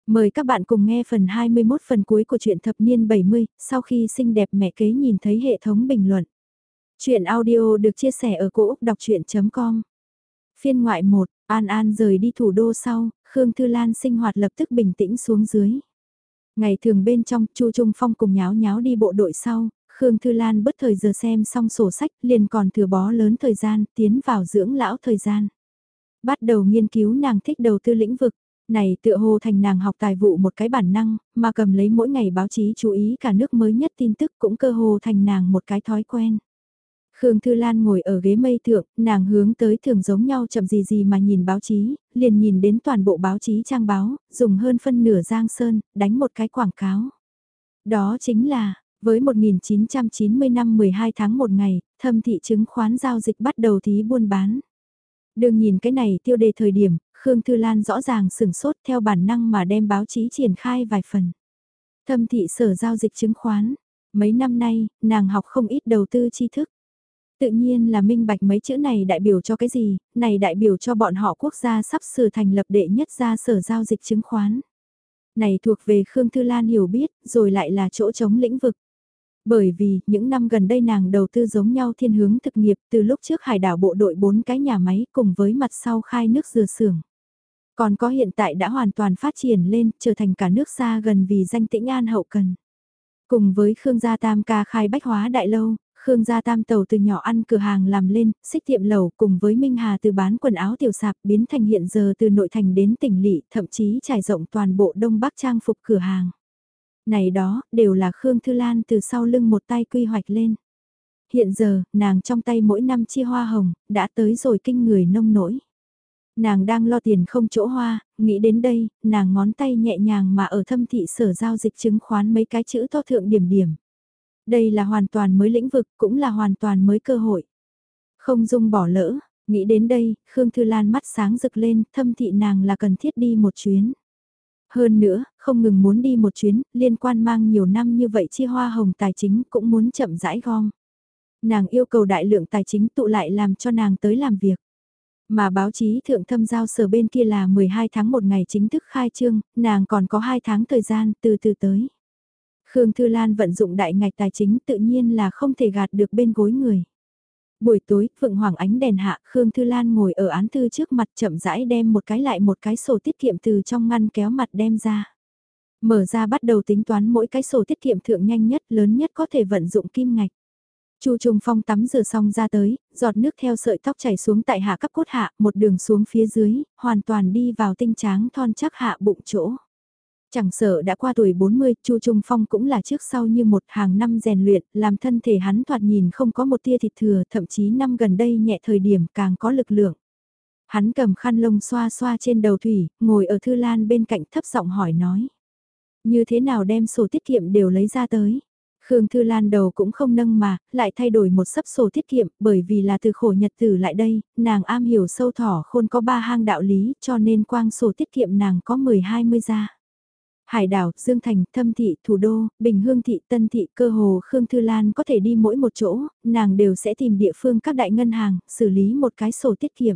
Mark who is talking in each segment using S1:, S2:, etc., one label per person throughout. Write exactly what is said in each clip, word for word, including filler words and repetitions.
S1: Mời các bạn cùng nghe phần hai mươi mốt phần cuối của truyện thập niên bảy mươi, sau khi xinh đẹp mẹ kế nhìn thấy hệ thống bình luận. Chuyện audio được chia sẻ ở cỗ đọc chuyện com. Phiên ngoại một, An An rời đi thủ đô sau, Khương Thư Lan sinh hoạt lập tức bình tĩnh xuống dưới. Ngày thường bên trong, Chu Trung Phong cùng nháo nháo đi bộ đội sau, Khương Thư Lan bất thời giờ xem xong sổ sách liền còn thừa bó lớn thời gian tiến vào dưỡng lão thời gian. Bắt đầu nghiên cứu nàng thích đầu tư lĩnh vực. Này tựa hồ thành nàng học tài vụ một cái bản năng, mà cầm lấy mỗi ngày báo chí chú ý cả nước mới nhất tin tức cũng cơ hồ thành nàng một cái thói quen. Khương Thư Lan ngồi ở ghế mây thượng, nàng hướng tới thường giống nhau chậm gì gì mà nhìn báo chí, liền nhìn đến toàn bộ báo chí trang báo, dùng hơn phân nửa giang sơn, đánh một cái quảng cáo. Đó chính là, với một nghìn chín trăm chín mươi năm mười hai tháng một ngày, Thâm thị chứng khoán giao dịch bắt đầu thí buôn bán. Đừng nhìn cái này tiêu đề thời điểm, Khương Thư Lan rõ ràng sửng sốt theo bản năng mà đem báo chí triển khai vài phần. Thâm thị sở giao dịch chứng khoán, mấy năm nay, nàng học không ít đầu tư tri thức. Tự nhiên là minh bạch mấy chữ này đại biểu cho cái gì, này đại biểu cho bọn họ quốc gia sắp sửa thành lập đệ nhất gia sở giao dịch chứng khoán. Này thuộc về Khương Thư Lan hiểu biết, rồi lại là chỗ trống lĩnh vực. Bởi vì, những năm gần đây nàng đầu tư giống nhau thiên hướng thực nghiệp từ lúc trước hải đảo bộ đội bốn cái nhà máy cùng với mặt sau khai nước dừa xưởng. Còn có hiện tại đã hoàn toàn phát triển lên, trở thành cả nước xa gần vì danh tĩnh an hậu cần. Cùng với Khương Gia Tam ca khai bách hóa đại lâu, Khương Gia Tam tàu từ nhỏ ăn cửa hàng làm lên, xích tiệm lẩu cùng với Minh Hà từ bán quần áo tiểu sạp biến thành hiện giờ từ nội thành đến tỉnh lỵ, thậm chí trải rộng toàn bộ Đông Bắc trang phục cửa hàng. Này đó, đều là Khương Thư Lan từ sau lưng một tay quy hoạch lên. Hiện giờ, nàng trong tay mỗi năm chia hoa hồng, đã tới rồi kinh người nông nỗi. Nàng đang lo tiền không chỗ hoa, nghĩ đến đây, nàng ngón tay nhẹ nhàng mà ở Thâm thị sở giao dịch chứng khoán mấy cái chữ to thượng điểm điểm. Đây là hoàn toàn mới lĩnh vực, cũng là hoàn toàn mới cơ hội. Không dung bỏ lỡ, nghĩ đến đây, Khương Thư Lan mắt sáng rực lên, Thâm thị nàng là cần thiết đi một chuyến. Hơn nữa, không ngừng muốn đi một chuyến, liên quan mang nhiều năm như vậy chia hoa hồng tài chính cũng muốn chậm rãi gom. Nàng yêu cầu đại lượng tài chính tụ lại làm cho nàng tới làm việc. Mà báo chí thượng thâm giao sở bên kia là mười hai tháng một ngày chính thức khai trương, nàng còn có hai tháng thời gian từ từ tới. Khương Thư Lan vận dụng đại ngạch tài chính tự nhiên là không thể gạt được bên gối người. Buổi tối, vượng hoàng ánh đèn hạ, Khương Thư Lan ngồi ở án thư trước mặt chậm rãi đem một cái lại một cái sổ tiết kiệm từ trong ngăn kéo mặt đem ra. Mở ra bắt đầu tính toán mỗi cái sổ tiết kiệm thượng nhanh nhất, lớn nhất có thể vận dụng kim ngạch. Chu Trung Phong tắm rửa xong ra tới, giọt nước theo sợi tóc chảy xuống tại hạ cấp cốt hạ, một đường xuống phía dưới, hoàn toàn đi vào tinh tráng thon chắc hạ bụng chỗ. Chẳng sợ đã qua tuổi bốn mươi, Chu Trung Phong cũng là trước sau như một hàng năm rèn luyện, làm thân thể hắn thoạt nhìn không có một tia thịt thừa, thậm chí năm gần đây nhẹ thời điểm càng có lực lượng. Hắn cầm khăn lông xoa xoa trên đầu thủy, ngồi ở Thư Lan bên cạnh thấp giọng hỏi nói. Như thế nào đem sổ tiết kiệm đều lấy ra tới. Khương Thư Lan đầu cũng không nâng mà, lại thay đổi một sấp sổ tiết kiệm, bởi vì là từ khổ nhật tử lại đây, nàng am hiểu sâu thỏ khôn có ba hang đạo lý, cho nên quang sổ tiết kiệm nàng có mười hai mươi ra. Hải đảo, Dương Thành, Thâm thị, Thủ đô, Bình Hương thị, Tân thị, cơ hồ Khương Thư Lan có thể đi mỗi một chỗ, nàng đều sẽ tìm địa phương các đại ngân hàng, xử lý một cái sổ tiết kiệm.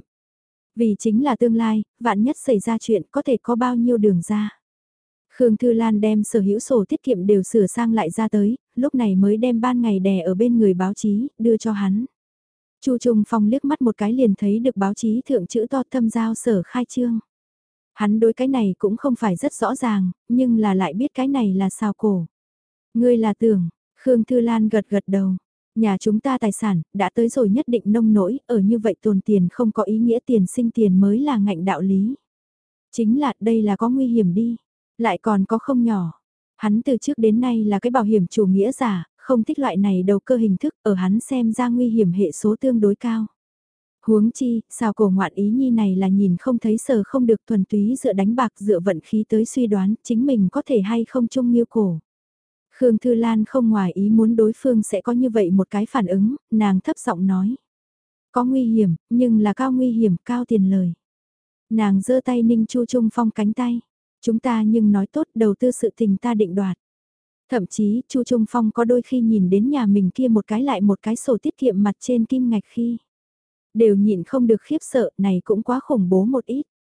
S1: Vì chính là tương lai, vạn nhất xảy ra chuyện có thể có bao nhiêu đường ra. Khương Thư Lan đem sở hữu sổ tiết kiệm đều sửa sang lại ra tới, lúc này mới đem ban ngày đè ở bên người báo chí, đưa cho hắn. Chu Trung Phong liếc mắt một cái liền thấy được báo chí thượng chữ to thâm giao sở khai trương. Hắn đối cái này cũng không phải rất rõ ràng, nhưng là lại biết cái này là sao cổ. Ngươi là tưởng, Khương Thư Lan gật gật đầu. Nhà chúng ta tài sản, đã tới rồi nhất định nông nỗi, ở như vậy tồn tiền không có ý nghĩa tiền sinh tiền mới là ngạnh đạo lý. Chính là đây là có nguy hiểm đi, lại còn có không nhỏ. Hắn từ trước đến nay là cái bảo hiểm chủ nghĩa giả, không thích loại này đầu cơ hình thức, ở hắn xem ra nguy hiểm hệ số tương đối cao. Huống chi, sao cổ ngoạn ý nhi này là nhìn không thấy sờ không được thuần túy dựa đánh bạc dựa vận khí tới suy đoán chính mình có thể hay không chung nghiêu cổ. Khương Thư Lan không ngoài ý muốn đối phương sẽ có như vậy một cái phản ứng, nàng thấp giọng nói. Có nguy hiểm, nhưng là cao nguy hiểm, cao tiền lời. Nàng giơ tay ninh Chu Trung Phong cánh tay. Chúng ta nhưng nói tốt đầu tư sự tình ta định đoạt. Thậm chí, Chu Trung Phong có đôi khi nhìn đến nhà mình kia một cái lại một cái sổ tiết kiệm mặt trên kim ngạch khi. Đều nhịn không được khiếp sợ, này cũng quá khủng bố một ít.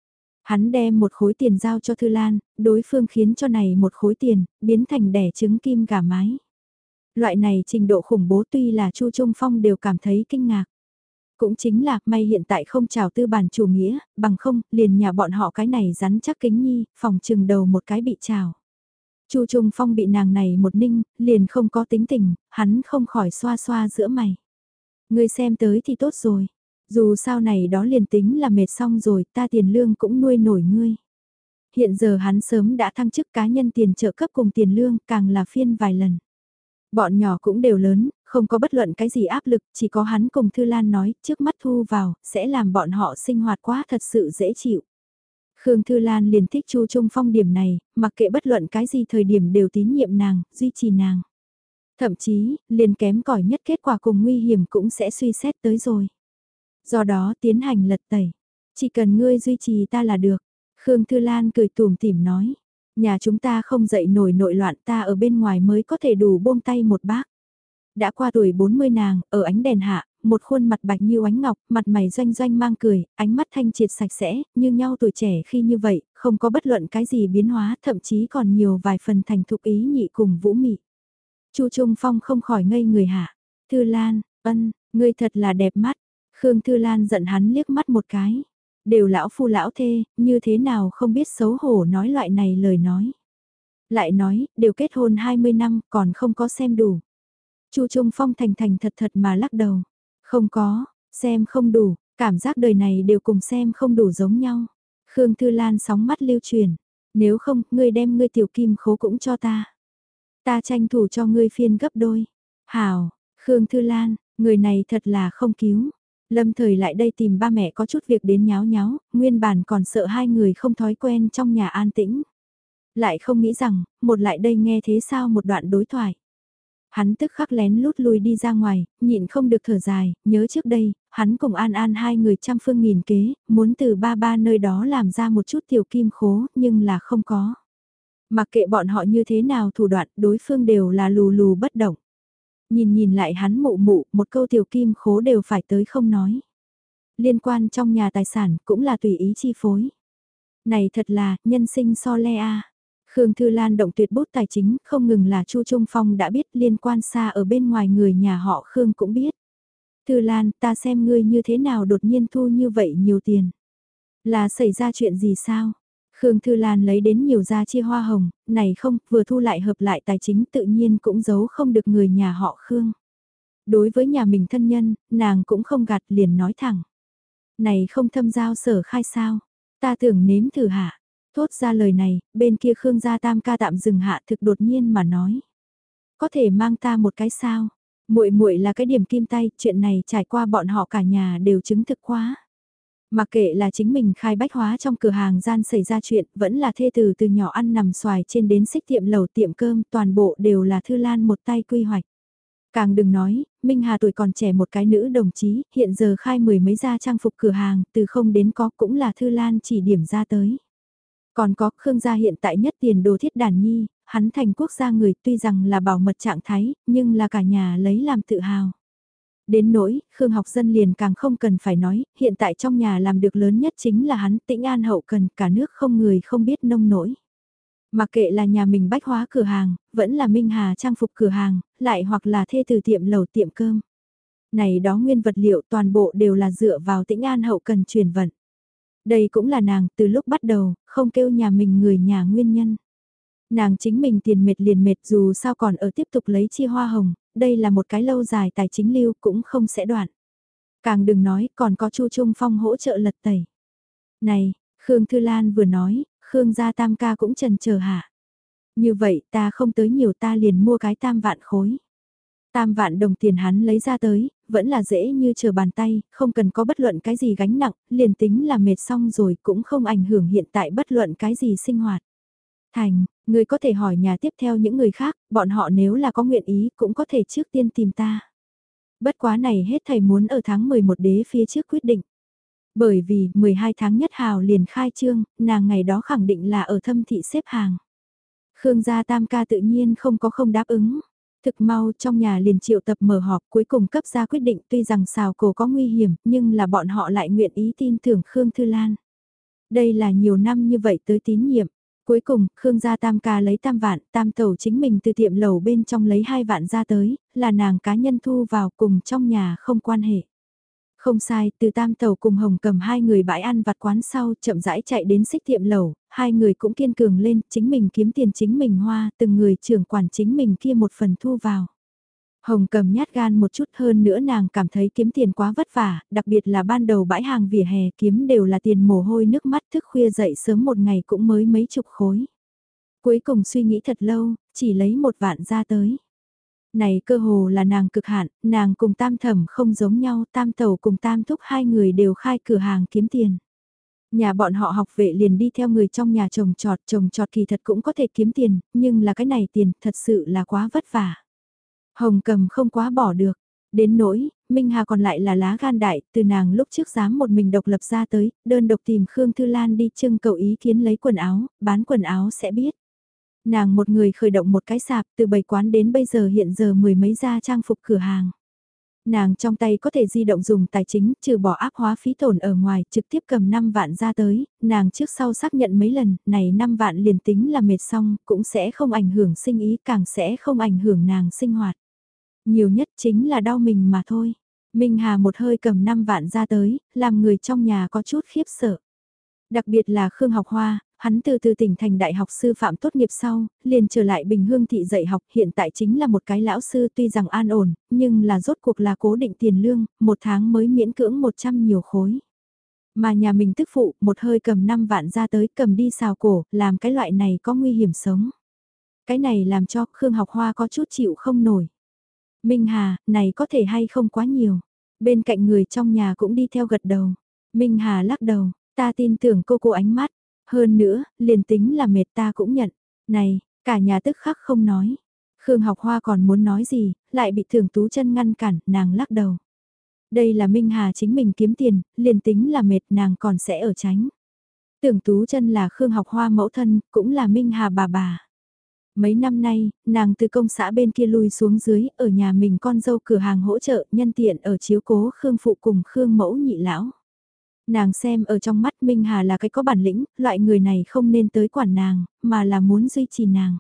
S1: Hắn đem một khối tiền giao cho Thư Lan, đối phương khiến cho này một khối tiền, biến thành đẻ trứng kim gà mái. Loại này trình độ khủng bố tuy là Chu Trung Phong đều cảm thấy kinh ngạc. Cũng chính là, may hiện tại không chào tư bản chủ nghĩa, bằng không, liền nhà bọn họ cái này rắn chắc kính nhi, phòng trừng đầu một cái bị chào. Chu Trung Phong bị nàng này một ninh, liền không có tính tình, hắn không khỏi xoa xoa giữa mày. Ngươi xem tới thì tốt rồi, dù sao này đó liền tính là mệt xong rồi, ta tiền lương cũng nuôi nổi ngươi. Hiện giờ hắn sớm đã thăng chức cá nhân tiền trợ cấp cùng tiền lương, càng là phiên vài lần. Bọn nhỏ cũng đều lớn, không có bất luận cái gì áp lực, chỉ có hắn cùng Thư Lan nói, trước mắt thu vào, sẽ làm bọn họ sinh hoạt quá thật sự dễ chịu. Khương Thư Lan liền thích Chu Trung Phong điểm này, mặc kệ bất luận cái gì thời điểm đều tín nhiệm nàng, duy trì nàng. Thậm chí, liền kém cỏi nhất kết quả cùng nguy hiểm cũng sẽ suy xét tới rồi. Do đó tiến hành lật tẩy, chỉ cần ngươi duy trì ta là được. Khương Thư Lan cười tủm tỉm nói. Nhà chúng ta không dậy nổi nội loạn, ta ở bên ngoài mới có thể đủ buông tay một bác. Đã qua tuổi bốn mươi nàng, ở ánh đèn hạ, một khuôn mặt bạch như ánh ngọc, mặt mày doanh doanh mang cười, ánh mắt thanh triệt sạch sẽ, như nhau tuổi trẻ khi như vậy, không có bất luận cái gì biến hóa, thậm chí còn nhiều vài phần thành thục ý nhị cùng vũ mị. Chu Trung Phong không khỏi ngây người hạ. Thư Lan, ân, ngươi thật là đẹp mắt. Khương Thư Lan giận hắn liếc mắt một cái. Đều lão phu lão thê, như thế nào không biết xấu hổ nói loại này lời nói. Lại nói, đều kết hôn hai mươi năm, còn không có xem đủ. Chu Trung Phong thành thành thật thật mà lắc đầu. Không có, xem không đủ, cảm giác đời này đều cùng xem không đủ giống nhau. Khương Thư Lan sóng mắt lưu truyền. Nếu không, ngươi đem ngươi tiểu kim khố cũng cho ta. Ta tranh thủ cho ngươi phiên gấp đôi. Hảo, Khương Thư Lan, người này thật là không cứu. Lâm Thời lại đây tìm ba mẹ có chút việc đến nháo nháo, nguyên bản còn sợ hai người không thói quen trong nhà an tĩnh. Lại không nghĩ rằng, một lại đây nghe thế sao một đoạn đối thoại. Hắn tức khắc lén lút lui đi ra ngoài, nhịn không được thở dài, nhớ trước đây, hắn cùng An An hai người trăm phương nghìn kế, muốn từ ba ba nơi đó làm ra một chút tiểu kim khố, nhưng là không có. Mặc kệ bọn họ như thế nào thủ đoạn, đối phương đều là lù lù bất động. Nhìn nhìn lại hắn mụ mụ, một câu tiểu kim khố đều phải tới không nói. Liên quan trong nhà tài sản cũng là tùy ý chi phối. Này thật là, nhân sinh so le a. Khương Thư Lan động tuyệt bút tài chính, không ngừng là Chu Trung Phong đã biết, liên quan xa ở bên ngoài người nhà họ Khương cũng biết. Thư Lan, ta xem ngươi như thế nào đột nhiên thu như vậy nhiều tiền. Là xảy ra chuyện gì sao? Khương Thư Lan lấy đến nhiều ra chia hoa hồng, này không, vừa thu lại hợp lại tài chính tự nhiên cũng giấu không được người nhà họ Khương. Đối với nhà mình thân nhân, nàng cũng không gạt liền nói thẳng. Này không thâm giao sở khai sao? Ta tưởng nếm thử hạ. Thốt ra lời này, bên kia Khương gia tam ca tạm dừng hạ thực đột nhiên mà nói. Có thể mang ta một cái sao? Muội muội là cái điểm kim tay, chuyện này trải qua bọn họ cả nhà đều chứng thực quá. Mặc kệ là chính mình khai bách hóa trong cửa hàng gian xảy ra chuyện, vẫn là thê từ từ nhỏ ăn nằm xoài trên đến xích tiệm lẩu tiệm cơm, toàn bộ đều là Thư Lan một tay quy hoạch. Càng đừng nói, Minh Hà tuổi còn trẻ một cái nữ đồng chí, hiện giờ khai mười mấy gia trang phục cửa hàng, từ không đến có cũng là Thư Lan chỉ điểm ra tới. Còn có Khương gia hiện tại nhất tiền đồ thiết đàn nhi, hắn thành quốc gia người tuy rằng là bảo mật trạng thái, nhưng là cả nhà lấy làm tự hào. Đến nỗi, Khương học dân liền càng không cần phải nói, hiện tại trong nhà làm được lớn nhất chính là hắn Tĩnh An hậu cần, cả nước không người không biết nông nỗi. Mặc kệ là nhà mình bách hóa cửa hàng, vẫn là Minh Hà trang phục cửa hàng, lại hoặc là thê từ tiệm lẩu tiệm cơm. Này đó nguyên vật liệu toàn bộ đều là dựa vào Tĩnh An hậu cần truyền vận. Đây cũng là nàng từ lúc bắt đầu, không kêu nhà mình người nhà nguyên nhân. Nàng chính mình tiền mệt liền mệt dù sao còn ở tiếp tục lấy chia hoa hồng, đây là một cái lâu dài tài chính lưu cũng không sẽ đoạn. Càng đừng nói còn có Chu Trung Phong hỗ trợ lật tẩy. Này, Khương Thư Lan vừa nói, Khương gia tam ca cũng trần chờ hả. Như vậy ta không tới nhiều ta liền mua cái tam vạn khối. Tam vạn đồng tiền hắn lấy ra tới, vẫn là dễ như chờ bàn tay, không cần có bất luận cái gì gánh nặng, liền tính là mệt xong rồi cũng không ảnh hưởng hiện tại bất luận cái gì sinh hoạt. Thành, người có thể hỏi nhà tiếp theo những người khác, bọn họ nếu là có nguyện ý cũng có thể trước tiên tìm ta. Bất quá này hết thầy muốn ở tháng mười một đế phía trước quyết định. Bởi vì mười hai tháng nhất hào liền khai trương, nàng ngày đó khẳng định là ở thâm thị xếp hàng. Khương gia tam ca tự nhiên không có không đáp ứng. Thực mau trong nhà liền triệu tập mở họp cuối cùng cấp ra quyết định tuy rằng xào cổ có nguy hiểm nhưng là bọn họ lại nguyện ý tin tưởng Khương Thư Lan. Đây là nhiều năm như vậy tới tín nhiệm. Cuối cùng, Khương gia tam ca lấy tam vạn, tam tẩu chính mình từ tiệm lẩu bên trong lấy hai vạn ra tới, là nàng cá nhân thu vào cùng trong nhà không quan hệ. Không sai, từ tam tàu cùng Hồng Cầm hai người bãi ăn vặt quán sau chậm rãi chạy đến xích tiệm lẩu, hai người cũng kiên cường lên, chính mình kiếm tiền chính mình hoa, từng người trưởng quản chính mình kia một phần thu vào. Hồng Cầm nhát gan một chút hơn nữa nàng cảm thấy kiếm tiền quá vất vả, đặc biệt là ban đầu bãi hàng vỉa hè kiếm đều là tiền mồ hôi nước mắt thức khuya dậy sớm một ngày cũng mới mấy chục khối. Cuối cùng suy nghĩ thật lâu, chỉ lấy một vạn ra tới. Này cơ hồ là nàng cực hạn, nàng cùng tam thẩm không giống nhau, tam tẩu cùng tam thúc hai người đều khai cửa hàng kiếm tiền. Nhà bọn họ học vệ liền đi theo người trong nhà trồng trọt, trồng trọt kỳ thật cũng có thể kiếm tiền, nhưng là cái này tiền thật sự là quá vất vả. Hồng Cầm không quá bỏ được, đến nỗi, Minh Hà còn lại là lá gan đại, từ nàng lúc trước dám một mình độc lập ra tới, đơn độc tìm Khương Thư Lan đi trưng cầu ý kiến lấy quần áo, bán quần áo sẽ biết. Nàng một người khởi động một cái sạp từ bày quán đến bây giờ hiện giờ mười mấy gia trang phục cửa hàng. Nàng trong tay có thể di động dùng tài chính trừ bỏ áp hóa phí tổn ở ngoài trực tiếp cầm năm vạn ra tới, nàng trước sau xác nhận mấy lần, này năm vạn liền tính là mệt xong cũng sẽ không ảnh hưởng sinh ý càng sẽ không ảnh hưởng nàng sinh hoạt. Nhiều nhất chính là đau mình mà thôi. Minh Hà một hơi cầm năm vạn ra tới, làm người trong nhà có chút khiếp sợ. Đặc biệt là Khương Học Hoa, hắn từ từ tỉnh thành đại học sư phạm tốt nghiệp sau, liền trở lại Bình Hương thị dạy học, hiện tại chính là một cái lão sư tuy rằng an ổn, nhưng là rốt cuộc là cố định tiền lương, một tháng mới miễn cưỡng một trăm nhiều khối. Mà nhà mình tức phụ, một hơi cầm năm vạn ra tới cầm đi xào cổ, làm cái loại này có nguy hiểm sống. Cái này làm cho Khương Học Hoa có chút chịu không nổi. Minh Hà, này có thể hay không quá nhiều. Bên cạnh người trong nhà cũng đi theo gật đầu. Minh Hà lắc đầu, ta tin tưởng cô cô ánh mắt. Hơn nữa, liền tính là mệt ta cũng nhận. Này, cả nhà tức khắc không nói. Khương Học Hoa còn muốn nói gì, lại bị Thường Tú Chân ngăn cản, nàng lắc đầu. Đây là Minh Hà chính mình kiếm tiền, liền tính là mệt nàng còn sẽ ở tránh. Tưởng Tú Chân là Khương Học Hoa mẫu thân, cũng là Minh Hà bà bà. Mấy năm nay, nàng từ công xã bên kia lui xuống dưới, ở nhà mình con dâu cửa hàng hỗ trợ, nhân tiện ở chiếu cố Khương Phụ cùng Khương Mẫu nhị lão. Nàng xem ở trong mắt Minh Hà là cái có bản lĩnh, loại người này không nên tới quản nàng, mà là muốn duy trì nàng.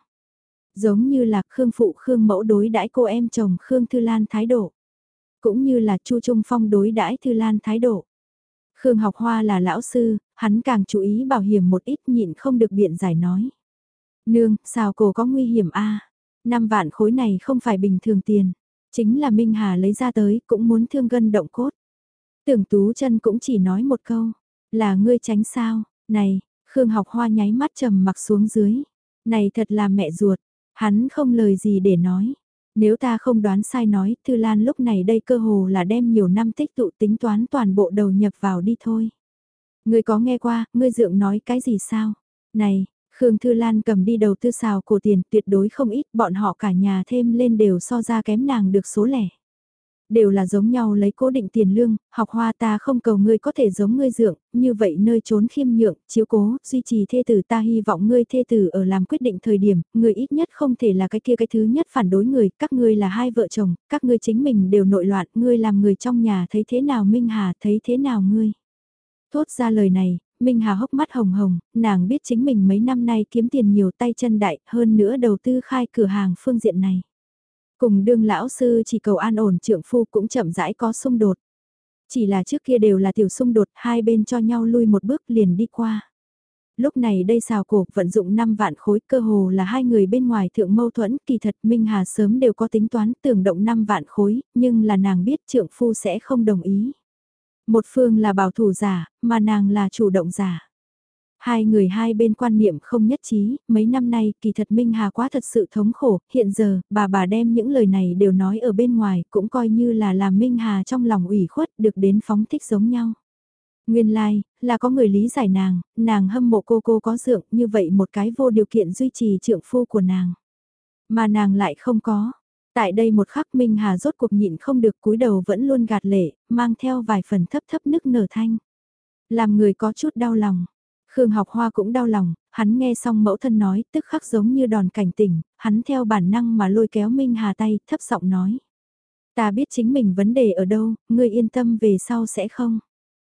S1: Giống như là Khương Phụ Khương Mẫu đối đãi cô em chồng Khương Thư Lan thái độ. Cũng như là Chu Trung Phong đối đãi Thư Lan thái độ. Khương Học Hoa là lão sư, hắn càng chú ý bảo hiểm một ít nhịn không được biện giải nói. Nương, sao cổ có nguy hiểm a? Năm vạn khối này không phải bình thường tiền. Chính là Minh Hà lấy ra tới cũng muốn thương gân động cốt. Tưởng Tú Chân cũng chỉ nói một câu. Là ngươi tránh sao? Này, Khương Học Hoa nháy mắt trầm mặc xuống dưới. Này thật là mẹ ruột. Hắn không lời gì để nói. Nếu ta không đoán sai nói, Thư Lan lúc này đây cơ hồ là đem nhiều năm tích tụ tính toán toàn bộ đầu nhập vào đi thôi. Ngươi có nghe qua, ngươi dượng nói cái gì sao? Này, Khương Thư Lan cầm đi đầu tư xào cổ tiền tuyệt đối không ít, bọn họ cả nhà thêm lên đều so ra kém nàng được số lẻ. Đều là giống nhau lấy cố định tiền lương, Học Hoa ta không cầu ngươi có thể giống ngươi dượng, như vậy nơi trốn khiêm nhượng, chiếu cố, duy trì thê tử ta hy vọng ngươi thê tử ở làm quyết định thời điểm, ngươi ít nhất không thể là cái kia cái thứ nhất phản đối người, các ngươi là hai vợ chồng, các ngươi chính mình đều nội loạn, ngươi làm người trong nhà thấy thế nào Minh Hà thấy thế nào ngươi. Thốt ra lời này, Minh Hà hốc mắt hồng hồng, nàng biết chính mình mấy năm nay kiếm tiền nhiều tay chân đại, hơn nữa đầu tư khai cửa hàng phương diện này. Cùng đương lão sư chỉ cầu an ổn trượng phu cũng chậm rãi có xung đột. Chỉ là trước kia đều là tiểu xung đột, hai bên cho nhau lui một bước liền đi qua. Lúc này đây xào cổ vận dụng năm vạn khối cơ hồ là hai người bên ngoài thượng mâu thuẫn, kỳ thật Minh Hà sớm đều có tính toán tưởng động năm vạn khối, nhưng là nàng biết trượng phu sẽ không đồng ý. Một phương là bảo thủ giả, mà nàng là chủ động giả. Hai người hai bên quan niệm không nhất trí, mấy năm nay kỳ thật Minh Hà quá thật sự thống khổ, hiện giờ bà bà đem những lời này đều nói ở bên ngoài cũng coi như là làm Minh Hà trong lòng ủy khuất được đến phóng thích giống nhau. Nguyên lai, like, là có người lý giải nàng, nàng hâm mộ cô cô có dượng như vậy một cái vô điều kiện duy trì trượng phu của nàng. Mà nàng lại không có. Tại đây một khắc Minh Hà rốt cuộc nhịn không được cúi đầu vẫn luôn gạt lệ, mang theo vài phần thấp thấp nức nở thanh. Làm người có chút đau lòng. Khương Học Hoa cũng đau lòng, hắn nghe xong mẫu thân nói tức khắc giống như đòn cảnh tỉnh, hắn theo bản năng mà lôi kéo Minh Hà tay thấp giọng nói. Ta biết chính mình vấn đề ở đâu, ngươi yên tâm về sau sẽ không.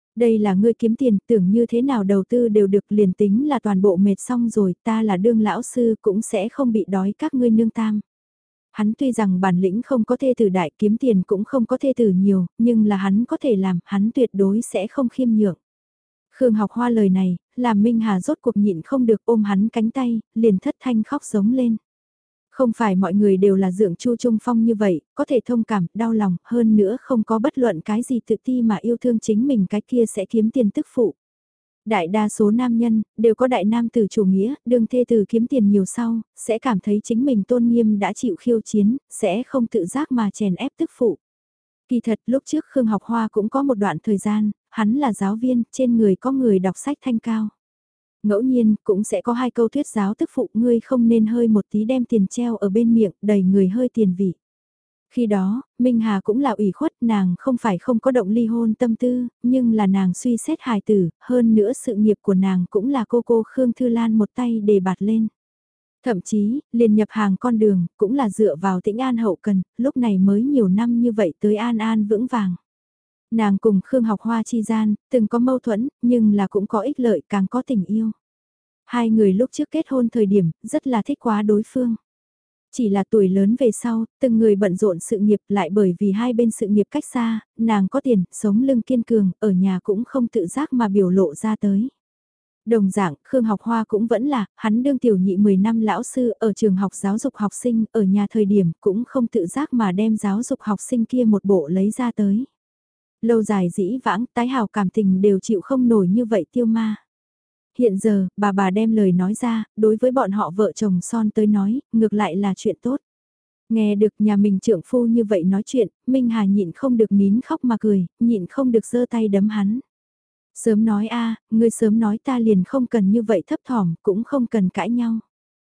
S1: Đây là ngươi kiếm tiền, tưởng như thế nào đầu tư đều được, liền tính là toàn bộ mệt xong rồi, ta là đương lão sư cũng sẽ không bị đói các ngươi nương tam. Hắn tuy rằng bản lĩnh không có thê tử đại, kiếm tiền cũng không có thê tử nhiều, nhưng là hắn có thể làm, hắn tuyệt đối sẽ không khiêm nhượng. Khương Học Hoa lời này, làm Minh Hà rốt cuộc nhịn không được, ôm hắn cánh tay, liền thất thanh khóc giống lên. Không phải mọi người đều là dượng Chu Trung Phong như vậy, có thể thông cảm, đau lòng, hơn nữa không có bất luận cái gì tự ti mà yêu thương chính mình, cái kia sẽ kiếm tiền tức phụ. Đại đa số nam nhân, đều có đại nam tử chủ nghĩa, đương thê tử kiếm tiền nhiều sau, sẽ cảm thấy chính mình tôn nghiêm đã chịu khiêu chiến, sẽ không tự giác mà chèn ép tức phụ. Kỳ thật lúc trước Khương Học Hoa cũng có một đoạn thời gian, hắn là giáo viên, trên người có người đọc sách thanh cao. Ngẫu nhiên, cũng sẽ có hai câu thuyết giáo tức phụ, ngươi không nên hơi một tí đem tiền treo ở bên miệng, đầy người hơi tiền vị. Khi đó, Minh Hà cũng là ủy khuất, nàng không phải không có động ly hôn tâm tư, nhưng là nàng suy xét hài tử, hơn nữa sự nghiệp của nàng cũng là cô cô Khương Thư Lan một tay để bạt lên. Thậm chí, liền nhập hàng con đường, cũng là dựa vào Tĩnh An hậu cần, lúc này mới nhiều năm như vậy tới an an vững vàng. Nàng cùng Khương Học Hoa chi gian, từng có mâu thuẫn, nhưng là cũng có ích lợi, càng có tình yêu. Hai người lúc trước kết hôn thời điểm, rất là thích quá đối phương. Chỉ là tuổi lớn về sau, từng người bận rộn sự nghiệp, lại bởi vì hai bên sự nghiệp cách xa, nàng có tiền, sống lưng kiên cường, ở nhà cũng không tự giác mà biểu lộ ra tới. Đồng dạng, Khương Học Hoa cũng vẫn là, hắn đương tiểu nhị mười năm lão sư ở trường học giáo dục học sinh, ở nhà thời điểm cũng không tự giác mà đem giáo dục học sinh kia một bộ lấy ra tới. Lâu dài dĩ vãng, tái hào cảm tình đều chịu không nổi như vậy tiêu ma. Hiện giờ, bà bà đem lời nói ra, đối với bọn họ vợ chồng son tới nói, ngược lại là chuyện tốt. Nghe được nhà mình trưởng phu như vậy nói chuyện, Minh Hà nhịn không được nín khóc mà cười, nhịn không được giơ tay đấm hắn. Sớm nói a, ngươi sớm nói ta liền không cần như vậy thấp thỏm, cũng không cần cãi nhau.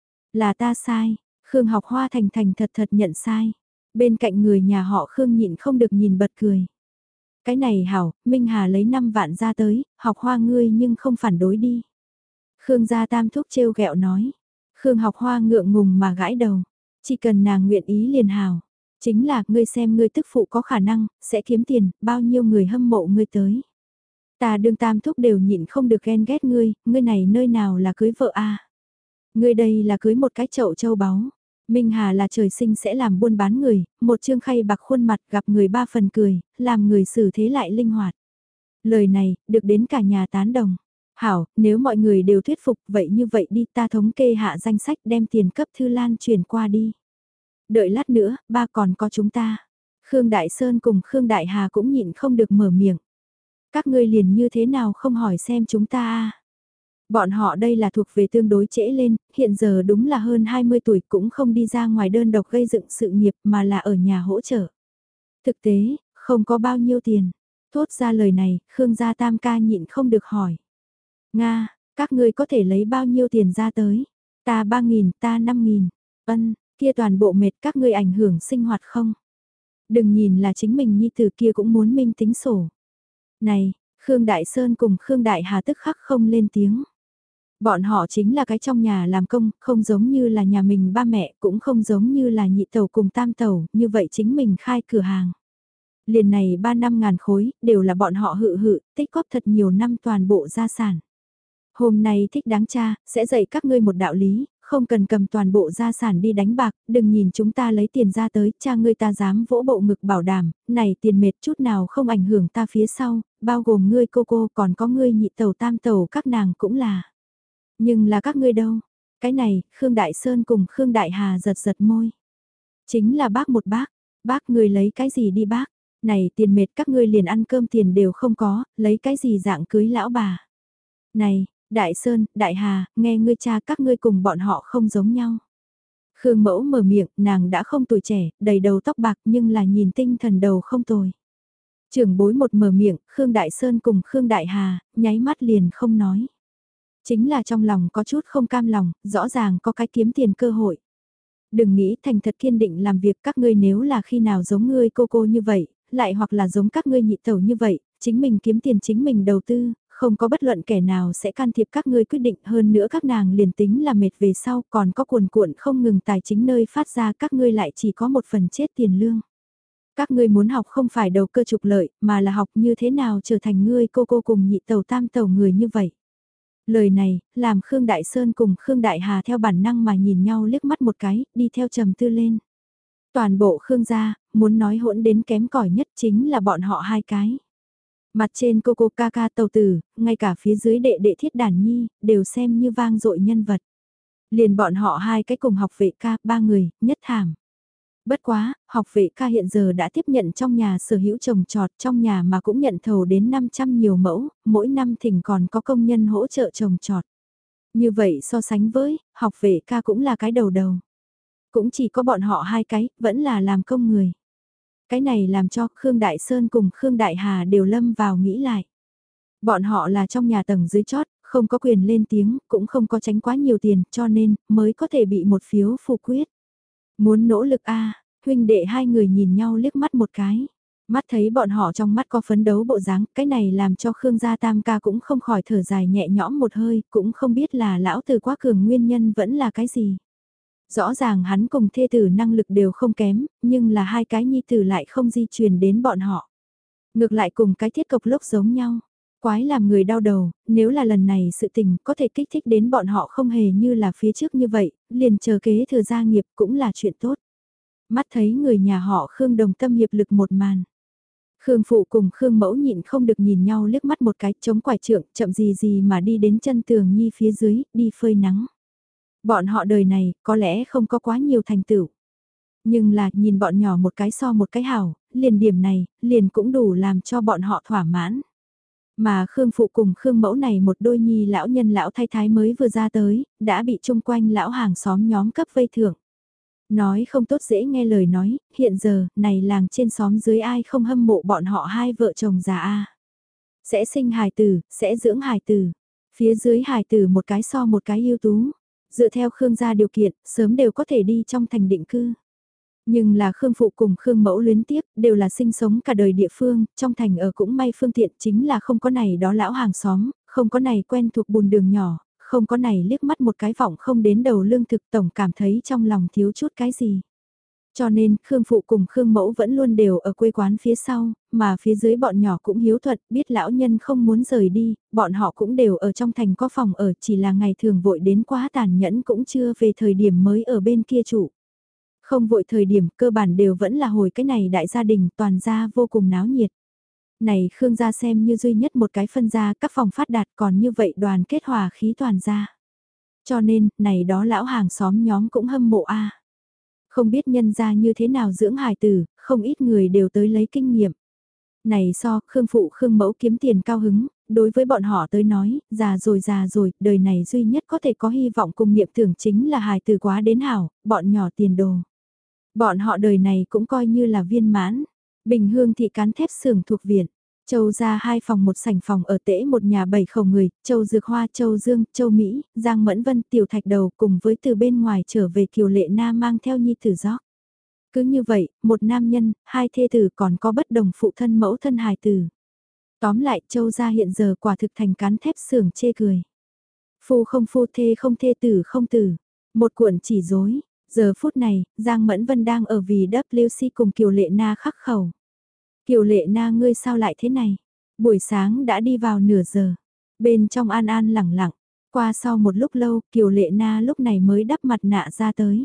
S1: Là ta sai, Khương Học Hoa thành thành thật thật nhận sai. Bên cạnh người nhà họ Khương nhịn không được nhìn bật cười. Cái này hảo, Minh Hà lấy năm vạn ra tới, Học Hoa ngươi nhưng không phản đối đi. Khương gia tam thúc trêu ghẹo nói. Khương Học Hoa ngượng ngùng mà gãi đầu. Chỉ cần nàng nguyện ý liền hào. Chính là ngươi xem ngươi tức phụ có khả năng, sẽ kiếm tiền, bao nhiêu người hâm mộ ngươi tới. Ta đương tam thúc đều nhịn không được ghen ghét ngươi, ngươi này nơi nào là cưới vợ a? Ngươi đây là cưới một cái chậu châu báu. Minh Hà là trời sinh sẽ làm buôn bán người, một trương khay bạc khuôn mặt gặp người ba phần cười, làm người xử thế lại linh hoạt. Lời này, được đến cả nhà tán đồng. Hảo, nếu mọi người đều thuyết phục vậy như vậy đi ta thống kê hạ danh sách đem tiền cấp Thư Lan chuyển qua đi. Đợi lát nữa, ba còn có chúng ta. Khương Đại Sơn cùng Khương Đại Hà cũng nhịn không được mở miệng. Các ngươi liền như thế nào không hỏi xem chúng ta à? Bọn họ đây là thuộc về tương đối trễ lên, hiện giờ đúng là hơn hai mươi tuổi cũng không đi ra ngoài đơn độc gây dựng sự nghiệp mà là ở nhà hỗ trợ. Thực tế, không có bao nhiêu tiền. Thốt ra lời này, Khương gia tam ca nhịn không được hỏi. Nga, các ngươi có thể lấy bao nhiêu tiền ra tới? Ta ba nghìn, ta năm nghìn. Ân, kia toàn bộ mệt các ngươi ảnh hưởng sinh hoạt không? Đừng nhìn là chính mình nhi tử kia cũng muốn minh tính sổ. Này, Khương Đại Sơn cùng Khương Đại Hà tức khắc không lên tiếng. Bọn họ chính là cái trong nhà làm công, không giống như là nhà mình ba mẹ, cũng không giống như là nhị tẩu cùng tam tẩu, như vậy chính mình khai cửa hàng. Liền này ba năm ngàn khối, đều là bọn họ hự hự, tích góp thật nhiều năm toàn bộ gia sản. Hôm nay thích đáng cha, sẽ dạy các ngươi một đạo lý, không cần cầm toàn bộ gia sản đi đánh bạc, đừng nhìn chúng ta lấy tiền ra tới, cha ngươi ta dám vỗ bộ ngực bảo đảm, này tiền mệt chút nào không ảnh hưởng ta phía sau, bao gồm ngươi cô cô còn có ngươi nhị tẩu tam tẩu các nàng cũng là. Nhưng là các ngươi đâu? Cái này, Khương Đại Sơn cùng Khương Đại Hà giật giật môi. Chính là bác một bác, bác ngươi lấy cái gì đi bác? Này tiền mệt các ngươi liền ăn cơm tiền đều không có, lấy cái gì dạng cưới lão bà? Này, Đại Sơn, Đại Hà, nghe ngươi cha các ngươi cùng bọn họ không giống nhau. Khương Mẫu mở miệng, nàng đã không tuổi trẻ, đầy đầu tóc bạc nhưng là nhìn tinh thần đầu không tồi. Trưởng bối một mở miệng, Khương Đại Sơn cùng Khương Đại Hà, nháy mắt liền không nói. Chính là trong lòng có chút không cam lòng, rõ ràng có cái kiếm tiền cơ hội. Đừng nghĩ thành thật kiên định làm việc các ngươi nếu là khi nào giống ngươi cô cô như vậy, lại hoặc là giống các ngươi nhị tẩu như vậy, chính mình kiếm tiền chính mình đầu tư, không có bất luận kẻ nào sẽ can thiệp các ngươi quyết định hơn nữa các nàng liền tính là mệt về sau còn có cuồn cuộn không ngừng tài chính nơi phát ra các ngươi lại chỉ có một phần chết tiền lương. Các ngươi muốn học không phải đầu cơ trục lợi, mà là học như thế nào trở thành ngươi cô cô cùng nhị tàu tam tàu người như vậy. Lời này, làm Khương Đại Sơn cùng Khương Đại Hà theo bản năng mà nhìn nhau liếc mắt một cái, đi theo trầm tư lên. Toàn bộ Khương gia, muốn nói hỗn đến kém cỏi nhất chính là bọn họ hai cái. Mặt trên cô cô ca ca tàu tử, ngay cả phía dưới đệ đệ thiết đàn nhi, đều xem như vang dội nhân vật. Liền bọn họ hai cái cùng học vệ ca, ba người, nhất thảm. Bất quá, học vệ ca hiện giờ đã tiếp nhận trong nhà sở hữu trồng trọt, trong nhà mà cũng nhận thầu đến năm trăm nhiều mẫu, mỗi năm thỉnh còn có công nhân hỗ trợ trồng trọt. Như vậy so sánh với, học vệ ca cũng là cái đầu đầu. Cũng chỉ có bọn họ hai cái, vẫn là làm công người. Cái này làm cho Khương Đại Sơn cùng Khương Đại Hà đều lâm vào nghĩ lại. Bọn họ là trong nhà tầng dưới chót, không có quyền lên tiếng, cũng không có tránh quá nhiều tiền, cho nên mới có thể bị một phiếu phủ quyết. Muốn nỗ lực a huynh đệ hai người nhìn nhau liếc mắt một cái. Mắt thấy bọn họ trong mắt có phấn đấu bộ dáng, cái này làm cho Khương gia tam ca cũng không khỏi thở dài nhẹ nhõm một hơi, cũng không biết là lão từ quá cường nguyên nhân vẫn là cái gì. Rõ ràng hắn cùng thê tử năng lực đều không kém, nhưng là hai cái nhi tử lại không di truyền đến bọn họ. Ngược lại cùng cái thiết cộc lốc giống nhau. Quái làm người đau đầu, nếu là lần này sự tình có thể kích thích đến bọn họ không hề như là phía trước như vậy, liền chờ kế thừa gia nghiệp cũng là chuyện tốt. Mắt thấy người nhà họ Khương đồng tâm hiệp lực một màn. Khương phụ cùng Khương mẫu nhịn không được nhìn nhau liếc mắt một cái chống quải trượng chậm gì gì mà đi đến chân tường nhi phía dưới, đi phơi nắng. Bọn họ đời này có lẽ không có quá nhiều thành tựu. Nhưng là nhìn bọn nhỏ một cái so một cái hảo, liền điểm này, liền cũng đủ làm cho bọn họ thỏa mãn. Mà Khương Phụ cùng Khương Mẫu này một đôi nhi lão nhân lão thái thái mới vừa ra tới, đã bị chung quanh lão hàng xóm nhóm cấp vây thưởng. Nói không tốt dễ nghe lời nói, hiện giờ, này làng trên xóm dưới ai không hâm mộ bọn họ hai vợ chồng già a Sẽ sinh hài tử, sẽ dưỡng hài tử. Phía dưới hài tử một cái so một cái ưu tú. Dựa theo Khương gia điều kiện, sớm đều có thể đi trong thành định cư. Nhưng là Khương Phụ cùng Khương Mẫu luyến tiếc, đều là sinh sống cả đời địa phương, trong thành ở cũng may phương tiện chính là không có này đó lão hàng xóm, không có này quen thuộc bùn đường nhỏ, không có này liếc mắt một cái vọng không đến đầu lương thực tổng cảm thấy trong lòng thiếu chút cái gì. Cho nên, Khương Phụ cùng Khương Mẫu vẫn luôn đều ở quê quán phía sau, mà phía dưới bọn nhỏ cũng hiếu thuận, biết lão nhân không muốn rời đi, bọn họ cũng đều ở trong thành có phòng ở, chỉ là ngày thường vội đến quá tàn nhẫn cũng chưa về thời điểm mới ở bên kia trụ. Không vội thời điểm cơ bản đều vẫn là hồi cái này đại gia đình toàn gia vô cùng náo nhiệt. Này Khương gia xem như duy nhất một cái phân gia các phòng phát đạt còn như vậy đoàn kết hòa khí toàn gia. Cho nên, này đó lão hàng xóm nhóm cũng hâm mộ a Không biết nhân gia như thế nào dưỡng hài tử, không ít người đều tới lấy kinh nghiệm. Này so, Khương Phụ Khương Mẫu kiếm tiền cao hứng, đối với bọn họ tới nói, già rồi già rồi, đời này duy nhất có thể có hy vọng cùng niệm tưởng chính là hài tử quá đến hảo, bọn nhỏ tiền đồ. Bọn họ đời này cũng coi như là viên mãn. Bình Hương thị cán thép xưởng thuộc viện. Châu ra hai phòng một sảnh phòng ở tễ một nhà bảy khẩu người, Châu Dược Hoa, Châu Dương, Châu Mỹ, Giang Mẫn Vân, Tiểu Thạch Đầu cùng với từ bên ngoài trở về Kiều Lệ Na mang theo nhi tử gió. Cứ như vậy, một nam nhân, hai thê tử còn có bất đồng phụ thân mẫu thân hài tử. Tóm lại, Châu gia hiện giờ quả thực thành cán thép xưởng chê cười. Phu không phu thê không thê tử không tử. Một cuộn chỉ dối. Giờ phút này, Giang Mẫn Vân đang ở vì vê kép xê cùng Kiều Lệ Na khắc khẩu. Kiều Lệ Na ngươi sao lại thế này? Buổi sáng đã đi vào nửa giờ. Bên trong an an lẳng lặng. Qua sau một lúc lâu, Kiều Lệ Na lúc này mới đắp mặt nạ ra tới.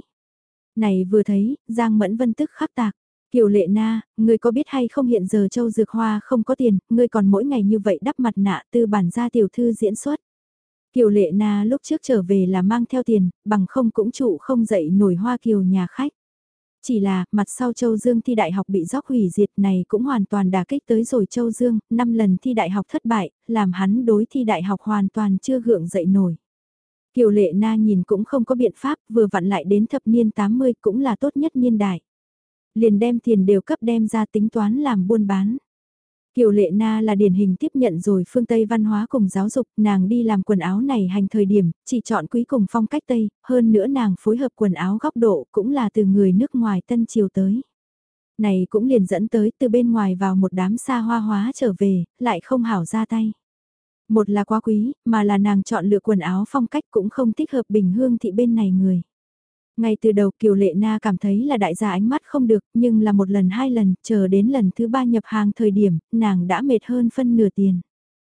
S1: Này vừa thấy, Giang Mẫn Vân tức khắc tạc. Kiều Lệ Na, ngươi có biết hay không hiện giờ Châu Dược Hoa không có tiền, ngươi còn mỗi ngày như vậy đắp mặt nạ tư bản gia tiểu thư diễn xuất. Kiều Lệ Na lúc trước trở về là mang theo tiền, bằng không cũng trụ không dậy nổi Hoa Kiều nhà khách. Chỉ là, mặt sau Châu Dương thi đại học bị dóc hủy diệt này cũng hoàn toàn đả kích tới rồi Châu Dương, năm lần thi đại học thất bại, làm hắn đối thi đại học hoàn toàn chưa gượng dậy nổi. Kiều Lệ Na nhìn cũng không có biện pháp, vừa vặn lại đến thập niên tám mươi cũng là tốt nhất niên đại. Liền đem tiền đều cấp đem ra tính toán làm buôn bán. Kiều Lệ Na là điển hình tiếp nhận rồi phương Tây văn hóa cùng giáo dục, nàng đi làm quần áo này hành thời điểm, chỉ chọn quý cùng phong cách Tây, hơn nữa nàng phối hợp quần áo góc độ cũng là từ người nước ngoài Tân Triều tới. Này cũng liền dẫn tới từ bên ngoài vào một đám xa hoa hóa trở về, lại không hảo ra tay. Một là quá quý, mà là nàng chọn lựa quần áo phong cách cũng không thích hợp Bình Hương thị bên này người. Ngay từ đầu Kiều Lệ Na cảm thấy là đại gia ánh mắt không được, nhưng là một lần hai lần, chờ đến lần thứ ba nhập hàng thời điểm, nàng đã mệt hơn phân nửa tiền.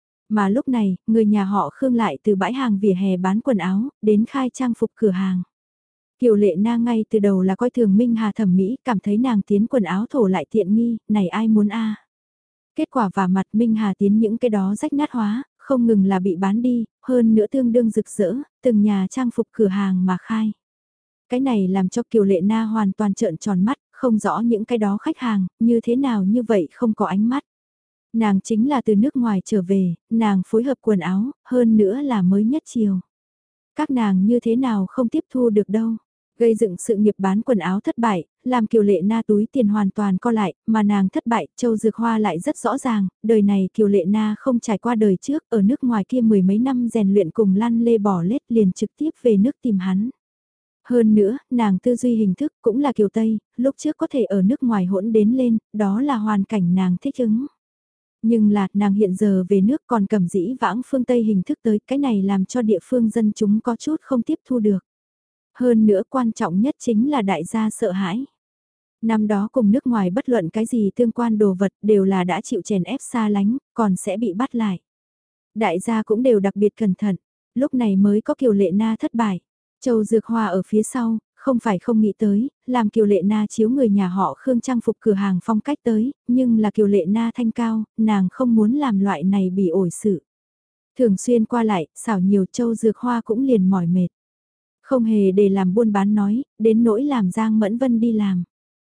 S1: Mà lúc này, người nhà họ Khương lại từ bãi hàng vỉa hè bán quần áo, đến khai trang phục cửa hàng. Kiều Lệ Na ngay từ đầu là coi thường Minh Hà thẩm mỹ, cảm thấy nàng tiến quần áo thổ lại tiện nghi, này ai muốn a? Kết quả vả mặt Minh Hà tiến những cái đó rách nát hóa, không ngừng là bị bán đi, hơn nữa tương đương rực rỡ, từng nhà trang phục cửa hàng mà khai. Cái này làm cho Kiều Lệ Na hoàn toàn trợn tròn mắt, không rõ những cái đó khách hàng, như thế nào như vậy không có ánh mắt. Nàng chính là từ nước ngoài trở về, nàng phối hợp quần áo, hơn nữa là mới nhất chiều. Các nàng như thế nào không tiếp thu được đâu. Gây dựng sự nghiệp bán quần áo thất bại, làm Kiều Lệ Na túi tiền hoàn toàn co lại, mà nàng thất bại, Châu Dược Hoa lại rất rõ ràng, đời này Kiều Lệ Na không trải qua đời trước, ở nước ngoài kia mười mấy năm rèn luyện cùng lăn lê bỏ lết liền trực tiếp về nước tìm hắn. Hơn nữa, nàng tư duy hình thức cũng là Kiều Tây, lúc trước có thể ở nước ngoài hỗn đến lên, đó là hoàn cảnh nàng thích ứng. Nhưng là, nàng hiện giờ về nước còn cầm dĩ vãng phương Tây hình thức tới, cái này làm cho địa phương dân chúng có chút không tiếp thu được. Hơn nữa quan trọng nhất chính là đại gia sợ hãi. Năm đó cùng nước ngoài bất luận cái gì tương quan đồ vật đều là đã chịu chèn ép xa lánh, còn sẽ bị bắt lại. Đại gia cũng đều đặc biệt cẩn thận, lúc này mới có Kiều Lệ Na thất bại. Châu Dược Hoa ở phía sau, không phải không nghĩ tới, làm Kiều Lệ Na chiếu người nhà họ Khương trang phục cửa hàng phong cách tới, nhưng là Kiều Lệ Na thanh cao, nàng không muốn làm loại này bị ổi sự. Thường xuyên qua lại, xảo nhiều Châu Dược Hoa cũng liền mỏi mệt. Không hề để làm buôn bán nói, đến nỗi làm Giang Mẫn Vân đi làm.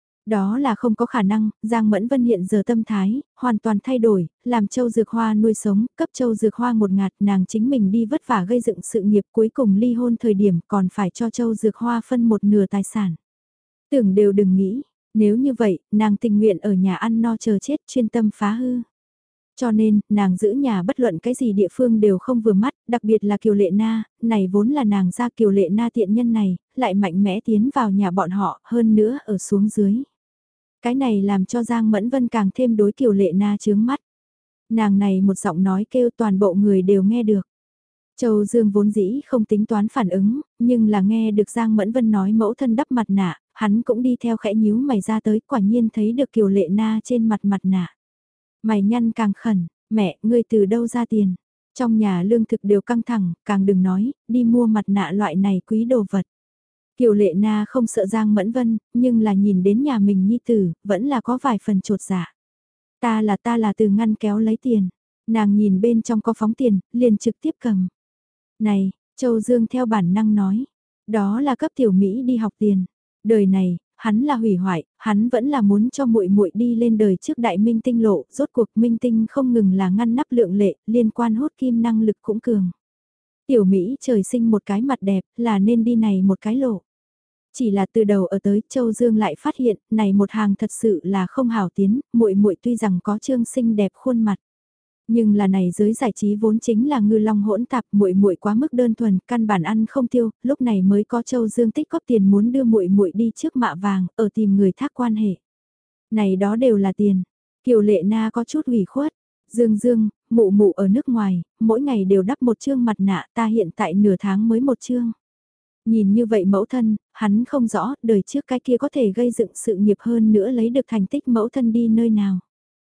S1: Đó là không có khả năng, Giang Mẫn Vân hiện giờ tâm thái, hoàn toàn thay đổi, làm Châu Dược Hoa nuôi sống, cấp Châu Dược Hoa một ngạt nàng chính mình đi vất vả gây dựng sự nghiệp cuối cùng ly hôn thời điểm còn phải cho Châu Dược Hoa phân một nửa tài sản. Tưởng đều đừng nghĩ, nếu như vậy, nàng tình nguyện ở nhà ăn no chờ chết chuyên tâm phá hư. Cho nên, nàng giữ nhà bất luận cái gì địa phương đều không vừa mắt, đặc biệt là Kiều Lệ Na, này vốn là nàng ra Kiều Lệ Na tiện nhân này, lại mạnh mẽ tiến vào nhà bọn họ, hơn nữa ở xuống dưới. Cái này làm cho Giang Mẫn Vân càng thêm đối Kiều Lệ Na chướng mắt. Nàng này một giọng nói kêu toàn bộ người đều nghe được. Châu Dương vốn dĩ không tính toán phản ứng, nhưng là nghe được Giang Mẫn Vân nói mẫu thân đắp mặt nạ, hắn cũng đi theo khẽ nhíu mày ra tới, quả nhiên thấy được Kiều Lệ Na trên mặt mặt nạ. Mày nhăn càng khẩn, mẹ, ngươi từ đâu ra tiền? Trong nhà lương thực đều căng thẳng, càng đừng nói, đi mua mặt nạ loại này quý đồ vật. Kiều Lệ Na không sợ Giang Mẫn Vân, nhưng là nhìn đến nhà mình nhi tử, vẫn là có vài phần trột dạ. Ta là ta là từ ngăn kéo lấy tiền. Nàng nhìn bên trong có phóng tiền, liền trực tiếp cầm. Này, Châu Dương theo bản năng nói. Đó là cấp tiểu Mỹ đi học tiền. Đời này, hắn là hủy hoại, hắn vẫn là muốn cho muội muội đi lên đời trước đại minh tinh lộ. Rốt cuộc minh tinh không ngừng là ngăn nắp lượng lệ, liên quan hút kim năng lực cũng cường. Tiểu Mỹ trời sinh một cái mặt đẹp, là nên đi này một cái lộ. Chỉ là từ đầu ở tới Châu Dương lại phát hiện, này một hàng thật sự là không hảo tiến, muội muội tuy rằng có trương xinh đẹp khuôn mặt. Nhưng là này giới giải trí vốn chính là ngư long hỗn tạp, muội muội quá mức đơn thuần, căn bản ăn không tiêu, lúc này mới có Châu Dương tích góp tiền muốn đưa muội muội đi trước mạ vàng, ở tìm người thác quan hệ. Này đó đều là tiền. Kiều Lệ Na có chút ủy khuất. Dương Dương, mụ mụ ở nước ngoài, mỗi ngày đều đắp một chương mặt nạ, ta hiện tại nửa tháng mới một chương. Nhìn như vậy mẫu thân, hắn không rõ đời trước cái kia có thể gây dựng sự nghiệp hơn nữa lấy được thành tích mẫu thân đi nơi nào.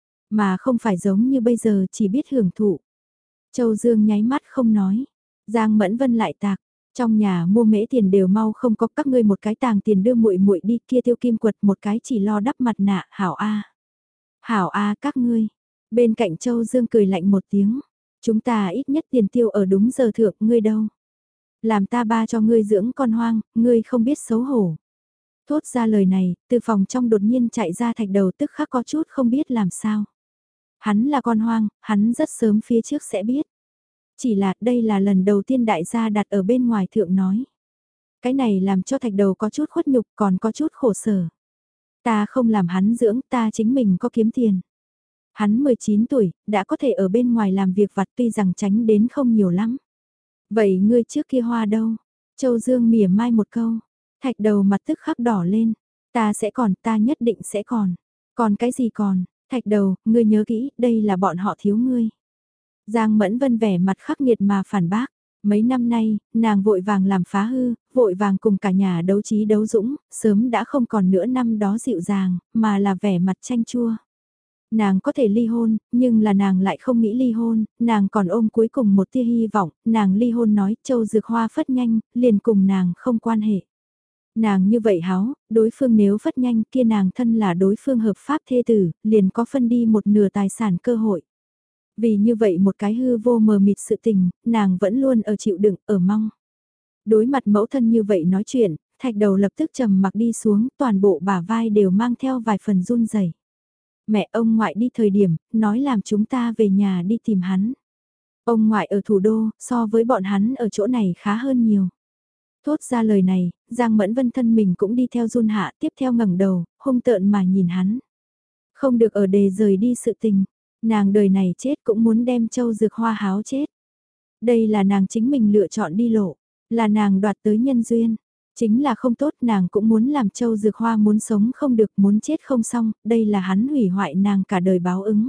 S1: Mà không phải giống như bây giờ chỉ biết hưởng thụ. Châu Dương nháy mắt không nói. Giang Mẫn Vân lại tạc. Trong nhà mua mễ tiền đều mau không có các ngươi một cái tàng tiền đưa muội muội đi kia tiêu kim quật một cái chỉ lo đắp mặt nạ hảo a. Hảo a các ngươi. Bên cạnh Châu Dương cười lạnh một tiếng. Chúng ta ít nhất tiền tiêu ở đúng giờ thượng ngươi đâu. Làm ta ba cho ngươi dưỡng con hoang, ngươi không biết xấu hổ. Thốt ra lời này, từ phòng trong đột nhiên chạy ra Thạch Đầu tức khắc có chút không biết làm sao. Hắn là con hoang, hắn rất sớm phía trước sẽ biết. Chỉ là đây là lần đầu tiên đại gia đặt ở bên ngoài thượng nói. Cái này làm cho Thạch Đầu có chút khuất nhục còn có chút khổ sở. Ta không làm hắn dưỡng, ta chính mình có kiếm tiền. Hắn mười chín tuổi, đã có thể ở bên ngoài làm việc vặt tuy rằng tránh đến không nhiều lắm. Vậy ngươi trước kia hoa đâu? Châu Dương mỉa mai một câu. Thạch Đầu mặt tức khắc đỏ lên. Ta sẽ còn, ta nhất định sẽ còn. Còn cái gì còn? Thạch Đầu, ngươi nhớ kỹ, đây là bọn họ thiếu ngươi. Giang Mẫn Vân vẻ mặt khắc nghiệt mà phản bác. Mấy năm nay, nàng vội vàng làm phá hư, vội vàng cùng cả nhà đấu trí đấu dũng, sớm đã không còn nữa năm đó dịu dàng, mà là vẻ mặt chanh chua. Nàng có thể ly hôn, nhưng là nàng lại không nghĩ ly hôn, nàng còn ôm cuối cùng một tia hy vọng, nàng ly hôn nói Châu Dược Hoa phất nhanh, liền cùng nàng không quan hệ. Nàng như vậy háo, đối phương nếu phất nhanh kia nàng thân là đối phương hợp pháp thê tử, liền có phân đi một nửa tài sản cơ hội. Vì như vậy một cái hư vô mờ mịt sự tình, nàng vẫn luôn ở chịu đựng, ở mong. Đối mặt mẫu thân như vậy nói chuyện, thạch đầu lập tức trầm mặc đi xuống, toàn bộ bả vai đều mang theo vài phần run rẩy. Mẹ ông ngoại đi thời điểm, nói làm chúng ta về nhà đi tìm hắn. Ông ngoại ở thủ đô, so với bọn hắn ở chỗ này khá hơn nhiều. Thốt ra lời này, Giang Mẫn Vân thân mình cũng đi theo run hạ, tiếp theo ngẩng đầu, hung tợn mà nhìn hắn. Không được ở đề rời đi sự tình, nàng đời này chết cũng muốn đem Châu Dược Hoa háo chết. Đây là nàng chính mình lựa chọn đi lộ, là nàng đoạt tới nhân duyên. Chính là không tốt, nàng cũng muốn làm Châu Dược Hoa muốn sống không được, muốn chết không xong, đây là hắn hủy hoại nàng cả đời báo ứng.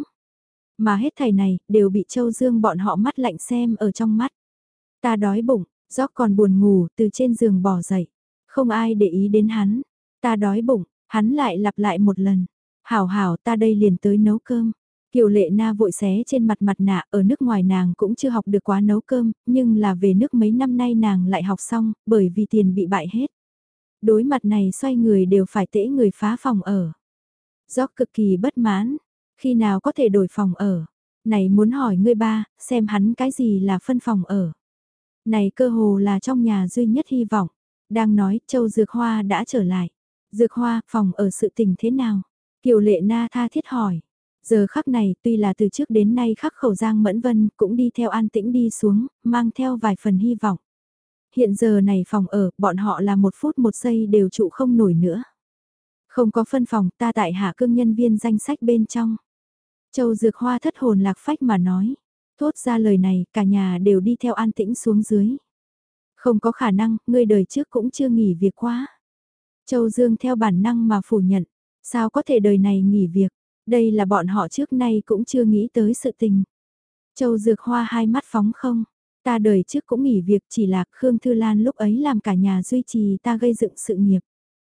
S1: Mà hết thầy này, đều bị Châu Dương bọn họ mắt lạnh xem ở trong mắt. Ta đói bụng, Gióc còn buồn ngủ, từ trên giường bò dậy. Không ai để ý đến hắn. Ta đói bụng, hắn lại lặp lại một lần. Hảo hảo ta đây liền tới nấu cơm. Kiều Lệ Na vội xé trên mặt mặt nạ, ở nước ngoài nàng cũng chưa học được quá nấu cơm, nhưng là về nước mấy năm nay nàng lại học xong, bởi vì tiền bị bại hết. Đối mặt này xoay người đều phải tễ người phá phòng ở. Gióc cực kỳ bất mãn, khi nào có thể đổi phòng ở. Này muốn hỏi ngươi ba, xem hắn cái gì là phân phòng ở. Này cơ hồ là trong nhà duy nhất hy vọng. Đang nói, Châu Dược Hoa đã trở lại. Dược Hoa, phòng ở sự tình thế nào? Kiều Lệ Na tha thiết hỏi. Giờ khắc này, tuy là từ trước đến nay khắc khẩu Giang Mẫn Vân cũng đi theo an tĩnh đi xuống, mang theo vài phần hy vọng. Hiện giờ này phòng ở, bọn họ là một phút một giây đều trụ không nổi nữa. Không có phân phòng, ta tại hạ cương nhân viên danh sách bên trong. Châu Dược Hoa thất hồn lạc phách mà nói. Thốt ra lời này, cả nhà đều đi theo an tĩnh xuống dưới. Không có khả năng, ngươi đời trước cũng chưa nghỉ việc quá. Châu Dương theo bản năng mà phủ nhận. Sao có thể đời này nghỉ việc? Đây là bọn họ trước nay cũng chưa nghĩ tới sự tình. Châu Dược Hoa hai mắt phóng không. Ta đời trước cũng nghỉ việc, chỉ là Khương Thư Lan lúc ấy làm cả nhà duy trì ta gây dựng sự nghiệp.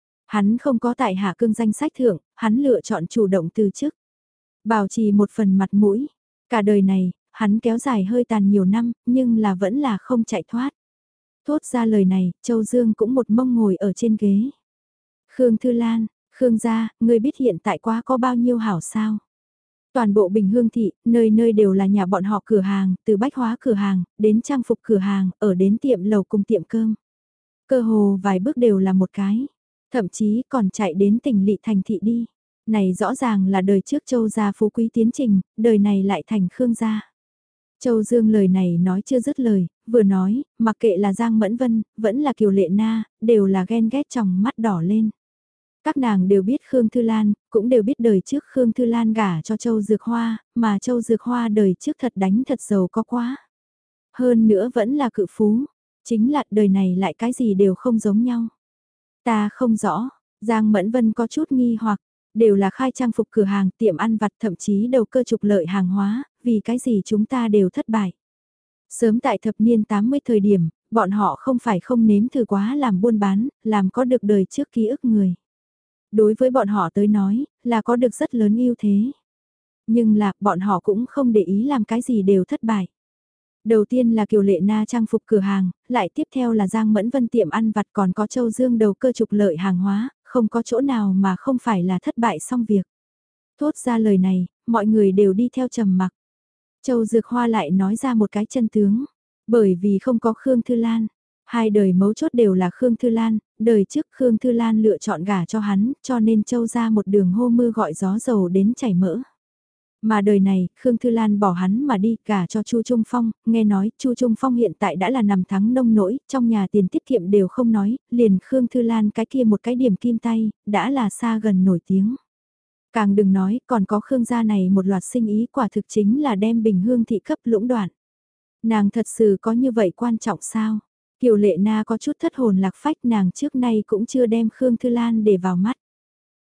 S1: Hắn không có tại hạ cương danh sách thưởng, hắn lựa chọn chủ động từ chức. Bảo trì một phần mặt mũi. Cả đời này, hắn kéo dài hơi tàn nhiều năm, nhưng là vẫn là không chạy thoát. Thốt ra lời này, Châu Dương cũng một mông ngồi ở trên ghế. Khương Thư Lan, Khương gia, ngươi biết hiện tại quá có bao nhiêu hảo sao? Toàn bộ Bình Hương thị, nơi nơi đều là nhà bọn họ cửa hàng, từ bách hóa cửa hàng, đến trang phục cửa hàng, ở đến tiệm lầu cùng tiệm cơm. Cơ hồ vài bước đều là một cái, thậm chí còn chạy đến tỉnh lỵ thành thị đi. Này rõ ràng là đời trước Châu gia phú quý tiến trình, đời này lại thành Khương gia. Châu Dương lời này nói chưa dứt lời, vừa nói, mặc kệ là Giang Mẫn Vân, vẫn là Kiều Lệ Na, đều là ghen ghét trong mắt đỏ lên. Các nàng đều biết Khương Thư Lan, cũng đều biết đời trước Khương Thư Lan gả cho Châu Dược Hoa, mà Châu Dược Hoa đời trước thật đánh thật giàu có quá. Hơn nữa vẫn là cự phú, chính là đời này lại cái gì đều không giống nhau. Ta không rõ, Giang Mẫn Vân có chút nghi hoặc, đều là khai trang phục cửa hàng, tiệm ăn vặt thậm chí đầu cơ trục lợi hàng hóa, vì cái gì chúng ta đều thất bại. Sớm tại thập niên tám mươi thời điểm, bọn họ không phải không nếm thử quá làm buôn bán, làm có được đời trước ký ức người. Đối với bọn họ tới nói, là có được rất lớn ưu thế. Nhưng là, bọn họ cũng không để ý làm cái gì đều thất bại. Đầu tiên là Kiều Lệ Na trang phục cửa hàng, lại tiếp theo là Giang Mẫn Vân tiệm ăn vặt, còn có Châu Dương đầu cơ trục lợi hàng hóa, không có chỗ nào mà không phải là thất bại xong việc. Thốt ra lời này, mọi người đều đi theo trầm mặc. Châu Dược Hoa lại nói ra một cái chân tướng, bởi vì không có Khương Thư Lan. Hai đời mấu chốt đều là Khương Thư Lan, đời trước Khương Thư Lan lựa chọn gả cho hắn, cho nên Châu ra một đường hô mưa gọi gió dầu đến chảy mỡ. Mà đời này, Khương Thư Lan bỏ hắn mà đi gả cho Chu Trung Phong, nghe nói Chu Trung Phong hiện tại đã là nằm thắng nông nỗi, trong nhà tiền tiết kiệm đều không nói, liền Khương Thư Lan cái kia một cái điểm kim tay, đã là xa gần nổi tiếng. Càng đừng nói, còn có Khương gia này một loạt sinh ý quả thực chính là đem Bình Hương thị cấp lũng đoạn. Nàng thật sự có như vậy quan trọng sao? Kiều Lệ Na có chút thất hồn lạc phách, nàng trước nay cũng chưa đem Khương Thư Lan để vào mắt.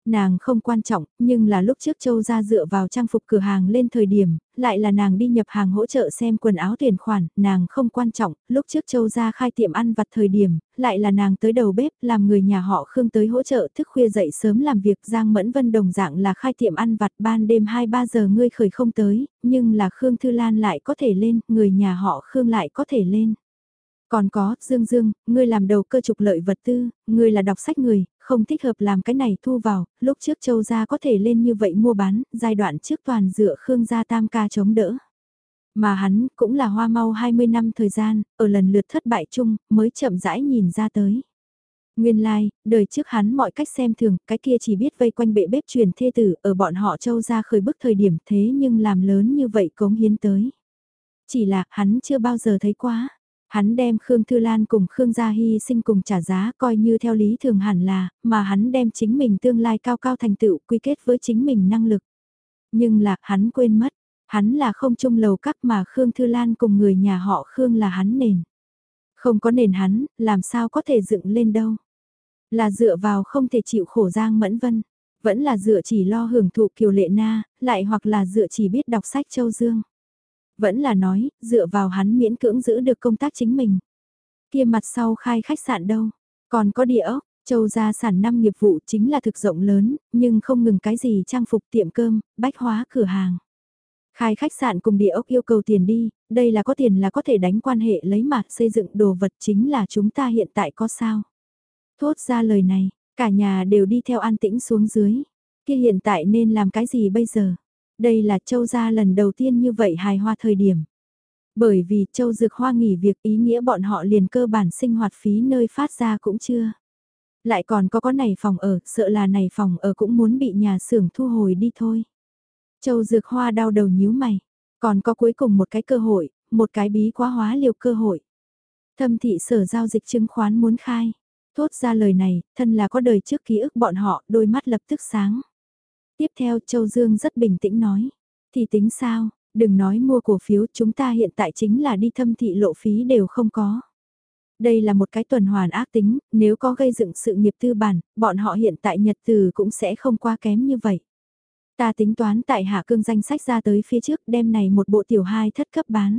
S1: Nàng không quan trọng, nhưng là lúc trước Châu gia dựa vào trang phục cửa hàng lên thời điểm, lại là nàng đi nhập hàng hỗ trợ xem quần áo tuyển khoản, nàng không quan trọng, lúc trước Châu gia khai tiệm ăn vặt thời điểm, lại là nàng tới đầu bếp, làm người nhà họ Khương tới hỗ trợ thức khuya dậy sớm làm việc. Giang Mẫn Vân đồng dạng là khai tiệm ăn vặt ban đêm hai ba giờ ngươi khởi không tới, nhưng là Khương Thư Lan lại có thể lên, người nhà họ Khương lại có thể lên. Còn có, Dương Dương, ngươi làm đầu cơ trục lợi vật tư, ngươi là đọc sách người, không thích hợp làm cái này thu vào, lúc trước Châu gia có thể lên như vậy mua bán, giai đoạn trước toàn dựa Khương gia tam ca chống đỡ. Mà hắn cũng là hoa mau hai mươi năm thời gian, ở lần lượt thất bại chung, mới chậm rãi nhìn ra tới. Nguyên lai, like, đời trước hắn mọi cách xem thường, cái kia chỉ biết vây quanh bệ bếp truyền thê tử, ở bọn họ Châu gia khởi bức thời điểm thế nhưng làm lớn như vậy cống hiến tới. Chỉ là, hắn chưa bao giờ thấy quá. Hắn đem Khương Thư Lan cùng Khương Gia Hy sinh cùng trả giá coi như theo lý thường hẳn là, mà hắn đem chính mình tương lai cao cao thành tựu quy kết với chính mình năng lực. Nhưng là, hắn quên mất, hắn là không chung lầu các mà Khương Thư Lan cùng người nhà họ Khương là hắn nền. Không có nền hắn, làm sao có thể dựng lên đâu. Là dựa vào không thể chịu khổ Giang Mẫn Vân, vẫn là dựa chỉ lo hưởng thụ Kiều Lệ Na, lại hoặc là dựa chỉ biết đọc sách Châu Dương. Vẫn là nói, dựa vào hắn miễn cưỡng giữ được công tác chính mình. Kia mặt sau khai khách sạn đâu, còn có địa ốc, Châu gia sản năm nghiệp vụ chính là thực rộng lớn, nhưng không ngừng cái gì trang phục tiệm cơm, bách hóa cửa hàng. Khai khách sạn cùng địa ốc yêu cầu tiền đi, đây là có tiền là có thể đánh quan hệ lấy mà xây dựng đồ vật chính là chúng ta hiện tại có sao. Thốt ra lời này, cả nhà đều đi theo an tĩnh xuống dưới. Kia hiện tại nên làm cái gì bây giờ? Đây là Châu gia lần đầu tiên như vậy hài hòa thời điểm. Bởi vì Châu Dược Hoa nghỉ việc ý nghĩa bọn họ liền cơ bản sinh hoạt phí nơi phát ra cũng chưa. Lại còn có có này phòng ở, sợ là này phòng ở cũng muốn bị nhà xưởng thu hồi đi thôi. Châu Dược Hoa đau đầu nhíu mày. Còn có cuối cùng một cái cơ hội, một cái bí quá hóa liều cơ hội. Thâm thị sở giao dịch chứng khoán muốn khai. Thốt ra lời này, thân là có đời trước ký ức bọn họ, đôi mắt lập tức sáng. Tiếp theo Châu Dương rất bình tĩnh nói. Thì tính sao, đừng nói mua cổ phiếu, chúng ta hiện tại chính là đi thâm thị lộ phí đều không có. Đây là một cái tuần hoàn ác tính, nếu có gây dựng sự nghiệp tư bản, bọn họ hiện tại nhật từ cũng sẽ không quá kém như vậy. Ta tính toán tại Hạ Cương danh sách ra tới phía trước đem này một bộ tiểu hai thất cấp bán.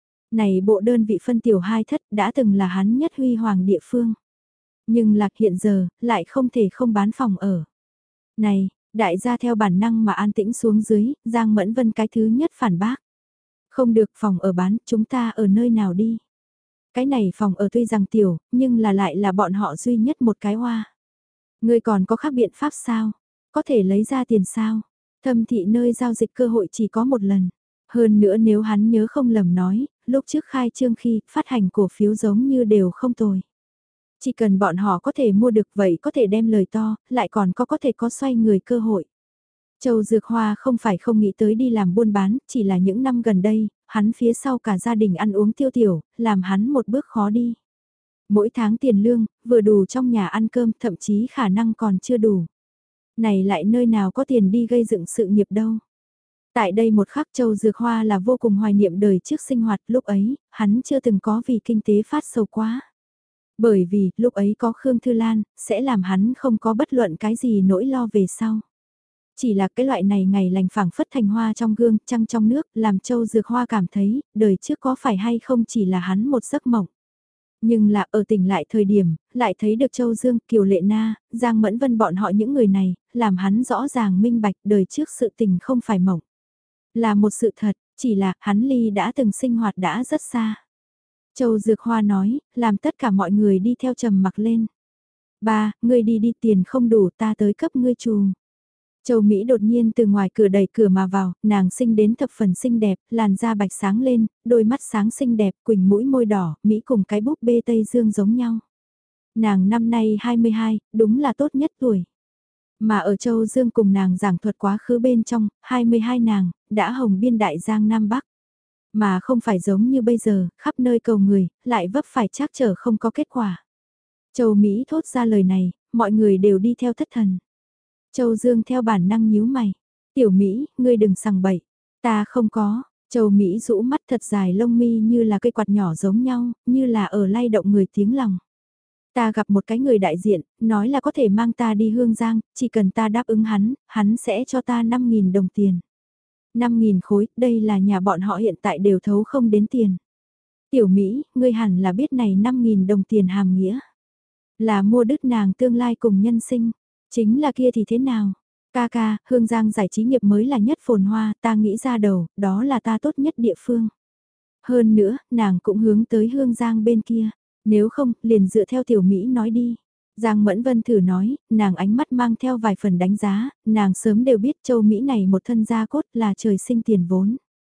S1: Này bộ đơn vị phân tiểu hai thất đã từng là hắn nhất huy hoàng địa phương. Nhưng lạc hiện giờ, lại không thể không bán phòng ở. Này, đại gia theo bản năng mà an tĩnh xuống dưới, Giang Mẫn Vân cái thứ nhất phản bác. Không được phòng ở bán, chúng ta ở nơi nào đi. Cái này phòng ở tuy rằng tiểu, nhưng là lại là bọn họ duy nhất một cái hoa. Người còn có khác biện pháp sao? Có thể lấy ra tiền sao? Thâm thị nơi giao dịch cơ hội chỉ có một lần. Hơn nữa nếu hắn nhớ không lầm nói, lúc trước khai trương khi phát hành cổ phiếu giống như đều không tồi. Chỉ cần bọn họ có thể mua được vậy có thể đem lời to, lại còn có có thể có xoay người cơ hội. Châu Dược Hoa không phải không nghĩ tới đi làm buôn bán, chỉ là những năm gần đây, hắn phía sau cả gia đình ăn uống tiêu tiểu, làm hắn một bước khó đi. Mỗi tháng tiền lương, vừa đủ trong nhà ăn cơm, thậm chí khả năng còn chưa đủ. Này lại nơi nào có tiền đi gây dựng sự nghiệp đâu. Tại đây một khắc Châu Dược Hoa là vô cùng hoài niệm đời trước sinh hoạt, lúc ấy, hắn chưa từng có vì kinh tế phát sầu quá. Bởi vì, lúc ấy có Khương Thư Lan, sẽ làm hắn không có bất luận cái gì nỗi lo về sau. Chỉ là cái loại này ngày lành phảng phất thành hoa trong gương, trăng trong nước, làm Châu Dược Hoa cảm thấy, đời trước có phải hay không chỉ là hắn một giấc mộng. Nhưng là ở tỉnh lại thời điểm, lại thấy được Châu Dương, Kiều Lệ Na, Giang Mẫn Vân bọn họ những người này, làm hắn rõ ràng minh bạch đời trước sự tình không phải mộng. Là một sự thật, chỉ là hắn ly đã từng sinh hoạt đã rất xa. Châu Dược Hoa nói, làm tất cả mọi người đi theo trầm mặc lên. Ba, ngươi đi đi tiền không đủ ta tới cấp ngươi trù. Châu Mỹ đột nhiên từ ngoài cửa đẩy cửa mà vào, nàng sinh đến thập phần xinh đẹp, làn da bạch sáng lên, đôi mắt sáng xinh đẹp, quỳnh mũi môi đỏ, Mỹ cùng cái búp bê Tây Dương giống nhau. Nàng năm nay hai mươi hai, đúng là tốt nhất tuổi. Mà ở Châu Dương cùng nàng giảng thuật quá khứ bên trong, hai mươi hai nàng, đã hồng biên đại giang Nam Bắc. Mà không phải giống như bây giờ, khắp nơi cầu người, lại vấp phải trắc trở không có kết quả. Châu Mỹ thốt ra lời này, mọi người đều đi theo thất thần. Châu Dương theo bản năng nhíu mày. Tiểu Mỹ, ngươi đừng sằng bậy. Ta không có. Châu Mỹ rũ mắt thật dài lông mi như là cây quạt nhỏ giống nhau, như là ở lay động người tiếng lòng. Ta gặp một cái người đại diện, nói là có thể mang ta đi Hương Giang, chỉ cần ta đáp ứng hắn, hắn sẽ cho ta năm nghìn đồng tiền. năm nghìn khối, đây là nhà bọn họ hiện tại đều thấu không đến tiền. Tiểu Mỹ, ngươi hẳn là biết này năm nghìn đồng tiền hàm nghĩa. Là mua đứt nàng tương lai cùng nhân sinh. Chính là kia thì thế nào? Ca ca, Hương Giang giải trí nghiệp mới là nhất phồn hoa, ta nghĩ ra đầu, đó là ta tốt nhất địa phương. Hơn nữa, nàng cũng hướng tới Hương Giang bên kia. Nếu không, liền dựa theo Tiểu Mỹ nói đi. Giang Mẫn Vân thử nói, nàng ánh mắt mang theo vài phần đánh giá, nàng sớm đều biết Châu Mỹ này một thân gia cốt là trời sinh tiền vốn.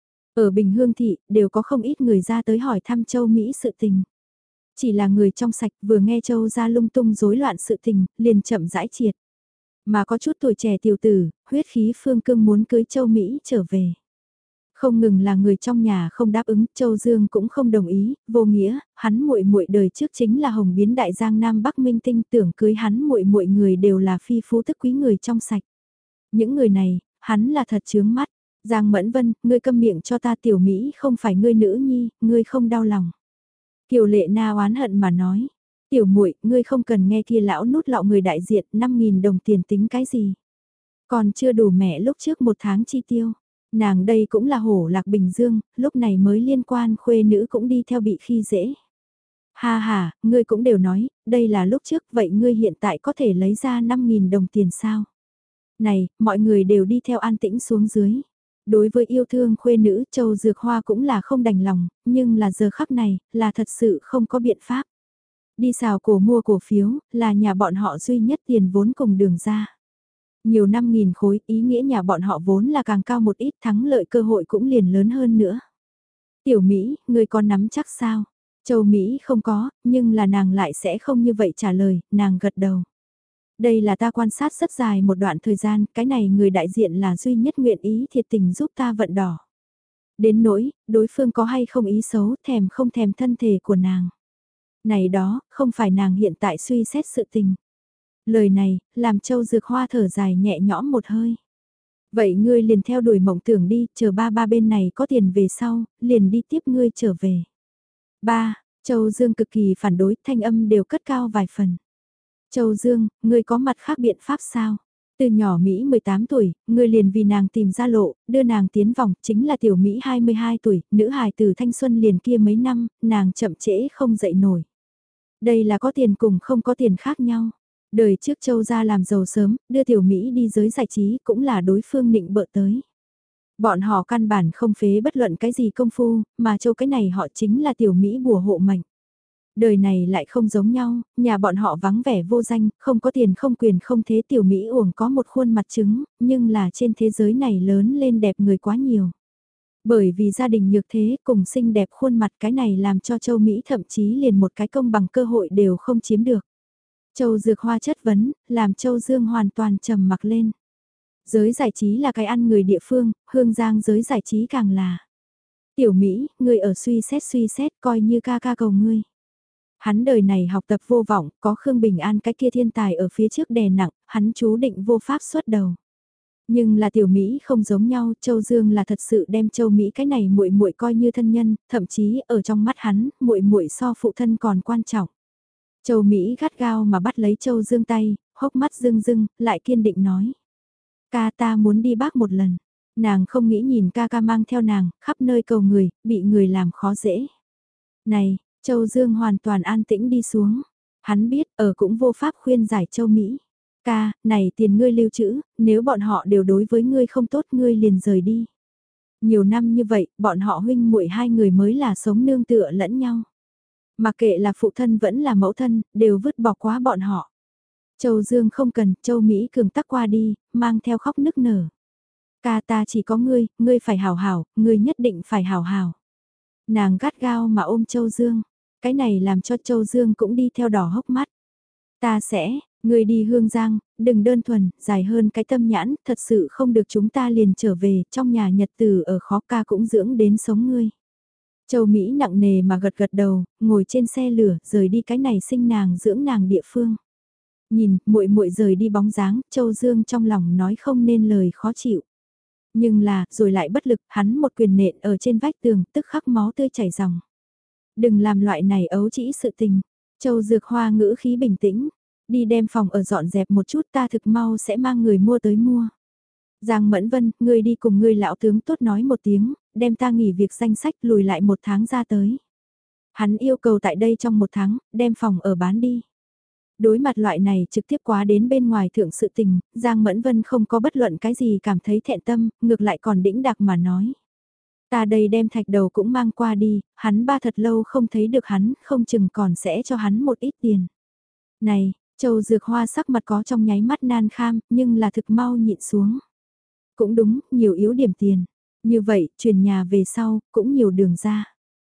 S1: Ở Bình Hương Thị, đều có không ít người ra tới hỏi thăm Châu Mỹ sự tình. Chỉ là người trong sạch vừa nghe Châu ra lung tung rối loạn sự tình, liền chậm rãi triệt. Mà có chút tuổi trẻ tiểu tử, huyết khí phương cương muốn cưới Châu Mỹ trở về. Không ngừng là người trong nhà không đáp ứng, Châu Dương cũng không đồng ý, vô nghĩa, hắn muội muội đời trước chính là hồng biến đại giang nam bắc minh tinh, tưởng cưới hắn muội muội người đều là phi phú tức quý người trong sạch. Những người này, hắn là thật chướng mắt. Giang Mẫn Vân, ngươi câm miệng cho ta, Tiểu Mỹ không phải ngươi nữ nhi, ngươi không đau lòng. Kiều Lệ Na oán hận mà nói, Tiểu muội, ngươi không cần nghe kia lão nút lọ người đại diện, năm nghìn đồng tiền tính cái gì? Còn chưa đủ mẹ lúc trước một tháng chi tiêu. Nàng đây cũng là hổ lạc Bình Dương, lúc này mới liên quan khuê nữ cũng đi theo bị khi dễ. Ha ha, ngươi cũng đều nói, đây là lúc trước, vậy ngươi hiện tại có thể lấy ra năm nghìn đồng tiền sao? Này, mọi người đều đi theo an tĩnh xuống dưới. Đối với yêu thương khuê nữ, Châu Dược Hoa cũng là không đành lòng, nhưng là giờ khắc này, là thật sự không có biện pháp. Đi xào cổ mua cổ phiếu, là nhà bọn họ duy nhất tiền vốn cùng đường ra. Nhiều năm nghìn khối, ý nghĩa nhà bọn họ vốn là càng cao một ít, thắng lợi cơ hội cũng liền lớn hơn nữa. Tiểu Mỹ, người có nắm chắc sao? Châu Mỹ không có, nhưng là nàng lại sẽ không như vậy trả lời, nàng gật đầu. Đây là ta quan sát rất dài một đoạn thời gian, cái này người đại diện là duy nhất nguyện ý thiệt tình giúp ta vận đỏ. Đến nỗi, đối phương có hay không ý xấu, thèm không thèm thân thể của nàng. Này đó, không phải nàng hiện tại suy xét sự tình. Lời này, làm Châu Dược Hoa thở dài nhẹ nhõm một hơi. Vậy ngươi liền theo đuổi mộng tưởng đi, chờ ba ba bên này có tiền về sau, liền đi tiếp ngươi trở về. Ba, Châu Dương cực kỳ phản đối, thanh âm đều cất cao vài phần. Châu Dương, ngươi có mặt khác biện pháp sao? Từ nhỏ Mỹ mười tám tuổi, ngươi liền vì nàng tìm ra lộ, đưa nàng tiến vòng, chính là tiểu Mỹ hai mươi hai tuổi, nữ hài từ thanh xuân liền kia mấy năm, nàng chậm trễ không dậy nổi. Đây là có tiền cùng không có tiền khác nhau. Đời trước Châu gia làm giàu sớm, đưa tiểu Mỹ đi giới giải trí cũng là đối phương nịnh bợ tới. Bọn họ căn bản không phế bất luận cái gì công phu, mà Châu cái này họ chính là tiểu Mỹ bùa hộ mệnh. Đời này lại không giống nhau, nhà bọn họ vắng vẻ vô danh, không có tiền không quyền không thế, tiểu Mỹ uổng có một khuôn mặt trứng, nhưng là trên thế giới này lớn lên đẹp người quá nhiều. Bởi vì gia đình nhược thế cùng xinh đẹp khuôn mặt, cái này làm cho Châu Mỹ thậm chí liền một cái công bằng cơ hội đều không chiếm được. Châu Dược Hoa chất vấn, làm Châu Dương hoàn toàn trầm mặc lên. Giới giải trí là cái ăn người địa phương, Hương Giang giới giải trí càng là. Tiểu Mỹ, ngươi ở suy xét suy xét coi như ca ca cầu ngươi. Hắn đời này học tập vô vọng, có Khương Bình An cái kia thiên tài ở phía trước đè nặng, hắn chú định vô pháp xuất đầu. Nhưng là tiểu Mỹ không giống nhau, Châu Dương là thật sự đem Châu Mỹ cái này muội muội coi như thân nhân, thậm chí ở trong mắt hắn, muội muội so phụ thân còn quan trọng. Châu Mỹ gắt gao mà bắt lấy Châu Dương tay, hốc mắt rưng rưng, lại kiên định nói: "Ca, ta muốn đi Bắc một lần." Nàng không nghĩ nhìn ca ca mang theo nàng, khắp nơi cầu người, bị người làm khó dễ. Này, Châu Dương hoàn toàn an tĩnh đi xuống. Hắn biết, ở cũng vô pháp khuyên giải Châu Mỹ. Ca, này tiền ngươi lưu trữ, nếu bọn họ đều đối với ngươi không tốt ngươi liền rời đi. Nhiều năm như vậy, bọn họ huynh muội hai người mới là sống nương tựa lẫn nhau. Mặc kệ là phụ thân vẫn là mẫu thân, đều vứt bỏ quá bọn họ. Châu Dương không cần, Châu Mỹ cường tắc qua đi, mang theo khóc nức nở. Ca, ta chỉ có ngươi, ngươi phải hào hào, ngươi nhất định phải hào hào. Nàng gắt gao mà ôm Châu Dương, cái này làm cho Châu Dương cũng đi theo đỏ hốc mắt. Ta sẽ, ngươi đi Hương Giang, đừng đơn thuần, dài hơn cái tâm nhãn, thật sự không được chúng ta liền trở về, trong nhà nhật từ ở khó, ca cũng dưỡng đến sống ngươi. Châu Mỹ nặng nề mà gật gật đầu, ngồi trên xe lửa, rời đi cái này sinh nàng dưỡng nàng địa phương. Nhìn, muội muội rời đi bóng dáng, Châu Dương trong lòng nói không nên lời khó chịu. Nhưng là, rồi lại bất lực, hắn một quyền nện ở trên vách tường, tức khắc máu tươi chảy ròng. Đừng làm loại này ấu trĩ sự tình. Châu Dược Hoa ngữ khí bình tĩnh, đi đem phòng ở dọn dẹp một chút ta thực mau sẽ mang người mua tới mua. Giang Mẫn Vân, ngươi đi cùng ngươi lão tướng tốt nói một tiếng, đem ta nghỉ việc danh sách lùi lại một tháng ra tới. Hắn yêu cầu tại đây trong một tháng, đem phòng ở bán đi. Đối mặt loại này trực tiếp quá đến bên ngoài thượng sự tình, Giang Mẫn Vân không có bất luận cái gì cảm thấy thẹn tâm, ngược lại còn đĩnh đạc mà nói. Ta đây đem thạch đầu cũng mang qua đi, hắn ba thật lâu không thấy được hắn, không chừng còn sẽ cho hắn một ít tiền. Này, Châu Dược Hoa sắc mặt có trong nháy mắt nan kham, nhưng là thực mau nhịn xuống. Cũng đúng, nhiều yếu điểm tiền. Như vậy, chuyển nhà về sau, cũng nhiều đường ra.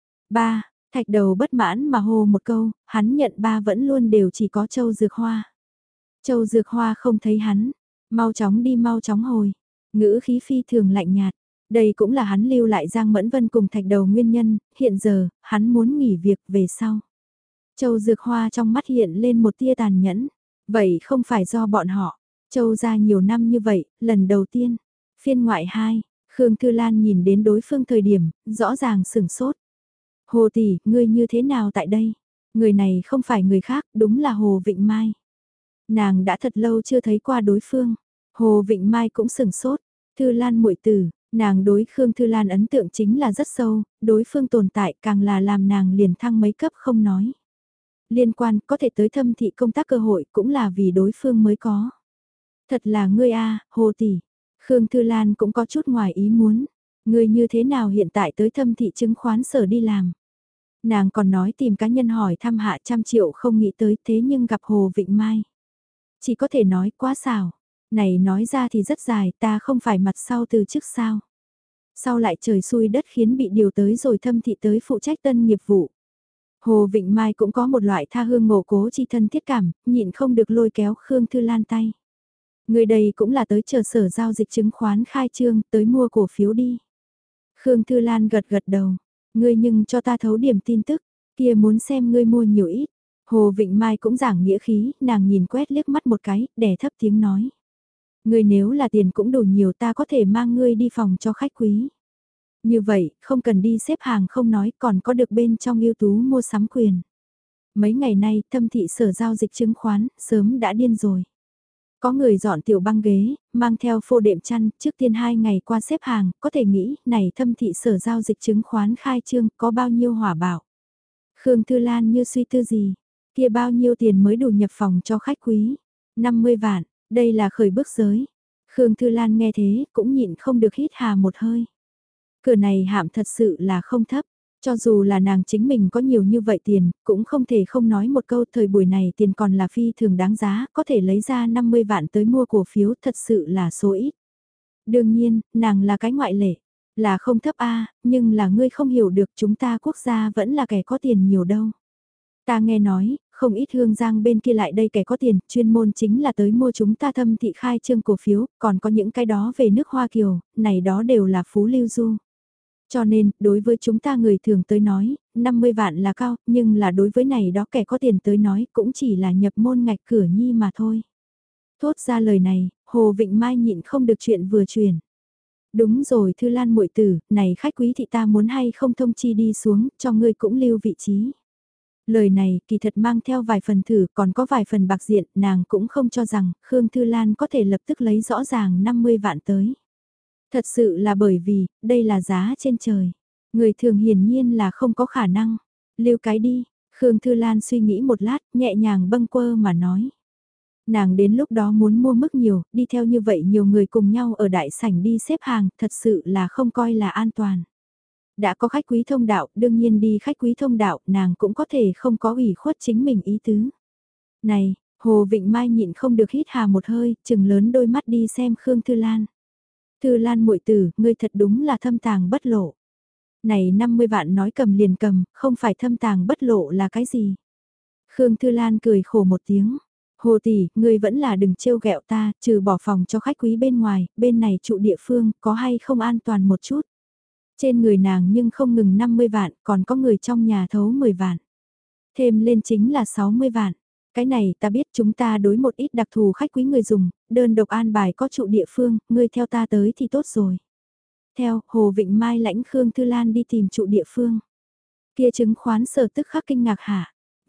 S1: Ba, thạch đầu bất mãn mà hô một câu, hắn nhận ba vẫn luôn đều chỉ có Châu Dược Hoa. Châu Dược Hoa không thấy hắn, mau chóng đi mau chóng hồi. Ngữ khí phi thường lạnh nhạt. Đây cũng là hắn lưu lại Giang Mẫn Vân cùng thạch đầu nguyên nhân, hiện giờ, hắn muốn nghỉ việc về sau. Châu Dược Hoa trong mắt hiện lên một tia tàn nhẫn. Vậy không phải do bọn họ. Châu ra nhiều năm như vậy, lần đầu tiên. Phiên ngoại hai, Khương Thư Lan nhìn đến đối phương thời điểm, rõ ràng sửng sốt. Hồ tỷ, ngươi như thế nào tại đây? Người này không phải người khác, đúng là Hồ Vịnh Mai. Nàng đã thật lâu chưa thấy qua đối phương. Hồ Vịnh Mai cũng sửng sốt. Thư Lan muội tử, nàng đối Khương Thư Lan ấn tượng chính là rất sâu, đối phương tồn tại càng là làm nàng liền thăng mấy cấp không nói. Liên quan có thể tới thâm thị công tác cơ hội cũng là vì đối phương mới có. Thật là ngươi a, Hồ tỷ. Khương Thư Lan cũng có chút ngoài ý muốn. Ngươi như thế nào hiện tại tới thâm thị chứng khoán sở đi làm? Nàng còn nói tìm cá nhân hỏi thăm hạ trăm triệu không nghĩ tới thế nhưng gặp Hồ Vịnh Mai. Chỉ có thể nói quá xảo. Này nói ra thì rất dài ta không phải mặt sau từ trước sao. Sau lại trời xui đất khiến bị điều tới rồi thâm thị tới phụ trách tân nghiệp vụ. Hồ Vịnh Mai cũng có một loại tha hương ngộ cố chi thân thiết cảm, nhịn không được lôi kéo Khương Thư Lan tay. Người đây cũng là tới chờ sở giao dịch chứng khoán khai trương, tới mua cổ phiếu đi. Khương Thư Lan gật gật đầu, ngươi nhưng cho ta thấu điểm tin tức, kia muốn xem ngươi mua nhiều ít. Hồ Vịnh Mai cũng giảng nghĩa khí, nàng nhìn quét liếc mắt một cái, đè thấp tiếng nói. Ngươi nếu là tiền cũng đủ nhiều ta có thể mang ngươi đi phòng cho khách quý. Như vậy, không cần đi xếp hàng không nói còn có được bên trong ưu tú mua sắm quyền. Mấy ngày nay, thâm thị sở giao dịch chứng khoán, sớm đã điên rồi. Có người dọn tiểu băng ghế, mang theo phô đệm chăn, trước tiên hai ngày qua xếp hàng, có thể nghĩ, này thâm thị sở giao dịch chứng khoán khai trương, có bao nhiêu hỏa bảo. Khương Thư Lan như suy tư gì, kia bao nhiêu tiền mới đủ nhập phòng cho khách quý. năm mươi vạn, đây là khởi bước giới. Khương Thư Lan nghe thế, cũng nhịn không được hít hà một hơi. Cửa này hạm thật sự là không thấp. Cho dù là nàng chính mình có nhiều như vậy tiền, cũng không thể không nói một câu thời buổi này tiền còn là phi thường đáng giá, có thể lấy ra năm mươi vạn tới mua cổ phiếu thật sự là số ít. Đương nhiên, nàng là cái ngoại lệ, là không thấp a nhưng là ngươi không hiểu được chúng ta quốc gia vẫn là kẻ có tiền nhiều đâu. Ta nghe nói, không ít hương giang bên kia lại đây kẻ có tiền, chuyên môn chính là tới mua chúng ta thâm thị khai trương cổ phiếu, còn có những cái đó về nước Hoa Kiều, này đó đều là phú lưu du. Cho nên, đối với chúng ta người thường tới nói, năm mươi vạn là cao, nhưng là đối với này đó kẻ có tiền tới nói cũng chỉ là nhập môn ngạch cửa nhi mà thôi. Thốt ra lời này, Hồ Vịnh Mai nhịn không được chuyện vừa truyền. Đúng rồi Thư Lan muội tử, này khách quý thị ta muốn hay không thông chi đi xuống, cho ngươi cũng lưu vị trí. Lời này kỳ thật mang theo vài phần thử còn có vài phần bạc diện, nàng cũng không cho rằng Khương Thư Lan có thể lập tức lấy rõ ràng năm mươi vạn tới. Thật sự là bởi vì, đây là giá trên trời. Người thường hiển nhiên là không có khả năng. Lưu cái đi, Khương Thư Lan suy nghĩ một lát, nhẹ nhàng bâng quơ mà nói. Nàng đến lúc đó muốn mua mức nhiều, đi theo như vậy nhiều người cùng nhau ở đại sảnh đi xếp hàng, thật sự là không coi là an toàn. Đã có khách quý thông đạo, đương nhiên đi khách quý thông đạo, nàng cũng có thể không có ủy khuất chính mình ý tứ. Này, Hồ Vịnh Mai nhịn không được hít hà một hơi, chừng lớn đôi mắt đi xem Khương Thư Lan. Thư Lan muội tử, ngươi thật đúng là thâm tàng bất lộ. Này năm mươi vạn nói cầm liền cầm, không phải thâm tàng bất lộ là cái gì? Khương Thư Lan cười khổ một tiếng. Hồ tỷ, ngươi vẫn là đừng trêu ghẹo ta, trừ bỏ phòng cho khách quý bên ngoài, bên này trụ địa phương, có hay không an toàn một chút. Trên người nàng nhưng không ngừng năm mươi vạn, còn có người trong nhà thấu mười vạn. Thêm lên chính là sáu mươi vạn. Cái này ta biết chúng ta đối một ít đặc thù khách quý người dùng, đơn độc an bài có trụ địa phương, ngươi theo ta tới thì tốt rồi. Theo, Hồ Vịnh Mai lãnh Khương Thư Lan đi tìm trụ địa phương. Kia chứng khoán sở tức khắc kinh ngạc hả?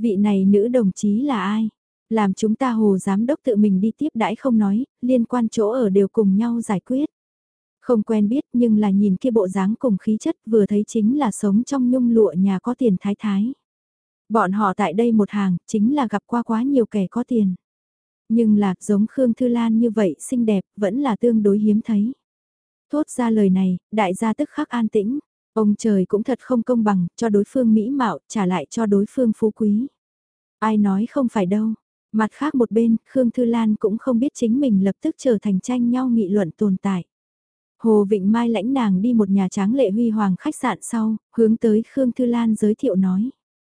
S1: Vị này nữ đồng chí là ai? Làm chúng ta Hồ giám đốc tự mình đi tiếp đãi không nói, liên quan chỗ ở đều cùng nhau giải quyết. Không quen biết nhưng là nhìn kia bộ dáng cùng khí chất vừa thấy chính là sống trong nhung lụa nhà có tiền thái thái. Bọn họ tại đây một hàng chính là gặp qua quá nhiều kẻ có tiền. Nhưng là giống Khương Thư Lan như vậy xinh đẹp vẫn là tương đối hiếm thấy. Thốt ra lời này, đại gia tức khắc an tĩnh. Ông trời cũng thật không công bằng, cho đối phương mỹ mạo, trả lại cho đối phương phú quý. Ai nói không phải đâu. Mặt khác một bên, Khương Thư Lan cũng không biết chính mình lập tức trở thành tranh nhau nghị luận tồn tại. Hồ Vịnh Mai lãnh nàng đi một nhà tráng lệ huy hoàng khách sạn sau, hướng tới Khương Thư Lan giới thiệu nói.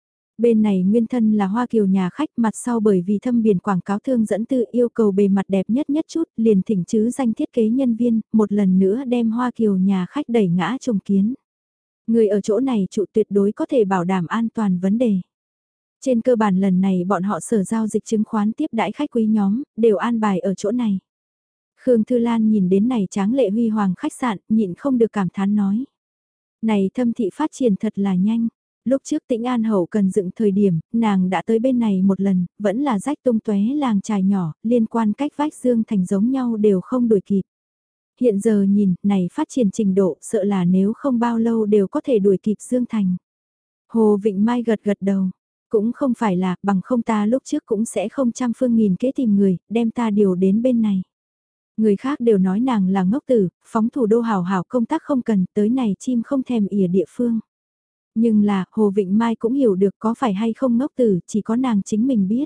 S1: Bên này nguyên thân là Hoa Kiều nhà khách, mặt sau bởi vì thâm biển quảng cáo thương dẫn tư yêu cầu bề mặt đẹp nhất nhất chút, liền thỉnh chứ danh thiết kế nhân viên, một lần nữa đem Hoa Kiều nhà khách đẩy ngã trùng kiến. Người ở chỗ này trụ tuyệt đối có thể bảo đảm an toàn vấn đề. Trên cơ bản lần này bọn họ sở giao dịch chứng khoán tiếp đãi khách quý nhóm, đều an bài ở chỗ này. Khương Thư Lan nhìn đến này tráng lệ huy hoàng khách sạn, nhịn không được cảm thán nói. Này thâm thị phát triển thật là nhanh. Lúc trước Tĩnh An Hậu cần dựng thời điểm, nàng đã tới bên này một lần, vẫn là rách tung tóe làng trài nhỏ, liên quan cách vách Dương Thành giống nhau đều không đuổi kịp. Hiện giờ nhìn, này phát triển trình độ, sợ là nếu không bao lâu đều có thể đuổi kịp Dương Thành. Hồ Vịnh Mai gật gật đầu, cũng không phải là, bằng không ta lúc trước cũng sẽ không trăm phương nghìn kế tìm người, đem ta điều đến bên này. Người khác đều nói nàng là ngốc tử, phóng thủ đô hào hào công tác không cần, tới này chim không thèm ỉa địa phương. Nhưng là, Hồ Vịnh Mai cũng hiểu được có phải hay không ngốc tử, chỉ có nàng chính mình biết.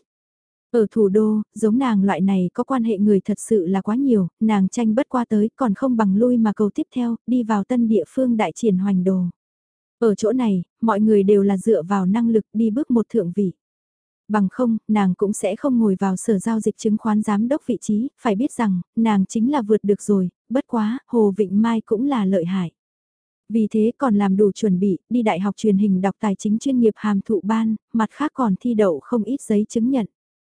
S1: Ở thủ đô, giống nàng loại này có quan hệ người thật sự là quá nhiều, nàng tranh bất qua tới còn không bằng lui mà cầu tiếp theo, đi vào tân địa phương đại triển hoành đồ. Ở chỗ này, mọi người đều là dựa vào năng lực đi bước một thượng vị. Bằng không, nàng cũng sẽ không ngồi vào sở giao dịch chứng khoán giám đốc vị trí, phải biết rằng, nàng chính là vượt được rồi, bất quá, Hồ Vịnh Mai cũng là lợi hại. Vì thế còn làm đủ chuẩn bị, đi đại học truyền hình đọc tài chính chuyên nghiệp hàm thụ ban, mặt khác còn thi đậu không ít giấy chứng nhận.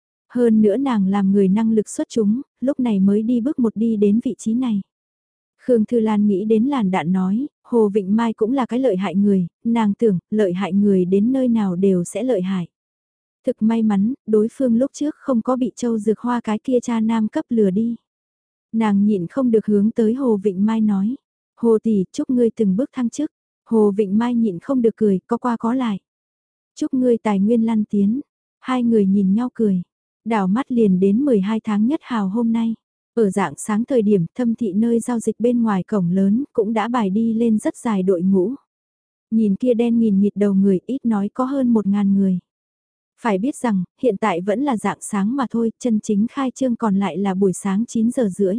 S1: Hơn nữa nàng làm người năng lực xuất chúng, lúc này mới đi bước một đi đến vị trí này. Khương Thư Lan nghĩ đến làn đạn nói, Hồ Vịnh Mai cũng là cái lợi hại người, nàng tưởng lợi hại người đến nơi nào đều sẽ lợi hại. Thực may mắn, đối phương lúc trước không có bị Châu Dược Hoa cái kia cha nam cấp lừa đi. Nàng nhịn không được hướng tới Hồ Vịnh Mai nói. Hồ tỷ, chúc ngươi từng bước thăng chức. Hồ Vịnh Mai nhịn không được cười, có qua có lại. Chúc ngươi tài nguyên lăn tiến. Hai người nhìn nhau cười. Đảo mắt liền đến mười hai tháng nhất hào hôm nay. Ở dạng sáng thời điểm thâm thị nơi giao dịch bên ngoài cổng lớn cũng đã bài đi lên rất dài đội ngũ. Nhìn kia đen nghìn nghịt đầu người ít nói có hơn một ngàn người. Phải biết rằng, hiện tại vẫn là dạng sáng mà thôi, chân chính khai trương còn lại là buổi sáng chín giờ rưỡi.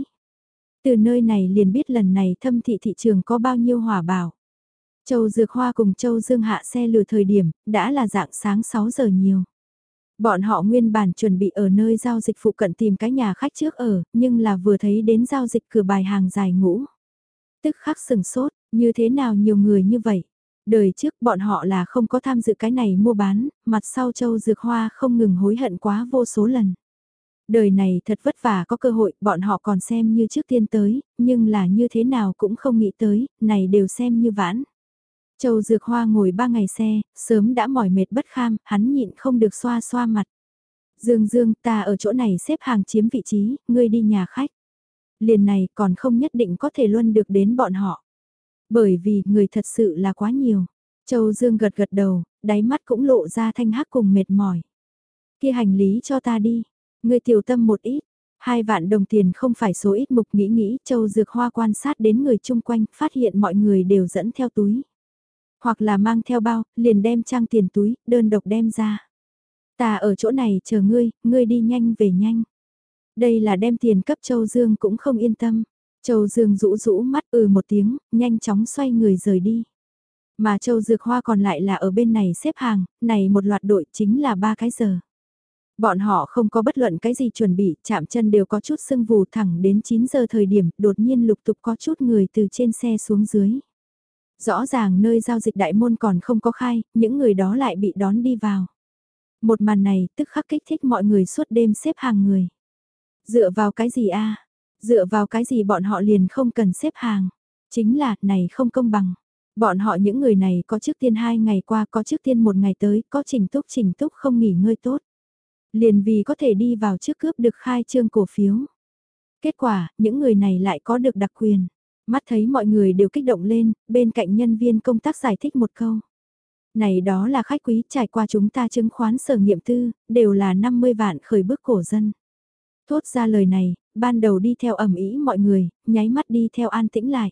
S1: Từ nơi này liền biết lần này thâm thị thị trường có bao nhiêu hỏa bảo. Châu Dược Hoa cùng Châu Dương hạ xe lừa thời điểm, đã là dạng sáng sáu giờ nhiều. Bọn họ nguyên bản chuẩn bị ở nơi giao dịch phụ cận tìm cái nhà khách trước ở, nhưng là vừa thấy đến giao dịch cửa bài hàng dài ngũ. Tức khắc sừng sốt, như thế nào nhiều người như vậy? Đời trước bọn họ là không có tham dự cái này mua bán, mặt sau Châu Dược Hoa không ngừng hối hận quá vô số lần. Đời này thật vất vả có cơ hội, bọn họ còn xem như trước tiên tới, nhưng là như thế nào cũng không nghĩ tới, này đều xem như vãn. Châu Dược Hoa ngồi ba ngày xe, sớm đã mỏi mệt bất kham, hắn nhịn không được xoa xoa mặt. Dương Dương, ta ở chỗ này xếp hàng chiếm vị trí, ngươi đi nhà khách. Liền này còn không nhất định có thể luân được đến bọn họ. Bởi vì người thật sự là quá nhiều. Châu Dương gật gật đầu, đáy mắt cũng lộ ra thanh hắc cùng mệt mỏi. Kia hành lý cho ta đi. Ngươi tiểu tâm một ít. Hai vạn đồng tiền không phải số ít mục nghĩ nghĩ. Châu Dược Hoa quan sát đến người chung quanh, phát hiện mọi người đều dẫn theo túi. Hoặc là mang theo bao, liền đem trang tiền túi, đơn độc đem ra. Ta ở chỗ này chờ ngươi, ngươi đi nhanh về nhanh. Đây là đem tiền cấp Châu Dương cũng không yên tâm. Châu Dương rũ rũ mắt ừ một tiếng, nhanh chóng xoay người rời đi. Mà Châu Dược Hoa còn lại là ở bên này xếp hàng, này một loạt đội chính là ba cái giờ. Bọn họ không có bất luận cái gì chuẩn bị, chạm chân đều có chút sưng vù thẳng đến chín giờ thời điểm, đột nhiên lục tục có chút người từ trên xe xuống dưới. Rõ ràng nơi giao dịch đại môn còn không có khai, những người đó lại bị đón đi vào. Một màn này tức khắc kích thích mọi người suốt đêm xếp hàng người. Dựa vào cái gì a? Dựa vào cái gì bọn họ liền không cần xếp hàng? Chính là, này không công bằng. Bọn họ những người này có trước tiên hai ngày qua, có trước tiên một ngày tới, có Trình Túc Trình Túc không nghỉ ngơi tốt. Liền vì có thể đi vào trước cướp được khai trương cổ phiếu. Kết quả, những người này lại có được đặc quyền. Mắt thấy mọi người đều kích động lên, bên cạnh nhân viên công tác giải thích một câu. Này đó là khách quý trải qua chúng ta chứng khoán sở nghiệm tư, đều là năm mươi vạn khởi bước cổ dân. Thốt ra lời này, ban đầu đi theo ẩm ý mọi người, nháy mắt đi theo an tĩnh lại.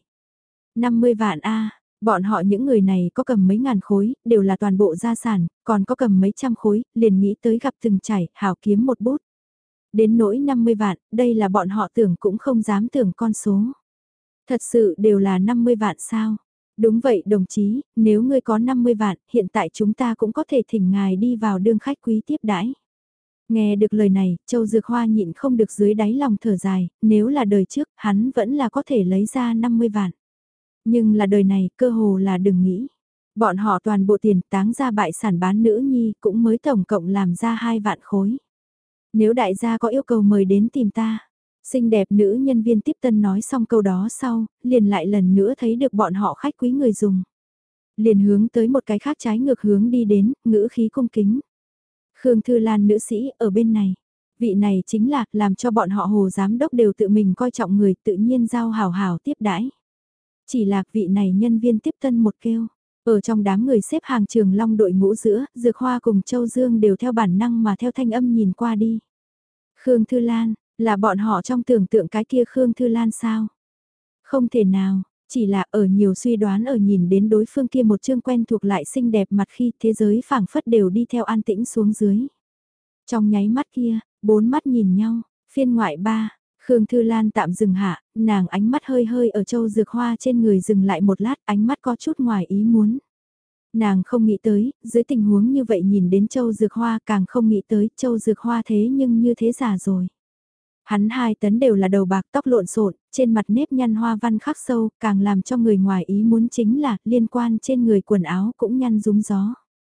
S1: năm mươi vạn a bọn họ những người này có cầm mấy ngàn khối, đều là toàn bộ gia sản, còn có cầm mấy trăm khối, liền nghĩ tới gặp từng chảy, hảo kiếm một bút. Đến nỗi năm mươi vạn, đây là bọn họ tưởng cũng không dám tưởng con số. Thật sự đều là năm mươi vạn sao? Đúng vậy đồng chí, nếu ngươi có năm mươi vạn, hiện tại chúng ta cũng có thể thỉnh ngài đi vào đương khách quý tiếp đãi. Nghe được lời này, Châu Dược Hoa nhịn không được dưới đáy lòng thở dài, nếu là đời trước, hắn vẫn là có thể lấy ra năm mươi vạn. Nhưng là đời này, cơ hồ là đừng nghĩ. Bọn họ toàn bộ tiền táng ra bại sản bán nữ nhi cũng mới tổng cộng làm ra hai vạn khối. Nếu đại gia có yêu cầu mời đến tìm ta. Xinh đẹp nữ nhân viên tiếp tân nói xong câu đó sau, liền lại lần nữa thấy được bọn họ khách quý người dùng. Liền hướng tới một cái khác trái ngược hướng đi đến, ngữ khí cung kính. Khương Thư Lan nữ sĩ ở bên này. Vị này chính là làm cho bọn họ hồ giám đốc đều tự mình coi trọng người tự nhiên giao hào hào tiếp đãi. Chỉ là vị này nhân viên tiếp tân một kêu. Ở trong đám người xếp hàng trường long đội ngũ giữa, Dược Hoa cùng Châu Dương đều theo bản năng mà theo thanh âm nhìn qua đi. Khương Thư Lan, là bọn họ trong tưởng tượng cái kia Khương Thư Lan sao? Không thể nào, chỉ là ở nhiều suy đoán ở nhìn đến đối phương kia một chương quen thuộc lại xinh đẹp mặt khi thế giới phảng phất đều đi theo an tĩnh xuống dưới. Trong nháy mắt kia, bốn mắt nhìn nhau, phiên ngoại ba, Khương Thư Lan tạm dừng hạ, nàng ánh mắt hơi hơi ở Châu Dược Hoa trên người dừng lại một lát, ánh mắt có chút ngoài ý muốn. Nàng không nghĩ tới, dưới tình huống như vậy nhìn đến Châu Dược Hoa càng không nghĩ tới Châu Dược Hoa thế nhưng như thế già rồi. Hắn hai tấn đều là đầu bạc tóc lộn xộn, trên mặt nếp nhăn hoa văn khắc sâu, càng làm cho người ngoài ý muốn chính là liên quan trên người quần áo cũng nhăn rúng gió.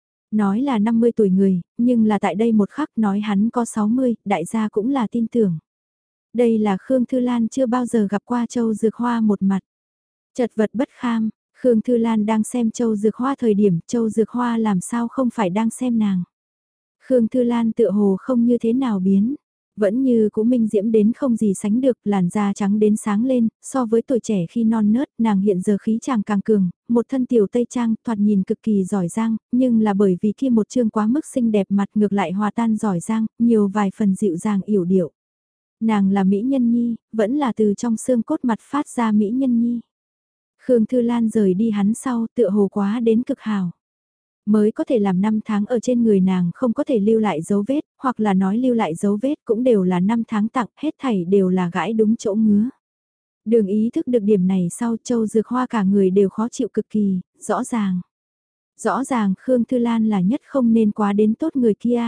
S1: Nói là năm mươi tuổi người, nhưng là tại đây một khắc nói hắn có sáu mươi, đại gia cũng là tin tưởng. Đây là Khương Thư Lan chưa bao giờ gặp qua Châu Dược Hoa một mặt. Chật vật bất kham, Khương Thư Lan đang xem Châu Dược Hoa thời điểm Châu Dược Hoa làm sao không phải đang xem nàng. Khương Thư Lan tựa hồ không như thế nào biến. Vẫn như cũ minh diễm đến không gì sánh được, làn da trắng đến sáng lên, so với tuổi trẻ khi non nớt, nàng hiện giờ khí chàng càng cường, một thân tiểu tây trang, thoạt nhìn cực kỳ giỏi giang, nhưng là bởi vì kia một chương quá mức xinh đẹp mặt ngược lại hòa tan giỏi giang, nhiều vài phần dịu dàng yểu điệu. Nàng là mỹ nhân nhi, vẫn là từ trong xương cốt mặt phát ra mỹ nhân nhi. Khương Thư Lan rời đi hắn sau, tựa hồ quá đến cực hào. Mới có thể làm năm tháng ở trên người nàng không có thể lưu lại dấu vết, hoặc là nói lưu lại dấu vết cũng đều là năm tháng tặng, hết thảy đều là gãi đúng chỗ ngứa. Đường ý thức được điểm này sau Châu Dược Hoa cả người đều khó chịu cực kỳ, rõ ràng. Rõ ràng Khương Thư Lan là nhất không nên quá đến tốt người kia.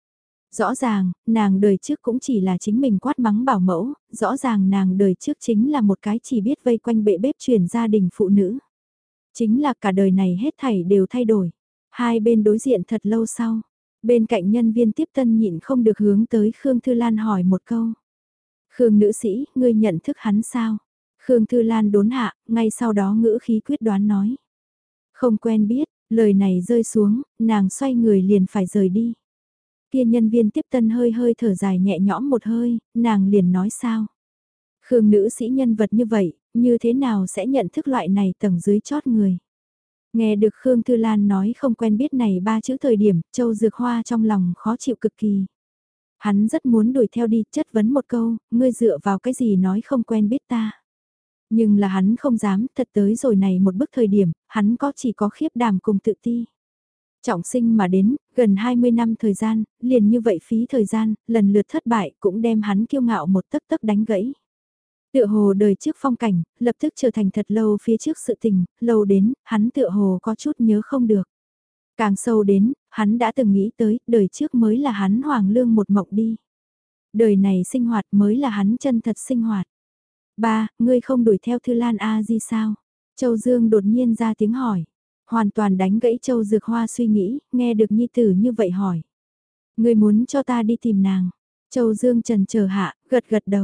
S1: Rõ ràng, nàng đời trước cũng chỉ là chính mình quát mắng bảo mẫu, rõ ràng nàng đời trước chính là một cái chỉ biết vây quanh bệ bếp truyền gia đình phụ nữ. Chính là cả đời này hết thảy đều thay đổi. Hai bên đối diện thật lâu sau, bên cạnh nhân viên tiếp tân nhịn không được hướng tới Khương Thư Lan hỏi một câu. Khương nữ sĩ, ngươi nhận thức hắn sao? Khương Thư Lan đốn hạ, ngay sau đó ngữ khí quyết đoán nói. Không quen biết, lời này rơi xuống, nàng xoay người liền phải rời đi. Kia nhân viên tiếp tân hơi hơi thở dài nhẹ nhõm một hơi, nàng liền nói sao? Khương nữ sĩ nhân vật như vậy, như thế nào sẽ nhận thức loại này tầng dưới chót người? Nghe được Khương Thư Lan nói không quen biết này ba chữ thời điểm, Châu Dược Hoa trong lòng khó chịu cực kỳ. Hắn rất muốn đuổi theo đi, chất vấn một câu, ngươi dựa vào cái gì nói không quen biết ta. Nhưng là hắn không dám, thật tới rồi này một bước thời điểm, hắn có chỉ có khiếp đảm cùng tự ti. Trọng sinh mà đến, gần hai mươi năm thời gian, liền như vậy phí thời gian, lần lượt thất bại cũng đem hắn kiêu ngạo một tấc tấc đánh gãy. Tựa hồ đời trước phong cảnh, lập tức trở thành thật lâu phía trước sự tình, lâu đến, hắn tựa hồ có chút nhớ không được. Càng sâu đến, hắn đã từng nghĩ tới, đời trước mới là hắn hoàng lương một mộng đi. Đời này sinh hoạt mới là hắn chân thật sinh hoạt. Ba, ngươi không đuổi theo Thư Lan A Di sao? Châu Dương đột nhiên ra tiếng hỏi. Hoàn toàn đánh gãy Châu Dược Hoa suy nghĩ, nghe được nhi tử như vậy hỏi. Ngươi muốn cho ta đi tìm nàng. Châu Dương trần chờ hạ, gật gật đầu.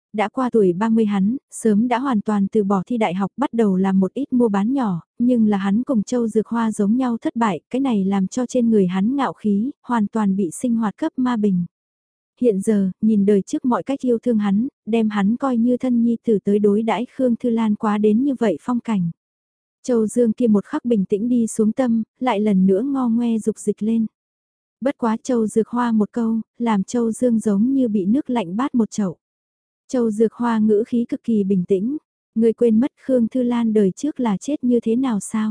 S1: Đã qua tuổi ba mươi hắn, sớm đã hoàn toàn từ bỏ thi đại học bắt đầu làm một ít mua bán nhỏ, nhưng là hắn cùng Châu Dược Hoa giống nhau thất bại, cái này làm cho trên người hắn ngạo khí, hoàn toàn bị sinh hoạt cấp ma bình. Hiện giờ, nhìn đời trước mọi cách yêu thương hắn, đem hắn coi như thân nhi tử tới đối đãi Khương Thư Lan quá đến như vậy phong cảnh. Châu Dương kia một khắc bình tĩnh đi xuống tâm, lại lần nữa ngo ngoe dục dịch lên. Bất quá Châu Dược Hoa một câu, làm Châu Dương giống như bị nước lạnh bát một chậu. Châu Dược Hoa ngữ khí cực kỳ bình tĩnh, người quên mất Khương Thư Lan đời trước là chết như thế nào sao?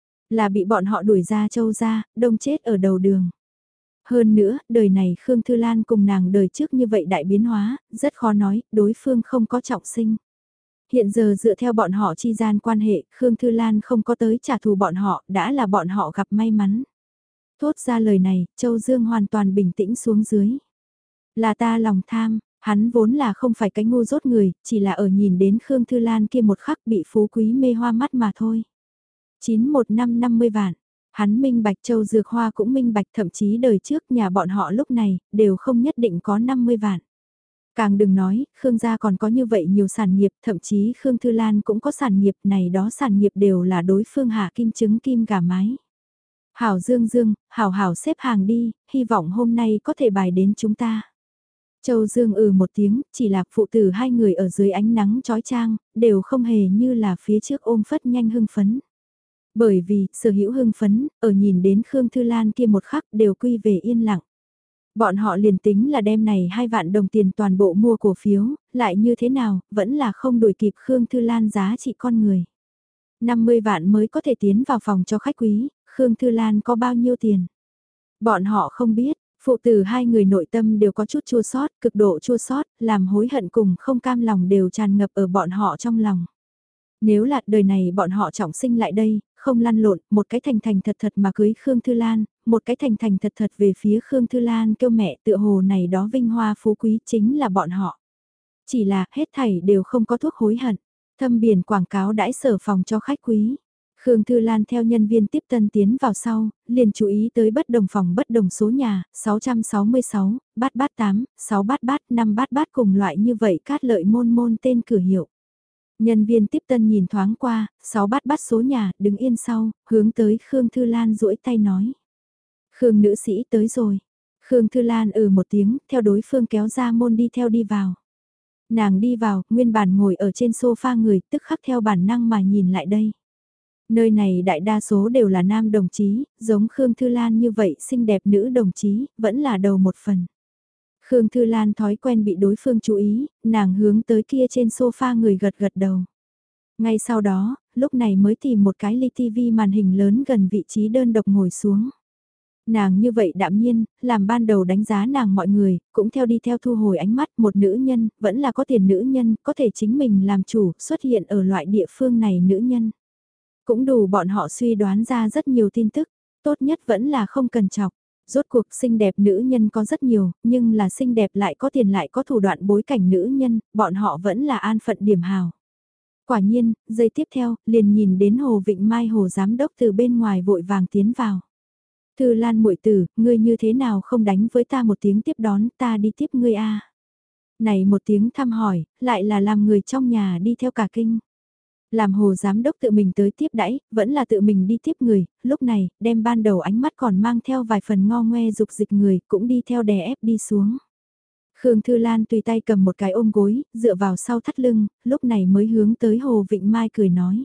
S1: Là bị bọn họ đuổi ra Châu ra, đông chết ở đầu đường. Hơn nữa, đời này Khương Thư Lan cùng nàng đời trước như vậy đại biến hóa, rất khó nói, đối phương không có trọng sinh. Hiện giờ dựa theo bọn họ chi gian quan hệ, Khương Thư Lan không có tới trả thù bọn họ, đã là bọn họ gặp may mắn. Thốt ra lời này, Châu Dương hoàn toàn bình tĩnh xuống dưới. Là ta lòng tham, hắn vốn là không phải cái ngu dốt người, chỉ là ở nhìn đến Khương Thư Lan kia một khắc bị phú quý mê hoa mắt mà thôi. chín một năm năm mươi vạn, hắn minh bạch Châu Dược Hoa cũng minh bạch, thậm chí đời trước nhà bọn họ lúc này, đều không nhất định có năm mươi vạn. Càng đừng nói, Khương gia còn có như vậy nhiều sản nghiệp, thậm chí Khương Thư Lan cũng có sản nghiệp này đó, sản nghiệp đều là đối phương hạ kim chứng kim gà mái. Hảo Dương Dương, hảo hảo xếp hàng đi, hy vọng hôm nay có thể bài đến chúng ta. Châu Dương ừ một tiếng, chỉ là phụ tử hai người ở dưới ánh nắng chói chang, đều không hề như là phía trước ôm phất nhanh hưng phấn. Bởi vì, sở hữu hưng phấn, ở nhìn đến Khương Thư Lan kia một khắc đều quy về yên lặng. Bọn họ liền tính là đem này hai vạn đồng tiền toàn bộ mua cổ phiếu, lại như thế nào, vẫn là không đuổi kịp Khương Thư Lan giá trị con người. năm mươi vạn mới có thể tiến vào phòng cho khách quý, Khương Thư Lan có bao nhiêu tiền? Bọn họ không biết, phụ tử hai người nội tâm đều có chút chua sót, cực độ chua sót, làm hối hận cùng không cam lòng đều tràn ngập ở bọn họ trong lòng. Nếu là đời này bọn họ trọng sinh lại đây, không lăn lộn, một cái thành thành thật thật mà cưới Khương Thư Lan, một cái thành thành thật thật về phía Khương Thư Lan kêu mẹ tựa hồ này đó vinh hoa phú quý chính là bọn họ. Chỉ là hết thảy đều không có thuốc hối hận, thâm biển quảng cáo đãi sở phòng cho khách quý. Khương Thư Lan theo nhân viên tiếp tân tiến vào sau, liền chú ý tới bất đồng phòng bất đồng số nhà, sáu trăm sáu mươi sáu, bát bát tám, sáu bát bát, năm bát bát cùng loại như vậy cát lợi môn môn tên cửa hiệu. Nhân viên tiếp tân nhìn thoáng qua, sáu bát bát số nhà, đứng yên sau, hướng tới Khương Thư Lan duỗi tay nói. Khương nữ sĩ tới rồi. Khương Thư Lan ừ một tiếng, theo đối phương kéo ra môn đi theo đi vào. Nàng đi vào, nguyên bản ngồi ở trên sofa người, tức khắc theo bản năng mà nhìn lại đây. Nơi này đại đa số đều là nam đồng chí, giống Khương Thư Lan như vậy xinh đẹp nữ đồng chí, vẫn là đầu một phần. Khương Thư Lan thói quen bị đối phương chú ý, nàng hướng tới kia trên sofa người gật gật đầu. Ngay sau đó, lúc này mới tìm một cái ly tivi màn hình lớn gần vị trí đơn độc ngồi xuống. Nàng như vậy đạm nhiên, làm ban đầu đánh giá nàng mọi người, cũng theo đi theo thu hồi ánh mắt một nữ nhân, vẫn là có tiền nữ nhân, có thể chính mình làm chủ, xuất hiện ở loại địa phương này nữ nhân. Cũng đủ bọn họ suy đoán ra rất nhiều tin tức, tốt nhất vẫn là không cần chọc. Rốt cuộc xinh đẹp nữ nhân có rất nhiều, nhưng là xinh đẹp lại có tiền lại có thủ đoạn bối cảnh nữ nhân, bọn họ vẫn là an phận điểm hào. Quả nhiên, giây tiếp theo, liền nhìn đến Hồ Vịnh Mai Hồ Giám Đốc từ bên ngoài vội vàng tiến vào. Thư Lan muội tử, ngươi như thế nào không đánh với ta một tiếng tiếp đón, ta đi tiếp ngươi a. Này một tiếng thăm hỏi, lại là làm người trong nhà đi theo cả kinh. Làm Hồ Giám Đốc tự mình tới tiếp đãi, vẫn là tự mình đi tiếp người, lúc này, đem ban đầu ánh mắt còn mang theo vài phần ngo ngoe dục dịch người, cũng đi theo đè ép đi xuống. Khương Thư Lan tùy tay cầm một cái ôm gối, dựa vào sau thắt lưng, lúc này mới hướng tới Hồ Vịnh Mai cười nói.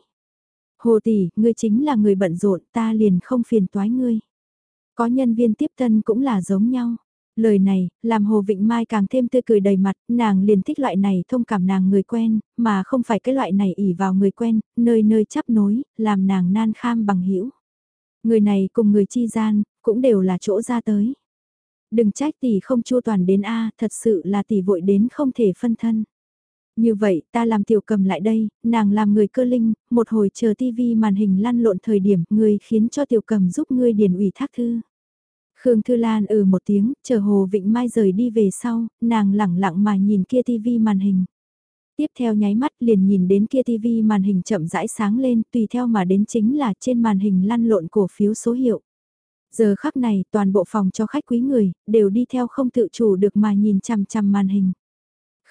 S1: Hồ tỷ, ngươi chính là người bận rộn, ta liền không phiền toái ngươi. Có nhân viên tiếp tân cũng là giống nhau. Lời này, làm Hồ Vịnh Mai càng thêm tươi cười đầy mặt, nàng liền thích loại này thông cảm nàng người quen, mà không phải cái loại này ỉ vào người quen, nơi nơi chấp nối, làm nàng nan kham bằng hữu. Người này cùng người chi gian, cũng đều là chỗ ra tới. Đừng trách tỷ không chua toàn đến A, thật sự là tỷ vội đến không thể phân thân. Như vậy, ta làm tiểu cầm lại đây, nàng làm người cơ linh, một hồi chờ tivi màn hình lăn lộn thời điểm, người khiến cho tiểu cầm giúp ngươi điền ủy thác thư. Khương Thư Lan ừ một tiếng, chờ Hồ Vịnh Mai rời đi về sau, nàng lẳng lặng mà nhìn kia tivi màn hình. Tiếp theo nháy mắt liền nhìn đến kia tivi màn hình chậm rãi sáng lên, tùy theo mà đến chính là trên màn hình lăn lộn cổ phiếu số hiệu. Giờ khắc này, toàn bộ phòng cho khách quý người, đều đi theo không tự chủ được mà nhìn chằm chằm màn hình.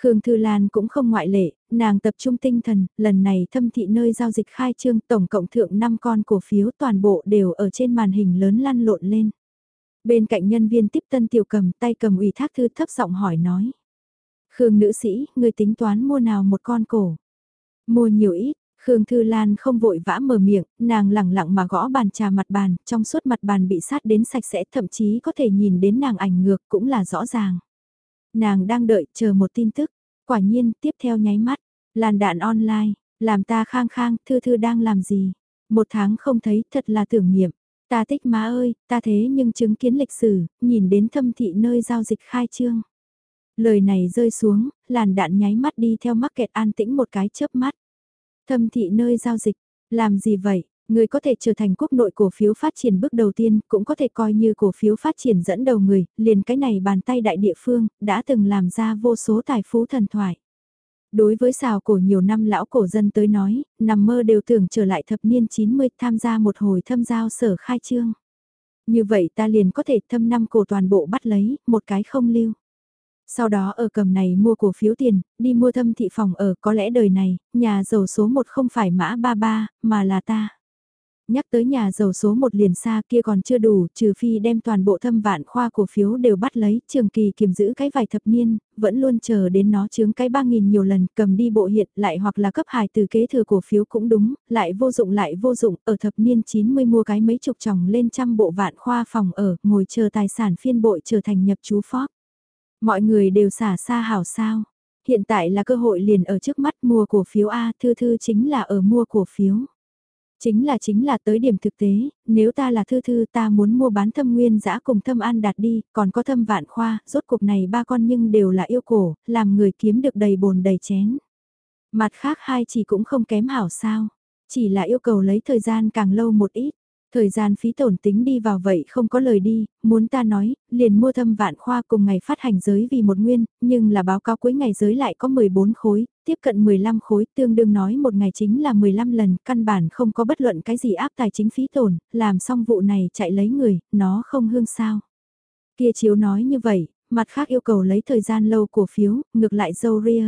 S1: Khương Thư Lan cũng không ngoại lệ, nàng tập trung tinh thần, lần này thâm thị nơi giao dịch khai trương tổng cộng thượng năm con cổ phiếu toàn bộ đều ở trên màn hình lớn lăn lộn lên. Bên cạnh nhân viên tiếp tân Tiểu Cầm tay cầm ủy thác thư thấp giọng hỏi nói. Khương nữ sĩ, người tính toán mua nào một con cổ? Mua nhiều ít, Khương Thư Lan không vội vã mở miệng, nàng lẳng lặng mà gõ bàn trà mặt bàn, trong suốt mặt bàn bị sát đến sạch sẽ thậm chí có thể nhìn đến nàng ảnh ngược cũng là rõ ràng. Nàng đang đợi chờ một tin tức, quả nhiên tiếp theo nháy mắt, làn đạn online, làm ta khang khang, Thư Thư đang làm gì? Một tháng không thấy thật là tưởng niệm, ta tích má ơi, ta thế nhưng chứng kiến lịch sử, nhìn đến thâm thị nơi giao dịch khai trương. Lời này rơi xuống, làn đạn nháy mắt đi theo mắc kẹt an tĩnh một cái chớp mắt. Thâm thị nơi giao dịch, làm gì vậy? Người có thể trở thành quốc nội cổ phiếu phát triển bước đầu tiên, cũng có thể coi như cổ phiếu phát triển dẫn đầu người, liền cái này bàn tay đại địa phương, đã từng làm ra vô số tài phú thần thoại. Đối với xào cổ nhiều năm lão cổ dân tới nói, nằm mơ đều tưởng trở lại thập niên chín mươi tham gia một hồi thâm giao sở khai trương. Như vậy ta liền có thể thâm năm cổ toàn bộ bắt lấy, một cái không lưu. Sau đó ở cầm này mua cổ phiếu tiền, đi mua thâm thị phòng ở, có lẽ đời này, nhà giàu số một không phải mã ba ba, mà là ta. Nhắc tới nhà giàu số một liền xa kia còn chưa đủ, trừ phi đem toàn bộ thâm vạn khoa cổ phiếu đều bắt lấy, trường kỳ kiềm giữ cái vài thập niên, vẫn luôn chờ đến nó chướng cái ba nghìn nhiều lần, cầm đi bộ hiện lại hoặc là cấp hài từ kế thừa cổ phiếu cũng đúng, lại vô dụng lại vô dụng, ở thập niên chín mươi mua cái mấy chục chồng lên trăm bộ vạn khoa phòng ở, ngồi chờ tài sản phiên bội trở thành nhập chú phó. Mọi người đều xả xa hảo sao. Hiện tại là cơ hội liền ở trước mắt mua cổ phiếu A, Thư Thư chính là ở mua cổ phiếu. Chính là chính là tới điểm thực tế, nếu ta là Thư Thư ta muốn mua bán thâm nguyên dã cùng thâm an đạt đi, còn có thâm vạn khoa, rốt cuộc này ba con nhưng đều là yêu cổ, làm người kiếm được đầy bồn đầy chén. Mặt khác hai chỉ cũng không kém hảo sao, chỉ là yêu cầu lấy thời gian càng lâu một ít. Thời gian phí tổn tính đi vào vậy không có lời đi, muốn ta nói, liền mua thâm vạn khoa cùng ngày phát hành giới vì một nguyên, nhưng là báo cáo cuối ngày giới lại có mười bốn khối, tiếp cận mười lăm khối, tương đương nói một ngày chính là mười lăm lần, căn bản không có bất luận cái gì áp tài chính phí tổn, làm xong vụ này chạy lấy người, nó không hương sao. Kia chiếu nói như vậy, mặt khác yêu cầu lấy thời gian lâu cổ phiếu, ngược lại dâu ria.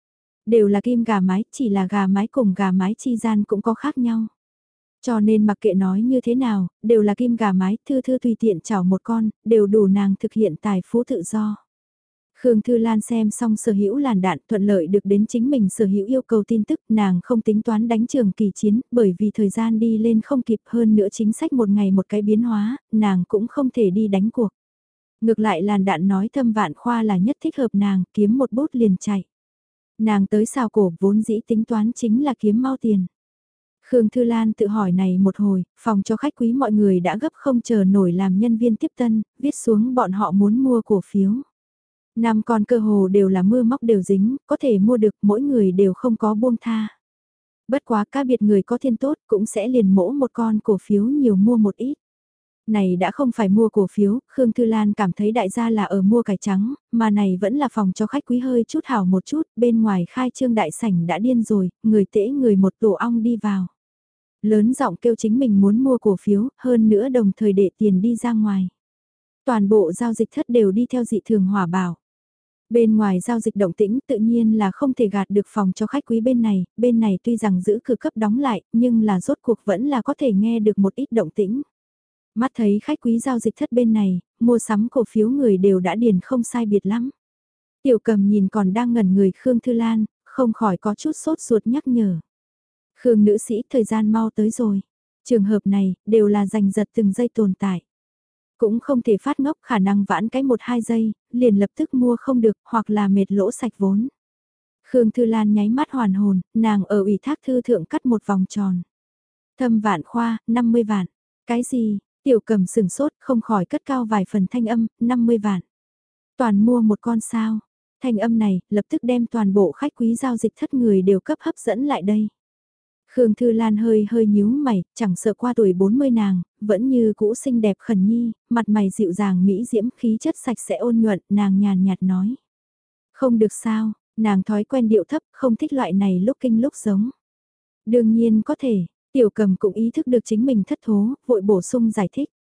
S1: Đều là kim gà mái, chỉ là gà mái cùng gà mái chi gian cũng có khác nhau. Cho nên mặc kệ nói như thế nào, đều là kim gà mái, Thư Thư tùy tiện chảo một con, đều đủ nàng thực hiện tài phú tự do. Khương Thư Lan xem xong sở hữu làn đạn thuận lợi được đến chính mình sở hữu yêu cầu tin tức, nàng không tính toán đánh trường kỳ chiến, bởi vì thời gian đi lên không kịp hơn nữa chính sách một ngày một cái biến hóa, nàng cũng không thể đi đánh cuộc. Ngược lại làn đạn nói thâm vạn khoa là nhất thích hợp nàng, kiếm một bút liền chạy. Nàng tới xào cổ vốn dĩ tính toán chính là kiếm mau tiền. Khương Thư Lan tự hỏi này một hồi, phòng cho khách quý mọi người đã gấp không chờ nổi làm nhân viên tiếp tân, viết xuống bọn họ muốn mua cổ phiếu. Năm con cơ hồ đều là mưa móc đều dính, có thể mua được mỗi người đều không có buông tha. Bất quá các biệt người có thiên tốt cũng sẽ liền mỗ một con cổ phiếu nhiều mua một ít. Này đã không phải mua cổ phiếu, Khương Thư Lan cảm thấy đại gia là ở mua cải trắng, mà này vẫn là phòng cho khách quý hơi chút hảo một chút, bên ngoài khai trương đại sảnh đã điên rồi, người tễ người một tổ ong đi vào. Lớn giọng kêu chính mình muốn mua cổ phiếu, hơn nữa đồng thời để tiền đi ra ngoài. Toàn bộ giao dịch thất đều đi theo dị thường hỏa bảo. Bên ngoài giao dịch động tĩnh tự nhiên là không thể gạt được phòng cho khách quý bên này, bên này tuy rằng giữ cửa cấp đóng lại, nhưng là rốt cuộc vẫn là có thể nghe được một ít động tĩnh. Mắt thấy khách quý giao dịch thất bên này, mua sắm cổ phiếu người đều đã điền không sai biệt lắm. Tiểu Cầm nhìn còn đang ngẩn người Khương Thư Lan, không khỏi có chút sốt ruột nhắc nhở. Khương nữ sĩ, thời gian mau tới rồi. Trường hợp này, đều là giành giật từng giây tồn tại. Cũng không thể phát ngốc khả năng vãn cái một hai giây, liền lập tức mua không được, hoặc là mệt lỗ sạch vốn. Khương Thư Lan nháy mắt hoàn hồn, nàng ở ủy thác thư thượng cắt một vòng tròn. Thâm vạn khoa, năm mươi vạn. Cái gì? Tiểu Cầm sừng sốt, không khỏi cất cao vài phần thanh âm, năm mươi vạn. Toàn mua một con sao. Thanh âm này, lập tức đem toàn bộ khách quý giao dịch thất người đều cấp hấp dẫn lại đây. Khương Thư Lan hơi hơi nhíu mày, chẳng sợ qua tuổi bốn mươi nàng, vẫn như cũ xinh đẹp khẩn nhi, mặt mày dịu dàng mỹ diễm khí chất sạch sẽ ôn nhuận, nàng nhàn nhạt nói. Không được sao, nàng thói quen điệu thấp, không thích loại này lúc kinh lúc giống. Đương nhiên có thể, Tiểu Cầm cũng ý thức được chính mình thất thố, vội bổ sung giải thích.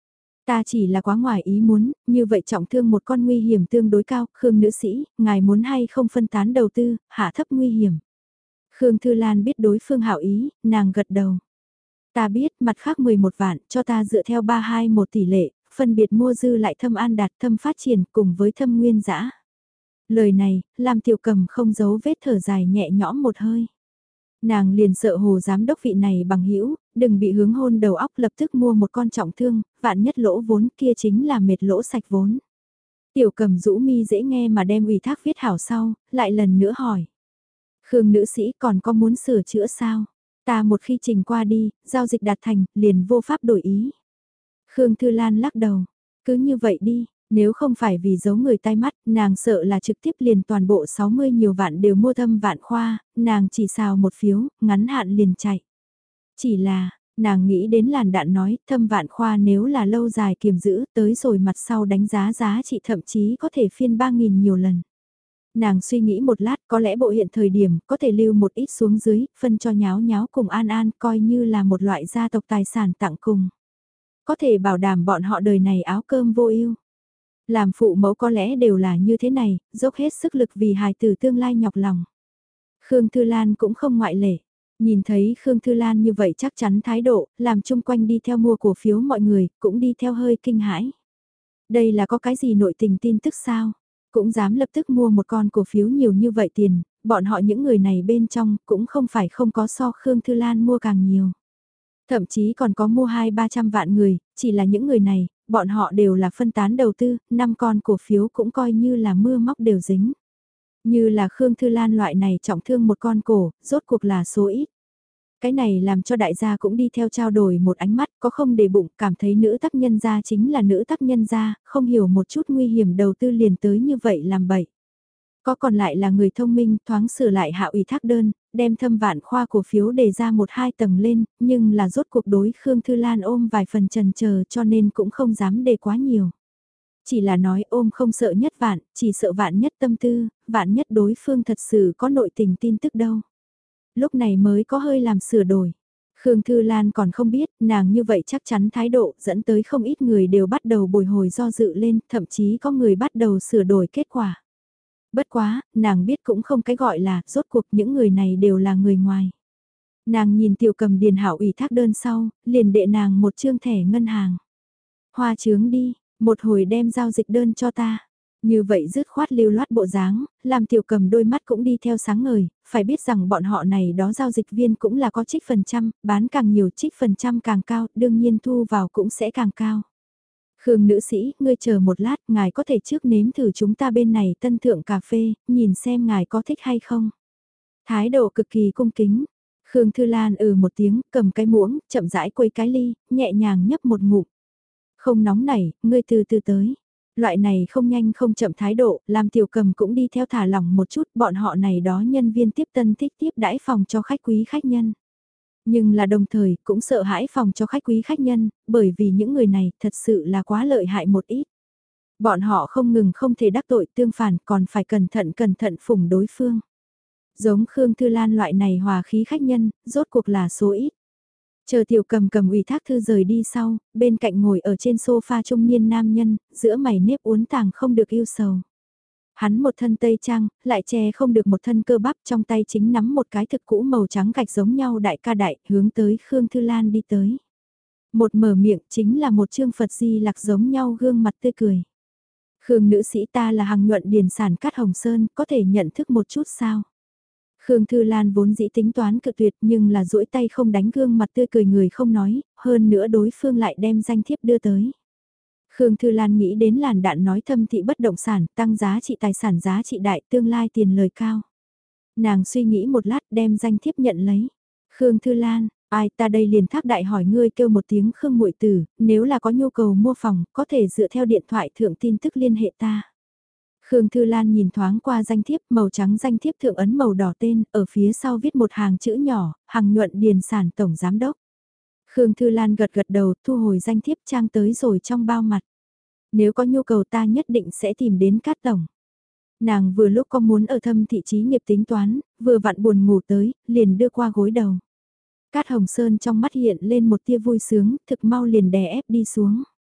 S1: Ta chỉ là quá ngoài ý muốn, như vậy trọng thương một con nguy hiểm tương đối cao, Khương nữ sĩ, ngài muốn hay không phân tán đầu tư, hạ thấp nguy hiểm. Khương Thư Lan biết đối phương hảo ý, nàng gật đầu. Ta biết, mặt khác mười một vạn, cho ta dựa theo ba hai một tỷ lệ, phân biệt mua dư lại thâm an đạt thâm phát triển cùng với thâm nguyên dã. Lời này, làm tiểu cầm không giấu vết thở dài nhẹ nhõm một hơi. Nàng liền sợ hồ giám đốc vị này bằng hữu đừng bị hướng hôn đầu óc lập tức mua một con trọng thương, vạn nhất lỗ vốn kia chính là mệt lỗ sạch vốn. Tiểu cầm rũ mi dễ nghe mà đem ủy thác viết hảo sau, lại lần nữa hỏi. Khương nữ sĩ còn có muốn sửa chữa sao? Ta một khi trình qua đi, giao dịch đạt thành, liền vô pháp đổi ý. Khương Thư Lan lắc đầu, cứ như vậy đi, nếu không phải vì giấu người tai mắt, nàng sợ là trực tiếp liền toàn bộ sáu mươi nhiều vạn đều mua thâm vạn khoa, nàng chỉ xào một phiếu, ngắn hạn liền chạy. Chỉ là, nàng nghĩ đến làn đạn nói, thâm vạn khoa nếu là lâu dài kiềm giữ, tới rồi mặt sau đánh giá giá trị thậm chí có thể phiên ba nghìn nhiều lần. Nàng suy nghĩ một lát, có lẽ bộ hiện thời điểm, có thể lưu một ít xuống dưới, phân cho nháo nháo cùng An An, coi như là một loại gia tộc tài sản tặng cùng. Có thể bảo đảm bọn họ đời này áo cơm vô ưu. Làm phụ mẫu có lẽ đều là như thế này, dốc hết sức lực vì hài tử tương lai nhọc lòng. Khương Thư Lan cũng không ngoại lệ. Nhìn thấy Khương Thư Lan như vậy chắc chắn thái độ, làm chung quanh đi theo mua cổ phiếu mọi người, cũng đi theo hơi kinh hãi. Đây là có cái gì nội tình tin tức sao? Cũng dám lập tức mua một con cổ phiếu nhiều như vậy tiền, bọn họ những người này bên trong cũng không phải không có so Khương Thư Lan mua càng nhiều. Thậm chí còn có mua hai ba trăm vạn người, chỉ là những người này, bọn họ đều là phân tán đầu tư, năm con cổ phiếu cũng coi như là mưa móc đều dính. Như là Khương Thư Lan loại này trọng thương một con cổ, rốt cuộc là số ít. Cái này làm cho đại gia cũng đi theo trao đổi một ánh mắt, có không để bụng, cảm thấy nữ tác nhân gia chính là nữ tác nhân gia, không hiểu một chút nguy hiểm đầu tư liền tới như vậy làm bậy. Có còn lại là người thông minh, thoáng sửa lại hạ ủy thác đơn, đem thâm vạn khoa cổ phiếu đề ra một hai tầng lên, nhưng là rốt cuộc đối Khương Thư Lan ôm vài phần trần chờ cho nên cũng không dám đề quá nhiều. Chỉ là nói ôm không sợ nhất vạn, chỉ sợ vạn nhất tâm tư, vạn nhất đối phương thật sự có nội tình tin tức đâu. Lúc này mới có hơi làm sửa đổi. Khương Thư Lan còn không biết, nàng như vậy chắc chắn thái độ dẫn tới không ít người đều bắt đầu bồi hồi do dự lên, thậm chí có người bắt đầu sửa đổi kết quả. Bất quá, nàng biết cũng không cái gọi là, rốt cuộc những người này đều là người ngoài. Nàng nhìn tiểu cầm điền hảo ủy thác đơn sau, liền đệ nàng một chương thẻ ngân hàng. Hoa chướng đi, một hồi đem giao dịch đơn cho ta. Như vậy dứt khoát lưu loát bộ dáng, làm tiểu cầm đôi mắt cũng đi theo sáng ngời, phải biết rằng bọn họ này đó giao dịch viên cũng là có trích phần trăm, bán càng nhiều trích phần trăm càng cao, đương nhiên thu vào cũng sẽ càng cao. Khương nữ sĩ, ngươi chờ một lát, ngài có thể trước nếm thử chúng ta bên này tân thượng cà phê, nhìn xem ngài có thích hay không. Thái độ cực kỳ cung kính. Khương Thư Lan ừ một tiếng, cầm cái muỗng, chậm rãi quấy cái ly, nhẹ nhàng nhấp một ngụm. Không nóng nảy, ngươi từ từ tới. Loại này không nhanh không chậm thái độ, làm tiểu cầm cũng đi theo thả lỏng một chút, bọn họ này đó nhân viên tiếp tân thích tiếp đãi phòng cho khách quý khách nhân. Nhưng là đồng thời cũng sợ hãi phòng cho khách quý khách nhân, bởi vì những người này thật sự là quá lợi hại một ít. Bọn họ không ngừng không thể đắc tội tương phản còn phải cẩn thận cẩn thận phủng đối phương. Giống Khương Thư Lan loại này hòa khí khách nhân, rốt cuộc là số ít. Chờ tiểu cầm cầm ủy thác thư rời đi sau, bên cạnh ngồi ở trên sofa trung niên nam nhân, giữa mày nếp uốn tàng không được yêu sầu. Hắn một thân tây trang, lại che không được một thân cơ bắp trong tay chính nắm một cái thực cũ màu trắng gạch giống nhau đại ca đại, hướng tới Khương Thư Lan đi tới. Một mở miệng chính là một chương Phật di lạc giống nhau gương mặt tươi cười. Khương nữ sĩ ta là Hằng Nhuận Điền Sản Cát Hồng Sơn, có thể nhận thức một chút sao? Khương Thư Lan vốn dĩ tính toán cự tuyệt nhưng là duỗi tay không đánh gương mặt tươi cười người không nói, hơn nữa đối phương lại đem danh thiếp đưa tới. Khương Thư Lan nghĩ đến làn đạn nói thâm thị bất động sản, tăng giá trị tài sản giá trị đại tương lai tiền lời cao. Nàng suy nghĩ một lát đem danh thiếp nhận lấy. Khương Thư Lan, ai ta đây liền thác đại hỏi ngươi kêu một tiếng Khương muội tử, nếu là có nhu cầu mua phòng, có thể dựa theo điện thoại thượng tin tức liên hệ ta. Khương Thư Lan nhìn thoáng qua danh thiếp, màu trắng danh thiếp thượng ấn màu đỏ tên, ở phía sau viết một hàng chữ nhỏ, Hằng Nhuận Điền Sản Tổng Giám Đốc. Khương Thư Lan gật gật đầu, thu hồi danh thiếp trang tới rồi trong bao mặt. Nếu có nhu cầu ta nhất định sẽ tìm đến Cát Tổng. Nàng vừa lúc có muốn ở thâm thị trí nghiệp tính toán, vừa vặn buồn ngủ tới, liền đưa qua gối đầu. Cát Hồng Sơn trong mắt hiện lên một tia vui sướng, thực mau liền đè ép đi xuống.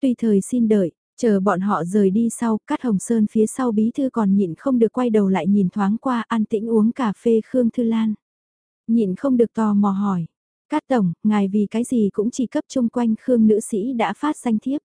S1: Tùy thời xin đợi, chờ bọn họ rời đi sau, Cát Hồng Sơn phía sau bí thư còn nhịn không được quay đầu lại nhìn thoáng qua an tĩnh uống cà phê Khương Thư Lan. Nhịn không được tò mò hỏi. Cát Tổng, ngài vì cái gì cũng chỉ cấp chung quanh Khương nữ sĩ đã phát danh thiếp.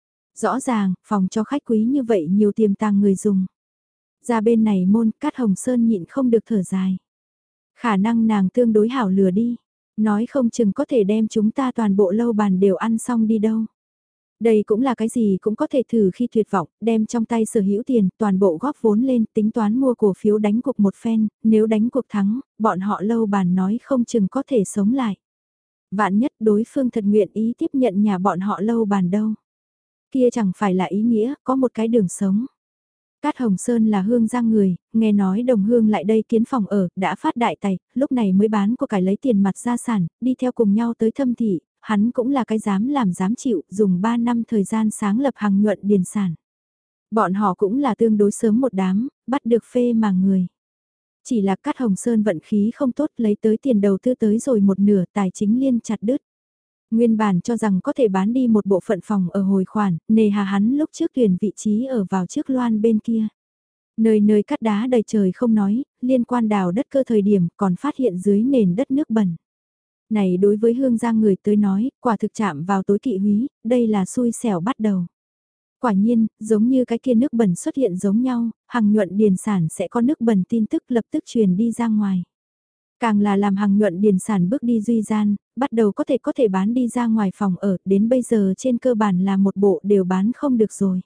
S1: Rõ ràng, phòng cho khách quý như vậy nhiều tiềm tàng người dùng. Ra bên này môn, Cát Hồng Sơn nhịn không được thở dài. Khả năng nàng tương đối hảo lừa đi. Nói không chừng có thể đem chúng ta toàn bộ lâu bàn đều ăn xong đi đâu. Đây cũng là cái gì cũng có thể thử khi tuyệt vọng, đem trong tay sở hữu tiền, toàn bộ góp vốn lên, tính toán mua cổ phiếu đánh cuộc một phen, nếu đánh cuộc thắng, bọn họ lâu bàn nói không chừng có thể sống lại. Vạn nhất đối phương thật nguyện ý tiếp nhận nhà bọn họ lâu bàn đâu. Kia chẳng phải là ý nghĩa, có một cái đường sống. Cát Hồng Sơn là Hương Giang người, nghe nói đồng hương lại đây kiến phòng ở, đã phát đại tài, lúc này mới bán của cải lấy tiền mặt gia sản, đi theo cùng nhau tới thâm thị, hắn cũng là cái dám làm dám chịu, dùng ba năm thời gian sáng lập hàng nhuận điền sản. Bọn họ cũng là tương đối sớm một đám, bắt được phê mà người. Chỉ là Cát Hồng Sơn vận khí không tốt lấy tới tiền đầu tư tới rồi một nửa tài chính liên chặt đứt. Nguyên bản cho rằng có thể bán đi một bộ phận phòng ở hồi khoản, nề hà hắn lúc trước tuyển vị trí ở vào trước loan bên kia. Nơi nơi cắt đá đầy trời không nói, liên quan đào đất cơ thời điểm còn phát hiện dưới nền đất nước bẩn. Này đối với Hương Giang người tới nói, quả thực chạm vào tối kỵ húy, đây là xui xẻo bắt đầu. Quả nhiên, giống như cái kia nước bẩn xuất hiện giống nhau, hàng nhuận điền sản sẽ có nước bẩn tin tức lập tức truyền đi ra ngoài. Càng là làm hàng nhuận điền sản bước đi duy gian, bắt đầu có thể có thể bán đi ra ngoài phòng ở, đến bây giờ trên cơ bản là một bộ đều bán không được rồi.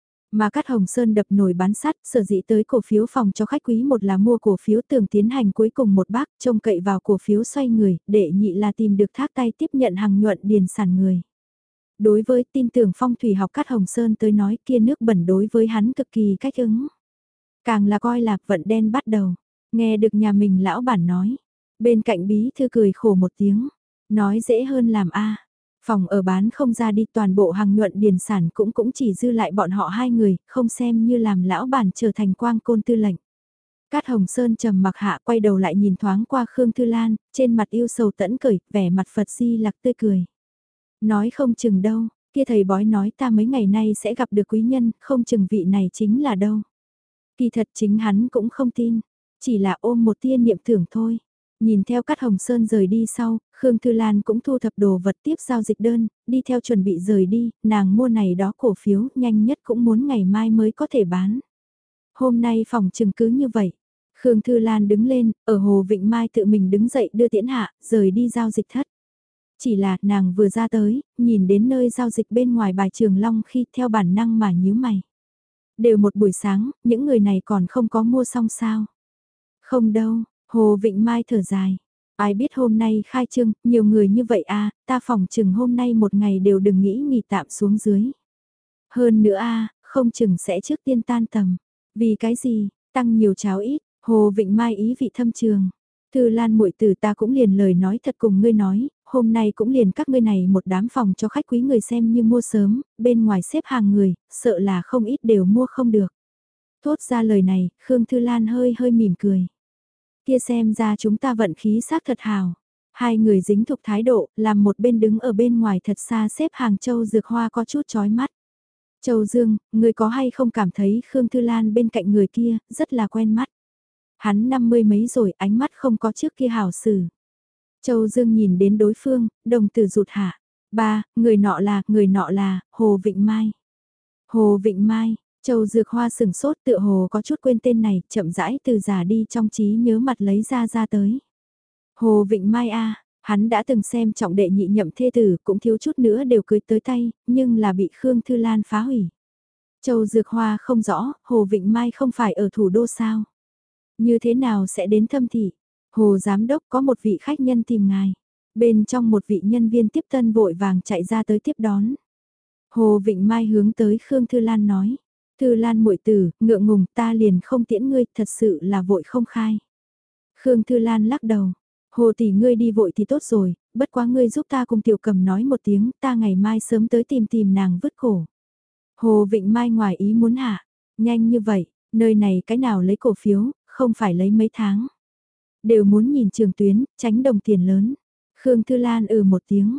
S1: Mà Cát Hồng Sơn đập nổi bán sắt, sở dĩ tới cổ phiếu phòng cho khách quý một là mua cổ phiếu tưởng tiến hành cuối cùng một bác, trông cậy vào cổ phiếu xoay người, để nhị là tìm được thác tay tiếp nhận hàng nhuận điền sản người. Đối với tin tưởng phong thủy học Cát Hồng Sơn tới nói kia nước bẩn đối với hắn cực kỳ cách ứng. Càng là coi là vận đen bắt đầu, nghe được nhà mình lão bản nói. Bên cạnh bí thư cười khổ một tiếng, nói dễ hơn làm a. Phòng ở bán không ra đi toàn bộ hàng nhuận điền sản cũng cũng chỉ dư lại bọn họ hai người, không xem như làm lão bản trở thành quang côn tư lệnh. Cát Hồng Sơn trầm mặc hạ quay đầu lại nhìn thoáng qua Khương Thư Lan, trên mặt yêu sầu tẫn cởi, vẻ mặt Phật di lặc tươi cười. Nói không chừng đâu, kia thầy bói nói ta mấy ngày nay sẽ gặp được quý nhân, không chừng vị này chính là đâu. Kỳ thật chính hắn cũng không tin, chỉ là ôm một tia niệm tưởng thôi. Nhìn theo Cát Hồng Sơn rời đi sau, Khương Thư Lan cũng thu thập đồ vật tiếp giao dịch đơn, đi theo chuẩn bị rời đi, nàng mua này đó cổ phiếu, nhanh nhất cũng muốn ngày mai mới có thể bán. Hôm nay phòng chừng cứ như vậy. Khương Thư Lan đứng lên, ở Hồ Vịnh Mai tự mình đứng dậy đưa tiễn hạ, rời đi giao dịch thất. Chỉ là nàng vừa ra tới, nhìn đến nơi giao dịch bên ngoài bài Trường Long khi theo bản năng mà nhíu mày. Đều một buổi sáng, những người này còn không có mua xong sao? Không đâu, Hồ Vịnh Mai thở dài. Ai biết hôm nay khai trương, nhiều người như vậy à, ta phòng chừng hôm nay một ngày đều đừng nghĩ nghỉ tạm xuống dưới. Hơn nữa a không chừng sẽ trước tiên tan tầm. Vì cái gì, tăng nhiều cháo ít, Hồ Vịnh Mai ý vị thâm trường. Thư Lan muội tử ta cũng liền lời nói thật cùng ngươi nói, hôm nay cũng liền các ngươi này một đám phòng cho khách quý người xem như mua sớm, bên ngoài xếp hàng người, sợ là không ít đều mua không được. Thốt ra lời này, Khương Thư Lan hơi hơi mỉm cười. Kia xem ra chúng ta vận khí xác thật hào. Hai người dính thục thái độ, làm một bên đứng ở bên ngoài thật xa xếp hàng Châu Dược Hoa có chút chói mắt. Châu Dương, người có hay không cảm thấy Khương Thư Lan bên cạnh người kia, rất là quen mắt. Hắn năm mươi mấy rồi, ánh mắt không có trước kia hảo xử. Châu Dương nhìn đến đối phương, đồng tử rụt hạ. Ba, người nọ là, người nọ là, Hồ Vịnh Mai. Hồ Vịnh Mai, Châu Dược Hoa sừng sốt tựa hồ có chút quên tên này, chậm rãi từ giả đi trong trí nhớ mặt lấy ra ra tới. Hồ Vịnh Mai a, hắn đã từng xem trọng đệ nhị nhậm thê tử, cũng thiếu chút nữa đều cưới tới tay, nhưng là bị Khương Thư Lan phá hủy. Châu Dược Hoa không rõ, Hồ Vịnh Mai không phải ở thủ đô sao? Như thế nào sẽ đến thâm thị? Hồ Giám Đốc có một vị khách nhân tìm ngài. Bên trong một vị nhân viên tiếp tân vội vàng chạy ra tới tiếp đón. Hồ Vịnh Mai hướng tới Khương Thư Lan nói. Thư Lan muội tử, ngượng ngùng ta liền không tiễn ngươi, thật sự là vội không khai. Khương Thư Lan lắc đầu. Hồ tỷ ngươi đi vội thì tốt rồi, bất quá ngươi giúp ta cùng Tiểu Cầm nói một tiếng, ta ngày mai sớm tới tìm tìm nàng vứt cổ. Hồ Vịnh Mai ngoài ý muốn hạ, nhanh như vậy, nơi này cái nào lấy cổ phiếu, không phải lấy mấy tháng. Đều muốn nhìn trường tuyến, tránh đồng tiền lớn. Khương Thư Lan ừ một tiếng,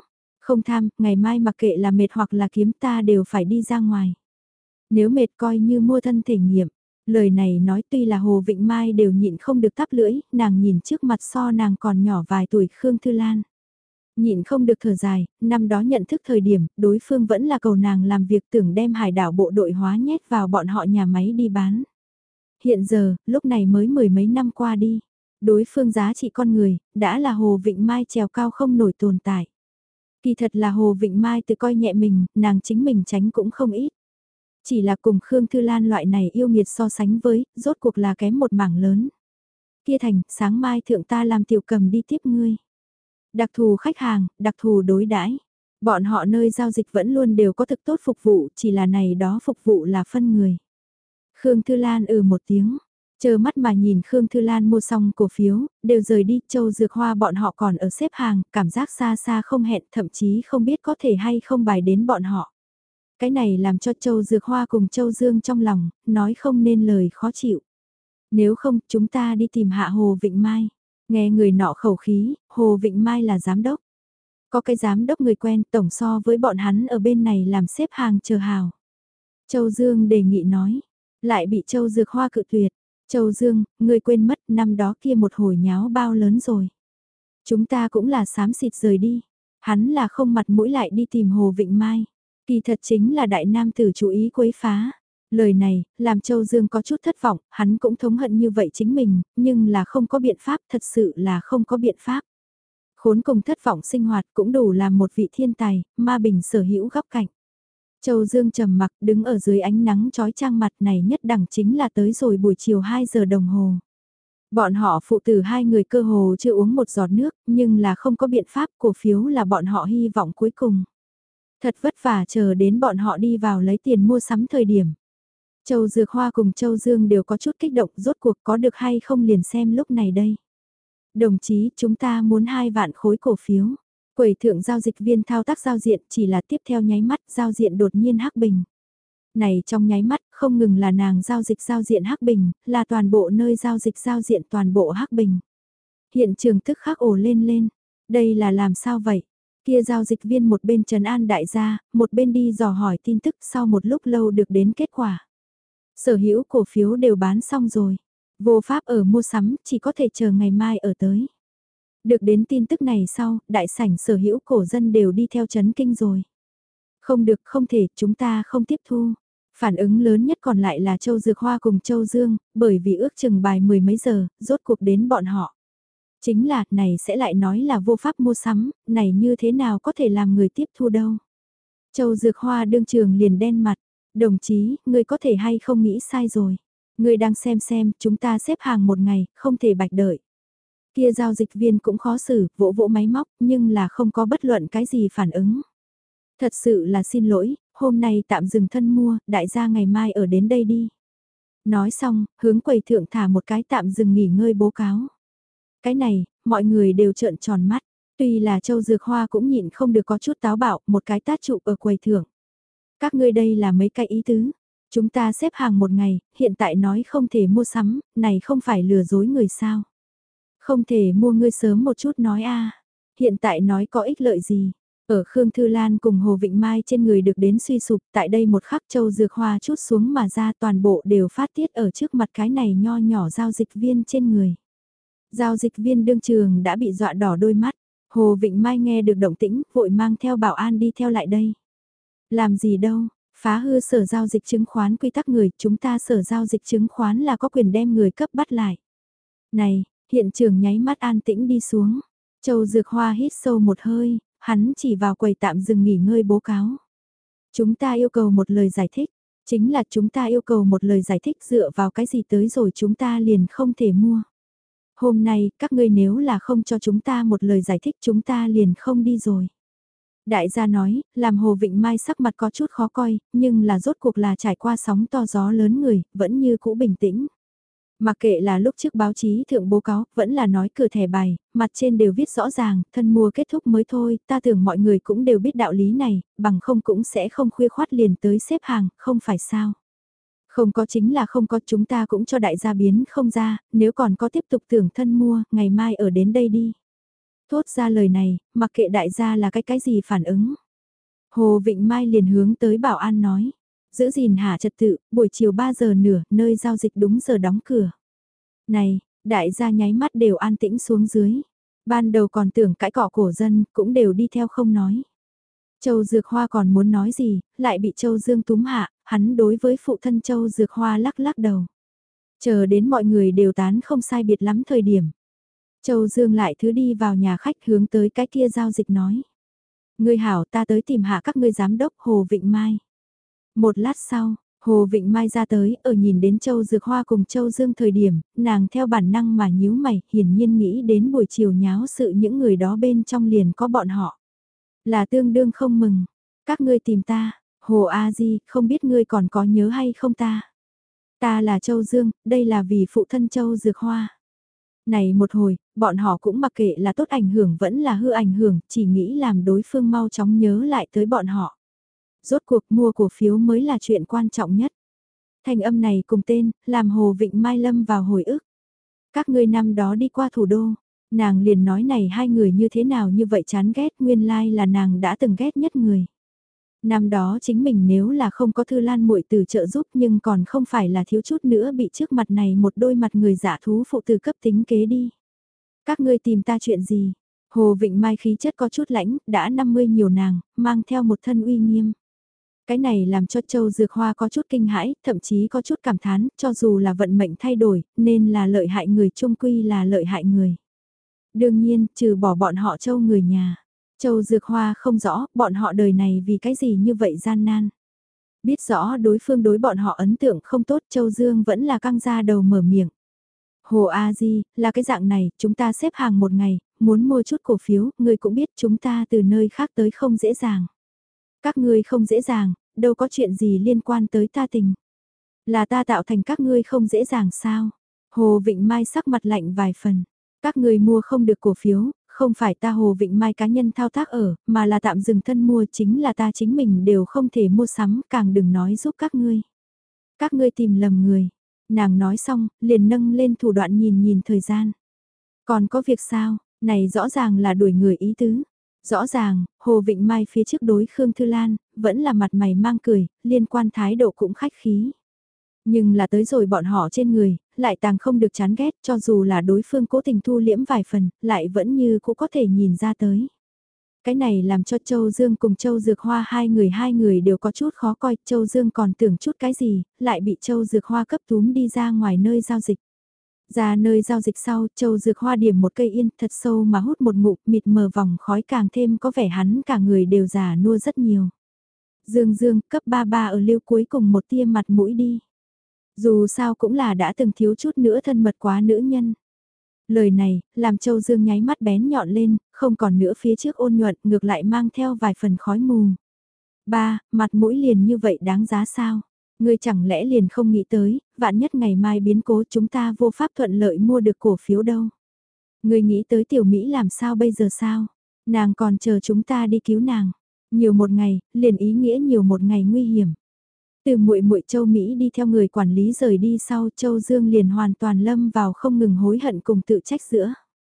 S1: Không tham, ngày mai mặc kệ là mệt hoặc là kiếm ta đều phải đi ra ngoài. Nếu mệt coi như mua thân thể nghiệm. Lời này nói tuy là Hồ Vịnh Mai đều nhịn không được tắp lưỡi, nàng nhìn trước mặt so nàng còn nhỏ vài tuổi Khương Thư Lan. Nhịn không được thở dài, năm đó nhận thức thời điểm, đối phương vẫn là cầu nàng làm việc tưởng đem hải đảo bộ đội hóa nhét vào bọn họ nhà máy đi bán. Hiện giờ, lúc này mới mười mấy năm qua đi, đối phương giá trị con người, đã là Hồ Vịnh Mai trèo cao không nổi tồn tại. Kỳ thật là Hồ Vịnh Mai tự coi nhẹ mình, nàng chính mình tránh cũng không ít. Chỉ là cùng Khương Thư Lan loại này yêu nghiệt so sánh với, rốt cuộc là kém một mảng lớn. Kia thành, sáng mai thượng ta làm tiểu cầm đi tiếp ngươi. Đặc thù khách hàng, đặc thù đối đãi. Bọn họ nơi giao dịch vẫn luôn đều có thực tốt phục vụ, chỉ là này đó phục vụ là phân người. Khương Thư Lan ừ một tiếng, chờ mắt mà nhìn Khương Thư Lan mua xong cổ phiếu, đều rời đi, Châu Dược Hoa bọn họ còn ở xếp hàng, cảm giác xa xa không hẹn, thậm chí không biết có thể hay không bài đến bọn họ. Cái này làm cho Châu Dược Hoa cùng Châu Dương trong lòng, nói không nên lời khó chịu. Nếu không, chúng ta đi tìm hạ Hồ Vịnh Mai. Nghe người nọ khẩu khí, Hồ Vịnh Mai là giám đốc. Có cái giám đốc người quen tổng so với bọn hắn ở bên này làm xếp hàng chờ hào. Châu Dương đề nghị nói, lại bị Châu Dược Hoa cự tuyệt. Châu Dương, ngươi quên mất năm đó kia một hồi nháo bao lớn rồi. Chúng ta cũng là xám xịt rời đi. Hắn là không mặt mũi lại đi tìm Hồ Vịnh Mai. Kỳ thật chính là đại nam tử chú ý quấy phá. Lời này, làm Châu Dương có chút thất vọng, hắn cũng thống hận như vậy chính mình, nhưng là không có biện pháp, thật sự là không có biện pháp. Khốn cùng thất vọng sinh hoạt cũng đủ làm một vị thiên tài, ma bình sở hữu góc cạnh. Châu Dương trầm mặc đứng ở dưới ánh nắng trói trang mặt này nhất đẳng chính là tới rồi buổi chiều hai giờ đồng hồ. Bọn họ phụ tử hai người cơ hồ chưa uống một giọt nước, nhưng là không có biện pháp, cổ phiếu là bọn họ hy vọng cuối cùng. Thật vất vả chờ đến bọn họ đi vào lấy tiền mua sắm thời điểm. Châu Dược Hoa cùng Châu Dương đều có chút kích động, rốt cuộc có được hay không liền xem lúc này đây. Đồng chí, chúng ta muốn hai vạn khối cổ phiếu. Quầy thượng giao dịch viên thao tác giao diện chỉ là tiếp theo nháy mắt giao diện đột nhiên hắc bình. Này trong nháy mắt không ngừng là nàng giao dịch giao diện hắc bình, là toàn bộ nơi giao dịch giao diện toàn bộ hắc bình. Hiện trường tức khắc ồ lên lên. Đây là làm sao vậy? Kia giao dịch viên một bên trấn an đại gia, một bên đi dò hỏi tin tức sau một lúc lâu được đến kết quả. Sở hữu cổ phiếu đều bán xong rồi. Vô pháp ở mua sắm, chỉ có thể chờ ngày mai ở tới. Được đến tin tức này sau, đại sảnh sở hữu cổ dân đều đi theo chấn kinh rồi. Không được, không thể, chúng ta không tiếp thu. Phản ứng lớn nhất còn lại là Châu Dược Hoa cùng Châu Dương, bởi vì ước chừng bài mười mấy giờ, rốt cuộc đến bọn họ. Chính là, này sẽ lại nói là vô pháp mua sắm, này như thế nào có thể làm người tiếp thu đâu. Châu Dược Hoa đương trường liền đen mặt, đồng chí, người có thể hay không nghĩ sai rồi. Người đang xem xem, chúng ta xếp hàng một ngày, không thể bạch đợi. Kia giao dịch viên cũng khó xử, vỗ vỗ máy móc, nhưng là không có bất luận cái gì phản ứng. Thật sự là xin lỗi, hôm nay tạm dừng thân mua, đại gia ngày mai ở đến đây đi. Nói xong, hướng quầy thượng thả một cái tạm dừng nghỉ ngơi bố cáo. Cái này, mọi người đều trợn tròn mắt, tuy là Châu Dược Hoa cũng nhịn không được có chút táo bạo, một cái tát trụ ở quầy thượng. Các ngươi đây là mấy cái ý tứ. Chúng ta xếp hàng một ngày, hiện tại nói không thể mua sắm, này không phải lừa dối người sao. Không thể mua ngươi sớm một chút nói a. Hiện tại nói có ích lợi gì. Ở Khương Thư Lan cùng Hồ Vịnh Mai trên người được đến suy sụp, tại đây một khắc Châu Dược Hoa chút xuống mà ra toàn bộ đều phát tiết ở trước mặt cái này nho nhỏ giao dịch viên trên người. Giao dịch viên đương trường đã bị dọa đỏ đôi mắt, Hồ Vịnh Mai nghe được động tĩnh, vội mang theo bảo an đi theo lại đây. Làm gì đâu, phá hư sở giao dịch chứng khoán quy tắc người, chúng ta sở giao dịch chứng khoán là có quyền đem người cấp bắt lại. Này, hiện trường nháy mắt an tĩnh đi xuống, Châu Dược Hoa hít sâu một hơi, hắn chỉ vào quầy tạm dừng nghỉ ngơi bố cáo. Chúng ta yêu cầu một lời giải thích, chính là chúng ta yêu cầu một lời giải thích dựa vào cái gì tới rồi chúng ta liền không thể mua. Hôm nay, các ngươi nếu là không cho chúng ta một lời giải thích chúng ta liền không đi rồi. Đại gia nói, làm Hồ Vịnh Mai sắc mặt có chút khó coi, nhưng là rốt cuộc là trải qua sóng to gió lớn người, vẫn như cũ bình tĩnh. Mặc kệ là lúc trước báo chí thượng bố cáo, vẫn là nói cửa thẻ bài, mặt trên đều viết rõ ràng, thân mua kết thúc mới thôi, ta tưởng mọi người cũng đều biết đạo lý này, bằng không cũng sẽ không khuya khoát liền tới xếp hàng, không phải sao. Không có chính là không có, chúng ta cũng cho đại gia biến không ra, nếu còn có tiếp tục tưởng thân mua, ngày mai ở đến đây đi. Thốt ra lời này, mặc kệ đại gia là cái cái gì phản ứng. Hồ Vịnh Mai liền hướng tới bảo an nói. Giữ gìn hạ trật tự, buổi chiều ba giờ nửa, nơi giao dịch đúng giờ đóng cửa. Này, đại gia nháy mắt đều an tĩnh xuống dưới. Ban đầu còn tưởng cãi cọ cổ dân, cũng đều đi theo không nói. Châu Dược Hoa còn muốn nói gì, lại bị Châu Dương túm hạ, hắn đối với phụ thân Châu Dược Hoa lắc lắc đầu. Chờ đến mọi người đều tán không sai biệt lắm thời điểm. Châu Dương lại thứ đi vào nhà khách hướng tới cái kia giao dịch nói. Ngươi hảo, ta tới tìm hạ các ngươi giám đốc Hồ Vịnh Mai. Một lát sau, Hồ Vịnh Mai ra tới, ở nhìn đến Châu Dược Hoa cùng Châu Dương thời điểm, nàng theo bản năng mà nhíu mày, hiển nhiên nghĩ đến buổi chiều nháo sự những người đó bên trong liền có bọn họ. Là tương đương không mừng, các ngươi tìm ta, Hồ A Di, không biết ngươi còn có nhớ hay không ta? Ta là Châu Dương, đây là vì phụ thân Châu Dược Hoa. Này một hồi, bọn họ cũng mặc kệ là tốt ảnh hưởng vẫn là hư ảnh hưởng, chỉ nghĩ làm đối phương mau chóng nhớ lại tới bọn họ. Rốt cuộc mua cổ phiếu mới là chuyện quan trọng nhất. Thanh âm này cùng tên, làm Hồ Vịnh Mai lâm vào hồi ức. Các ngươi năm đó đi qua thủ đô, nàng liền nói này hai người như thế nào như vậy chán ghét, nguyên lai like là nàng đã từng ghét nhất người. Năm đó chính mình nếu là không có Thư Lan muội từ trợ giúp nhưng còn không phải là thiếu chút nữa bị trước mặt này một đôi mặt người giả thú phụ từ cấp tính kế đi. Các ngươi tìm ta chuyện gì? Hồ Vịnh Mai khí chất có chút lãnh, đã năm mươi nhiều nàng, mang theo một thân uy nghiêm. Cái này làm cho Châu Dược Hoa có chút kinh hãi, thậm chí có chút cảm thán, cho dù là vận mệnh thay đổi, nên là lợi hại người chung quy là lợi hại người. Đương nhiên, trừ bỏ bọn họ Châu người nhà. Châu Dược Hoa không rõ, bọn họ đời này vì cái gì như vậy gian nan. Biết rõ đối phương đối bọn họ ấn tượng không tốt, Châu Dương vẫn là căng ra đầu mở miệng. Hồ A Di, là cái dạng này, chúng ta xếp hàng một ngày, muốn mua chút cổ phiếu, người cũng biết chúng ta từ nơi khác tới không dễ dàng. Các ngươi không dễ dàng, đâu có chuyện gì liên quan tới ta tình. Là ta tạo thành các ngươi không dễ dàng sao? Hồ Vịnh Mai sắc mặt lạnh vài phần. Các ngươi mua không được cổ phiếu, không phải ta Hồ Vịnh Mai cá nhân thao tác ở, mà là tạm dừng thân mua, chính là ta chính mình đều không thể mua sắm, càng đừng nói giúp các ngươi. Các ngươi tìm lầm người. Nàng nói xong, liền nâng lên thủ đoạn nhìn nhìn thời gian. Còn có việc sao, này rõ ràng là đuổi người ý tứ. Rõ ràng, Hồ Vịnh Mai phía trước đối Khương Thư Lan, vẫn là mặt mày mang cười, liên quan thái độ cũng khách khí. Nhưng là tới rồi bọn họ trên người, lại tàng không được chán ghét cho dù là đối phương cố tình thu liễm vài phần, lại vẫn như cũng có thể nhìn ra tới. Cái này làm cho Châu Dương cùng Châu Dược Hoa hai người hai người đều có chút khó coi, Châu Dương còn tưởng chút cái gì, lại bị Châu Dược Hoa cấp túm đi ra ngoài nơi giao dịch. Ra nơi giao dịch sau, Châu Dược Hoa điểm một cây yên thật sâu mà hút một ngụm mịt mờ vòng khói càng thêm có vẻ hắn cả người đều già nua rất nhiều. Dương Dương cấp ba ba ở lưu cuối cùng một tia mặt mũi đi. Dù sao cũng là đã từng thiếu chút nữa thân mật quá nữ nhân. Lời này, làm Châu Dương nháy mắt bén nhọn lên, không còn nữa phía trước ôn nhuận ngược lại mang theo vài phần khói mù. Ba, mặt mũi liền như vậy đáng giá sao? Ngươi chẳng lẽ liền không nghĩ tới, vạn nhất ngày mai biến cố chúng ta vô pháp thuận lợi mua được cổ phiếu đâu. Ngươi nghĩ tới tiểu Mỹ làm sao bây giờ sao? Nàng còn chờ chúng ta đi cứu nàng. Nhiều một ngày, liền ý nghĩa nhiều một ngày nguy hiểm. Từ muội muội Châu Mỹ đi theo người quản lý rời đi sau, Châu Dương liền hoàn toàn lâm vào không ngừng hối hận cùng tự trách giữa.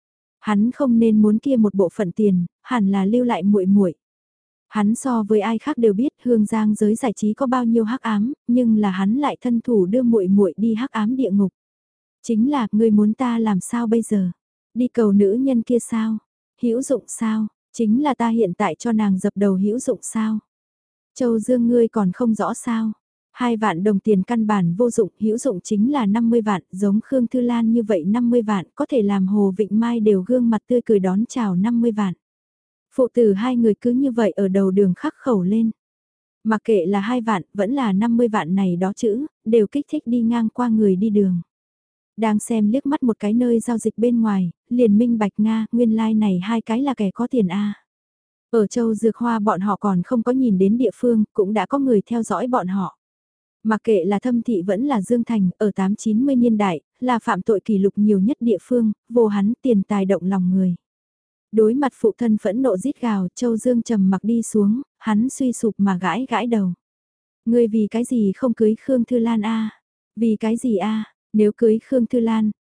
S1: Hắn không nên muốn kia một bộ phận tiền, hẳn là lưu lại muội muội. Hắn so với ai khác đều biết Hương Giang giới giải trí có bao nhiêu hắc ám, nhưng là hắn lại thân thủ đưa muội muội đi hắc ám địa ngục. Chính là, ngươi muốn ta làm sao bây giờ? Đi cầu nữ nhân kia sao? Hữu dụng sao? Chính là ta hiện tại cho nàng dập đầu hữu dụng sao? Châu Dương ngươi còn không rõ sao? Hai vạn đồng tiền căn bản vô dụng, hữu dụng chính là năm mươi vạn, giống Khương Thư Lan như vậy năm mươi vạn, có thể làm Hồ Vịnh Mai đều gương mặt tươi cười đón chào năm mươi vạn. Phụ tử hai người cứ như vậy ở đầu đường khắc khẩu lên. Mặc kệ là hai vạn, vẫn là năm mươi vạn này đó chữ, đều kích thích đi ngang qua người đi đường. Đang xem liếc mắt một cái nơi giao dịch bên ngoài, liền minh bạch Nga, nguyên lai like này hai cái là kẻ có tiền A. Ở Châu Dược Hoa bọn họ còn không có nhìn đến địa phương, cũng đã có người theo dõi bọn họ. Mặc kệ là Thâm Thị vẫn là Dương Thành, ở tám chín mươi niên đại, là phạm tội kỷ lục nhiều nhất địa phương, vô hắn tiền tài động lòng người. Đối mặt phụ thân phẫn nộ rít gào, Châu Dương trầm mặc đi xuống, hắn suy sụp mà gãi gãi đầu. Ngươi vì cái gì không cưới Khương Thư Lan a? Vì cái gì a? Nếu cưới Khương Thư Lan,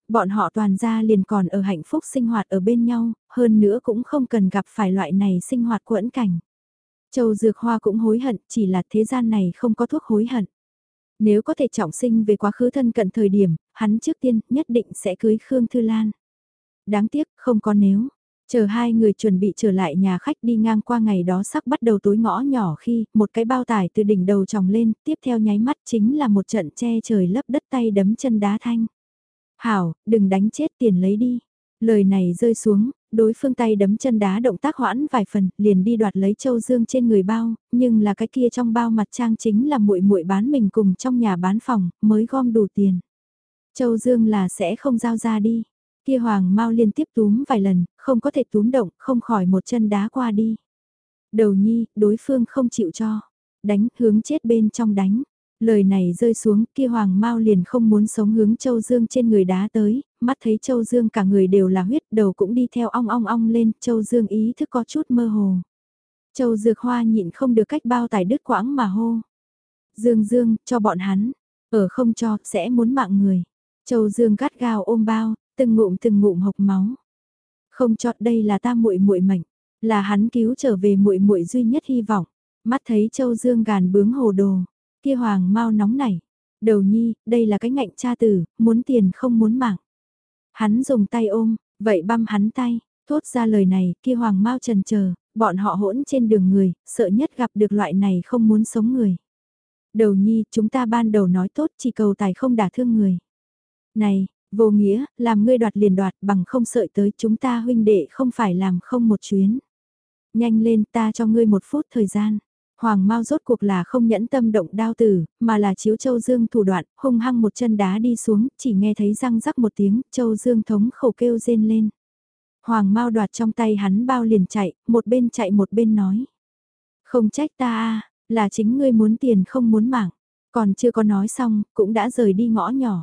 S1: Bọn họ toàn ra liền còn ở hạnh phúc sinh hoạt ở bên nhau, hơn nữa cũng không cần gặp phải loại này sinh hoạt quẫn cảnh. Châu Dược Hoa cũng hối hận, chỉ là thế gian này không có thuốc hối hận. Nếu có thể trọng sinh về quá khứ thân cận thời điểm, hắn trước tiên nhất định sẽ cưới Khương Thư Lan. Đáng tiếc, không có nếu. Chờ hai người chuẩn bị trở lại nhà khách đi ngang qua ngày đó sắc bắt đầu tối ngõ nhỏ khi một cái bao tải từ đỉnh đầu tròng lên, tiếp theo nháy mắt chính là một trận che trời lấp đất tay đấm chân đá thanh. Hảo, đừng đánh chết tiền lấy đi. Lời này rơi xuống, đối phương tay đấm chân đá động tác hoãn vài phần, liền đi đoạt lấy Châu Dương trên người bao, nhưng là cái kia trong bao mặt trang chính là muội muội bán mình cùng trong nhà bán phòng, mới gom đủ tiền. Châu Dương là sẽ không giao ra đi. Kia Hoàng Mao liên tiếp túm vài lần, không có thể túm động, không khỏi một chân đá qua đi. Đầu nhi, đối phương không chịu cho. Đánh, hướng chết bên trong đánh. Lời này rơi xuống, kia Hoàng Mao liền không muốn sống hướng Châu Dương trên người đá tới, mắt thấy Châu Dương cả người đều là huyết, đầu cũng đi theo ong ong ong lên, Châu Dương ý thức có chút mơ hồ. Châu Dược Hoa nhịn không được cách bao tải đứt quãng mà hô. Dương Dương, cho bọn hắn, ở không cho, sẽ muốn mạng người. Châu Dương gắt gao ôm bao, từng ngụm từng ngụm hộc máu. Không cho, đây là ta muội muội mệnh, là hắn cứu trở về muội muội duy nhất hy vọng. Mắt thấy Châu Dương gàn bướng hồ đồ, kia Hoàng Mao nóng nảy. Đầu nhi, đây là cái ngạnh cha tử, muốn tiền không muốn mạng. Hắn dùng tay ôm, vậy băm hắn tay, thốt ra lời này, kia Hoàng Mao trần chờ, bọn họ hỗn trên đường người, sợ nhất gặp được loại này không muốn sống người. Đầu nhi, chúng ta ban đầu nói tốt chỉ cầu tài không đả thương người. Này, vô nghĩa, làm ngươi đoạt liền đoạt bằng không sợi tới chúng ta huynh đệ không phải làm không một chuyến. Nhanh lên ta cho ngươi một phút thời gian. Hoàng Mao rốt cuộc là không nhẫn tâm động đao tử, mà là chiếu Châu Dương thủ đoạn, hung hăng một chân đá đi xuống, chỉ nghe thấy răng rắc một tiếng, Châu Dương thống khẩu kêu rên lên. Hoàng Mao đoạt trong tay hắn bao liền chạy, một bên chạy một bên nói. Không trách ta a, là chính ngươi muốn tiền không muốn mạng, còn chưa có nói xong, cũng đã rời đi ngõ nhỏ.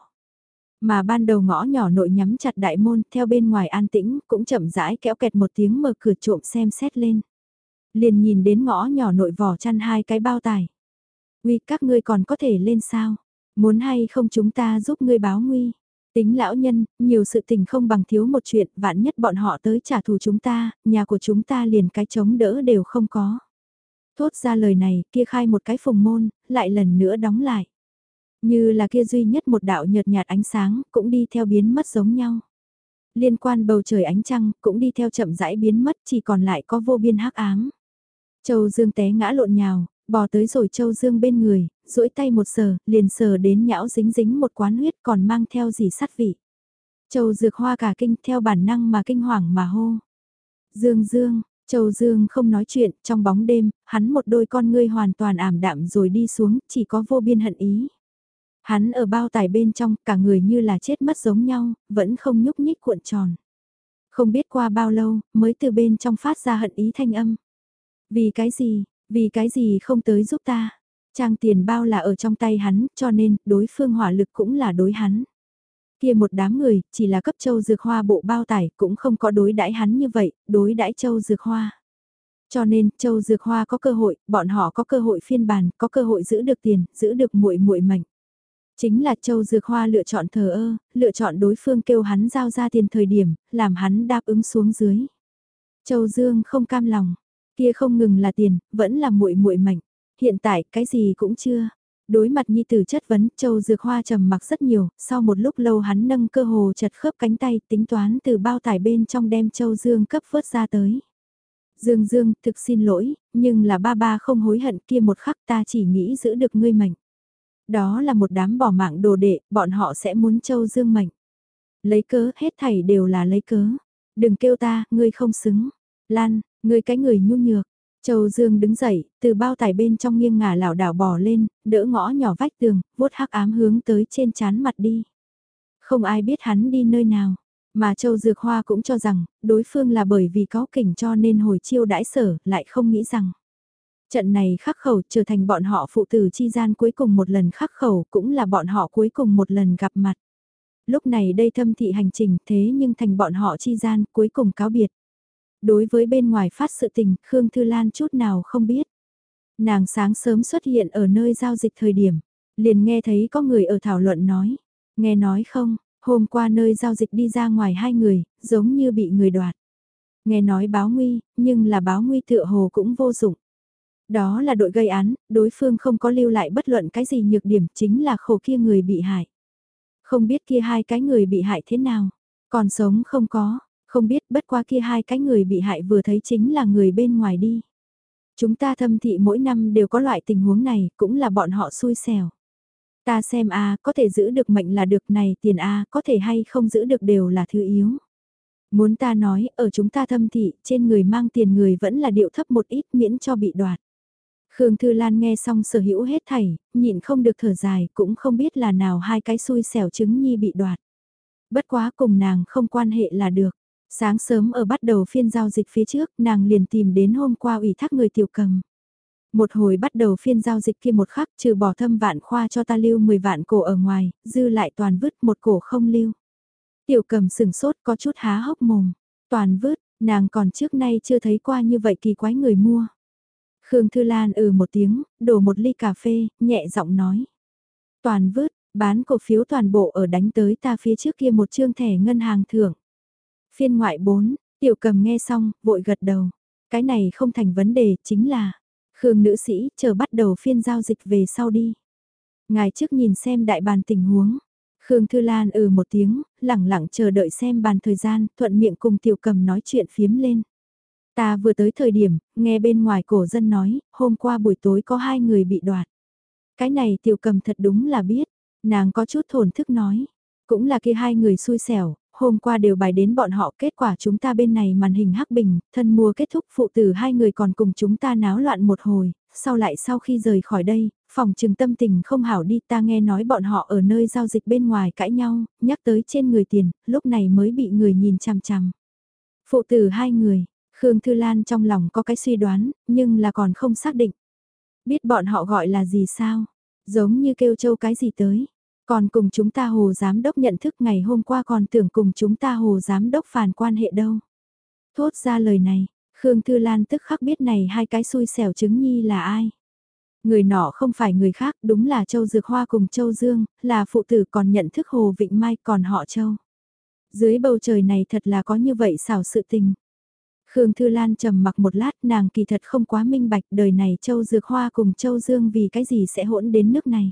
S1: Mà ban đầu ngõ nhỏ nội nhắm chặt đại môn, theo bên ngoài an tĩnh, cũng chậm rãi kéo kẹt một tiếng mở cửa trộm xem xét lên. Liền nhìn đến ngõ nhỏ nội vỏ chăn hai cái bao tải. Uy, các ngươi còn có thể lên sao? Muốn hay không chúng ta giúp ngươi báo nguy? Tính lão nhân, nhiều sự tình không bằng thiếu một chuyện, vạn nhất bọn họ tới trả thù chúng ta, nhà của chúng ta liền cái chống đỡ đều không có. Thốt ra lời này, kia khai một cái phùng môn, lại lần nữa đóng lại. Như là kia duy nhất một đạo nhợt nhạt ánh sáng, cũng đi theo biến mất giống nhau. Liên quan bầu trời ánh trăng, cũng đi theo chậm rãi biến mất, chỉ còn lại có vô biên hắc ám. Châu Dương té ngã lộn nhào, bò tới rồi Châu Dương bên người, duỗi tay một sờ, liền sờ đến nhão dính dính một quán huyết còn mang theo gì sắt vị. Châu Dược Hoa cả kinh theo bản năng mà kinh hoàng mà hô. Dương Dương, Châu Dương không nói chuyện, trong bóng đêm, hắn một đôi con ngươi hoàn toàn ảm đạm rồi đi xuống, chỉ có vô biên hận ý. Hắn ở bao tải bên trong, cả người như là chết mất giống nhau, vẫn không nhúc nhích cuộn tròn. Không biết qua bao lâu, mới từ bên trong phát ra hận ý thanh âm. Vì cái gì, vì cái gì không tới giúp ta? Trang tiền bao là ở trong tay hắn, cho nên, đối phương hỏa lực cũng là đối hắn. Kia một đám người, chỉ là cấp Châu Dược Hoa bộ bao tải, cũng không có đối đãi hắn như vậy, đối đãi Châu Dược Hoa. Cho nên, Châu Dược Hoa có cơ hội, bọn họ có cơ hội phiên bản, có cơ hội giữ được tiền, giữ được muội muội mệnh. Chính là Châu Dược Hoa lựa chọn thờ ơ, lựa chọn đối phương kêu hắn giao ra tiền thời điểm, làm hắn đáp ứng xuống dưới. Châu Dương không cam lòng, kia không ngừng là tiền, vẫn là muội muội mệnh. Hiện tại cái gì cũng chưa. Đối mặt nhi tử chất vấn, Châu Dược Hoa trầm mặc rất nhiều, sau một lúc lâu hắn nâng cơ hồ chật khớp cánh tay, tính toán từ bao tải bên trong đem Châu Dương cấp vớt ra tới. Dương Dương, thực xin lỗi, nhưng là ba ba không hối hận, kia một khắc ta chỉ nghĩ giữ được ngươi mệnh. Đó là một đám bỏ mạng đồ đệ, bọn họ sẽ muốn Châu Dương mệnh. Lấy cớ, hết thảy đều là lấy cớ. Đừng kêu ta, ngươi không xứng. Lan, ngươi cái người nhu nhược. Châu Dương đứng dậy, từ bao tải bên trong nghiêng ngả lảo đảo bò lên, đỡ ngõ nhỏ vách tường, vuốt hắc ám hướng tới trên chán mặt đi. Không ai biết hắn đi nơi nào, mà Châu Dược Hoa cũng cho rằng, đối phương là bởi vì có kỉnh cho nên hồi chiêu đãi sở, lại không nghĩ rằng. Trận này khắc khẩu trở thành bọn họ phụ tử chi gian cuối cùng một lần khắc khẩu, cũng là bọn họ cuối cùng một lần gặp mặt. Lúc này đây thâm thị hành trình thế nhưng thành bọn họ chi gian cuối cùng cáo biệt. Đối với bên ngoài phát sự tình, Khương Thư Lan chút nào không biết. Nàng sáng sớm xuất hiện ở nơi giao dịch thời điểm, liền nghe thấy có người ở thảo luận nói. Nghe nói không, Hôm qua nơi giao dịch đi ra ngoài hai người, giống như bị người đoạt. Nghe nói báo nguy, nhưng là báo nguy tựa hồ cũng vô dụng. Đó là đội gây án, đối phương không có lưu lại bất luận cái gì nhược điểm, chính là khổ kia người bị hại. Không biết kia hai cái người bị hại thế nào, còn sống không có, không biết bất qua kia hai cái người bị hại vừa thấy chính là người bên ngoài đi. Chúng ta thâm thị mỗi năm đều có loại tình huống này, cũng là bọn họ xui xẻo. Ta xem a có thể giữ được mệnh là được này, tiền a có thể hay không giữ được đều là thứ yếu. Muốn ta nói, ở chúng ta thâm thị, trên người mang tiền người vẫn là điệu thấp một ít miễn cho bị đoạt. Khương Thư Lan nghe xong sở hữu hết thảy, nhịn không được thở dài, cũng không biết là nào hai cái xui xẻo trứng nhi bị đoạt. Bất quá cùng nàng không quan hệ là được. Sáng sớm ở bắt đầu phiên giao dịch phía trước, nàng liền tìm đến hôm qua ủy thác người tiểu cầm. Một hồi bắt đầu phiên giao dịch kia một khắc, trừ bỏ thâm vạn khoa cho ta lưu mười vạn cổ ở ngoài, dư lại toàn vứt một cổ không lưu. Tiểu cầm sừng sốt có chút há hốc mồm. Toàn vứt, nàng còn trước nay chưa thấy qua như vậy kỳ quái người mua. Khương Thư Lan ừ một tiếng, đổ một ly cà phê, nhẹ giọng nói. Toàn vứt, bán cổ phiếu toàn bộ ở đánh tới ta phía trước kia một chương thẻ ngân hàng thưởng. Phiên ngoại bốn, tiểu cầm nghe xong, vội gật đầu. Cái này không thành vấn đề, chính là Khương nữ sĩ, chờ bắt đầu phiên giao dịch về sau đi. Ngài trước nhìn xem đại bàn tình huống. Khương Thư Lan ừ một tiếng, lẳng lặng chờ đợi xem bàn thời gian, thuận miệng cùng tiểu cầm nói chuyện phiếm lên. Ta vừa tới thời điểm, nghe bên ngoài cổ dân nói, hôm qua buổi tối có hai người bị đoạt. Cái này tiểu cầm thật đúng là biết, nàng có chút thổn thức nói. Cũng là kia hai người xui xẻo, hôm qua đều bài đến bọn họ, kết quả chúng ta bên này màn hình hắc bình, thân mua kết thúc, phụ tử hai người còn cùng chúng ta náo loạn một hồi, sau lại sau khi rời khỏi đây, phòng trừng tâm tình không hảo đi, ta nghe nói bọn họ ở nơi giao dịch bên ngoài cãi nhau, nhắc tới trên người tiền, lúc này mới bị người nhìn chằm chằm. Phụ tử hai người, Khương Thư Lan trong lòng có cái suy đoán, nhưng là còn không xác định. Biết bọn họ gọi là gì sao? Giống như kêu châu cái gì tới. Còn cùng chúng ta hồ giám đốc nhận thức ngày hôm qua còn tưởng cùng chúng ta hồ giám đốc phản quan hệ đâu. Thốt ra lời này, Khương Thư Lan tức khắc biết này hai cái xui xẻo trứng nhi là ai. Người nọ không phải người khác, đúng là Châu Dược Hoa cùng Châu Dương, là phụ tử còn nhận thức Hồ Vịnh Mai còn họ Châu. Dưới bầu trời này thật là có như vậy xảo sự tình. Khương Thư Lan trầm mặc một lát, nàng kỳ thật không quá minh bạch đời này Châu Dược Hoa cùng Châu Dương vì cái gì sẽ hỗn đến nước này.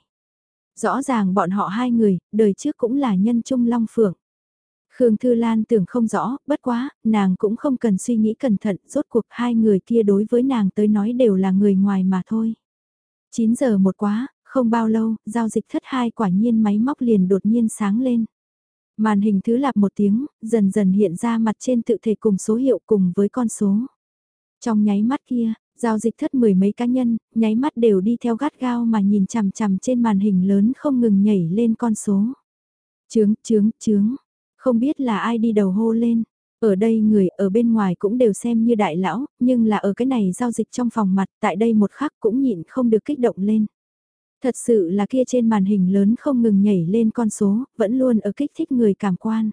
S1: Rõ ràng bọn họ hai người, đời trước cũng là nhân trung long phượng. Khương Thư Lan tưởng không rõ, bất quá, nàng cũng không cần suy nghĩ cẩn thận, rốt cuộc hai người kia đối với nàng tới nói đều là người ngoài mà thôi. chín giờ một quá, không bao lâu, giao dịch thất hai quả nhiên máy móc liền đột nhiên sáng lên. Màn hình thứ lạp một tiếng, dần dần hiện ra mặt trên tự thể cùng số hiệu cùng với con số. Trong nháy mắt kia, giao dịch thất mười mấy cá nhân, nháy mắt đều đi theo gắt gao mà nhìn chằm chằm trên màn hình lớn không ngừng nhảy lên con số. Chướng, chướng, chướng, không biết là ai đi đầu hô lên. Ở đây người ở bên ngoài cũng đều xem như đại lão, nhưng là ở cái này giao dịch trong phòng mặt tại đây một khắc cũng nhịn không được kích động lên. Thật sự là kia trên màn hình lớn không ngừng nhảy lên con số, vẫn luôn ở kích thích người cảm quan.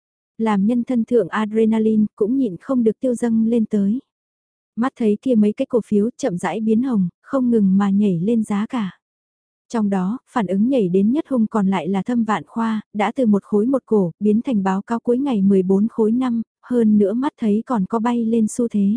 S1: Làm nhân thân thượng adrenaline cũng nhịn không được tiêu dâng lên tới. Mắt thấy kia mấy cái cổ phiếu chậm rãi biến hồng, không ngừng mà nhảy lên giá cả. Trong đó, phản ứng nhảy đến nhất hung còn lại là Thâm Vạn Khoa, đã từ một khối một cổ, biến thành báo cáo cuối ngày mười bốn khối năm, hơn nữa mắt thấy còn có bay lên xu thế.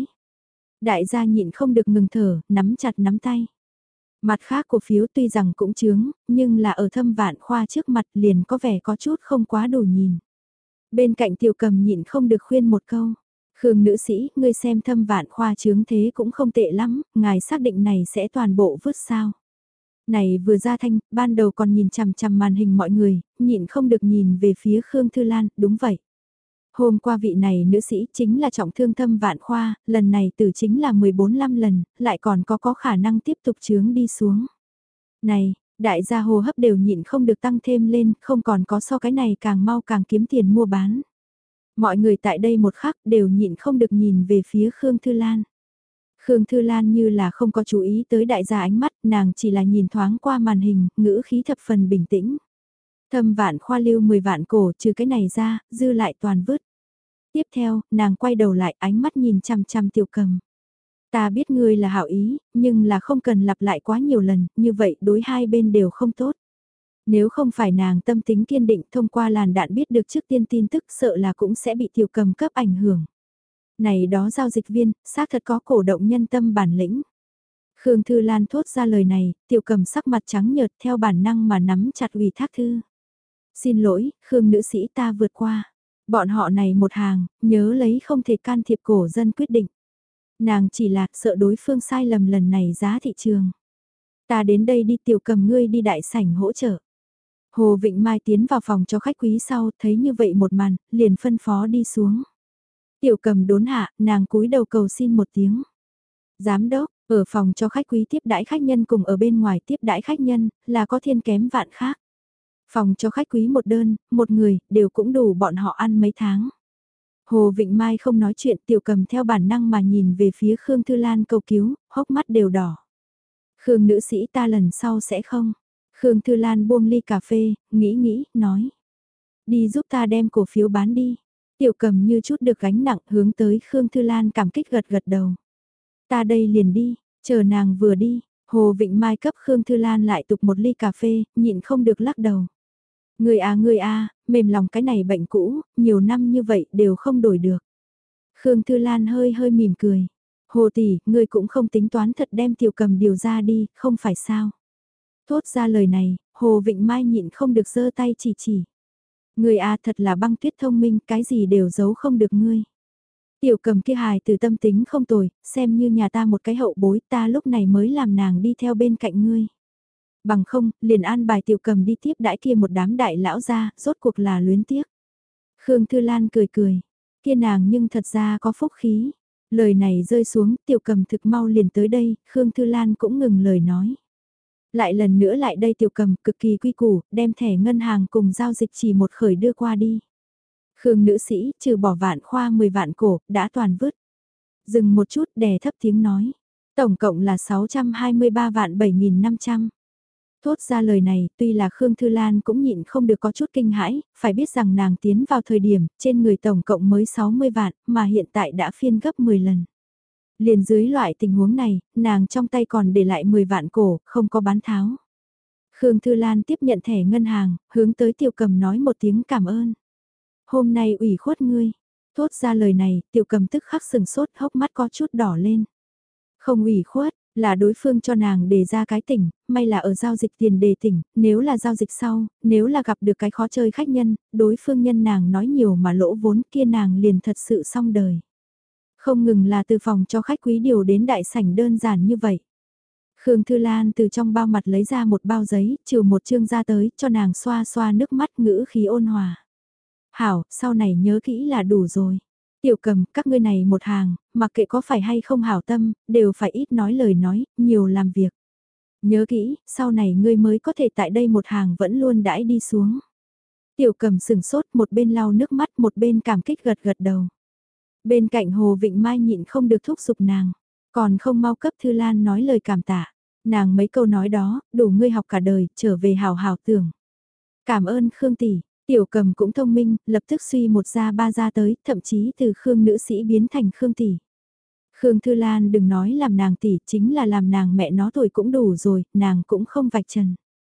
S1: Đại gia nhịn không được ngừng thở, nắm chặt nắm tay. Mặt khác cổ phiếu tuy rằng cũng chướng, nhưng là ở Thâm Vạn Khoa trước mặt liền có vẻ có chút không quá đủ nhìn. Bên cạnh Tiểu Cầm nhịn không được khuyên một câu. Khương nữ sĩ, ngươi xem Thâm Vạn Khoa chướng thế cũng không tệ lắm, ngài xác định này sẽ toàn bộ vứt sao. Này vừa ra thanh, ban đầu còn nhìn chằm chằm màn hình mọi người, nhịn không được nhìn về phía Khương Thư Lan, đúng vậy. Hôm qua vị này nữ sĩ chính là trọng thương Thâm Vạn Khoa, lần này tử chính là mười bốn năm lần, lại còn có có khả năng tiếp tục chướng đi xuống. Này, đại gia hô hấp đều nhịn không được tăng thêm lên, không còn có so cái này càng mau càng kiếm tiền mua bán. Mọi người tại đây một khắc đều nhịn không được nhìn về phía Khương Thư Lan. Khương Thư Lan như là không có chú ý tới đại gia ánh mắt, nàng chỉ là nhìn thoáng qua màn hình, ngữ khí thập phần bình tĩnh. Thâm Vạn Khoa lưu mười vạn cổ, trừ cái này ra, dư lại toàn vứt. Tiếp theo, nàng quay đầu lại, ánh mắt nhìn chằm chằm Tiểu Cầm. Ta biết ngươi là hảo ý, nhưng là không cần lặp lại quá nhiều lần, như vậy đối hai bên đều không tốt. Nếu không phải nàng tâm tính kiên định thông qua làn đạn biết được trước tiên tin tức sợ là cũng sẽ bị tiểu cầm cấp ảnh hưởng. Này đó giao dịch viên, xác thật có cổ động nhân tâm bản lĩnh. Khương Thư Lan thốt ra lời này, tiểu cầm sắc mặt trắng nhợt theo bản năng mà nắm chặt ủy thác thư. Xin lỗi, Khương nữ sĩ ta vượt qua. Bọn họ này một hàng, nhớ lấy không thể can thiệp cổ dân quyết định. Nàng chỉ là sợ đối phương sai lầm lần này giá thị trường. Ta đến đây đi tiểu cầm ngươi đi đại sảnh hỗ trợ. Hồ Vịnh Mai tiến vào phòng cho khách quý sau, thấy như vậy một màn, liền phân phó đi xuống. Tiểu cầm đốn hạ, nàng cúi đầu cầu xin một tiếng. Giám đốc, ở phòng cho khách quý tiếp đãi khách nhân cùng ở bên ngoài tiếp đãi khách nhân, là có thiên kém vạn khác. Phòng cho khách quý một đơn, một người, đều cũng đủ bọn họ ăn mấy tháng. Hồ Vịnh Mai không nói chuyện tiểu cầm theo bản năng mà nhìn về phía Khương Thư Lan cầu cứu, hốc mắt đều đỏ. Khương nữ sĩ ta lần sau sẽ không. Khương Thư Lan buông ly cà phê, nghĩ nghĩ, nói. Đi giúp ta đem cổ phiếu bán đi. Tiểu cầm như chút được gánh nặng hướng tới Khương Thư Lan cảm kích gật gật đầu. Ta đây liền đi, chờ nàng vừa đi, Hồ Vịnh Mai cấp Khương Thư Lan lại tục một ly cà phê, nhịn không được lắc đầu. Người à người à, mềm lòng cái này bệnh cũ, nhiều năm như vậy đều không đổi được. Khương Thư Lan hơi hơi mỉm cười. Hồ tỷ, người cũng không tính toán thật đem tiểu cầm điều ra đi, không phải sao. Thốt ra lời này, Hồ Vịnh Mai nhịn không được giơ tay chỉ chỉ. Người à thật là băng tuyết thông minh, cái gì đều giấu không được ngươi. Tiểu cầm kia hài từ tâm tính không tồi, xem như nhà ta một cái hậu bối ta lúc này mới làm nàng đi theo bên cạnh ngươi. Bằng không, liền an bài tiểu cầm đi tiếp đãi kia một đám đại lão ra, rốt cuộc là luyến tiếc. Khương Thư Lan cười cười, kia nàng nhưng thật ra có phúc khí. Lời này rơi xuống, tiểu cầm thực mau liền tới đây, Khương Thư Lan cũng ngừng lời nói. Lại lần nữa lại đây tiểu cầm cực kỳ quy củ, đem thẻ ngân hàng cùng giao dịch chỉ một khởi đưa qua đi. Khương nữ sĩ, trừ bỏ vạn khoa mười vạn cổ, đã toàn vứt. Dừng một chút đè thấp tiếng nói. Tổng cộng là sáu trăm hai mươi ba vạn bảy nghìn năm trăm. Thốt ra lời này, tuy là Khương Thư Lan cũng nhịn không được có chút kinh hãi, phải biết rằng nàng tiến vào thời điểm, trên người tổng cộng mới sáu mươi vạn, mà hiện tại đã phiên gấp mười lần. Liền dưới loại tình huống này, nàng trong tay còn để lại mười vạn cổ, không có bán tháo. Khương Thư Lan tiếp nhận thẻ ngân hàng, hướng tới tiểu cầm nói một tiếng cảm ơn. Hôm nay ủy khuất ngươi. Thốt ra lời này, tiểu cầm tức khắc sừng sốt hốc mắt có chút đỏ lên. Không ủy khuất, là đối phương cho nàng đề ra cái tỉnh, may là ở giao dịch tiền đề tỉnh, nếu là giao dịch sau, nếu là gặp được cái khó chơi khách nhân, đối phương nhân nàng nói nhiều mà lỗ vốn kia nàng liền thật sự xong đời. Không ngừng là từ phòng cho khách quý điều đến đại sảnh đơn giản như vậy. Khương Thư Lan từ trong bao mặt lấy ra một bao giấy, chiều một chương ra tới, cho nàng xoa xoa nước mắt ngữ khí ôn hòa. Hảo, sau này nhớ kỹ là đủ rồi. Tiểu cầm, các ngươi này một hàng, mặc kệ có phải hay không hảo tâm, đều phải ít nói lời nói, nhiều làm việc. Nhớ kỹ, sau này ngươi mới có thể tại đây một hàng vẫn luôn đãi đi xuống. Tiểu cầm sừng sốt một bên lau nước mắt một bên cảm kích gật gật đầu. Bên cạnh Hồ Vịnh Mai nhịn không được thúc giục nàng, còn không mau cấp Thư Lan nói lời cảm tạ. Nàng mấy câu nói đó, đủ ngươi học cả đời, trở về hào hào tưởng. Cảm ơn Khương tỷ. Tiểu cầm cũng thông minh, lập tức suy một ra ba ra tới, thậm chí từ Khương nữ sĩ biến thành Khương tỷ. Khương Thư Lan đừng nói làm nàng tỷ, chính là làm nàng mẹ nó tuổi cũng đủ rồi, nàng cũng không vạch trần.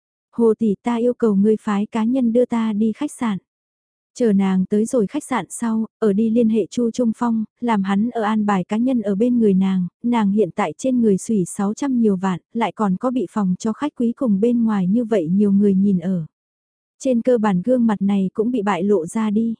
S1: Hồ tỷ ta yêu cầu ngươi phái cá nhân đưa ta đi khách sạn. Chờ nàng tới rồi khách sạn sau, ở đi liên hệ Chu Trung Phong, làm hắn ở an bài cá nhân ở bên người nàng, nàng hiện tại trên người xủy sáu trăm nhiều vạn, lại còn có bị phòng cho khách quý cùng bên ngoài như vậy nhiều người nhìn ở. Trên cơ bản gương mặt này cũng bị bại lộ ra đi.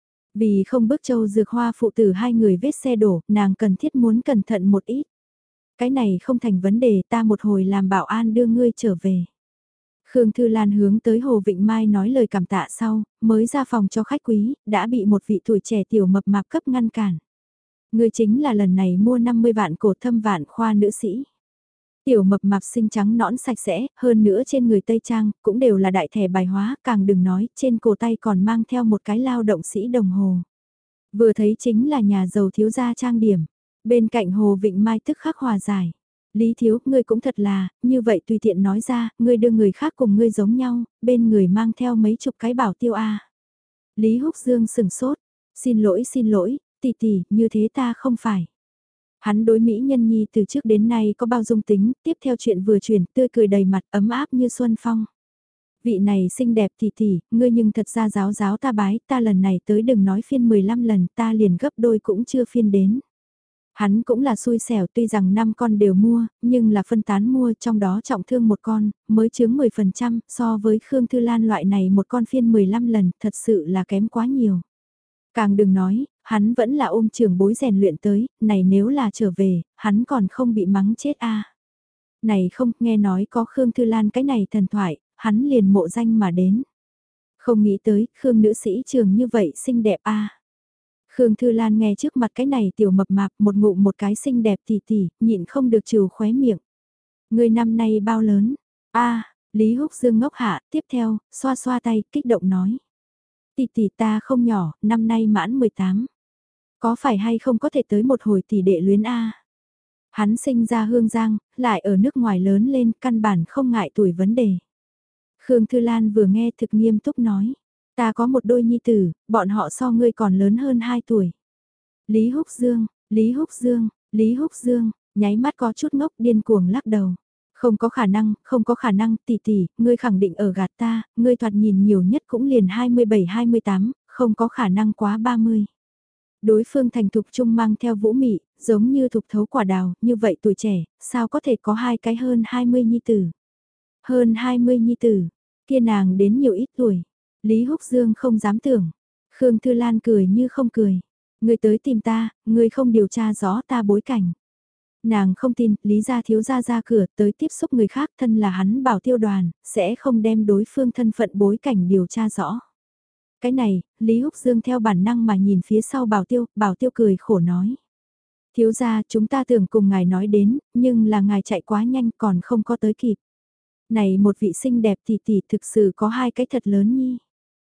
S1: Vì không bước châu dược hoa phụ tử hai người vết xe đổ, nàng cần thiết muốn cẩn thận một ít. Cái này không thành vấn đề, ta một hồi làm bảo an đưa ngươi trở về. Khương Thư Lan hướng tới Hồ Vịnh Mai nói lời cảm tạ sau, mới ra phòng cho khách quý, đã bị một vị tuổi trẻ tiểu mập mạp cấp ngăn cản. Ngươi chính là lần này mua năm mươi vạn cổ thâm vạn khoa nữ sĩ. Tiểu mập mạp xinh trắng nõn sạch sẽ, hơn nữa trên người Tây Trang, cũng đều là đại thẻ bài hóa, càng đừng nói, trên cổ tay còn mang theo một cái lao động sĩ đồng hồ. Vừa thấy chính là nhà giàu thiếu gia trang điểm, bên cạnh Hồ Vịnh Mai tức khắc hòa giải. Lý thiếu, ngươi cũng thật là, như vậy tùy tiện nói ra, ngươi đưa người khác cùng ngươi giống nhau, bên người mang theo mấy chục cái bảo tiêu a. Lý Húc Dương sừng sốt, xin lỗi xin lỗi, tỷ tỷ, như thế ta không phải. Hắn đối Mỹ Nhân Nhi từ trước đến nay có bao dung tính, tiếp theo chuyện vừa chuyển, tươi cười đầy mặt, ấm áp như xuân phong. Vị này xinh đẹp tỷ tỷ, ngươi nhưng thật ra giáo giáo ta bái, ta lần này tới đừng nói phiên mười lăm lần, ta liền gấp đôi cũng chưa phiên đến. Hắn cũng là xui xẻo tuy rằng năm con đều mua, nhưng là phân tán mua trong đó trọng thương một con, mới chướng mười phần trăm, so với Khương Thư Lan loại này một con phiên mười lăm lần, thật sự là kém quá nhiều. Càng đừng nói, hắn vẫn là ôm trưởng bối rèn luyện tới, này nếu là trở về, hắn còn không bị mắng chết a. Này không, nghe nói có Khương Thư Lan cái này thần thoại, hắn liền mộ danh mà đến. Không nghĩ tới, Khương nữ sĩ trường như vậy xinh đẹp a. Khương Thư Lan nghe trước mặt cái này tiểu mập mạp một ngụm một cái xinh đẹp tỉ tỉ, nhịn không được trừ khóe miệng. Người năm nay bao lớn? A, Lý Húc Dương ngốc hạ, tiếp theo, xoa xoa tay, kích động nói. Tỷ tỷ ta không nhỏ, năm nay mãn mười tám. Có phải hay không có thể tới một hồi tỷ đệ luyến A? Hắn sinh ra Hương Giang, lại ở nước ngoài lớn lên, căn bản không ngại tuổi vấn đề. Khương Thư Lan vừa nghe thực nghiêm túc nói. Ta có một đôi nhi tử, bọn họ so ngươi còn lớn hơn hai tuổi. Lý Húc Dương, Lý Húc Dương, Lý Húc Dương, nháy mắt có chút ngốc điên cuồng lắc đầu. Không có khả năng, không có khả năng, tỷ tỷ, ngươi khẳng định ở gạt ta, ngươi thoạt nhìn nhiều nhất cũng liền hai mươi bảy hai mươi tám, không có khả năng quá ba mươi. Đối phương thành thục trung mang theo vũ mị, giống như thục thấu quả đào, như vậy tuổi trẻ, sao có thể có hai cái hơn hai mươi nhi tử. Hơn hai mươi nhi tử, kia nàng đến nhiều ít tuổi. Lý Húc Dương không dám tưởng. Khương Thư Lan cười như không cười. Ngươi tới tìm ta, ngươi không điều tra rõ ta bối cảnh. Nàng không tin, Lý gia thiếu gia ra cửa tới tiếp xúc người khác thân là hắn bảo tiêu đoàn, sẽ không đem đối phương thân phận bối cảnh điều tra rõ. Cái này, Lý Húc Dương theo bản năng mà nhìn phía sau bảo tiêu, bảo tiêu cười khổ nói. Thiếu gia chúng ta tưởng cùng ngài nói đến, nhưng là ngài chạy quá nhanh còn không có tới kịp. Này một vị xinh đẹp tỷ tỷ thực sự có hai cái thật lớn nhi.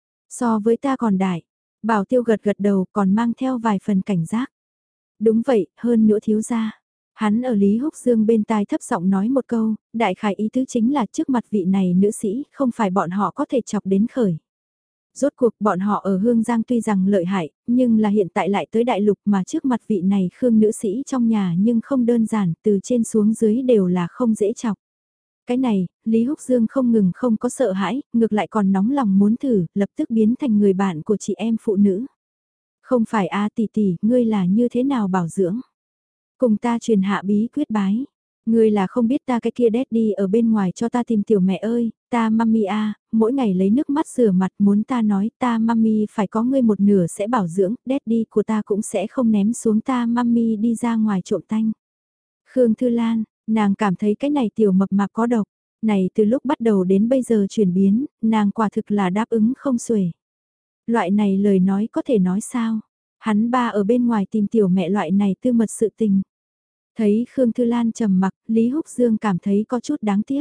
S1: So với ta còn đại, bảo tiêu gật gật đầu còn mang theo vài phần cảnh giác. Đúng vậy, hơn nữa thiếu gia. Hắn ở Lý Húc Dương bên tai thấp giọng nói một câu, đại khái ý tứ chính là trước mặt vị này nữ sĩ, không phải bọn họ có thể chọc đến khởi. Rốt cuộc bọn họ ở Hương Giang tuy rằng lợi hại, nhưng là hiện tại lại tới đại lục mà trước mặt vị này Khương nữ sĩ trong nhà nhưng không đơn giản, từ trên xuống dưới đều là không dễ chọc. Cái này, Lý Húc Dương không ngừng không có sợ hãi, ngược lại còn nóng lòng muốn thử, lập tức biến thành người bạn của chị em phụ nữ. Không phải a tỷ tỷ, ngươi là như thế nào bảo dưỡng? Cùng ta truyền hạ bí quyết bái. Ngươi là không biết ta cái kia daddy ở bên ngoài cho ta tìm tiểu mẹ ơi, ta mami a, mỗi ngày lấy nước mắt rửa mặt muốn ta nói ta mami phải có ngươi một nửa sẽ bảo dưỡng, daddy của ta cũng sẽ không ném xuống ta mami đi ra ngoài trộm tanh. Khương Thư Lan, nàng cảm thấy cái này tiểu mập mạp có độc, này từ lúc bắt đầu đến bây giờ chuyển biến, nàng quả thực là đáp ứng không xuể. Loại này lời nói có thể nói sao? Hắn ba ở bên ngoài tìm tiểu mẹ loại này tư mật sự tình. Thấy Khương Thư Lan trầm mặc, Lý Húc Dương cảm thấy có chút đáng tiếc.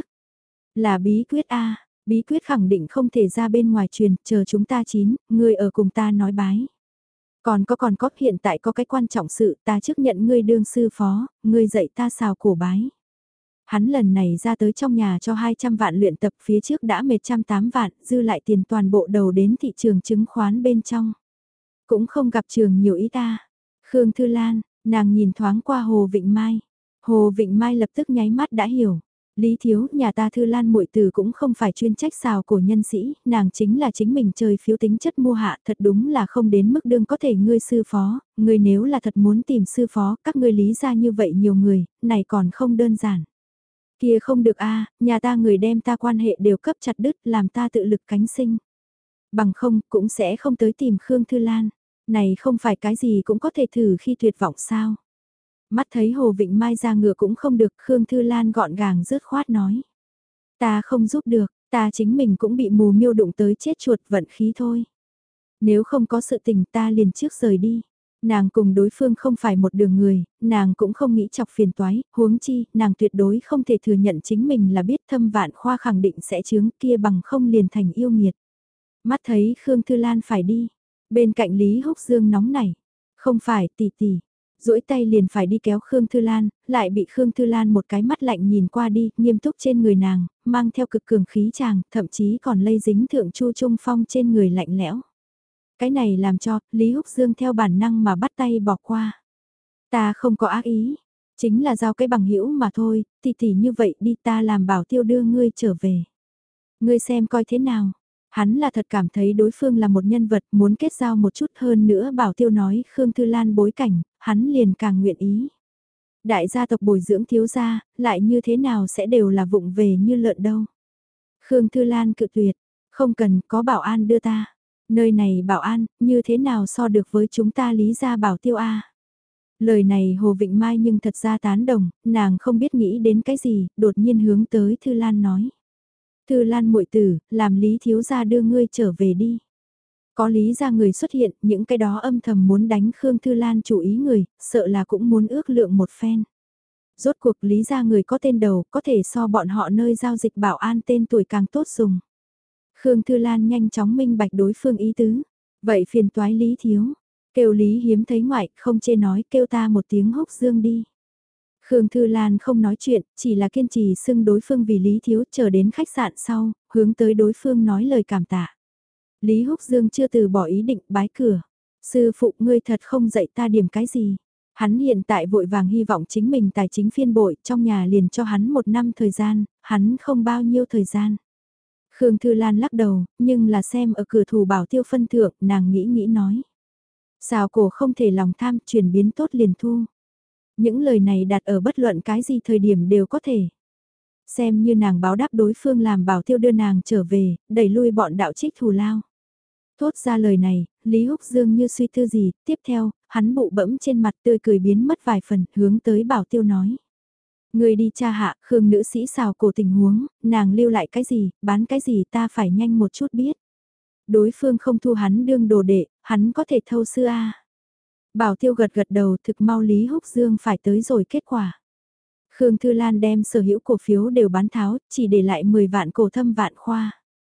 S1: Là bí quyết a, bí quyết khẳng định không thể ra bên ngoài truyền, chờ chúng ta chín, ngươi ở cùng ta nói bái. Còn có còn có, hiện tại có cái quan trọng sự, ta trước nhận ngươi đương sư phó, ngươi dạy ta xào cổ bái. Hắn lần này ra tới trong nhà cho hai trăm vạn luyện tập phía trước đã một trăm tám vạn, dư lại tiền toàn bộ đầu đến thị trường chứng khoán bên trong. Cũng không gặp trường nhiều ý ta. Khương Thư Lan, nàng nhìn thoáng qua Hồ Vịnh Mai. Hồ Vịnh Mai lập tức nháy mắt đã hiểu. Lý thiếu, nhà ta Thư Lan muội tử cũng không phải chuyên trách xào cổ nhân sĩ, nàng chính là chính mình chơi phiếu tính chất mua hạ, thật đúng là không đến mức đương có thể ngươi sư phó, ngươi nếu là thật muốn tìm sư phó, các ngươi lý ra như vậy nhiều người, này còn không đơn giản. Kia không được a, nhà ta người đem ta quan hệ đều cấp chặt đứt, làm ta tự lực cánh sinh. Bằng không, cũng sẽ không tới tìm Khương Thư Lan. Này không phải cái gì cũng có thể thử khi tuyệt vọng sao. Mắt thấy Hồ Vịnh Mai ra ngựa cũng không được, Khương Thư Lan gọn gàng rớt khoát nói. Ta không giúp được, ta chính mình cũng bị mù miêu đụng tới chết chuột vận khí thôi. Nếu không có sự tình ta liền trước rời đi. Nàng cùng đối phương không phải một đường người, nàng cũng không nghĩ chọc phiền toái, huống chi, nàng tuyệt đối không thể thừa nhận chính mình là biết Thâm Vạn Khoa khẳng định sẽ chướng kia bằng không liền thành yêu nghiệt. Mắt thấy Khương Thư Lan phải đi, bên cạnh Lý Húc Dương nóng nảy, không phải tỷ tỷ, duỗi tay liền phải đi kéo Khương Thư Lan, lại bị Khương Thư Lan một cái mắt lạnh nhìn qua đi, nghiêm túc trên người nàng, mang theo cực cường khí chàng, thậm chí còn lây dính thượng Chu Trung Phong trên người lạnh lẽo. Cái này làm cho Lý Húc Dương theo bản năng mà bắt tay bỏ qua. Ta không có ác ý, chính là giao cái bằng hữu mà thôi, tỷ tỷ như vậy đi ta làm bảo tiêu đưa ngươi trở về. Ngươi xem coi thế nào. Hắn là thật cảm thấy đối phương là một nhân vật muốn kết giao một chút hơn nữa Bảo Tiêu nói Khương Thư Lan bối cảnh, hắn liền càng nguyện ý. Đại gia tộc bồi dưỡng thiếu gia, lại như thế nào sẽ đều là vụng về như lợn đâu. Khương Thư Lan cự tuyệt, không cần có bảo an đưa ta. Nơi này bảo an, như thế nào so được với chúng ta Lý gia Bảo Tiêu A. Lời này Hồ Vịnh Mai nhưng thật ra tán đồng, nàng không biết nghĩ đến cái gì, đột nhiên hướng tới Thư Lan nói. Thư Lan muội tử, làm Lý thiếu gia đưa ngươi trở về đi. Có Lý gia người xuất hiện, những cái đó âm thầm muốn đánh Khương Thư Lan chủ ý người, sợ là cũng muốn ước lượng một phen. Rốt cuộc Lý gia người có tên đầu, có thể so bọn họ nơi giao dịch bảo an tên tuổi càng tốt dùng. Khương Thư Lan nhanh chóng minh bạch đối phương ý tứ. Vậy phiền toái Lý thiếu, kêu Lý hiếm thấy ngoại, không chê nói, kêu ta một tiếng húc dương đi. Khương Thư Lan không nói chuyện, chỉ là kiên trì xưng đối phương vì Lý thiếu, chờ đến khách sạn sau, hướng tới đối phương nói lời cảm tạ. Lý Húc Dương chưa từ bỏ ý định bái cửa. Sư phụ ngươi thật không dạy ta điểm cái gì. Hắn hiện tại vội vàng hy vọng chính mình tài chính phiên bội, trong nhà liền cho hắn một năm thời gian, hắn không bao nhiêu thời gian. Khương Thư Lan lắc đầu, nhưng là xem ở cửa thủ bảo tiêu phân thượng, nàng nghĩ nghĩ nói. Sao cổ không thể lòng tham, chuyển biến tốt liền thu. Những lời này đặt ở bất luận cái gì thời điểm đều có thể. Xem như nàng báo đáp đối phương làm bảo tiêu đưa nàng trở về, đẩy lui bọn đạo trích thù lao. Thốt ra lời này, Lý Húc Dương như suy tư gì, tiếp theo, hắn bụ bẫm trên mặt tươi cười biến mất vài phần, hướng tới bảo tiêu nói. Người đi tra hạ, Khương nữ sĩ xào cổ tình huống, nàng lưu lại cái gì, bán cái gì ta phải nhanh một chút biết. Đối phương không thu hắn đương đồ đệ, hắn có thể thâu sư a. Bảo tiêu gật gật đầu thực mau Lý Húc Dương phải tới rồi kết quả. Khương Thư Lan đem sở hữu cổ phiếu đều bán tháo, chỉ để lại mười vạn cổ thâm vạn khoa.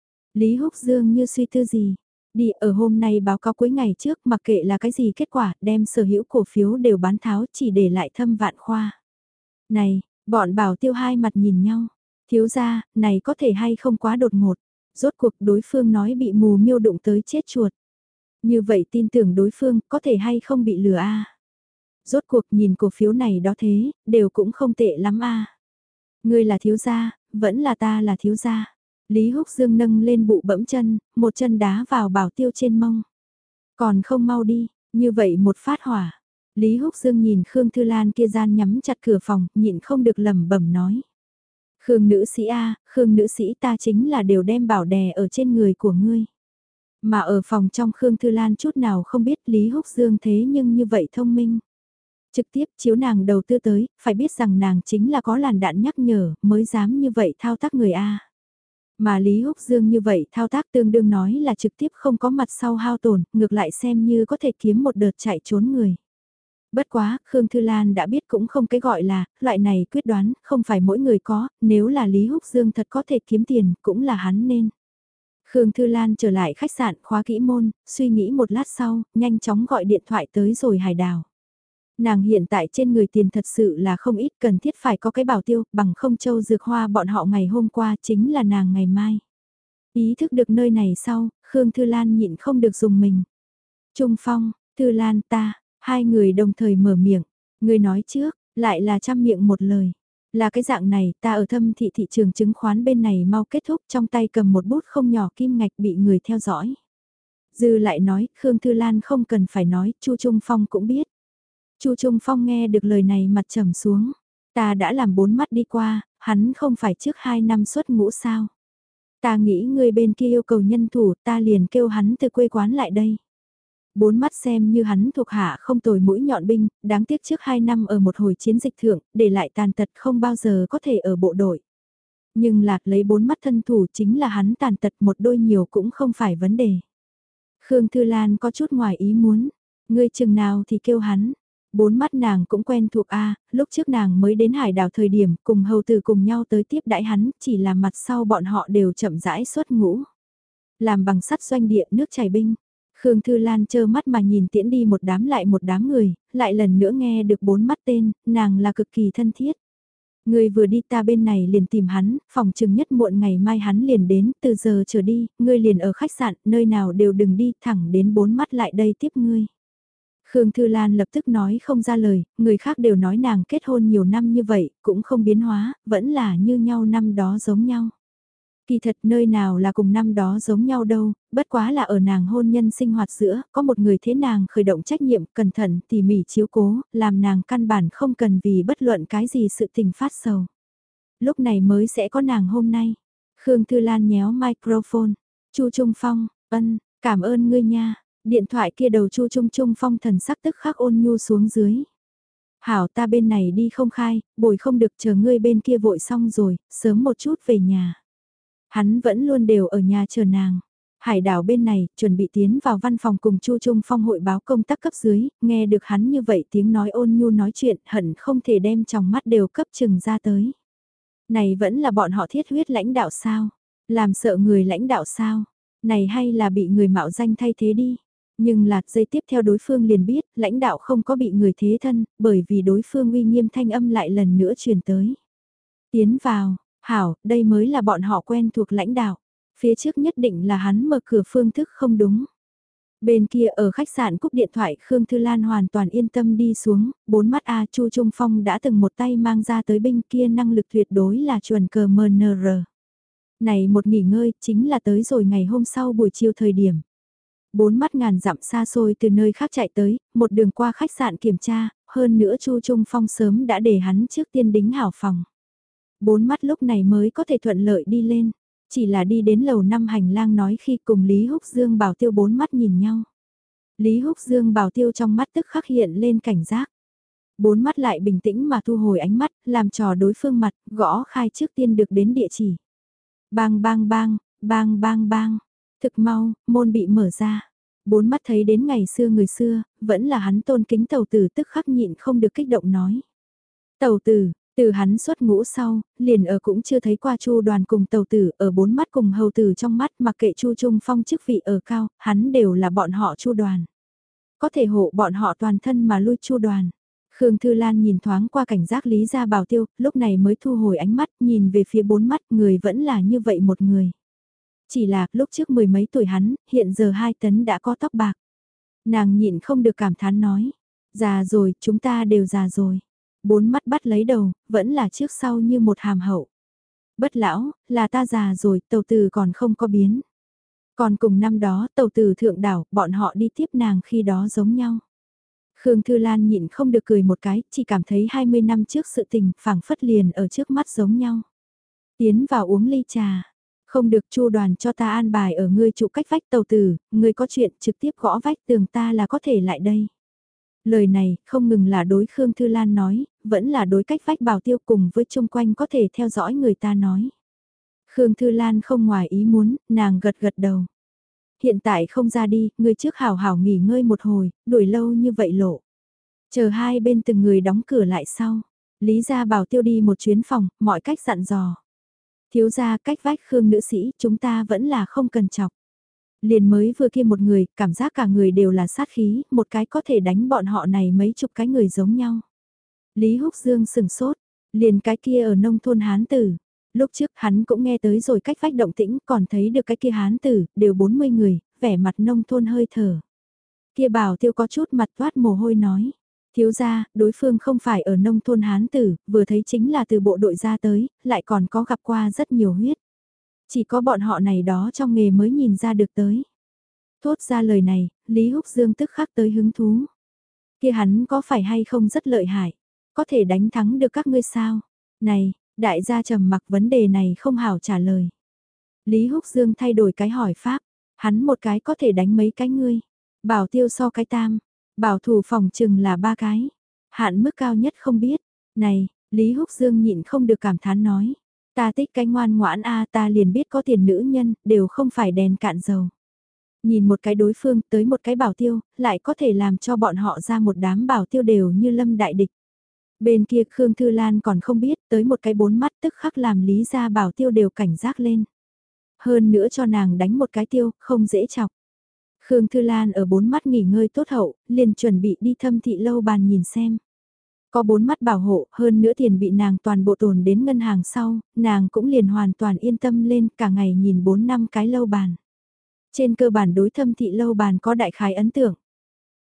S1: Lý Húc Dương như suy tư gì, đi ở hôm nay báo cáo cuối ngày trước mặc kệ là cái gì kết quả, đem sở hữu cổ phiếu đều bán tháo chỉ để lại thâm vạn khoa. Này, bọn bảo tiêu hai mặt nhìn nhau, thiếu gia, này có thể hay không quá đột ngột, rốt cuộc đối phương nói bị mù miêu đụng tới chết chuột. Như vậy tin tưởng đối phương có thể hay không bị lừa a. Rốt cuộc nhìn cổ phiếu này đó thế, đều cũng không tệ lắm a. Ngươi là thiếu gia, vẫn là ta là thiếu gia. Lý Húc Dương nâng lên bụ bẫm chân, một chân đá vào bảo tiêu trên mông. Còn không mau đi, như vậy một phát hỏa. Lý Húc Dương nhìn Khương Thư Lan kia gian nhắm chặt cửa phòng, nhịn không được lẩm bẩm nói. Khương nữ sĩ a, Khương nữ sĩ ta chính là đều đem bảo đè ở trên người của ngươi. Mà ở phòng trong Khương Thư Lan chút nào không biết Lý Húc Dương thế nhưng như vậy thông minh. Trực tiếp chiếu nàng đầu tư tới, phải biết rằng nàng chính là có làn đạn nhắc nhở mới dám như vậy thao tác người A. Mà Lý Húc Dương như vậy thao tác tương đương nói là trực tiếp không có mặt sau hao tổn, ngược lại xem như có thể kiếm một đợt chạy trốn người. Bất quá, Khương Thư Lan đã biết cũng không cái gọi là, loại này quyết đoán, không phải mỗi người có, nếu là Lý Húc Dương thật có thể kiếm tiền, cũng là hắn nên. Khương Thư Lan trở lại khách sạn khóa kỹ môn, suy nghĩ một lát sau, nhanh chóng gọi điện thoại tới rồi Hải Đào. Nàng hiện tại trên người tiền thật sự là không ít, cần thiết phải có cái bảo tiêu, bằng không châu dược hoa bọn họ ngày hôm qua chính là nàng ngày mai. Ý thức được nơi này sau, Khương Thư Lan nhịn không được dùng mình. Trung Phong, Thư Lan ta, hai người đồng thời mở miệng, người nói trước, lại là trăm miệng một lời. Là cái dạng này, ta ở thâm thị thị trường chứng khoán bên này mau kết thúc, trong tay cầm một bút không nhỏ kim ngạch bị người theo dõi. Dư lại nói, Khương Thư Lan không cần phải nói, Chu Trung Phong cũng biết. Chu Trung Phong nghe được lời này mặt trầm xuống. Ta đã làm bốn mắt đi qua, hắn không phải trước hai năm xuất ngũ sao. Ta nghĩ người bên kia yêu cầu nhân thủ, ta liền kêu hắn từ quê quán lại đây. Bốn mắt xem như hắn thuộc hạ không tồi mũi nhọn binh, đáng tiếc trước hai năm ở một hồi chiến dịch thượng, để lại tàn tật không bao giờ có thể ở bộ đội. Nhưng lạc lấy bốn mắt thân thủ chính là hắn tàn tật một đôi nhiều cũng không phải vấn đề. Khương Thư Lan có chút ngoài ý muốn, ngươi chừng nào thì kêu hắn. Bốn mắt nàng cũng quen thuộc A, lúc trước nàng mới đến hải đảo thời điểm cùng hầu tử cùng nhau tới tiếp đãi hắn, chỉ là mặt sau bọn họ đều chậm rãi xuất ngũ. Làm bằng sắt doanh địa nước chảy binh, Khương Thư Lan trơ mắt mà nhìn tiễn đi một đám lại một đám người, lại lần nữa nghe được bốn mắt tên, nàng là cực kỳ thân thiết. Người vừa đi ta bên này liền tìm hắn, phòng chừng nhất muộn ngày mai hắn liền đến, từ giờ trở đi, ngươi liền ở khách sạn, nơi nào đều đừng đi, thẳng đến bốn mắt lại đây tiếp ngươi. Khương Thư Lan lập tức nói không ra lời, người khác đều nói nàng kết hôn nhiều năm như vậy, cũng không biến hóa, vẫn là như nhau năm đó giống nhau. Kỳ thật nơi nào là cùng năm đó giống nhau đâu, bất quá là ở nàng hôn nhân sinh hoạt giữa, có một người thế nàng khởi động trách nhiệm, cẩn thận, tỉ mỉ chiếu cố, làm nàng căn bản không cần vì bất luận cái gì sự tình phát sầu. Lúc này mới sẽ có nàng hôm nay. Khương Thư Lan nhéo microphone. Chu Trung Phong, ân, cảm ơn ngươi nha. Điện thoại kia đầu Chu Trung Trung Phong thần sắc tức khắc ôn nhu xuống dưới. Hảo ta bên này đi không khai, bồi không được chờ ngươi bên kia vội xong rồi, sớm một chút về nhà. Hắn vẫn luôn đều ở nhà chờ nàng. Hải đảo bên này, chuẩn bị tiến vào văn phòng cùng Chu Trung Phong hội báo công tác cấp dưới, nghe được hắn như vậy tiếng nói ôn nhu nói chuyện, hận không thể đem trong mắt đều cấp chừng ra tới. Này vẫn là bọn họ thiết huyết lãnh đạo sao? Làm sợ người lãnh đạo sao? Này hay là bị người mạo danh thay thế đi? Nhưng là giây tiếp theo đối phương liền biết, lãnh đạo không có bị người thế thân, bởi vì đối phương uy nghiêm thanh âm lại lần nữa truyền tới. Tiến vào, hảo, đây mới là bọn họ quen thuộc lãnh đạo. Phía trước nhất định là hắn mở cửa phương thức không đúng. Bên kia ở khách sạn cúp điện thoại Khương Thư Lan hoàn toàn yên tâm đi xuống, bốn mắt A Chu Trung Phong đã từng một tay mang ra tới binh kia năng lực tuyệt đối là chuẩn cờ em en rờ. Này một nghỉ ngơi chính là tới rồi ngày hôm sau buổi chiều thời điểm. Bốn mắt ngàn dặm xa xôi từ nơi khác chạy tới, một đường qua khách sạn kiểm tra, hơn nữa Chu Trung Phong sớm đã để hắn trước tiên đính hảo phòng. Bốn mắt lúc này mới có thể thuận lợi đi lên. Chỉ là đi đến lầu năm hành lang nói khi cùng Lý Húc Dương Bảo Tiêu bốn mắt nhìn nhau. Lý Húc Dương Bảo Tiêu trong mắt tức khắc hiện lên cảnh giác. Bốn mắt lại bình tĩnh mà thu hồi ánh mắt, làm trò đối phương mặt, gõ khai trước tiên được đến địa chỉ. Bang bang bang, bang bang bang, thực mau, môn bị mở ra. Bốn mắt thấy đến ngày xưa người xưa, vẫn là hắn tôn kính tàu tử tức khắc nhịn không được kích động nói. Tàu tử, từ hắn xuất ngũ sau, liền ở cũng chưa thấy qua Chu đoàn cùng tàu tử ở bốn mắt cùng hầu tử trong mắt mặc kệ Chu Trung Phong chức vị ở cao, hắn đều là bọn họ Chu đoàn. Có thể hộ bọn họ toàn thân mà lui Chu đoàn. Khương Thư Lan nhìn thoáng qua cảnh giác Lý Gia Bảo Tiêu, lúc này mới thu hồi ánh mắt, nhìn về phía bốn mắt, người vẫn là như vậy một người. Chỉ là, lúc trước mười mấy tuổi hắn, hiện giờ hai tấn đã có tóc bạc. Nàng nhịn không được cảm thán nói, già rồi, chúng ta đều già rồi. Bốn mắt bắt lấy đầu, vẫn là trước sau như một hàm hậu. Bất lão, là ta già rồi, tàu tử còn không có biến. Còn cùng năm đó, tàu tử thượng đảo, bọn họ đi tiếp nàng khi đó giống nhau. Khương Thư Lan nhịn không được cười một cái, chỉ cảm thấy hai mươi năm trước sự tình, phảng phất liền ở trước mắt giống nhau. Tiến vào uống ly trà. Không được Chu đoàn cho ta an bài ở ngươi trụ cách vách tàu tử, ngươi có chuyện trực tiếp gõ vách tường ta là có thể lại đây. Lời này không ngừng là đối Khương Thư Lan nói, vẫn là đối cách vách Bảo Tiêu cùng với chung quanh có thể theo dõi người ta nói. Khương Thư Lan không ngoài ý muốn, nàng gật gật đầu. Hiện tại không ra đi, người trước hào hào nghỉ ngơi một hồi, đuổi lâu như vậy lộ. Chờ hai bên từng người đóng cửa lại sau. Lý gia Bảo Tiêu đi một chuyến phòng, mọi cách dặn dò. Thiếu gia cách vách Khương nữ sĩ, chúng ta vẫn là không cần chọc. Liền mới vừa kia một người, cảm giác cả người đều là sát khí, một cái có thể đánh bọn họ này mấy chục cái người giống nhau. Lý Húc Dương sừng sốt, liền cái kia ở nông thôn Hán Tử. Lúc trước hắn cũng nghe tới rồi cách vách động tĩnh, còn thấy được cái kia Hán Tử, đều bốn mươi người, vẻ mặt nông thôn hơi thở. Kia Bảo Tiêu có chút mặt toát mồ hôi nói. Thiếu gia, đối phương không phải ở nông thôn Hán Tử, vừa thấy chính là từ bộ đội ra tới, lại còn có gặp qua rất nhiều huyết. Chỉ có bọn họ này đó trong nghề mới nhìn ra được tới. Thốt ra lời này, Lý Húc Dương tức khắc tới hứng thú. Kia hắn có phải hay không rất lợi hại? Có thể đánh thắng được các ngươi sao? Này, đại gia trầm mặc vấn đề này không hảo trả lời. Lý Húc Dương thay đổi cái hỏi pháp. Hắn một cái có thể đánh mấy cái ngươi. Bảo Tiêu so cái tam. Bảo thủ phòng chừng là ba cái. Hạn mức cao nhất không biết. Này, Lý Húc Dương nhịn không được cảm thán nói. Ta tích cái ngoan ngoãn a ta liền biết có tiền nữ nhân, đều không phải đèn cạn dầu. Nhìn một cái đối phương tới một cái Bảo Tiêu, lại có thể làm cho bọn họ ra một đám Bảo Tiêu đều như lâm đại địch. Bên kia Khương Thư Lan còn không biết, tới một cái bốn mắt tức khắc làm Lý gia Bảo Tiêu đều cảnh giác lên. Hơn nữa cho nàng đánh một cái tiêu, không dễ chọc. Khương Thư Lan ở bốn mắt nghỉ ngơi tốt hậu, liền chuẩn bị đi thâm thị lâu bàn nhìn xem. Có bốn mắt bảo hộ, hơn nữa tiền bị nàng toàn bộ tồn đến ngân hàng sau, nàng cũng liền hoàn toàn yên tâm lên cả ngày nhìn bốn năm cái lâu bàn. Trên cơ bản đối thâm thị lâu bàn có đại khái ấn tượng.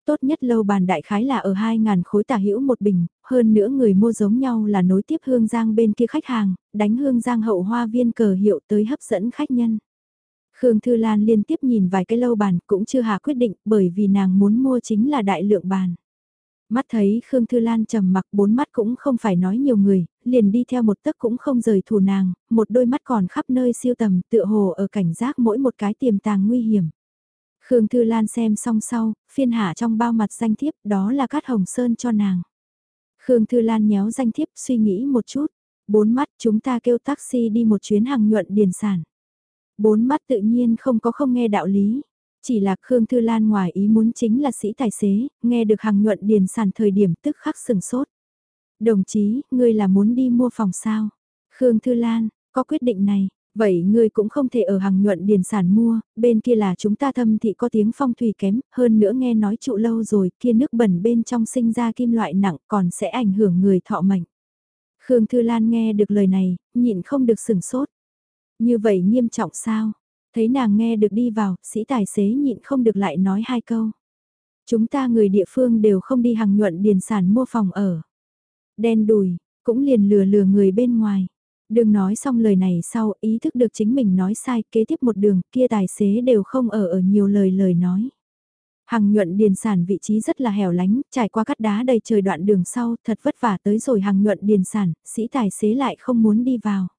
S1: Tốt nhất lâu bàn đại khái là ở hai ngàn khối tả hữu một bình, hơn nữa người mua giống nhau là nối tiếp Hương Giang bên kia khách hàng, đánh Hương Giang hậu hoa viên cờ hiệu tới hấp dẫn khách nhân. Khương Thư Lan liên tiếp nhìn vài cái lâu bàn cũng chưa hạ quyết định bởi vì nàng muốn mua chính là đại lượng bàn. Mắt thấy Khương Thư Lan trầm mặc bốn mắt cũng không phải nói nhiều người, liền đi theo một tấc cũng không rời thủ nàng, một đôi mắt còn khắp nơi siêu tầm tựa hồ ở cảnh giác mỗi một cái tiềm tàng nguy hiểm. Khương Thư Lan xem xong sau, phiên hạ trong bao mặt danh thiếp đó là Cát Hồng Sơn cho nàng. Khương Thư Lan nhéo danh thiếp suy nghĩ một chút, bốn mắt chúng ta kêu taxi đi một chuyến hàng nhuận điền sản. Bốn mắt tự nhiên không có không nghe đạo lý. Chỉ là Khương Thư Lan ngoài ý muốn chính là sĩ tài xế, nghe được hàng nhuận điền sản thời điểm tức khắc sừng sốt. Đồng chí, ngươi là muốn đi mua phòng sao? Khương Thư Lan, có quyết định này, vậy ngươi cũng không thể ở hàng nhuận điền sản mua, bên kia là chúng ta thâm thị có tiếng phong thủy kém, hơn nữa nghe nói trụ lâu rồi, kia nước bẩn bên trong sinh ra kim loại nặng còn sẽ ảnh hưởng người thọ mệnh. Khương Thư Lan nghe được lời này, nhịn không được sừng sốt. Như vậy nghiêm trọng sao? Thấy nàng nghe được đi vào, sĩ tài xế nhịn không được lại nói hai câu. Chúng ta người địa phương đều không đi hàng nhuận điền sản mua phòng ở. Đen đùi, cũng liền lừa lừa người bên ngoài. Đừng nói xong lời này sau, ý thức được chính mình nói sai, kế tiếp một đường, kia tài xế đều không ở ở nhiều lời lời nói. Hàng nhuận điền sản vị trí rất là hẻo lánh, trải qua cắt đá đầy trời đoạn đường sau, thật vất vả tới rồi hàng nhuận điền sản, sĩ tài xế lại không muốn đi vào.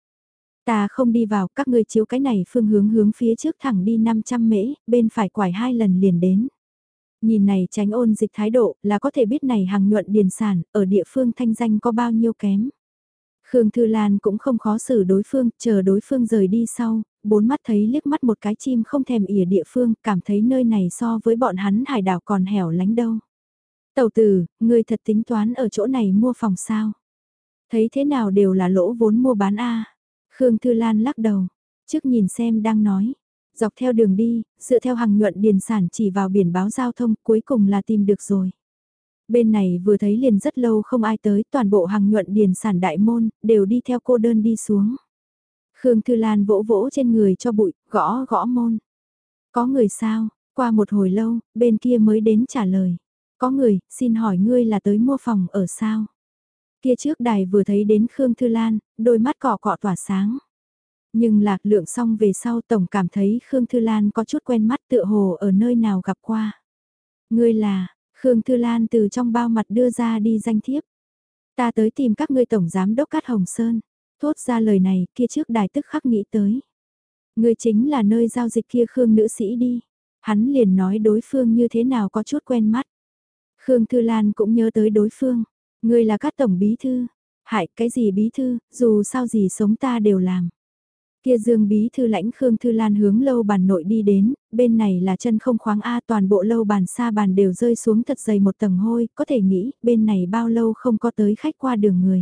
S1: Ta không đi vào, các ngươi chiếu cái này phương hướng hướng phía trước thẳng đi năm trăm mễ, bên phải quải hai lần liền đến. Nhìn này tránh ôn dịch thái độ là có thể biết này hàng nhuận điền sản, ở địa phương thanh danh có bao nhiêu kém. Khương Thư Lan cũng không khó xử đối phương, chờ đối phương rời đi sau, bốn mắt thấy liếc mắt một cái chim không thèm ỉa địa phương, cảm thấy nơi này so với bọn hắn hải đảo còn hẻo lánh đâu. Tầu tử, người thật tính toán ở chỗ này mua phòng sao? Thấy thế nào đều là lỗ vốn mua bán a. Khương Thư Lan lắc đầu, trước nhìn xem đang nói. Dọc theo đường đi, dựa theo hàng nhuận điền sản chỉ vào biển báo giao thông cuối cùng là tìm được rồi. Bên này vừa thấy liền rất lâu không ai tới, toàn bộ hàng nhuận điền sản đại môn, đều đi theo cô đơn đi xuống. Khương Thư Lan vỗ vỗ trên người cho bụi, gõ gõ môn. Có người sao, qua một hồi lâu, bên kia mới đến trả lời. Có người, xin hỏi ngươi là tới mua phòng ở sao? Kia trước đài vừa thấy đến Khương Thư Lan, đôi mắt cọ cọ tỏa sáng. Nhưng lạc lượng xong về sau tổng cảm thấy Khương Thư Lan có chút quen mắt tựa hồ ở nơi nào gặp qua. Ngươi là, Khương Thư Lan từ trong bao mặt đưa ra đi danh thiếp. Ta tới tìm các ngươi tổng giám đốc Cát Hồng Sơn. Thốt ra lời này kia trước đài tức khắc nghĩ tới. Ngươi chính là nơi giao dịch kia Khương nữ sĩ đi. Hắn liền nói đối phương như thế nào có chút quen mắt. Khương Thư Lan cũng nhớ tới đối phương. Ngươi là Cát tổng bí thư. Hại cái gì bí thư, dù sao gì sống ta đều làm. Kia Dương bí thư lãnh Khương Thư Lan hướng lâu bàn nội đi đến, bên này là chân không khoáng A, toàn bộ lâu bàn xa bàn đều rơi xuống thật dày một tầng hôi, có thể nghĩ bên này bao lâu không có tới khách qua đường người.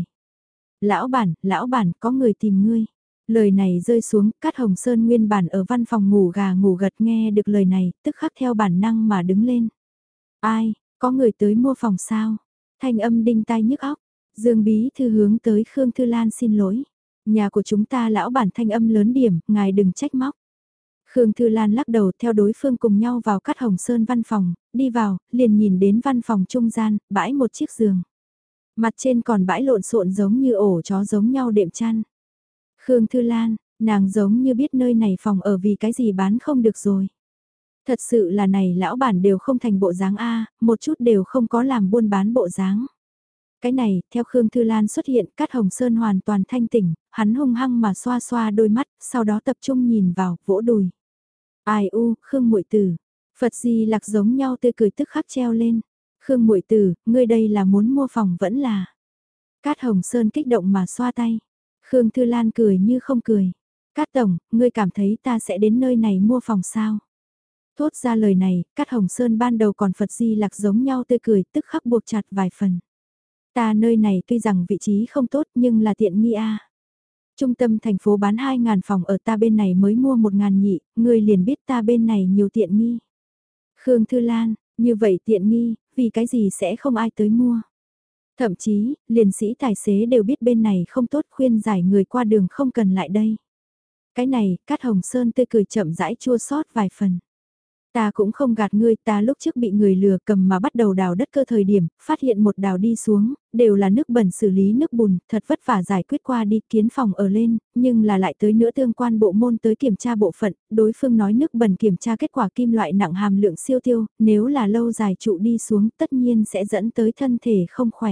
S1: Lão bản, lão bản, có người tìm ngươi. Lời này rơi xuống, Cát Hồng Sơn nguyên bản ở văn phòng ngủ gà ngủ gật nghe được lời này, tức khắc theo bản năng mà đứng lên. Ai, có người tới mua phòng sao? Thanh âm đinh tai nhức óc. Dương bí thư hướng tới Khương Thư Lan xin lỗi. Nhà của chúng ta lão bản thanh âm lớn điểm, ngài đừng trách móc. Khương Thư Lan lắc đầu theo đối phương cùng nhau vào Cát Hồng Sơn văn phòng, đi vào, liền nhìn đến văn phòng trung gian, bãi một chiếc giường. Mặt trên còn bãi lộn xộn giống như ổ chó giống nhau đệm chăn. Khương Thư Lan, nàng giống như biết nơi này phòng ở vì cái gì bán không được rồi. Thật sự là này lão bản đều không thành bộ dáng A, một chút đều không có làm buôn bán bộ dáng. Cái này, theo Khương Thư Lan xuất hiện, Cát Hồng Sơn hoàn toàn thanh tỉnh, hắn hung hăng mà xoa xoa đôi mắt, sau đó tập trung nhìn vào, vỗ đùi. Ai u, Khương muội tử, Phật Di Lặc giống nhau tươi cười tức khắc treo lên. Khương muội tử, ngươi đây là muốn mua phòng vẫn là. Cát Hồng Sơn kích động mà xoa tay. Khương Thư Lan cười như không cười. Cát tổng, ngươi cảm thấy ta sẽ đến nơi này mua phòng sao? Thốt ra lời này, Cát Hồng Sơn ban đầu còn Phật Di Lặc giống nhau tươi cười, tức khắc buộc chặt vài phần. Ta nơi này tuy rằng vị trí không tốt nhưng là tiện nghi a. Trung tâm thành phố bán hai ngàn phòng ở ta bên này mới mua một ngàn nhị, ngươi liền biết ta bên này nhiều tiện nghi. Khương Thư Lan, như vậy tiện nghi, vì cái gì sẽ không ai tới mua. Thậm chí, liền sĩ tài xế đều biết bên này không tốt khuyên giải người qua đường không cần lại đây. Cái này, Cát Hồng Sơn tươi cười chậm rãi chua xót vài phần. Ta cũng không gạt ngươi, ta lúc trước bị người lừa cầm mà bắt đầu đào đất cơ thời điểm, phát hiện một đào đi xuống, đều là nước bẩn xử lý nước bùn, thật vất vả giải quyết qua đi kiến phòng ở lên, nhưng là lại tới nữa tương quan bộ môn tới kiểm tra bộ phận, đối phương nói nước bẩn kiểm tra kết quả kim loại nặng hàm lượng siêu tiêu, nếu là lâu dài trụ đi xuống tất nhiên sẽ dẫn tới thân thể không khỏe.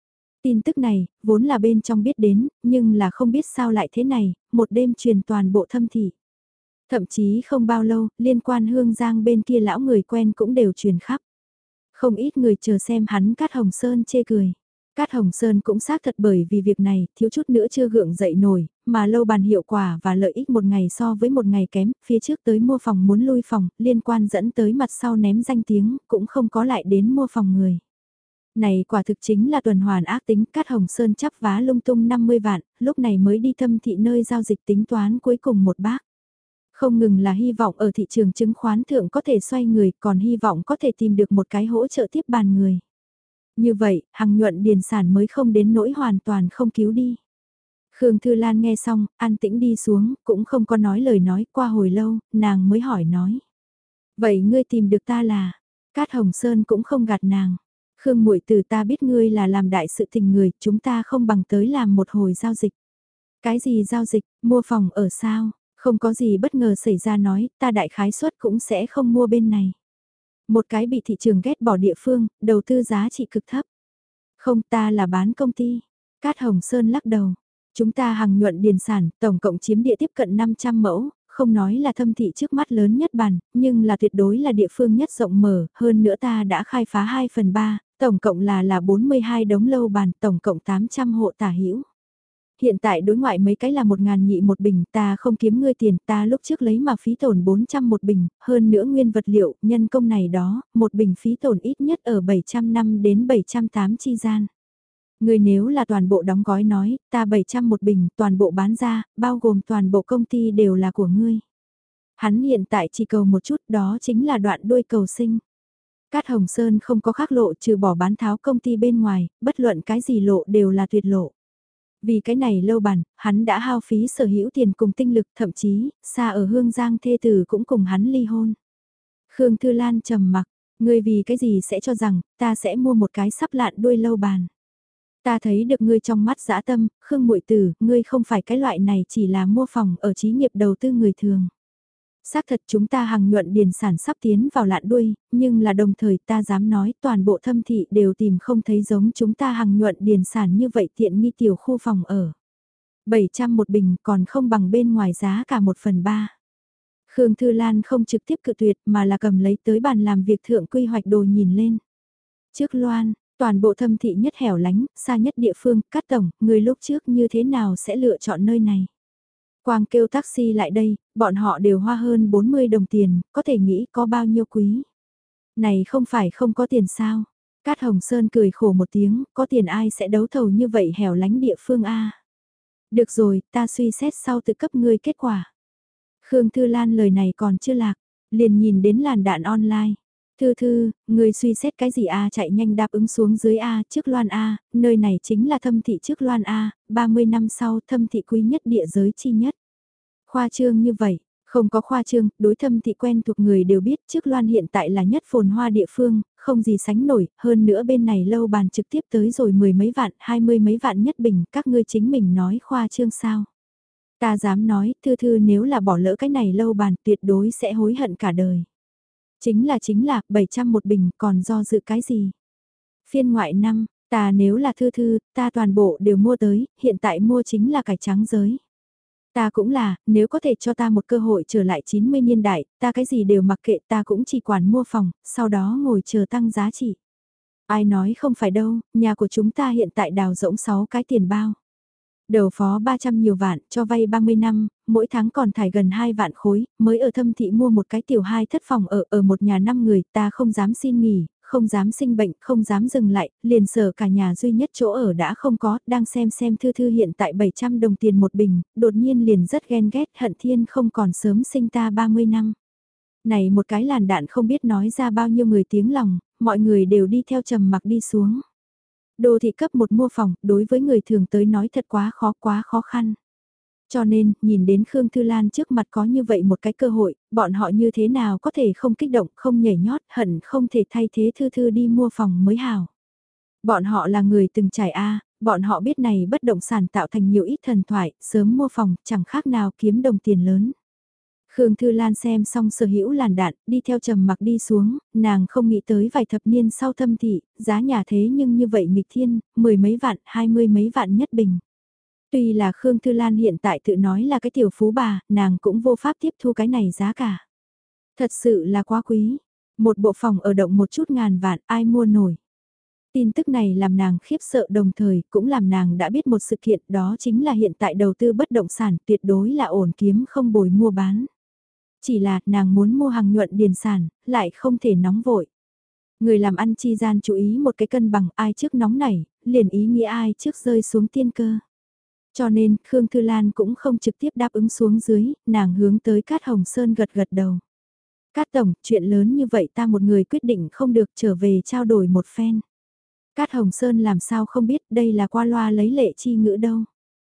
S1: Tin tức này, vốn là bên trong biết đến, nhưng là không biết sao lại thế này, một đêm truyền toàn bộ thâm thị. Thậm chí không bao lâu, liên quan Hương Giang bên kia lão người quen cũng đều truyền khắp. Không ít người chờ xem hắn Cát Hồng Sơn chê cười. Cát Hồng Sơn cũng xác thật bởi vì việc này, thiếu chút nữa chưa gượng dậy nổi, mà lâu bàn hiệu quả và lợi ích một ngày so với một ngày kém, phía trước tới mua phòng muốn lui phòng, liên quan dẫn tới mặt sau ném danh tiếng, cũng không có lại đến mua phòng người. Này quả thực chính là tuần hoàn ác tính, Cát Hồng Sơn chắp vá lung tung năm mươi vạn, lúc này mới đi thâm thị nơi giao dịch tính toán cuối cùng một bác. Không ngừng là hy vọng ở thị trường chứng khoán thượng có thể xoay người, còn hy vọng có thể tìm được một cái hỗ trợ tiếp bàn người. Như vậy, Hằng Nhuận điền sản mới không đến nỗi hoàn toàn không cứu đi. Khương Thư Lan nghe xong, an tĩnh đi xuống, cũng không có nói lời nói, qua hồi lâu, nàng mới hỏi nói. Vậy ngươi tìm được ta là, Cát Hồng Sơn cũng không gạt nàng. Khương muội từ ta biết ngươi là làm đại sự tình người, chúng ta không bằng tới làm một hồi giao dịch. Cái gì giao dịch, mua phòng ở sao? Không có gì bất ngờ xảy ra nói, ta đại khái suất cũng sẽ không mua bên này. Một cái bị thị trường ghét bỏ địa phương, đầu tư giá trị cực thấp. Không, ta là bán công ty. Cát Hồng Sơn lắc đầu. Chúng ta Hằng Nhuận điền sản, tổng cộng chiếm địa tiếp cận năm trăm mẫu, không nói là thâm thị trước mắt lớn nhất bàn, nhưng là tuyệt đối là địa phương nhất rộng mở, hơn nữa ta đã khai phá hai phần ba, tổng cộng là là bốn mươi hai đống lâu bàn, tổng cộng tám trăm hộ tả hữu. Hiện tại đối ngoại mấy cái là một ngàn nhị một bình, ta không kiếm ngươi tiền, ta lúc trước lấy mà phí tổn bốn trăm một bình, hơn nữa nguyên vật liệu, nhân công này đó, một bình phí tổn ít nhất ở bảy trăm năm đến bảy trăm tám chi gian. Ngươi nếu là toàn bộ đóng gói nói, ta bảy trăm một bình, toàn bộ bán ra, bao gồm toàn bộ công ty đều là của ngươi. Hắn hiện tại chỉ cầu một chút, đó chính là đoạn đuôi cầu sinh. Cát Hồng Sơn không có khác lộ trừ bỏ bán tháo công ty bên ngoài, bất luận cái gì lộ đều là tuyệt lộ. Vì cái này lâu bàn, hắn đã hao phí sở hữu tiền cùng tinh lực, thậm chí, xa ở Hương Giang thê tử cũng cùng hắn ly hôn. Khương Thư Lan trầm mặc, ngươi vì cái gì sẽ cho rằng, ta sẽ mua một cái sắp lạn đuôi lâu bàn. Ta thấy được ngươi trong mắt dã tâm, Khương muội tử, ngươi không phải cái loại này chỉ là mua phòng ở trí nghiệp đầu tư người thường. Xác thật chúng ta Hằng Nhuận điền sản sắp tiến vào lạn đuôi, nhưng là đồng thời ta dám nói toàn bộ thâm thị đều tìm không thấy giống chúng ta Hằng Nhuận điền sản như vậy tiện nghi tiểu khu phòng ở. bảy trăm một bình còn không bằng bên ngoài giá cả một phần ba. Khương Thư Lan không trực tiếp cự tuyệt mà là cầm lấy tới bàn làm việc thượng quy hoạch đồ nhìn lên. Trước loan, toàn bộ thâm thị nhất hẻo lánh, xa nhất địa phương, Cát tổng, người lúc trước như thế nào sẽ lựa chọn nơi này? Quang kêu taxi lại đây, bọn họ đều hoa hơn bốn mươi đồng tiền, có thể nghĩ có bao nhiêu quý. Này không phải không có tiền sao? Cát Hồng Sơn cười khổ một tiếng, có tiền ai sẽ đấu thầu như vậy hẻo lánh địa phương A. Được rồi, ta suy xét sau tự cấp ngươi kết quả. Khương Thư Lan lời này còn chưa lạc, liền nhìn đến làn đạn online. Thư thư, người suy xét cái gì A chạy nhanh đáp ứng xuống dưới A trước loan A, nơi này chính là thâm thị trước loan A, ba mươi năm sau thâm thị quý nhất địa giới chi nhất. Khoa trương như vậy, không có khoa trương, đối thâm thị quen thuộc người đều biết trước loan hiện tại là nhất phồn hoa địa phương, không gì sánh nổi, hơn nữa bên này lâu bàn trực tiếp tới rồi mười mấy vạn, hai mươi mấy vạn nhất bình, các ngươi chính mình nói khoa trương sao. Ta dám nói, thư thư nếu là bỏ lỡ cái này lâu bàn tuyệt đối sẽ hối hận cả đời. Chính là chính là, bảy trăm một bình, còn do dự cái gì? Phiên ngoại năm, ta nếu là thư thư, ta toàn bộ đều mua tới, hiện tại mua chính là cải trắng giới. Ta cũng là, nếu có thể cho ta một cơ hội trở lại chín mươi niên đại, ta cái gì đều mặc kệ ta cũng chỉ quản mua phòng, sau đó ngồi chờ tăng giá trị. Ai nói không phải đâu, nhà của chúng ta hiện tại đào rỗng sáu cái tiền bao. Đầu phó ba trăm nhiều vạn, cho vay ba mươi năm, mỗi tháng còn thải gần hai vạn khối, mới ở thâm thị mua một cái tiểu hai thất phòng ở ở một nhà năm người, ta không dám xin nghỉ, không dám sinh bệnh, không dám dừng lại, liền sợ cả nhà duy nhất chỗ ở đã không có, đang xem xem thư thư hiện tại bảy trăm đồng tiền một bình, đột nhiên liền rất ghen ghét hận thiên không còn sớm sinh ta ba mươi năm. Này một cái làn đạn không biết nói ra bao nhiêu người tiếng lòng, mọi người đều đi theo trầm mặc đi xuống. Đô thị cấp một mua phòng, đối với người thường tới nói thật quá khó quá khó khăn. Cho nên, nhìn đến Khương Thư Lan trước mặt có như vậy một cái cơ hội, bọn họ như thế nào có thể không kích động, không nhảy nhót, hận không thể thay thế Thư Thư đi mua phòng mới hào. Bọn họ là người từng trải A, bọn họ biết này bất động sản tạo thành nhiều ít thần thoại, sớm mua phòng, chẳng khác nào kiếm đồng tiền lớn. Khương Thư Lan xem xong sở hữu làn đạn, đi theo trầm mặc đi xuống, nàng không nghĩ tới vài thập niên sau thâm thị, giá nhà thế nhưng như vậy nghịch thiên, mười mấy vạn, hai mươi mấy vạn nhất bình. Tuy là Khương Thư Lan hiện tại tự nói là cái tiểu phú bà, nàng cũng vô pháp tiếp thu cái này giá cả. Thật sự là quá quý, một bộ phòng ở động một chút ngàn vạn ai mua nổi. Tin tức này làm nàng khiếp sợ đồng thời cũng làm nàng đã biết một sự kiện đó chính là hiện tại đầu tư bất động sản tuyệt đối là ổn kiếm không bồi mua bán. Chỉ là nàng muốn mua hàng nhuận điền sản, lại không thể nóng vội. Người làm ăn chi gian chú ý một cái cân bằng ai trước nóng nảy, liền ý nghĩa ai trước rơi xuống tiên cơ. Cho nên, Khương Thư Lan cũng không trực tiếp đáp ứng xuống dưới, nàng hướng tới Cát Hồng Sơn gật gật đầu. Cát Tổng, chuyện lớn như vậy ta một người quyết định không được trở về trao đổi một phen. Cát Hồng Sơn làm sao không biết đây là qua loa lấy lệ chi ngữ đâu.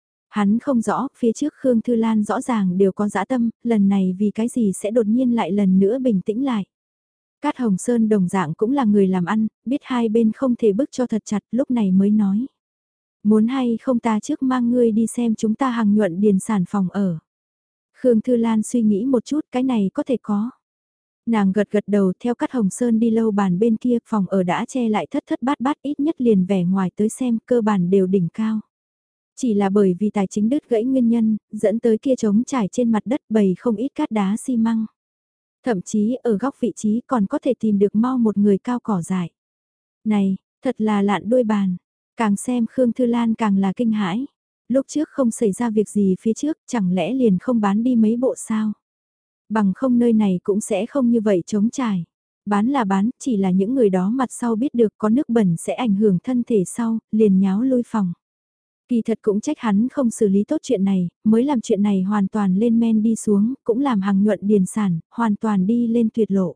S1: Hắn không rõ, phía trước Khương Thư Lan rõ ràng đều có dã tâm, lần này vì cái gì sẽ đột nhiên lại lần nữa bình tĩnh lại. Cát Hồng Sơn đồng dạng cũng là người làm ăn, biết hai bên không thể bức cho thật chặt lúc này mới nói. Muốn hay không ta trước mang ngươi đi xem chúng ta hàng nhuận điền sản phòng ở. Khương Thư Lan suy nghĩ một chút cái này có thể có. Nàng gật gật đầu theo Cát Hồng Sơn đi lâu bàn bên kia phòng ở đã che lại thất thất bát bát ít nhất liền vẻ ngoài tới xem cơ bản đều đỉnh cao. Chỉ là bởi vì tài chính đứt gãy nguyên nhân, dẫn tới kia trống trải trên mặt đất bầy không ít cát đá xi măng. Thậm chí ở góc vị trí còn có thể tìm được mau một người cao cỏ dại. Này, thật là lạn đôi bàn. Càng xem Khương Thư Lan càng là kinh hãi. Lúc trước không xảy ra việc gì phía trước, chẳng lẽ liền không bán đi mấy bộ sao? Bằng không nơi này cũng sẽ không như vậy trống trải. Bán là bán, chỉ là những người đó mặt sau biết được có nước bẩn sẽ ảnh hưởng thân thể sau, liền nháo lui phòng. Kỳ thật cũng trách hắn không xử lý tốt chuyện này, mới làm chuyện này hoàn toàn lên men đi xuống, cũng làm hàng nhuận điền sản, hoàn toàn đi lên tuyệt lộ.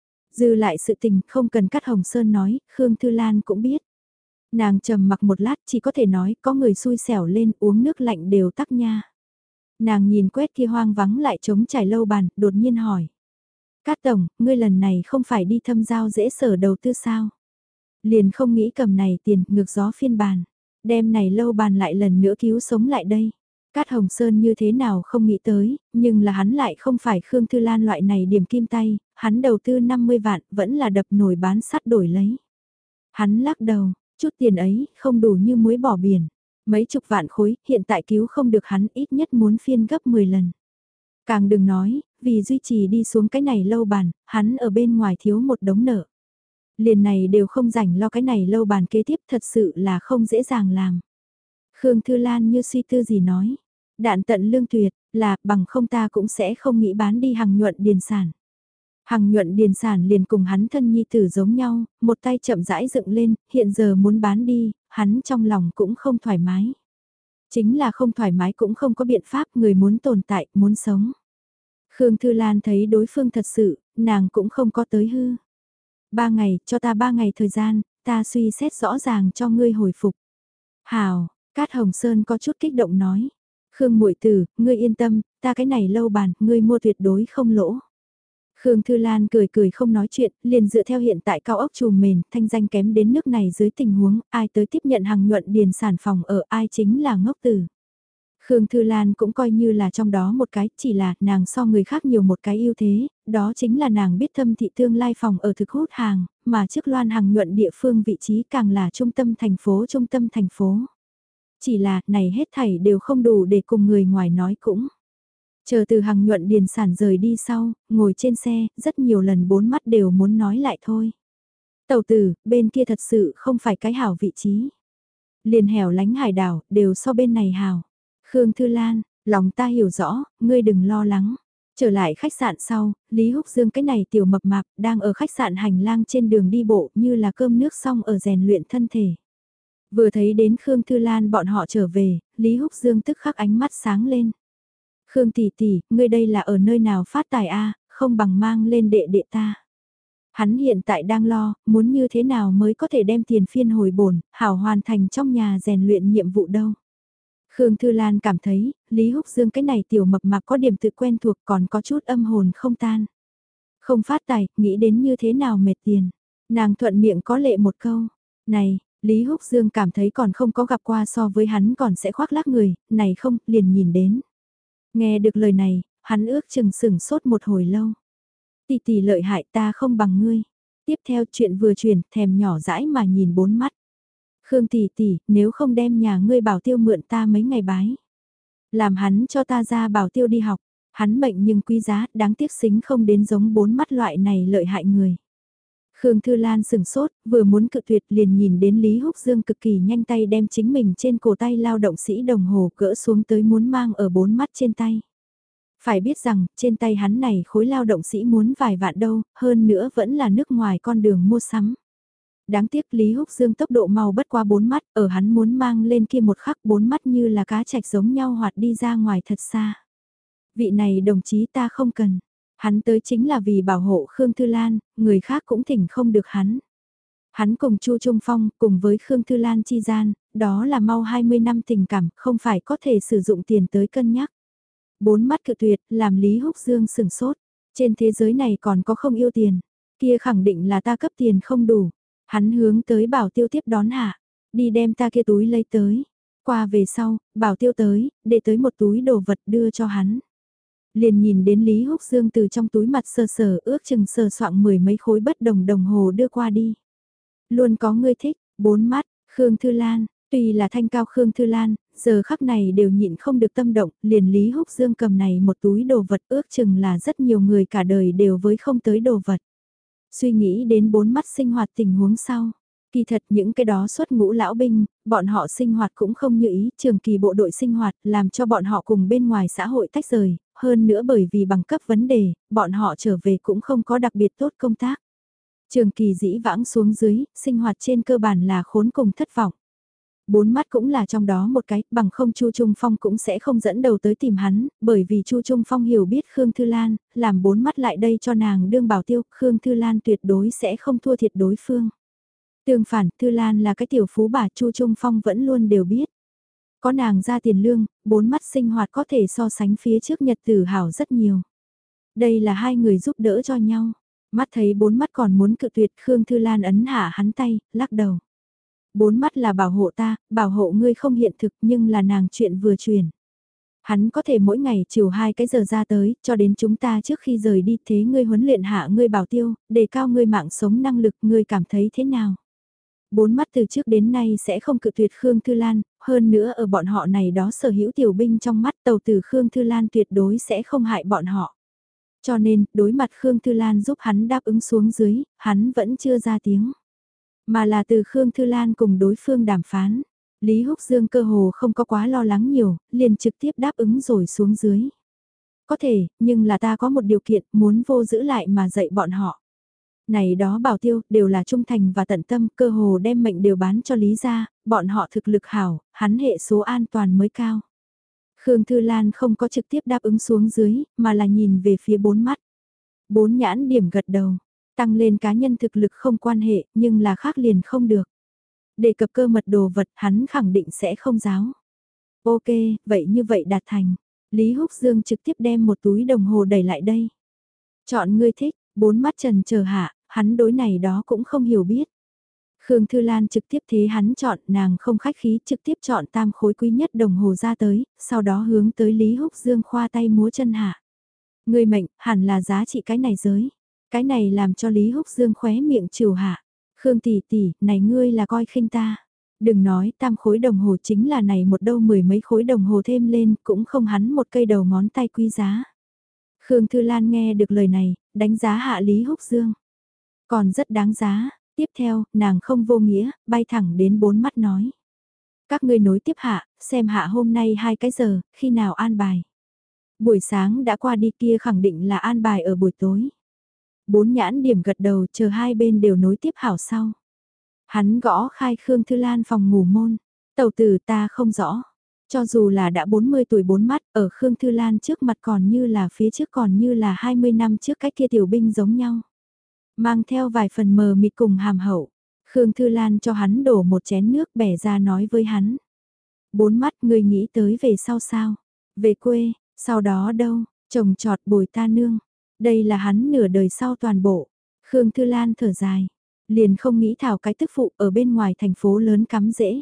S1: Dư lại sự tình không cần Cát Hồng Sơn nói, Khương Thư Lan cũng biết. Nàng trầm mặc một lát chỉ có thể nói có người xui xẻo lên uống nước lạnh đều tắc nha. Nàng nhìn quét kia hoang vắng lại trống trải lâu bàn, đột nhiên hỏi. Cát Tổng, ngươi lần này không phải đi thâm giao dễ sở đầu tư sao? Liền không nghĩ cầm này tiền ngược gió phiên bàn. Đem này lâu bàn lại lần nữa cứu sống lại đây. Cát Hồng Sơn như thế nào không nghĩ tới, nhưng là hắn lại không phải Khương Thư Lan loại này điểm kim tay, hắn đầu tư năm mươi vạn vẫn là đập nổi bán sắt đổi lấy. Hắn lắc đầu, chút tiền ấy không đủ như muối bỏ biển. Mấy chục vạn khối, hiện tại cứu không được hắn ít nhất muốn phiên gấp mười lần. Càng đừng nói, vì duy trì đi xuống cái này lâu bàn, hắn ở bên ngoài thiếu một đống nợ. Liền này đều không rảnh lo cái này lâu bàn kế tiếp thật sự là không dễ dàng làm. Khương Thư Lan như suy tư gì nói, đạn tận lương tuyệt là bằng không ta cũng sẽ không nghĩ bán đi hàng nhuận điền sản. Hàng nhuận điền sản liền cùng hắn thân nhi tử giống nhau, một tay chậm rãi dựng lên, hiện giờ muốn bán đi, hắn trong lòng cũng không thoải mái. Chính là không thoải mái cũng không có biện pháp, người muốn tồn tại, muốn sống. Khương Thư Lan thấy đối phương thật sự, nàng cũng không có tới hư. Ba ngày, cho ta ba ngày thời gian, ta suy xét rõ ràng cho ngươi hồi phục. Hào, Cát Hồng Sơn có chút kích động nói. Khương muội tử, ngươi yên tâm, ta cái này lâu bàn, ngươi mua tuyệt đối không lỗ. Khương Thư Lan cười cười không nói chuyện, liền dựa theo hiện tại cao ốc trùm mền, thanh danh kém đến nước này dưới tình huống, ai tới tiếp nhận hàng nhuận điền sản phòng ở ai chính là ngốc tử. Khương Thư Lan cũng coi như là trong đó một cái, chỉ là nàng so người khác nhiều một cái ưu thế, đó chính là nàng biết thâm thị tương lai phòng ở thực hút hàng, mà trước loan hàng nhuận địa phương vị trí càng là trung tâm thành phố trung tâm thành phố. Chỉ là, này hết thảy đều không đủ để cùng người ngoài nói cũng. Chờ từ hàng nhuận điền sản rời đi sau, ngồi trên xe, rất nhiều lần bốn mắt đều muốn nói lại thôi. Tàu tử, bên kia thật sự không phải cái hảo vị trí. Liền hẻo lánh hải đảo, đều so bên này hảo. Khương Thư Lan, lòng ta hiểu rõ, ngươi đừng lo lắng. Trở lại khách sạn sau, Lý Húc Dương cái này tiểu mập mạp, đang ở khách sạn hành lang trên đường đi bộ như là cơm nước xong ở rèn luyện thân thể. Vừa thấy đến Khương Thư Lan bọn họ trở về, Lý Húc Dương tức khắc ánh mắt sáng lên. Khương tỷ tỷ, ngươi đây là ở nơi nào phát tài a, không bằng mang lên đệ đệ ta. Hắn hiện tại đang lo, muốn như thế nào mới có thể đem tiền phiên hồi bổn, hảo hoàn thành trong nhà rèn luyện nhiệm vụ đâu. Khương Thư Lan cảm thấy, Lý Húc Dương cái này tiểu mập mạp có điểm tự quen thuộc còn có chút âm hồn không tan. Không phát tài, nghĩ đến như thế nào mệt tiền. Nàng thuận miệng có lệ một câu. Này, Lý Húc Dương cảm thấy còn không có gặp qua so với hắn còn sẽ khoác lác người, này không, liền nhìn đến. Nghe được lời này, hắn ước chừng sừng sốt một hồi lâu. Tỷ tỷ lợi hại ta không bằng ngươi. Tiếp theo chuyện vừa chuyển, thèm nhỏ dãi mà nhìn bốn mắt. Khương tỷ tỷ, nếu không đem nhà ngươi bảo tiêu mượn ta mấy ngày bái. Làm hắn cho ta ra bảo tiêu đi học. Hắn mệnh nhưng quý giá, đáng tiếc xính không đến giống bốn mắt loại này lợi hại người. Khương Thư Lan sừng sốt, vừa muốn cự tuyệt liền nhìn đến Lý Húc Dương cực kỳ nhanh tay đem chính mình trên cổ tay lao động sĩ đồng hồ cỡ xuống tới muốn mang ở bốn mắt trên tay. Phải biết rằng, trên tay hắn này khối lao động sĩ muốn vài vạn đâu, hơn nữa vẫn là nước ngoài con đường mua sắm. Đáng tiếc Lý Húc Dương tốc độ mau bất qua bốn mắt, ở hắn muốn mang lên kia một khắc bốn mắt như là cá trạch giống nhau hoạt đi ra ngoài thật xa. Vị này đồng chí ta không cần. Hắn tới chính là vì bảo hộ Khương Thư Lan, người khác cũng thỉnh không được hắn. Hắn cùng Chu Trung Phong, cùng với Khương Thư Lan chi gian, đó là mau hai mươi năm tình cảm, không phải có thể sử dụng tiền tới cân nhắc. Bốn mắt cự tuyệt, làm Lý Húc Dương sừng sốt. Trên thế giới này còn có không yêu tiền, kia khẳng định là ta cấp tiền không đủ. Hắn hướng tới bảo tiêu tiếp đón hạ, đi đem ta kia túi lấy tới. Qua về sau, bảo tiêu tới, để tới một túi đồ vật đưa cho hắn. Liền nhìn đến Lý Húc Dương từ trong túi mặt sờ sờ ước chừng sờ soạng mười mấy khối bất đồng đồng hồ đưa qua đi. Luôn có người thích, bốn mắt, Khương Thư Lan, tuy là thanh cao Khương Thư Lan, giờ khắc này đều nhịn không được tâm động, liền Lý Húc Dương cầm này một túi đồ vật ước chừng là rất nhiều người cả đời đều với không tới đồ vật. Suy nghĩ đến bốn mắt sinh hoạt tình huống sau. Kỳ thật những cái đó xuất ngũ lão binh, bọn họ sinh hoạt cũng không như ý, trường kỳ bộ đội sinh hoạt làm cho bọn họ cùng bên ngoài xã hội tách rời, hơn nữa bởi vì bằng cấp vấn đề, bọn họ trở về cũng không có đặc biệt tốt công tác. Trường kỳ dĩ vãng xuống dưới, sinh hoạt trên cơ bản là khốn cùng thất vọng. Bốn mắt cũng là trong đó một cái, bằng không Chu Trung Phong cũng sẽ không dẫn đầu tới tìm hắn, bởi vì Chu Trung Phong hiểu biết Khương Thư Lan, làm bốn mắt lại đây cho nàng đương bảo tiêu, Khương Thư Lan tuyệt đối sẽ không thua thiệt đối phương. Tương phản, Thư Lan là cái tiểu phú bà Chu Trung Phong vẫn luôn đều biết. Có nàng ra tiền lương, bốn mắt sinh hoạt có thể so sánh phía trước nhật tử hảo rất nhiều. Đây là hai người giúp đỡ cho nhau. Mắt thấy bốn mắt còn muốn cự tuyệt Khương Thư Lan ấn hạ hắn tay, lắc đầu. Bốn mắt là bảo hộ ta, bảo hộ ngươi không hiện thực nhưng là nàng chuyện vừa truyền. Hắn có thể mỗi ngày chiều hai cái giờ ra tới, cho đến chúng ta trước khi rời đi thế ngươi huấn luyện hạ ngươi bảo tiêu, đề cao ngươi mạng sống năng lực ngươi cảm thấy thế nào. Bốn mắt từ trước đến nay sẽ không cự tuyệt Khương Thư Lan, hơn nữa ở bọn họ này đó sở hữu tiểu binh trong mắt tàu từ Khương Thư Lan tuyệt đối sẽ không hại bọn họ. Cho nên, đối mặt Khương Thư Lan giúp hắn đáp ứng xuống dưới, hắn vẫn chưa ra tiếng. Mà là từ Khương Thư Lan cùng đối phương đàm phán. Lý Húc Dương cơ hồ không có quá lo lắng nhiều, liền trực tiếp đáp ứng rồi xuống dưới. Có thể, nhưng là ta có một điều kiện muốn vô giữ lại mà dạy bọn họ. Này đó bảo tiêu, đều là trung thành và tận tâm, cơ hồ đem mệnh đều bán cho Lý gia, bọn họ thực lực hảo, hắn hệ số an toàn mới cao. Khương Thư Lan không có trực tiếp đáp ứng xuống dưới, mà là nhìn về phía bốn mắt. Bốn nhãn điểm gật đầu, tăng lên cá nhân thực lực không quan hệ, nhưng là khác liền không được. Đề cập cơ mật đồ vật, hắn khẳng định sẽ không giáo. Ok, vậy như vậy đạt thành. Lý Húc Dương trực tiếp đem một túi đồng hồ đẩy lại đây. Chọn ngươi thích. Bốn mắt trần chờ hạ, hắn đối này đó cũng không hiểu biết. Khương Thư Lan trực tiếp thế hắn chọn, nàng không khách khí trực tiếp chọn tam khối quý nhất đồng hồ ra tới, sau đó hướng tới Lý Húc Dương khoa tay múa chân hạ. Người mệnh, hẳn là giá trị cái này giới. Cái này làm cho Lý Húc Dương khóe miệng trừ hạ. Khương tỷ tỷ, này ngươi là coi khinh ta. Đừng nói tam khối đồng hồ chính là này một đâu mười mấy khối đồng hồ thêm lên, cũng không hắn một cây đầu ngón tay quý giá. Khương Thư Lan nghe được lời này, đánh giá hạ Lý Húc Dương. Còn rất đáng giá, tiếp theo, nàng không vô nghĩa, bay thẳng đến bốn mắt nói. Các ngươi nối tiếp hạ, xem hạ hôm nay hai cái giờ, khi nào an bài. Buổi sáng đã qua đi kia khẳng định là an bài ở buổi tối. Bốn nhãn điểm gật đầu chờ hai bên đều nối tiếp hảo sau. Hắn gõ khai Khương Thư Lan phòng ngủ môn. Tàu tử ta không rõ. Cho dù là đã bốn mươi tuổi bốn mắt, ở Khương Thư Lan trước mặt còn như là phía trước còn như là hai mươi năm trước cách kia tiểu binh giống nhau. Mang theo vài phần mờ mịt cùng hàm hậu, Khương Thư Lan cho hắn đổ một chén nước bẻ ra nói với hắn. Bốn mắt ngươi nghĩ tới về sau sao? Về quê, sau đó đâu? Trồng trọt bồi ta nương. Đây là hắn nửa đời sau toàn bộ. Khương Thư Lan thở dài. Liền không nghĩ thảo cái tức phụ ở bên ngoài thành phố lớn cắm rễ.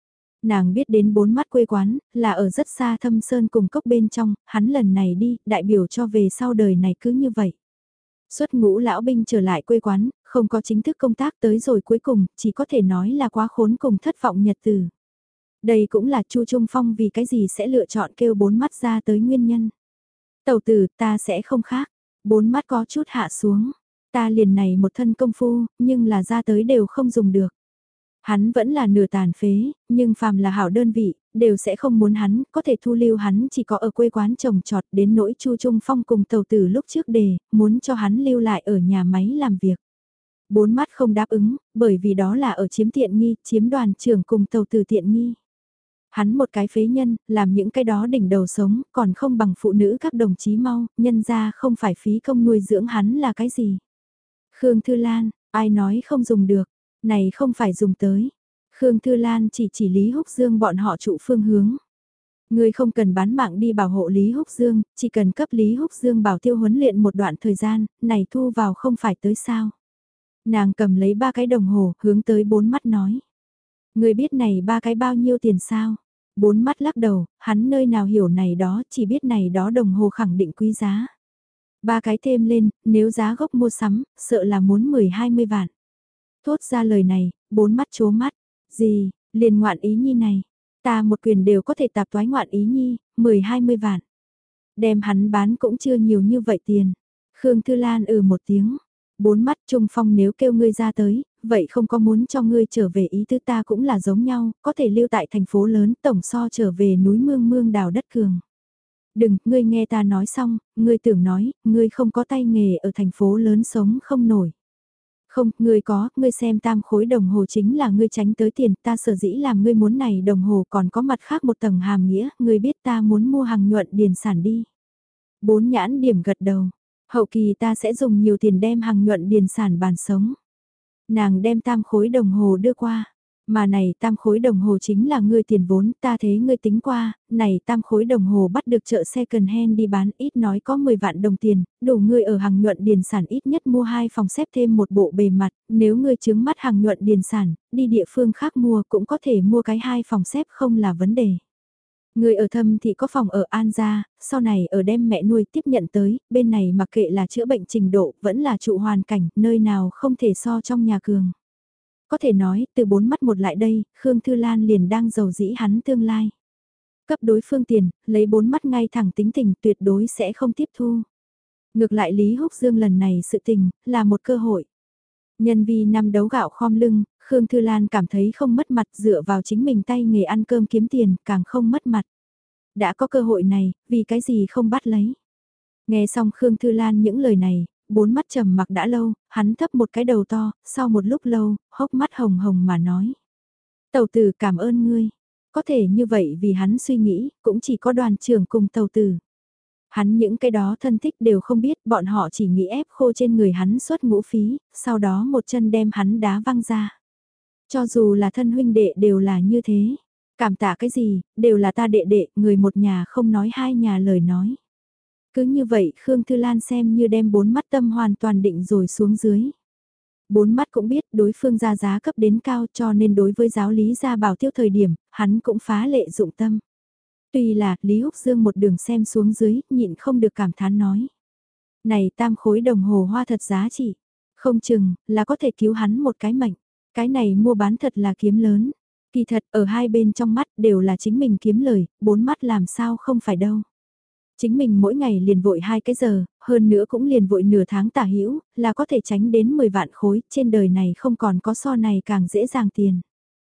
S1: Nàng biết đến bốn mắt quê quán, là ở rất xa thâm sơn cùng cốc bên trong, hắn lần này đi, đại biểu cho về sau đời này cứ như vậy. Xuất ngũ lão binh trở lại quê quán, không có chính thức công tác tới rồi cuối cùng, chỉ có thể nói là quá khốn cùng thất vọng nhật từ. Đây cũng là Chu Trung Phong vì cái gì sẽ lựa chọn kêu bốn mắt ra tới nguyên nhân. Tẩu tử ta sẽ không khác, bốn mắt có chút hạ xuống, ta liền này một thân công phu, nhưng là ra tới đều không dùng được. Hắn vẫn là nửa tàn phế, nhưng phàm là hảo đơn vị, đều sẽ không muốn hắn, có thể thu lưu hắn chỉ có ở quê quán trồng trọt đến nỗi Chu Trung Phong cùng tàu tử lúc trước đề, muốn cho hắn lưu lại ở nhà máy làm việc. Bốn mắt không đáp ứng, bởi vì đó là ở chiếm tiện nghi, chiếm đoàn trưởng cùng tàu tử tiện nghi. Hắn một cái phế nhân, làm những cái đó đỉnh đầu sống, còn không bằng phụ nữ các đồng chí mau, nhân ra không phải phí công nuôi dưỡng hắn là cái gì. Khương Thư Lan, ai nói không dùng được, này không phải dùng tới. Khương Thư Lan chỉ chỉ Lý Húc Dương bọn họ trụ phương hướng. Người không cần bán mạng đi bảo hộ Lý Húc Dương, chỉ cần cấp Lý Húc Dương bảo tiêu huấn luyện một đoạn thời gian, này thu vào không phải tới sao. Nàng cầm lấy ba cái đồng hồ, hướng tới bốn mắt nói. Người biết này ba cái bao nhiêu tiền sao? Bốn mắt lắc đầu, hắn nơi nào hiểu này đó, chỉ biết này đó đồng hồ khẳng định quý giá. Ba cái thêm lên, nếu giá gốc mua sắm, sợ là muốn mười hai mươi vạn. Thốt ra lời này, bốn mắt chố mắt. Gì, liền ngoạn ý nhi này. Ta một quyền đều có thể tạp toái ngoạn ý nhi, mười hai mươi vạn. Đem hắn bán cũng chưa nhiều như vậy tiền. Khương Thư Lan ừ một tiếng. Bốn mắt Trung Phong nếu kêu ngươi ra tới, vậy không có muốn cho ngươi trở về ý tứ ta cũng là giống nhau, có thể lưu tại thành phố lớn tổng so trở về núi mương mương đào đất cường. Đừng, ngươi nghe ta nói xong, ngươi tưởng nói, ngươi không có tay nghề ở thành phố lớn sống không nổi. Không, ngươi có, ngươi xem tam khối đồng hồ chính là ngươi tránh tới tiền, ta sở dĩ làm ngươi muốn này đồng hồ còn có mặt khác một tầng hàm nghĩa, ngươi biết ta muốn mua hàng nhuận điền sản đi. Bốn nhãn điểm gật đầu, hậu kỳ ta sẽ dùng nhiều tiền đem hàng nhuận điền sản bàn sống. Nàng đem tam khối đồng hồ đưa qua. Mà này tam khối đồng hồ chính là ngươi tiền vốn, ta thế ngươi tính qua, này tam khối đồng hồ bắt được chợ second hand đi bán ít nói có mười vạn đồng tiền, đủ ngươi ở hàng nhuận điền sản ít nhất mua hai phòng xếp thêm một bộ bề mặt, nếu ngươi chứng mắt hàng nhuận điền sản, đi địa phương khác mua cũng có thể mua cái hai phòng xếp không là vấn đề. Người ở thâm thì có phòng ở An gia, sau này ở đem mẹ nuôi tiếp nhận tới, bên này mặc kệ là chữa bệnh trình độ, vẫn là trụ hoàn cảnh, nơi nào không thể so trong nhà cường. Có thể nói, từ bốn mắt một lại đây, Khương Thư Lan liền đang giàu dĩ hắn tương lai. Cấp đối phương tiền, lấy bốn mắt ngay thẳng tính tình tuyệt đối sẽ không tiếp thu. Ngược lại Lý Húc Dương lần này sự tình, là một cơ hội. Nhân vì năm đấu gạo khom lưng, Khương Thư Lan cảm thấy không mất mặt dựa vào chính mình tay nghề ăn cơm kiếm tiền, càng không mất mặt. Đã có cơ hội này, vì cái gì không bắt lấy. Nghe xong Khương Thư Lan những lời này, bốn mắt trầm mặc đã lâu, hắn thấp một cái đầu to, sau một lúc lâu, hốc mắt hồng hồng mà nói. Tàu tử cảm ơn ngươi. Có thể như vậy vì hắn suy nghĩ, cũng chỉ có đoàn trưởng cùng tàu tử. Hắn những cái đó thân thích đều không biết, bọn họ chỉ nghĩ ép khô trên người hắn suốt ngũ phí, sau đó một chân đem hắn đá văng ra. Cho dù là thân huynh đệ đều là như thế. Cảm tạ cái gì, đều là ta đệ đệ, người một nhà không nói hai nhà lời nói. Cứ như vậy Khương Thư Lan xem như đem bốn mắt tâm hoàn toàn định rồi xuống dưới. Bốn mắt cũng biết đối phương ra giá cấp đến cao cho nên đối với giáo lý gia bảo tiêu thời điểm, hắn cũng phá lệ dụng tâm. Tuy là Lý Húc Dương một đường xem xuống dưới, nhịn không được cảm thán nói. Này tam khối đồng hồ hoa thật giá trị, không chừng là có thể cứu hắn một cái mệnh. Cái này mua bán thật là kiếm lớn. Kỳ thật ở hai bên trong mắt đều là chính mình kiếm lời, bốn mắt làm sao không phải đâu. Chính mình mỗi ngày liền vội hai cái giờ, hơn nữa cũng liền vội nửa tháng tả hữu là có thể tránh đến mười vạn khối, trên đời này không còn có so này càng dễ dàng tiền.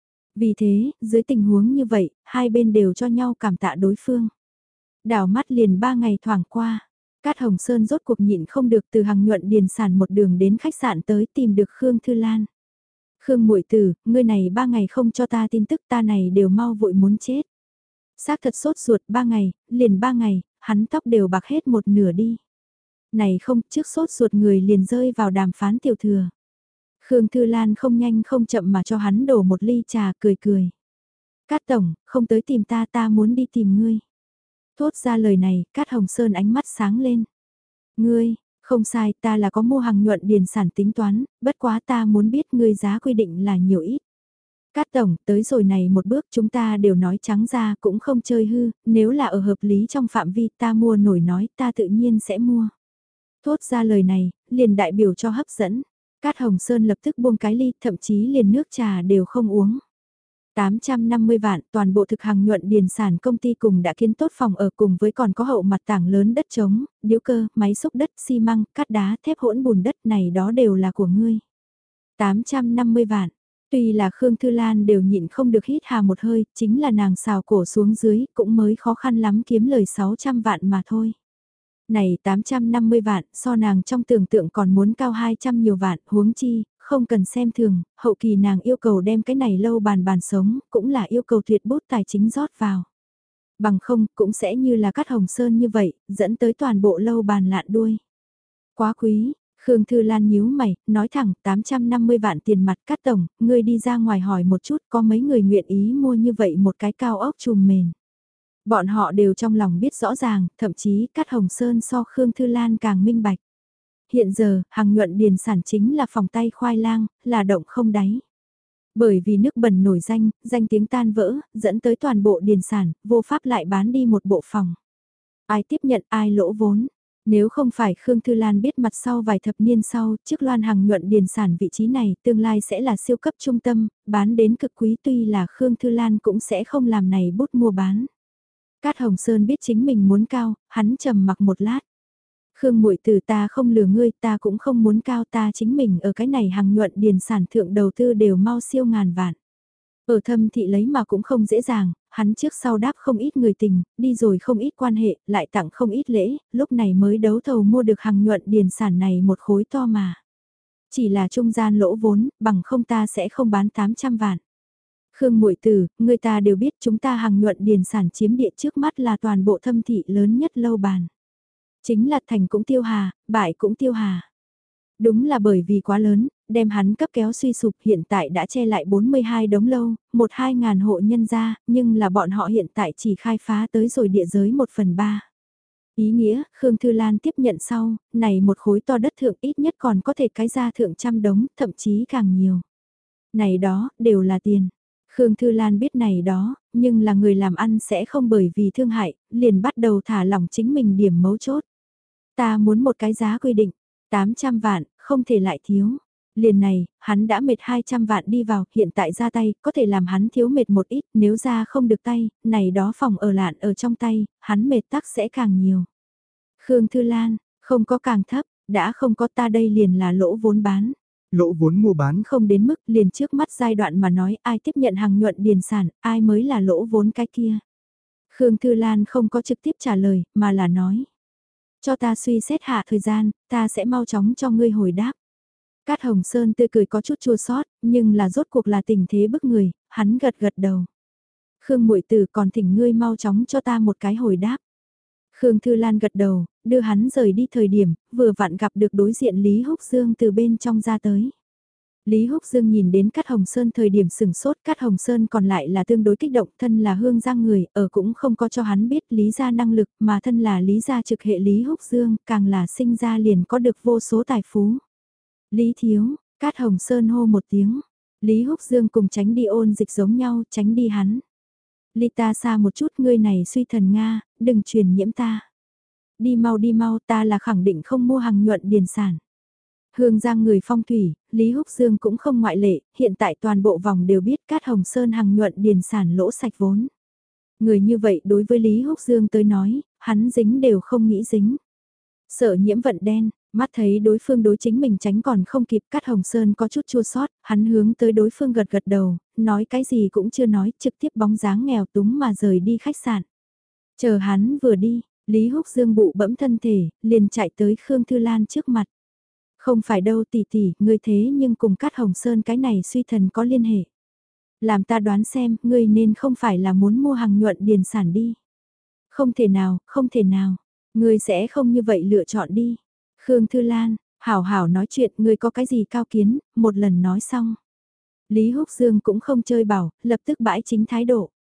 S1: Vì thế, dưới tình huống như vậy, hai bên đều cho nhau cảm tạ đối phương. Đảo mắt liền ba ngày thoảng qua, Cát Hồng Sơn rốt cuộc nhịn không được từ hàng nhuận điền sản một đường đến khách sạn tới tìm được Khương Thư Lan. Khương muội tử, ngươi này ba ngày không cho ta tin tức ta này đều mau vội muốn chết. Xác thật sốt ruột ba ngày, liền ba ngày, hắn tóc đều bạc hết một nửa đi. Này không, trước sốt ruột người liền rơi vào đàm phán tiểu thừa. Khương Thư Lan không nhanh không chậm mà cho hắn đổ một ly trà cười cười. Cát Tổng, không tới tìm ta ta muốn đi tìm ngươi. Thốt ra lời này, Cát Hồng Sơn ánh mắt sáng lên. Ngươi, không sai, ta là có mua hàng nhuận điền sản tính toán, bất quá ta muốn biết ngươi giá quy định là nhiều ít. Cát Tổng, tới rồi này một bước chúng ta đều nói trắng ra cũng không chơi hư, nếu là ở hợp lý trong phạm vi ta mua nổi nói ta tự nhiên sẽ mua. Thốt ra lời này, liền đại biểu cho hấp dẫn. Cát Hồng Sơn lập tức buông cái ly, thậm chí liền nước trà đều không uống. tám trăm năm mươi vạn, toàn bộ thực hàng nhuận điền sản công ty cùng đã kiến tốt phòng ở cùng với còn có hậu mặt tảng lớn đất trống, điếu cơ, máy xúc đất, xi măng, cát đá, thép hỗn bùn đất này đó đều là của ngươi. tám trăm năm mươi vạn, tuy là Khương Thư Lan đều nhịn không được hít hà một hơi, chính là nàng xào cổ xuống dưới cũng mới khó khăn lắm kiếm lời sáu trăm vạn mà thôi. Này tám trăm năm mươi vạn, so nàng trong tưởng tượng còn muốn cao hai trăm nhiều vạn, huống chi, không cần xem thường, hậu kỳ nàng yêu cầu đem cái này lâu bàn bàn sống, cũng là yêu cầu tuyệt bút tài chính rót vào. Bằng không, cũng sẽ như là cát hồng sơn như vậy, dẫn tới toàn bộ lâu bàn lạn đuôi. Quá quý, Khương Thư Lan nhíu mày, nói thẳng tám trăm năm mươi vạn tiền mặt Cát Tổng, ngươi đi ra ngoài hỏi một chút có mấy người nguyện ý mua như vậy một cái cao ốc trùm mền. Bọn họ đều trong lòng biết rõ ràng, thậm chí Cát Hồng Sơn so Khương Thư Lan càng minh bạch. Hiện giờ, hàng nhuận điền sản chính là phòng tay khoai lang, là động không đáy. Bởi vì nước bẩn nổi danh, danh tiếng tan vỡ, dẫn tới toàn bộ điền sản, vô pháp lại bán đi một bộ phòng. Ai tiếp nhận ai lỗ vốn. Nếu không phải Khương Thư Lan biết mặt sau vài thập niên sau, trước loan hàng nhuận điền sản vị trí này tương lai sẽ là siêu cấp trung tâm, bán đến cực quý tuy là Khương Thư Lan cũng sẽ không làm này bút mua bán. Cát Hồng Sơn biết chính mình muốn cao, hắn trầm mặc một lát. Khương muội từ ta không lừa ngươi, ta cũng không muốn cao, ta chính mình ở cái này hàng nhuận điền sản thượng đầu tư đều mau siêu ngàn vạn. Ở thâm thị lấy mà cũng không dễ dàng, hắn trước sau đáp không ít người tình, đi rồi không ít quan hệ, lại tặng không ít lễ, lúc này mới đấu thầu mua được hàng nhuận điền sản này một khối to mà. Chỉ là trung gian lỗ vốn, bằng không ta sẽ không bán tám trăm vạn. Khương muội từ, người ta đều biết chúng ta hàng nhuận điền sản chiếm địa trước mắt là toàn bộ thâm thị lớn nhất lâu bàn. Chính là thành cũng tiêu hà, bại cũng tiêu hà. Đúng là bởi vì quá lớn, đem hắn cấp kéo suy sụp hiện tại đã che lại bốn mươi hai đống lâu, một hai ngàn hộ nhân gia, nhưng là bọn họ hiện tại chỉ khai phá tới rồi địa giới một phần ba. Ý nghĩa, Khương Thư Lan tiếp nhận sau, này một khối to đất thượng ít nhất còn có thể cái ra thượng trăm đống, thậm chí càng nhiều. Này đó, đều là tiền. Khương Thư Lan biết này đó, nhưng là người làm ăn sẽ không bởi vì thương hại, liền bắt đầu thả lỏng chính mình điểm mấu chốt. Ta muốn một cái giá quy định, tám trăm vạn, không thể lại thiếu. Liền này, hắn đã mệt hai trăm vạn đi vào, hiện tại ra tay, có thể làm hắn thiếu mệt một ít, nếu ra không được tay, này đó phòng ở lạn ở trong tay, hắn mệt tắc sẽ càng nhiều. Khương Thư Lan, không có càng thấp, đã không có ta đây liền là lỗ vốn bán.
S2: Lỗ vốn mua bán.
S1: Không đến mức liền trước mắt giai đoạn mà nói ai tiếp nhận hàng nhuận điền sản, ai mới là lỗ vốn cái kia. Khương Thư Lan không có trực tiếp trả lời, mà là nói. Cho ta suy xét hạ thời gian, ta sẽ mau chóng cho ngươi hồi đáp. Cát Hồng Sơn tươi cười có chút chua xót, nhưng là rốt cuộc là tình thế bức người, hắn gật gật đầu. Khương muội tử còn thỉnh ngươi mau chóng cho ta một cái hồi đáp. Khương Thư Lan gật đầu, đưa hắn rời đi thời điểm, vừa vặn gặp được đối diện Lý Húc Dương từ bên trong ra tới. Lý Húc Dương nhìn đến Cát Hồng Sơn thời điểm sừng sốt, Cát Hồng Sơn còn lại là tương đối kích động, thân là Hương Giang người, ở cũng không có cho hắn biết Lý gia năng lực, mà thân là Lý gia trực hệ Lý Húc Dương, càng là sinh ra liền có được vô số tài phú. Lý thiếu, Cát Hồng Sơn hô một tiếng, Lý Húc Dương cùng tránh đi ôn dịch giống nhau, tránh đi hắn. Ly ta xa một chút, ngươi này suy thần Nga, đừng truyền nhiễm ta. Đi mau đi mau, ta là khẳng định không mua hàng nhuận điền sản. Hương Giang người phong thủy, Lý Húc Dương cũng không ngoại lệ, hiện tại toàn bộ vòng đều biết Cát Hồng Sơn hàng nhuận điền sản lỗ sạch vốn. Người như vậy đối với Lý Húc Dương tới nói, hắn dính đều không nghĩ dính. Sợ nhiễm vận đen, mắt thấy đối phương đối chính mình tránh còn không kịp, Cát Hồng Sơn có chút chua sót, hắn hướng tới đối phương gật gật đầu, nói cái gì cũng chưa nói, trực tiếp bóng dáng nghèo túng mà rời đi khách sạn. Chờ hắn vừa đi, Lý Húc Dương bụ bẫm thân thể, liền chạy tới Khương Thư Lan trước mặt. Không phải đâu tỷ tỷ, ngươi thế nhưng cùng Cát Hồng Sơn cái này suy thần có liên hệ. Làm ta đoán xem, ngươi nên không phải là muốn mua hàng nhuận điền sản đi. Không thể nào, không thể nào, ngươi sẽ không như vậy lựa chọn đi. Khương Thư Lan, hảo hảo nói chuyện, ngươi có cái gì cao kiến, một lần nói xong. Lý Húc Dương cũng không chơi bảo, lập tức bãi chính thái độ.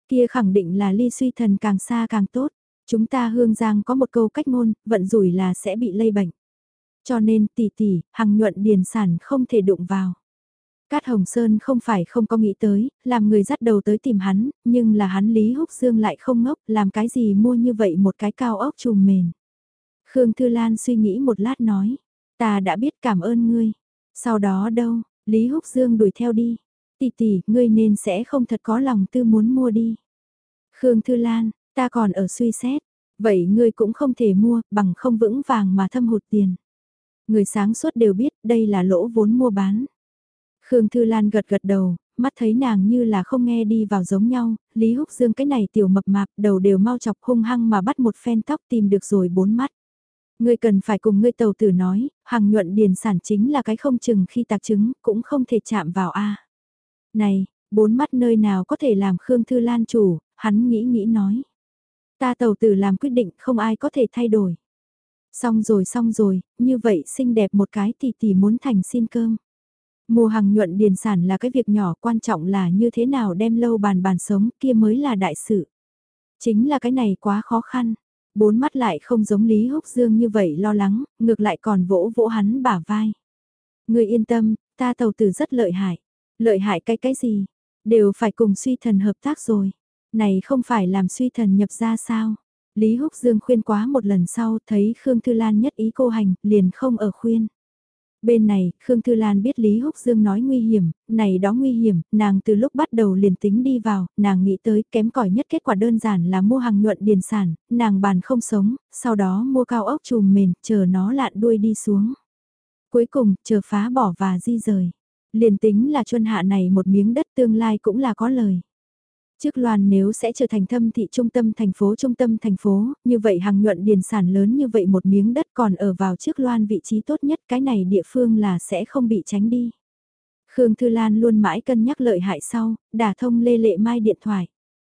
S1: Kia khẳng định là ly suy thần càng xa càng tốt. Chúng ta Hương Giang có một câu cách ngôn, vận rủi là sẽ bị lây bệnh. Cho nên tỷ tỷ, Hằng Nhuận điền sản không thể đụng vào. Cát Hồng Sơn không phải không có nghĩ tới, làm người dắt đầu tới tìm hắn, nhưng là hắn Lý Húc Dương lại không ngốc, làm cái gì mua như vậy một cái cao ốc trùm mền. Khương Thư Lan suy nghĩ một lát nói, ta đã biết cảm ơn ngươi. Sau đó đâu, Lý Húc Dương đuổi theo đi. Tỷ tỷ, ngươi nên sẽ không thật có lòng tư muốn mua đi. Khương Thư Lan, ta còn ở suy xét. Vậy ngươi cũng không thể mua, bằng không vững vàng mà thâm hụt tiền. Người sáng suốt đều biết đây là lỗ vốn mua bán. Khương Thư Lan gật gật đầu, mắt thấy nàng như là không nghe đi vào giống nhau, Lý Húc Dương cái này tiểu mập mạp đầu đều mau chọc hung hăng mà bắt một phen tóc tìm được rồi bốn mắt. Ngươi cần phải cùng ngươi tàu tử nói, Hằng Nhuận điền sản chính là cái không chừng khi tạc trứng, cũng không thể chạm vào a. Này, bốn mắt nơi nào có thể làm Khương Thư Lan chủ, hắn nghĩ nghĩ nói. Ta tàu tử làm quyết định không ai có thể thay đổi. Xong rồi xong rồi, như vậy xinh đẹp một cái thì tỷ muốn thành xin cơm. Mua Hằng Nhuận điền sản là cái việc nhỏ, quan trọng là như thế nào đem lâu bàn bàn sống kia mới là đại sự. Chính là cái này quá khó khăn. Bốn mắt lại không giống Lý Húc Dương như vậy lo lắng, ngược lại còn vỗ vỗ hắn bả vai. Người yên tâm, ta tàu tử rất lợi hại. Lợi hại cái cái gì? Đều phải cùng suy thần hợp tác rồi. Này không phải làm suy thần nhập ra sao? Lý Húc Dương khuyên quá một lần sau thấy Khương Thư Lan nhất ý cô hành, liền không ở khuyên. Bên này, Khương Thư Lan biết Lý Húc Dương nói nguy hiểm, này đó nguy hiểm, nàng từ lúc bắt đầu liền tính đi vào, nàng nghĩ tới kém cỏi nhất kết quả đơn giản là mua Hằng Nhuận điền sản, nàng bàn không sống, sau đó mua cao ốc trùm mền, chờ nó lạn đuôi đi xuống. Cuối cùng, chờ phá bỏ và di rời. Liền tính là chuân hạ này một miếng đất tương lai cũng là có lời. Trước Loan nếu sẽ trở thành thâm thị trung tâm thành phố trung tâm thành phố, như vậy Hằng Nhuận điền sản lớn như vậy một miếng đất còn ở vào trước Loan vị trí tốt nhất, cái này địa phương là sẽ không bị tránh đi. Khương Thư Lan luôn mãi cân nhắc lợi hại sau, đả thông Lê Lệ Mai điện thoại.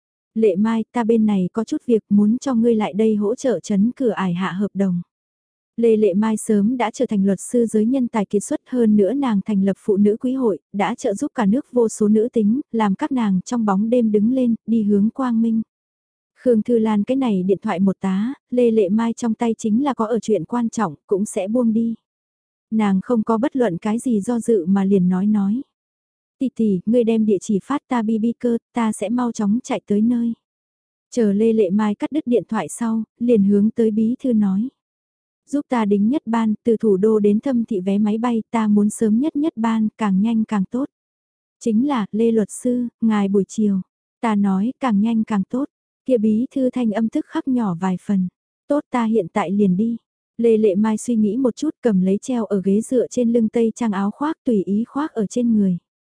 S1: Lệ Mai, ta bên này có chút việc muốn cho ngươi lại đây hỗ trợ chấn cửa ải hạ hợp đồng. Lê Lệ Mai sớm đã trở thành luật sư giới nhân tài kiệt xuất, hơn nữa nàng thành lập phụ nữ quý hội, đã trợ giúp cả nước vô số nữ tính, làm các nàng trong bóng đêm đứng lên, đi hướng quang minh. Khương Thư Lan cái này điện thoại một tá, Lê Lệ Mai trong tay chính là có ở chuyện quan trọng, cũng sẽ buông đi. Nàng không có bất luận cái gì do dự mà liền nói nói. Tỷ tỷ, ngươi đem địa chỉ phát ta bi bi cơ, ta sẽ mau chóng chạy tới nơi. Chờ Lê Lệ Mai cắt đứt điện thoại sau, liền hướng tới bí thư nói. Giúp ta đính nhất ban, từ thủ đô đến thâm thị vé máy bay, ta muốn sớm nhất nhất ban, càng nhanh càng tốt. Chính là, Lê luật sư, ngài buổi chiều. Ta nói, càng nhanh càng tốt. Kia bí thư thanh âm thức khắc nhỏ vài phần. Tốt, ta hiện tại liền đi. Lê Lệ Mai suy nghĩ một chút, cầm lấy treo ở ghế dựa trên lưng tây trang áo khoác tùy ý khoác ở trên người.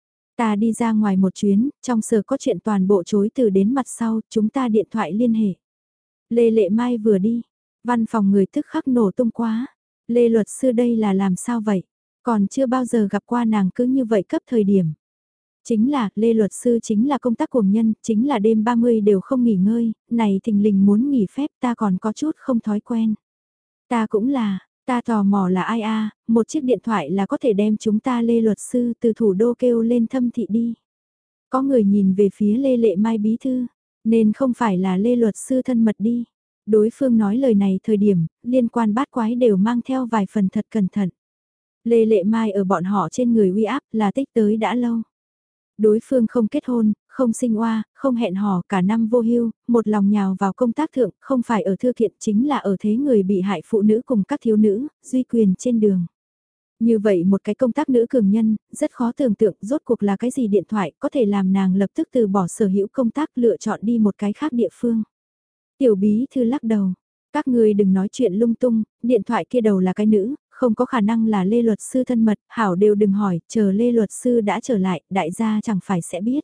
S1: Ta đi ra ngoài một chuyến, trong sở có chuyện toàn bộ chối từ đến mặt sau, chúng ta điện thoại liên hệ. Lê Lệ Mai vừa đi. Văn phòng người tức khắc nổ tung quá. Lê luật sư đây là làm sao vậy? Còn chưa bao giờ gặp qua nàng cứ như vậy cấp thời điểm. Chính là, Lê luật sư chính là công tác cuồng nhân, chính là đêm ba mươi đều không nghỉ ngơi, này thình lình muốn nghỉ phép ta còn có chút không thói quen. Ta cũng là, ta tò mò là ai a, một chiếc điện thoại là có thể đem chúng ta Lê luật sư từ thủ đô kêu lên thâm thị đi. Có người nhìn về phía Lê Lệ Mai bí thư, nên không phải là Lê luật sư thân mật đi. Đối phương nói lời này thời điểm, liên quan bát quái đều mang theo vài phần thật cẩn thận. Lê Lệ Mai ở bọn họ trên người uy áp là tích tới đã lâu. Đối phương không kết hôn, không sinh oa, không hẹn hò cả năm vô hưu, một lòng nhào vào công tác thượng, không phải ở thư kiện chính là ở thế người bị hại phụ nữ cùng các thiếu nữ, duy quyền trên đường. Như vậy một cái công tác nữ cường nhân, rất khó tưởng tượng rốt cuộc là cái gì điện thoại có thể làm nàng lập tức từ bỏ sở hữu công tác lựa chọn đi một cái khác địa phương. Tiểu bí thư lắc đầu, các người đừng nói chuyện lung tung, điện thoại kia đầu là cái nữ, không có khả năng là Lê luật sư thân mật, hảo đều đừng hỏi, chờ Lê luật sư đã trở lại, đại gia chẳng phải sẽ biết.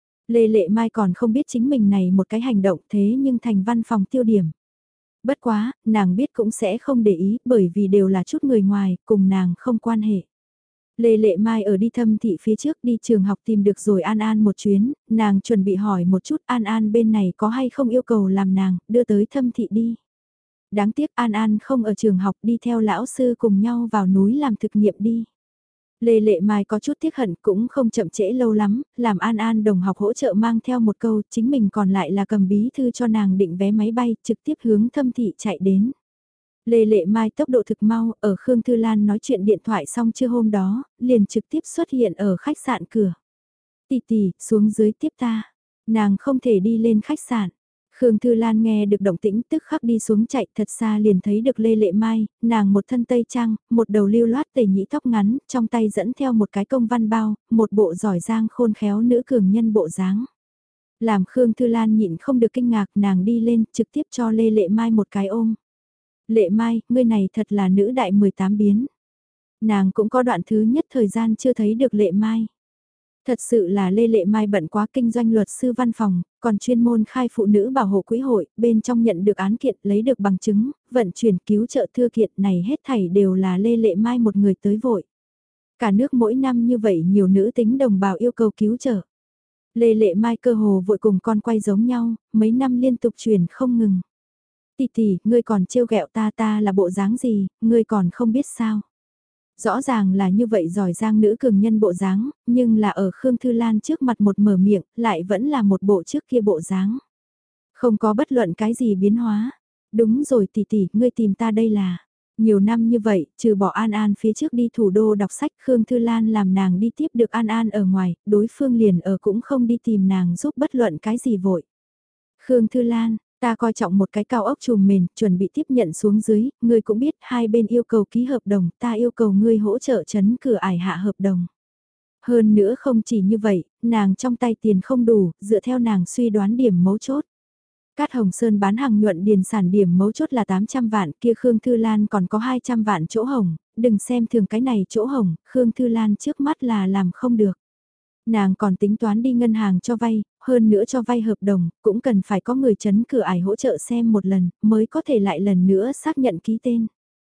S1: Lê Lệ Mai còn không biết chính mình này một cái hành động thế nhưng thành văn phòng tiêu điểm. Bất quá, nàng biết cũng sẽ không để ý bởi vì đều là chút người ngoài, cùng nàng không quan hệ. Lê Lệ Mai ở đi thâm thị phía trước đi trường học tìm được rồi An An một chuyến, nàng chuẩn bị hỏi một chút An An bên này có hay không yêu cầu làm nàng, đưa tới thâm thị đi. Đáng tiếc An An không ở trường học đi theo lão sư cùng nhau vào núi làm thực nghiệm đi. Lê Lệ Mai có chút tiếc hận cũng không chậm trễ lâu lắm, làm An An đồng học hỗ trợ mang theo một câu, chính mình còn lại là cầm bí thư cho nàng định vé máy bay, trực tiếp hướng Thâm Thị chạy đến. Lê Lệ Mai tốc độ thực mau, ở Khương Thư Lan nói chuyện điện thoại xong chưa hôm đó, liền trực tiếp xuất hiện ở khách sạn cửa. Tỷ tỷ, xuống dưới tiếp ta. Nàng không thể đi lên khách sạn. Khương Thư Lan nghe được động tĩnh tức khắc đi xuống chạy thật xa liền thấy được Lê Lệ Mai, nàng một thân tây trang, một đầu lưu loát tẩy nhĩ tóc ngắn, trong tay dẫn theo một cái công văn bao, một bộ giỏi giang khôn khéo nữ cường nhân bộ dáng. Làm Khương Thư Lan nhịn không được kinh ngạc nàng đi lên trực tiếp cho Lê Lệ Mai một cái ôm. Lệ Mai, ngươi này thật là nữ đại mười tám biến. Nàng cũng có đoạn thứ nhất thời gian chưa thấy được Lệ Mai. Thật sự là Lê Lệ Mai bận quá kinh doanh luật sư văn phòng, còn chuyên môn khai phụ nữ bảo hộ quỹ hội, bên trong nhận được án kiện, lấy được bằng chứng, vận chuyển cứu trợ thư kiện này hết thảy đều là Lê Lệ Mai một người tới vội. Cả nước mỗi năm như vậy nhiều nữ tính đồng bào yêu cầu cứu trợ. Lê Lệ Mai cơ hồ vội cùng con quay giống nhau, mấy năm liên tục chuyển không ngừng. Tỷ tỷ, ngươi còn trêu ghẹo ta ta là bộ dáng gì, ngươi còn không biết sao. Rõ ràng là như vậy giỏi giang nữ cường nhân bộ dáng, nhưng là ở Khương Thư Lan trước mặt một mở miệng, lại vẫn là một bộ trước kia bộ dáng. Không có bất luận cái gì biến hóa. Đúng rồi tỷ tỷ, ngươi tìm ta đây là. Nhiều năm như vậy, trừ bỏ An An phía trước đi thủ đô đọc sách Khương Thư Lan làm nàng đi tiếp được An An ở ngoài, đối phương liền ở cũng không đi tìm nàng giúp bất luận cái gì vội. Khương Thư Lan, ta coi trọng một cái cao ốc trùm mền, chuẩn bị tiếp nhận xuống dưới, ngươi cũng biết hai bên yêu cầu ký hợp đồng, ta yêu cầu ngươi hỗ trợ chấn cửa ải hạ hợp đồng. Hơn nữa không chỉ như vậy, nàng trong tay tiền không đủ, dựa theo nàng suy đoán điểm mấu chốt. Cát Hồng Sơn bán hàng nhuận điền sản điểm mấu chốt là tám trăm vạn, kia Khương Thư Lan còn có hai trăm vạn chỗ hồng, đừng xem thường cái này chỗ hồng, Khương Thư Lan trước mắt là làm không được. Nàng còn tính toán đi ngân hàng cho vay, hơn nữa cho vay hợp đồng, cũng cần phải có người chấn cửa ải hỗ trợ xem một lần, mới có thể lại lần nữa xác nhận ký tên.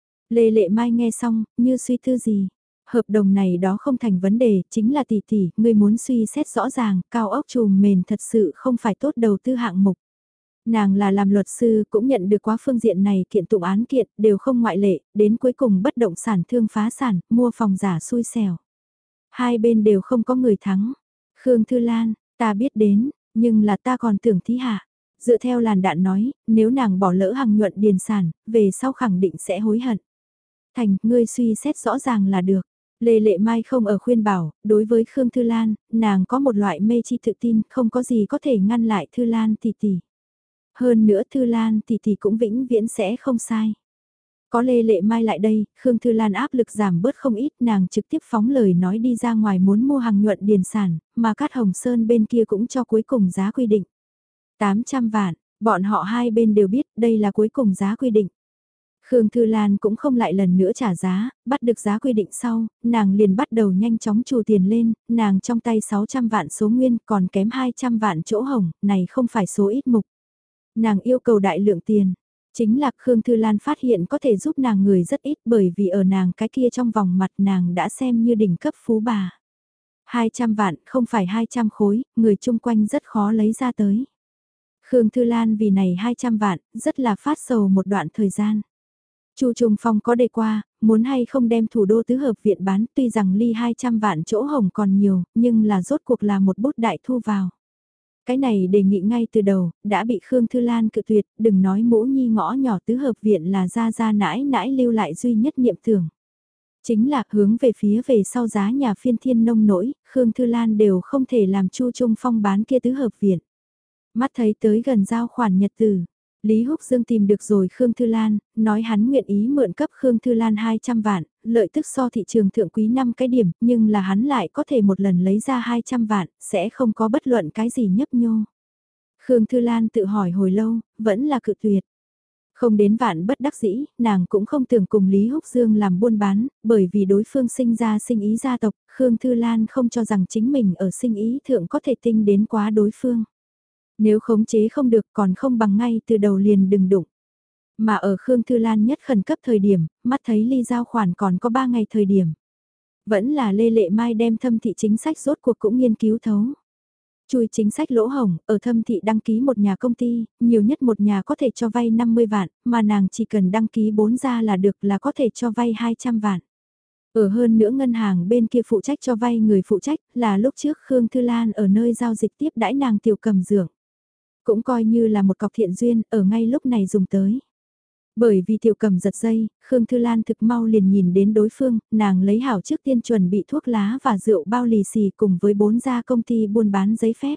S1: Lê Lệ Mai nghe xong, như suy tư gì. Hợp đồng này đó không thành vấn đề, chính là tỷ tỷ, người muốn suy xét rõ ràng, cao ốc trùm mền thật sự không phải tốt đầu tư hạng mục. Nàng là làm luật sư cũng nhận được quá phương diện này kiện tụng án kiện, đều không ngoại lệ, đến cuối cùng bất động sản thương phá sản, mua phòng giả xui xẻo. Hai bên đều không có người thắng. Khương Thư Lan, ta biết đến, nhưng là ta còn tưởng thí hạ. Dựa theo làn đạn nói, nếu nàng bỏ lỡ hàng nhuận điền sản, về sau khẳng định sẽ hối hận. Thành, ngươi suy xét rõ ràng là được. Lê Lệ Mai không ở khuyên bảo, đối với Khương Thư Lan, nàng có một loại mê chi tự tin, không có gì có thể ngăn lại Thư Lan tỷ tỷ. Hơn nữa Thư Lan tỷ tỷ cũng vĩnh viễn sẽ không sai. Có Lê Lệ Mai lại đây, Khương Thư Lan áp lực giảm bớt không ít, nàng trực tiếp phóng lời nói đi ra ngoài muốn mua hàng nhuận điền sản, mà Cát Hồng Sơn bên kia cũng cho cuối cùng giá quy định. tám trăm vạn, bọn họ hai bên đều biết đây là cuối cùng giá quy định. Khương Thư Lan cũng không lại lần nữa trả giá, bắt được giá quy định sau, nàng liền bắt đầu nhanh chóng trù tiền lên, nàng trong tay sáu trăm vạn số nguyên còn kém hai trăm vạn chỗ hồng, này không phải số ít mục. Nàng yêu cầu đại lượng tiền. Chính là Khương Thư Lan phát hiện có thể giúp nàng người rất ít bởi vì ở nàng cái kia trong vòng mặt nàng đã xem như đỉnh cấp phú bà. hai trăm vạn không phải hai trăm khối, người chung quanh rất khó lấy ra tới. Khương Thư Lan vì này hai trăm vạn, rất là phát sầu một đoạn thời gian. Chu Trung Phong có đề qua, muốn hay không đem thủ đô tứ hợp viện bán tuy rằng ly hai trăm vạn chỗ hồng còn nhiều, nhưng là rốt cuộc là một bút đại thu vào. Cái này đề nghị ngay từ đầu, đã bị Khương Thư Lan cự tuyệt, đừng nói mũ nhi ngõ nhỏ tứ hợp viện là ra ra nãi nãi lưu lại duy nhất niệm tưởng. Chính là hướng về phía về sau giá nhà phiên thiên nông nổi, Khương Thư Lan đều không thể làm Chu Trung Phong bán kia tứ hợp viện. Mắt thấy tới gần giao khoản nhật tử, Lý Húc Dương tìm được rồi Khương Thư Lan, nói hắn nguyện ý mượn cấp Khương Thư Lan hai trăm vạn, lợi tức so thị trường thượng quý năm cái điểm, nhưng là hắn lại có thể một lần lấy ra hai trăm vạn, sẽ không có bất luận cái gì nhấp nhô. Khương Thư Lan tự hỏi hồi lâu, vẫn là cự tuyệt. Không đến vạn bất đắc dĩ, nàng cũng không tưởng cùng Lý Húc Dương làm buôn bán, bởi vì đối phương sinh ra sinh ý gia tộc, Khương Thư Lan không cho rằng chính mình ở sinh ý thượng có thể tinh đến quá đối phương. Nếu khống chế không được còn không bằng ngay từ đầu liền đừng đụng. Mà ở Khương Thư Lan nhất khẩn cấp thời điểm, mắt thấy ly giao khoản còn có ba ngày thời điểm. Vẫn là Lê Lệ Mai đem thâm thị chính sách rốt cuộc cũng nghiên cứu thấu. Chui chính sách lỗ hổng, ở thâm thị đăng ký một nhà công ty, nhiều nhất một nhà có thể cho vay năm mươi vạn, mà nàng chỉ cần đăng ký bốn gia là được là có thể cho vay hai trăm vạn. Ở hơn nữa ngân hàng bên kia phụ trách cho vay người phụ trách là lúc trước Khương Thư Lan ở nơi giao dịch tiếp đãi nàng Tiểu Cầm Dượng. Cũng coi như là một cọc thiện duyên ở ngay lúc này dùng tới. Bởi vì Tiểu Cầm giật dây, Khương Thư Lan thực mau liền nhìn đến đối phương, nàng lấy hảo trước tiên chuẩn bị thuốc lá và rượu bao lì xì cùng với bốn gia công ty buôn bán giấy phép.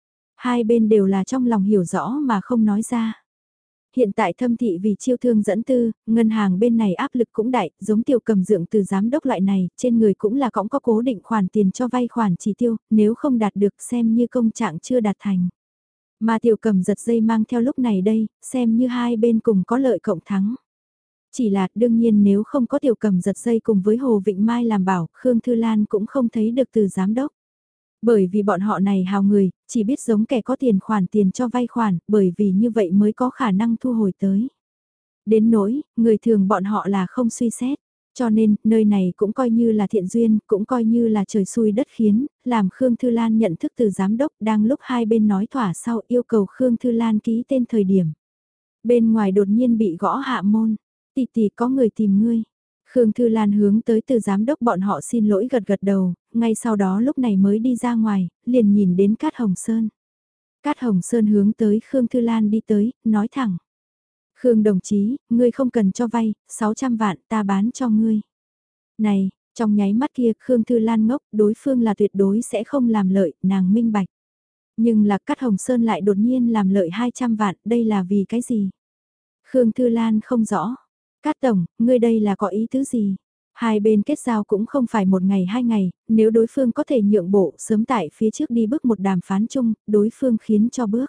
S1: Hai bên đều là trong lòng hiểu rõ mà không nói ra. Hiện tại Thâm Thị vì chiêu thương dẫn tư, ngân hàng bên này áp lực cũng đại, giống Tiểu Cầm Dượng từ giám đốc loại này, trên người cũng là cõng có cố định khoản tiền cho vay khoản chỉ tiêu, nếu không đạt được xem như công trạng chưa đạt thành. Mà Tiểu Cầm giật dây mang theo lúc này đây, xem như hai bên cùng có lợi cộng thắng. Chỉ là đương nhiên nếu không có Tiểu Cầm giật dây cùng với Hồ Vịnh Mai làm bảo, Khương Thư Lan cũng không thấy được từ giám đốc. Bởi vì bọn họ này hào người, chỉ biết giống kẻ có tiền khoản tiền cho vay khoản, bởi vì như vậy mới có khả năng thu hồi tới. Đến nỗi, người thường bọn họ là không suy xét. Cho nên, nơi này cũng coi như là thiện duyên, cũng coi như là trời xui đất khiến, làm Khương Thư Lan nhận thức từ giám đốc đang lúc hai bên nói thỏa sau yêu cầu Khương Thư Lan ký tên thời điểm. Bên ngoài đột nhiên bị gõ hạ môn, tỷ tỷ có người tìm ngươi. Khương Thư Lan hướng tới từ giám đốc bọn họ xin lỗi gật gật đầu, ngay sau đó lúc này mới đi ra ngoài, liền nhìn đến Cát Hồng Sơn. Cát Hồng Sơn hướng tới Khương Thư Lan đi tới, nói thẳng. Khương đồng chí, ngươi không cần cho vay, sáu trăm vạn ta bán cho ngươi. Này, trong nháy mắt kia Khương Thư Lan ngốc, đối phương là tuyệt đối sẽ không làm lợi, nàng minh bạch. Nhưng là Cát Hồng Sơn lại đột nhiên làm lợi hai trăm vạn, đây là vì cái gì? Khương Thư Lan không rõ. Cát Tổng, ngươi đây là có ý tứ gì? Hai bên kết giao cũng không phải một ngày hai ngày, nếu đối phương có thể nhượng bộ sớm tại phía trước đi bước một đàm phán chung, đối phương khiến cho bước.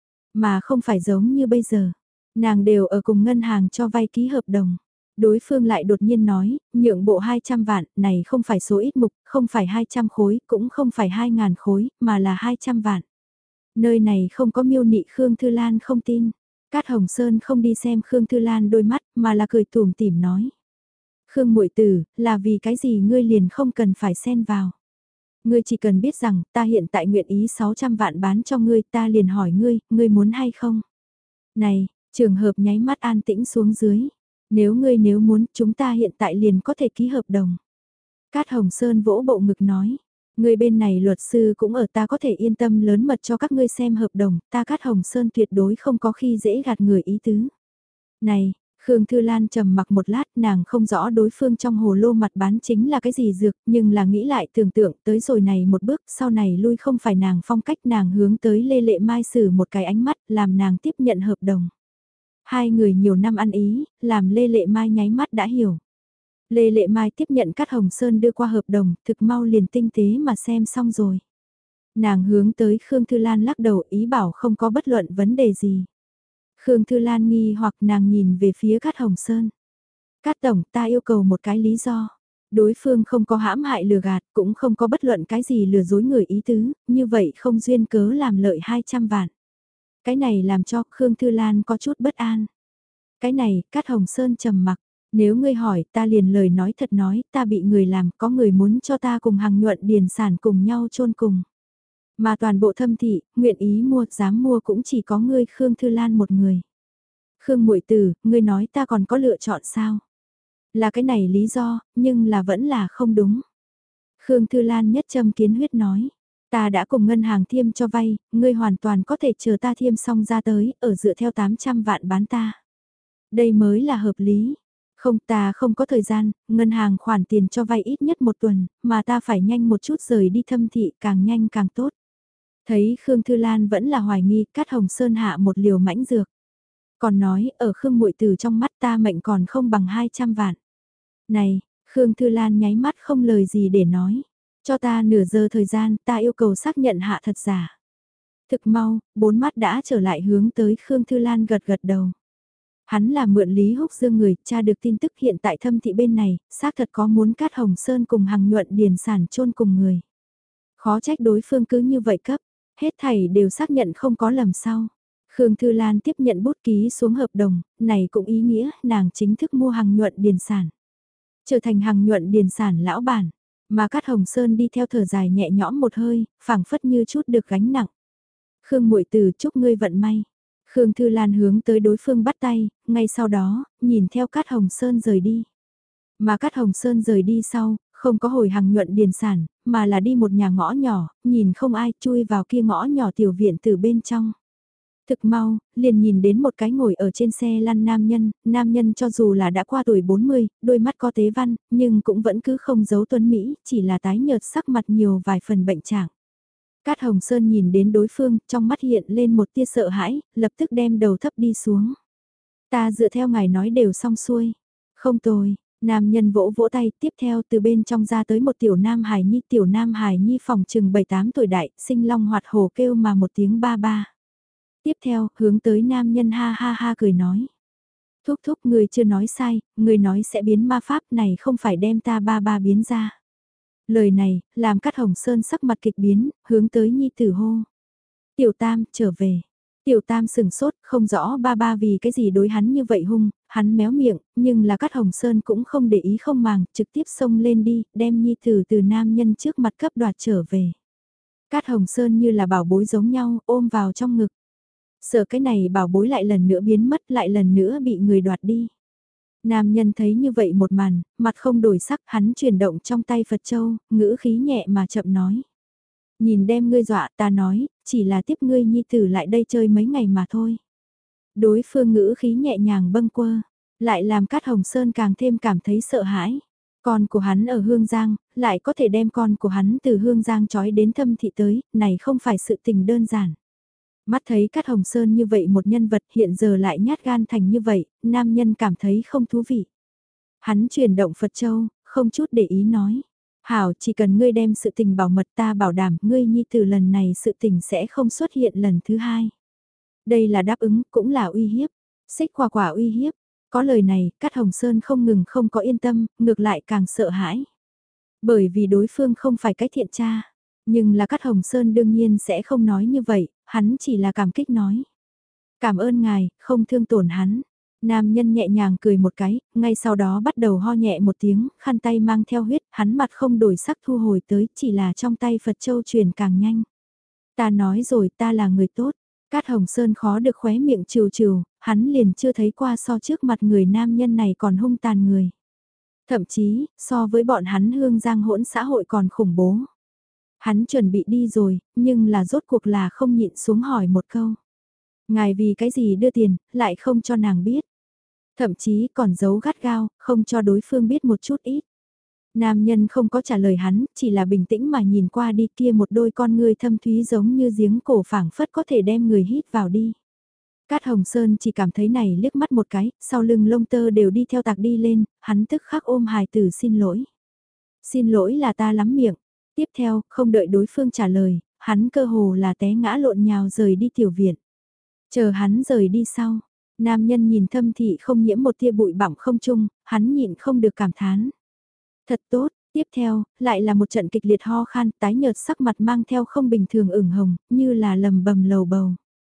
S1: Mà không phải giống như bây giờ, nàng đều ở cùng ngân hàng cho vay ký hợp đồng. Đối phương lại đột nhiên nói, nhượng bộ hai trăm vạn, này không phải số ít mục, không phải hai trăm khối, cũng không phải hai ngàn khối, mà là hai trăm vạn. Nơi này không có miêu nị Khương Thư Lan không tin. Cát Hồng Sơn không đi xem Khương Thư Lan đôi mắt, mà là cười tủm tỉm nói. Khương muội tử, là vì cái gì ngươi liền không cần phải xen vào. Ngươi chỉ cần biết rằng, ta hiện tại nguyện ý sáu trăm vạn bán cho ngươi, ta liền hỏi ngươi, ngươi muốn hay không? Này, trường hợp nháy mắt an tĩnh xuống dưới. Nếu ngươi nếu muốn, chúng ta hiện tại liền có thể ký hợp đồng. Cát Hồng Sơn vỗ bộ ngực nói. Người bên này luật sư cũng ở, ta có thể yên tâm lớn mật cho các ngươi xem hợp đồng, ta Cát Hồng Sơn tuyệt đối không có khi dễ gạt người ý tứ. Này, Khương Thư Lan trầm mặc một lát, nàng không rõ đối phương trong hồ lô mặt bán chính là cái gì dược, nhưng là nghĩ lại tưởng tượng tới rồi này một bước, sau này lui không phải nàng phong cách, nàng hướng tới Lê Lệ Mai sử một cái ánh mắt, làm nàng tiếp nhận hợp đồng. Hai người nhiều năm ăn ý, làm Lê Lệ Mai nháy mắt đã hiểu. Lê Lệ Mai tiếp nhận Cát Hồng Sơn đưa qua hợp đồng, thực mau liền tinh tế mà xem xong rồi. Nàng hướng tới Khương Thư Lan lắc đầu ý bảo không có bất luận vấn đề gì. Khương Thư Lan nghi hoặc nàng nhìn về phía Cát Hồng Sơn. Cát Tổng, ta yêu cầu một cái lý do. Đối phương không có hãm hại lừa gạt, cũng không có bất luận cái gì lừa dối người ý tứ, như vậy không duyên cớ làm lợi hai trăm vạn. Cái này làm cho Khương Thư Lan có chút bất an. Cái này, Cát Hồng Sơn trầm mặc. Nếu ngươi hỏi ta liền lời nói thật nói, ta bị người làm, có người muốn cho ta cùng Hằng Nhuận điền sản cùng nhau chôn cùng. Mà toàn bộ Thâm Thị, nguyện ý mua, dám mua cũng chỉ có ngươi Khương Thư Lan một người. Khương muội tử, ngươi nói ta còn có lựa chọn sao? Là cái này lý do, nhưng là vẫn là không đúng. Khương Thư Lan nhất châm kiến huyết nói. Ta đã cùng ngân hàng thiêm cho vay, ngươi hoàn toàn có thể chờ ta thiêm xong ra tới, ở dựa theo tám trăm vạn bán ta. Đây mới là hợp lý. Không, ta không có thời gian, ngân hàng khoản tiền cho vay ít nhất một tuần, mà ta phải nhanh một chút rời đi Thâm Thị, càng nhanh càng tốt. Thấy Khương Thư Lan vẫn là hoài nghi, Cát Hồng Sơn hạ một liều mãnh dược. Còn nói, ở Khương muội tử trong mắt ta mệnh còn không bằng hai trăm vạn. Này, Khương Thư Lan nháy mắt không lời gì để nói. Cho ta nửa giờ thời gian, ta yêu cầu xác nhận hạ thật giả. Thực mau, bốn mắt đã trở lại hướng tới Khương Thư Lan gật gật đầu. Hắn là mượn Lý Húc Dương người, tra được tin tức hiện tại Thâm Thị bên này, xác thật có muốn Cát Hồng Sơn cùng Hằng Nhuận điền sản chôn cùng người. Khó trách đối phương cứ như vậy cấp, hết thảy đều xác nhận không có lầm sau. Khương Thư Lan tiếp nhận bút ký xuống hợp đồng, này cũng ý nghĩa nàng chính thức mua Hằng Nhuận điền sản. Trở thành Hằng Nhuận điền sản lão bản, mà Cát Hồng Sơn đi theo thở dài nhẹ nhõm một hơi, phảng phất như chút được gánh nặng. Khương muội tử chúc ngươi vận may. Khương Thư Lan hướng tới đối phương bắt tay, ngay sau đó, nhìn theo Cát Hồng Sơn rời đi. Mà Cát Hồng Sơn rời đi sau, Không có hồi hàng nhuận điền sản, mà là đi một nhà ngõ nhỏ, nhìn không ai chui vào kia ngõ nhỏ tiểu viện từ bên trong. Thực mau, liền nhìn đến một cái ngồi ở trên xe lăn nam nhân, nam nhân cho dù là đã qua tuổi bốn mươi, đôi mắt có tế văn, nhưng cũng vẫn cứ không giấu tuấn Mỹ, chỉ là tái nhợt sắc mặt nhiều vài phần bệnh trạng. Cát Hồng Sơn nhìn đến đối phương, trong mắt hiện lên một tia sợ hãi, lập tức đem đầu thấp đi xuống. Ta dựa theo ngài nói đều xong xuôi. Không tồi, nam nhân vỗ vỗ tay, tiếp theo từ bên trong ra tới một tiểu nam hài nhi, tiểu nam hài nhi phòng chừng bảy tám tuổi đại, sinh long hoạt hổ kêu mà một tiếng ba ba. Tiếp theo, hướng tới nam nhân ha ha ha cười nói. Thúc thúc người chưa nói sai, người nói sẽ biến ma pháp này không phải đem ta ba ba biến ra. Lời này, làm Cát Hồng Sơn sắc mặt kịch biến, hướng tới nhi tử hô. Tiểu Tam, trở về. Tiểu Tam sừng sốt, không rõ ba ba vì cái gì đối hắn như vậy hung, hắn méo miệng, nhưng là Cát Hồng Sơn cũng không để ý không màng, trực tiếp xông lên đi, đem nhi tử từ nam nhân trước mặt cấp đoạt trở về. Cát Hồng Sơn như là bảo bối giống nhau, ôm vào trong ngực. Sợ cái này bảo bối lại lần nữa biến mất, lại lần nữa bị người đoạt đi. Nam nhân thấy như vậy một màn, mặt không đổi sắc, hắn chuyển động trong tay Phật Châu, ngữ khí nhẹ mà chậm nói. Nhìn đem ngươi dọa, ta nói, chỉ là tiếp ngươi nhi tử lại đây chơi mấy ngày mà thôi. Đối phương ngữ khí nhẹ nhàng bâng quơ, lại làm Cát Hồng Sơn càng thêm cảm thấy sợ hãi. Con của hắn ở Hương Giang, lại có thể đem con của hắn từ Hương Giang trói đến Thâm Thị tới, này không phải sự tình đơn giản. Mắt thấy Cát Hồng Sơn như vậy một nhân vật hiện giờ lại nhát gan thành như vậy, nam nhân cảm thấy không thú vị. Hắn chuyển động Phật Châu, không chút để ý nói. Hảo, chỉ cần ngươi đem sự tình bảo mật ta bảo đảm ngươi nhi từ lần này sự tình sẽ không xuất hiện lần thứ hai. Đây là đáp ứng, cũng là uy hiếp. Xích quả quả uy hiếp. Có lời này, Cát Hồng Sơn không ngừng không có yên tâm, ngược lại càng sợ hãi. Bởi vì đối phương không phải cái thiện cha. Nhưng là Cát Hồng Sơn đương nhiên sẽ không nói như vậy, hắn chỉ là cảm kích nói. Cảm ơn ngài, không thương tổn hắn. Nam nhân nhẹ nhàng cười một cái, ngay sau đó bắt đầu ho nhẹ một tiếng, khăn tay mang theo huyết, hắn mặt không đổi sắc thu hồi tới, chỉ là trong tay Phật Châu truyền càng nhanh. Ta nói rồi ta là người tốt. Cát Hồng Sơn khó được khóe miệng trừ trừ, hắn liền chưa thấy qua so trước mặt người nam nhân này còn hung tàn người. Thậm chí, so với bọn hắn Hương Giang hỗn xã hội còn khủng bố. Hắn chuẩn bị đi rồi, nhưng là rốt cuộc là không nhịn xuống hỏi một câu. Ngài vì cái gì đưa tiền, lại không cho nàng biết. Thậm chí còn giấu gắt gao, không cho đối phương biết một chút ít. Nam nhân không có trả lời hắn, chỉ là bình tĩnh mà nhìn qua đi kia một đôi con ngươi thâm thúy giống như giếng cổ phảng phất có thể đem người hít vào đi. Cát Hồng Sơn chỉ cảm thấy này liếc mắt một cái, sau lưng lông tơ đều đi theo tạc đi lên, hắn tức khắc ôm hài tử xin lỗi. Xin lỗi là ta lắm miệng. Tiếp theo, không đợi đối phương trả lời, hắn cơ hồ là té ngã lộn nhào rời đi tiểu viện. Chờ hắn rời đi sau, nam nhân nhìn Thâm Thị không nhiễm một tia bụi bặm không chung, hắn nhịn không được cảm thán. Thật tốt, tiếp theo, lại là một trận kịch liệt ho khan, tái nhợt sắc mặt mang theo không bình thường ửng hồng, như là lầm bầm lầu bầu.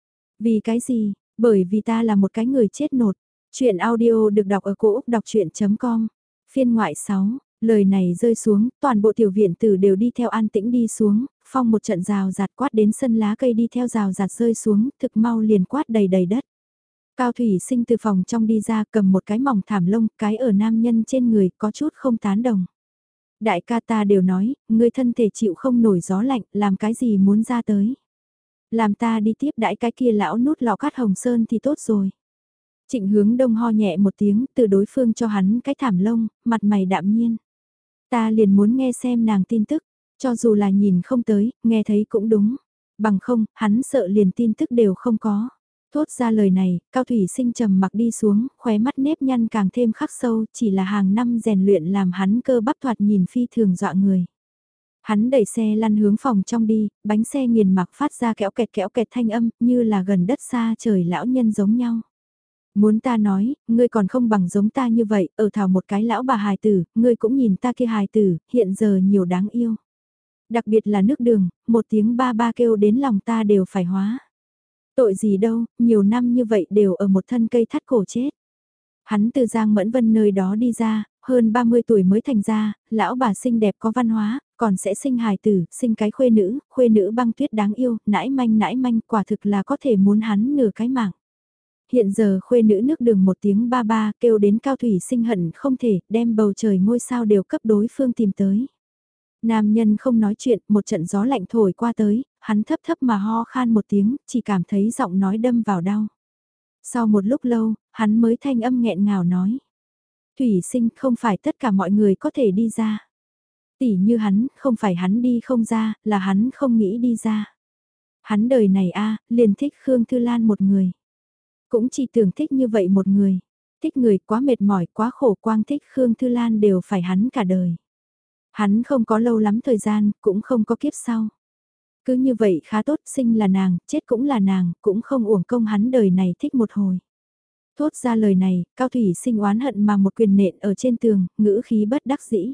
S1: Vì cái gì? Bởi vì ta là một cái người chết nột. Chuyện audio được đọc ở cổ Úc đọc chuyện com. Phiên ngoại sáu, lời này rơi xuống, toàn bộ tiểu viện tử đều đi theo an tĩnh đi xuống, phong một trận rào rạt quát đến sân lá cây đi theo rào rạt rơi xuống, thực mau liền quát đầy đầy đất. Cao Thủy Sinh từ phòng trong đi ra cầm một cái mỏng thảm lông, cái ở nam nhân trên người có chút không tán đồng. Đại ca ta đều nói, người thân thể chịu không nổi gió lạnh, làm cái gì muốn ra tới. Làm ta đi tiếp đãi cái kia lão nút lọ Cát Hồng Sơn thì tốt rồi. Trịnh Hướng Đông ho nhẹ một tiếng, từ đối phương cho hắn cái thảm lông, mặt mày đạm nhiên. Ta liền muốn nghe xem nàng tin tức, cho dù là nhìn không tới, nghe thấy cũng đúng. Bằng không, hắn sợ liền tin tức đều không có. Thốt ra lời này, Cao Thủy Sinh trầm mặc đi xuống, khóe mắt nếp nhăn càng thêm khắc sâu, chỉ là hàng năm rèn luyện làm hắn cơ bắp thoạt nhìn phi thường dọa người. Hắn đẩy xe lăn hướng phòng trong đi, bánh xe nghiền mặc phát ra kéo kẹt kéo kẹt thanh âm, như là gần đất xa trời lão nhân giống nhau. Muốn ta nói, ngươi còn không bằng giống ta như vậy, ở thảo một cái lão bà hài tử, ngươi cũng nhìn ta kia hài tử, hiện giờ nhiều đáng yêu. Đặc biệt là nước đường, một tiếng ba ba kêu đến lòng ta đều phải hóa. Tội gì đâu, nhiều năm như vậy đều ở một thân cây thắt cổ chết. Hắn từ Giang Mẫn Vân nơi đó đi ra, hơn ba mươi tuổi mới thành ra, lão bà xinh đẹp có văn hóa, còn sẽ sinh hài tử, sinh cái khuê nữ, khuê nữ băng tuyết đáng yêu, nãi manh nãi manh quả thực là có thể muốn hắn nửa cái mạng. Hiện giờ khuê nữ nước đường một tiếng ba ba kêu đến Cao Thủy Sinh hận không thể đem bầu trời ngôi sao đều cấp đối phương tìm tới. Nam nhân không nói chuyện, một trận gió lạnh thổi qua tới, hắn thấp thấp mà ho khan một tiếng, chỉ cảm thấy giọng nói đâm vào đau. Sau một lúc lâu, hắn mới thanh âm nghẹn ngào nói. Thủy Sinh không phải tất cả mọi người có thể đi ra. Tỉ như hắn, không phải hắn đi không ra, là hắn không nghĩ đi ra. Hắn đời này a liền thích Khương Thư Lan một người. Cũng chỉ tưởng thích như vậy một người. Thích người quá mệt mỏi, quá khổ, quang thích Khương Thư Lan đều phải hắn cả đời. Hắn không có lâu lắm thời gian, cũng không có kiếp sau. Cứ như vậy khá tốt, sinh là nàng, chết cũng là nàng, cũng không uổng công hắn đời này thích một hồi. Thốt ra lời này, Cao Thủy Sinh oán hận mà một quyền nện ở trên tường, ngữ khí bất đắc dĩ.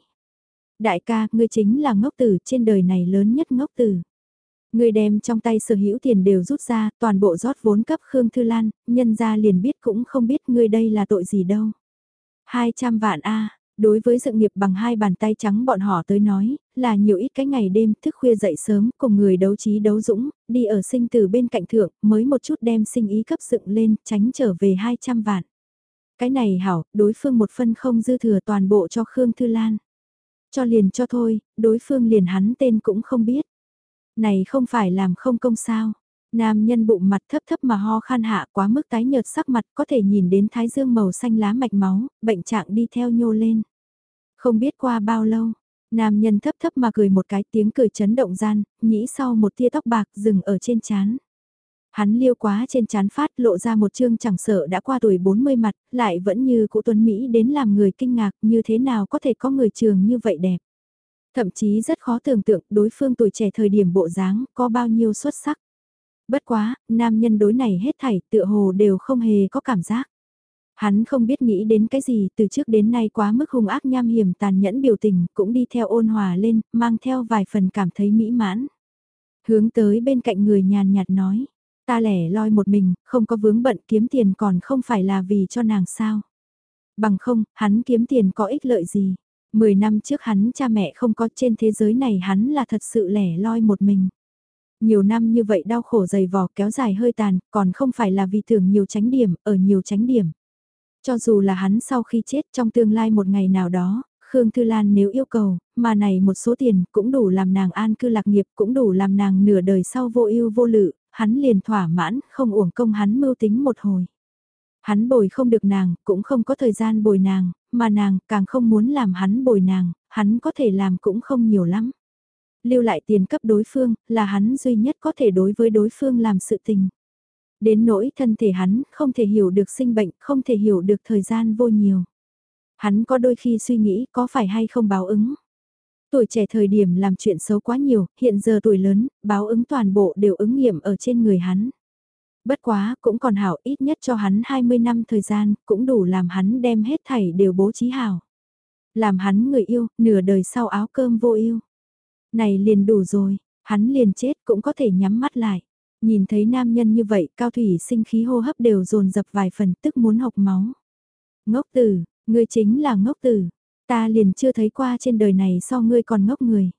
S1: Đại ca, ngươi chính là ngốc tử trên đời này lớn nhất ngốc tử. Ngươi đem trong tay sở hữu tiền đều rút ra, toàn bộ rót vốn cấp Khương Thư Lan, nhân ra liền biết cũng không biết ngươi đây là tội gì đâu. hai trăm vạn a đối với sự nghiệp bằng hai bàn tay trắng bọn họ tới nói, là nhiều ít cái ngày đêm thức khuya dậy sớm cùng người đấu trí đấu dũng, đi ở sinh tử bên cạnh thượng mới một chút đem sinh ý cấp dựng lên, tránh trở về hai trăm vạn. Cái này hảo, đối phương một phân không dư thừa toàn bộ cho Khương Thư Lan. Cho liền cho thôi, đối phương liền hắn tên cũng không biết. Này không phải làm không công sao. Nam nhân bụng mặt thấp thấp mà ho khan hạ quá mức tái nhợt sắc mặt có thể nhìn đến thái dương màu xanh lá mạch máu, bệnh trạng đi theo nhô lên. Không biết qua bao lâu, nam nhân thấp thấp mà cười một cái tiếng cười chấn động gian, nhĩ sau một tia tóc bạc dừng ở trên trán. Hắn liêu quá trên trán phát lộ ra một chương chẳng sợ đã qua tuổi bốn mươi mặt, lại vẫn như cũ tuấn Mỹ đến làm người kinh ngạc như thế nào có thể có người trường như vậy đẹp. Thậm chí rất khó tưởng tượng đối phương tuổi trẻ thời điểm bộ dáng có bao nhiêu xuất sắc. Bất quá, nam nhân đối này hết thảy tựa hồ đều không hề có cảm giác. Hắn không biết nghĩ đến cái gì từ trước đến nay quá mức hung ác nham hiểm tàn nhẫn biểu tình cũng đi theo ôn hòa lên, mang theo vài phần cảm thấy mỹ mãn. Hướng tới bên cạnh người nhàn nhạt nói, ta lẻ loi một mình, không có vướng bận kiếm tiền còn không phải là vì cho nàng sao. Bằng không, hắn kiếm tiền có ích lợi gì. Mười năm trước hắn cha mẹ không có trên thế giới này hắn là thật sự lẻ loi một mình. Nhiều năm như vậy đau khổ dày vò kéo dài hơi tàn, còn không phải là vì tưởng nhiều tránh điểm, ở nhiều tránh điểm. Cho dù là hắn sau khi chết trong tương lai một ngày nào đó, Khương Thư Lan nếu yêu cầu, mà này một số tiền cũng đủ làm nàng an cư lạc nghiệp, cũng đủ làm nàng nửa đời sau vô ưu vô lự, hắn liền thỏa mãn, không uổng công hắn mưu tính một hồi. Hắn bồi không được nàng, cũng không có thời gian bồi nàng, mà nàng càng không muốn làm hắn bồi nàng, hắn có thể làm cũng không nhiều lắm. Lưu lại tiền cấp đối phương, là hắn duy nhất có thể đối với đối phương làm sự tình. Đến nỗi thân thể hắn, không thể hiểu được sinh bệnh, không thể hiểu được thời gian vô nhiều. Hắn có đôi khi suy nghĩ có phải hay không báo ứng. Tuổi trẻ thời điểm làm chuyện xấu quá nhiều, hiện giờ tuổi lớn, báo ứng toàn bộ đều ứng nghiệm ở trên người hắn. Bất quá, cũng còn hảo ít nhất cho hắn hai mươi năm thời gian, cũng đủ làm hắn đem hết thảy đều bố trí hảo. Làm hắn người yêu, nửa đời sau áo cơm vô yêu. Này liền đủ rồi, hắn liền chết cũng có thể nhắm mắt lại. Nhìn thấy nam nhân như vậy, Cao Thủy Sinh khí hô hấp đều dồn dập vài phần tức muốn hộc máu. Ngốc tử, ngươi chính là ngốc tử, ta liền chưa thấy qua trên đời này so ngươi còn ngốc người.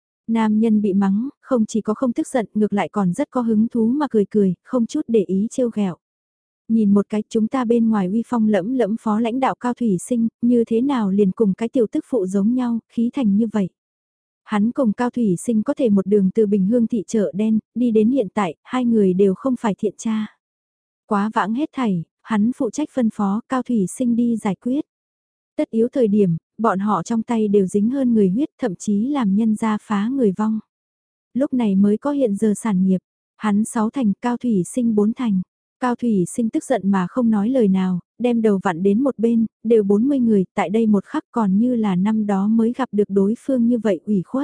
S1: Nam nhân bị mắng, không chỉ có không tức giận ngược lại còn rất có hứng thú mà cười cười, không chút để ý trêu ghẹo. Nhìn một cái chúng ta bên ngoài uy phong lẫm lẫm phó lãnh đạo Cao Thủy Sinh, như thế nào liền cùng cái tiểu tức phụ giống nhau, khí thành như vậy. Hắn cùng Cao Thủy Sinh có thể một đường từ Bình Hương thị chợ đen, đi đến hiện tại, hai người đều không phải thiện tra. Quá vãng hết thảy, hắn phụ trách phân phó Cao Thủy Sinh đi giải quyết. Tất yếu thời điểm, bọn họ trong tay đều dính hơn người huyết, thậm chí làm nhân gia phá người vong. Lúc này mới có hiện giờ sản nghiệp, hắn sáu thành, Cao Thủy Sinh bốn thành. Cao Thủy Sinh tức giận mà không nói lời nào, đem đầu vặn đến một bên, đều bốn mươi người, tại đây một khắc còn như là năm đó mới gặp được đối phương như vậy ủy khuất.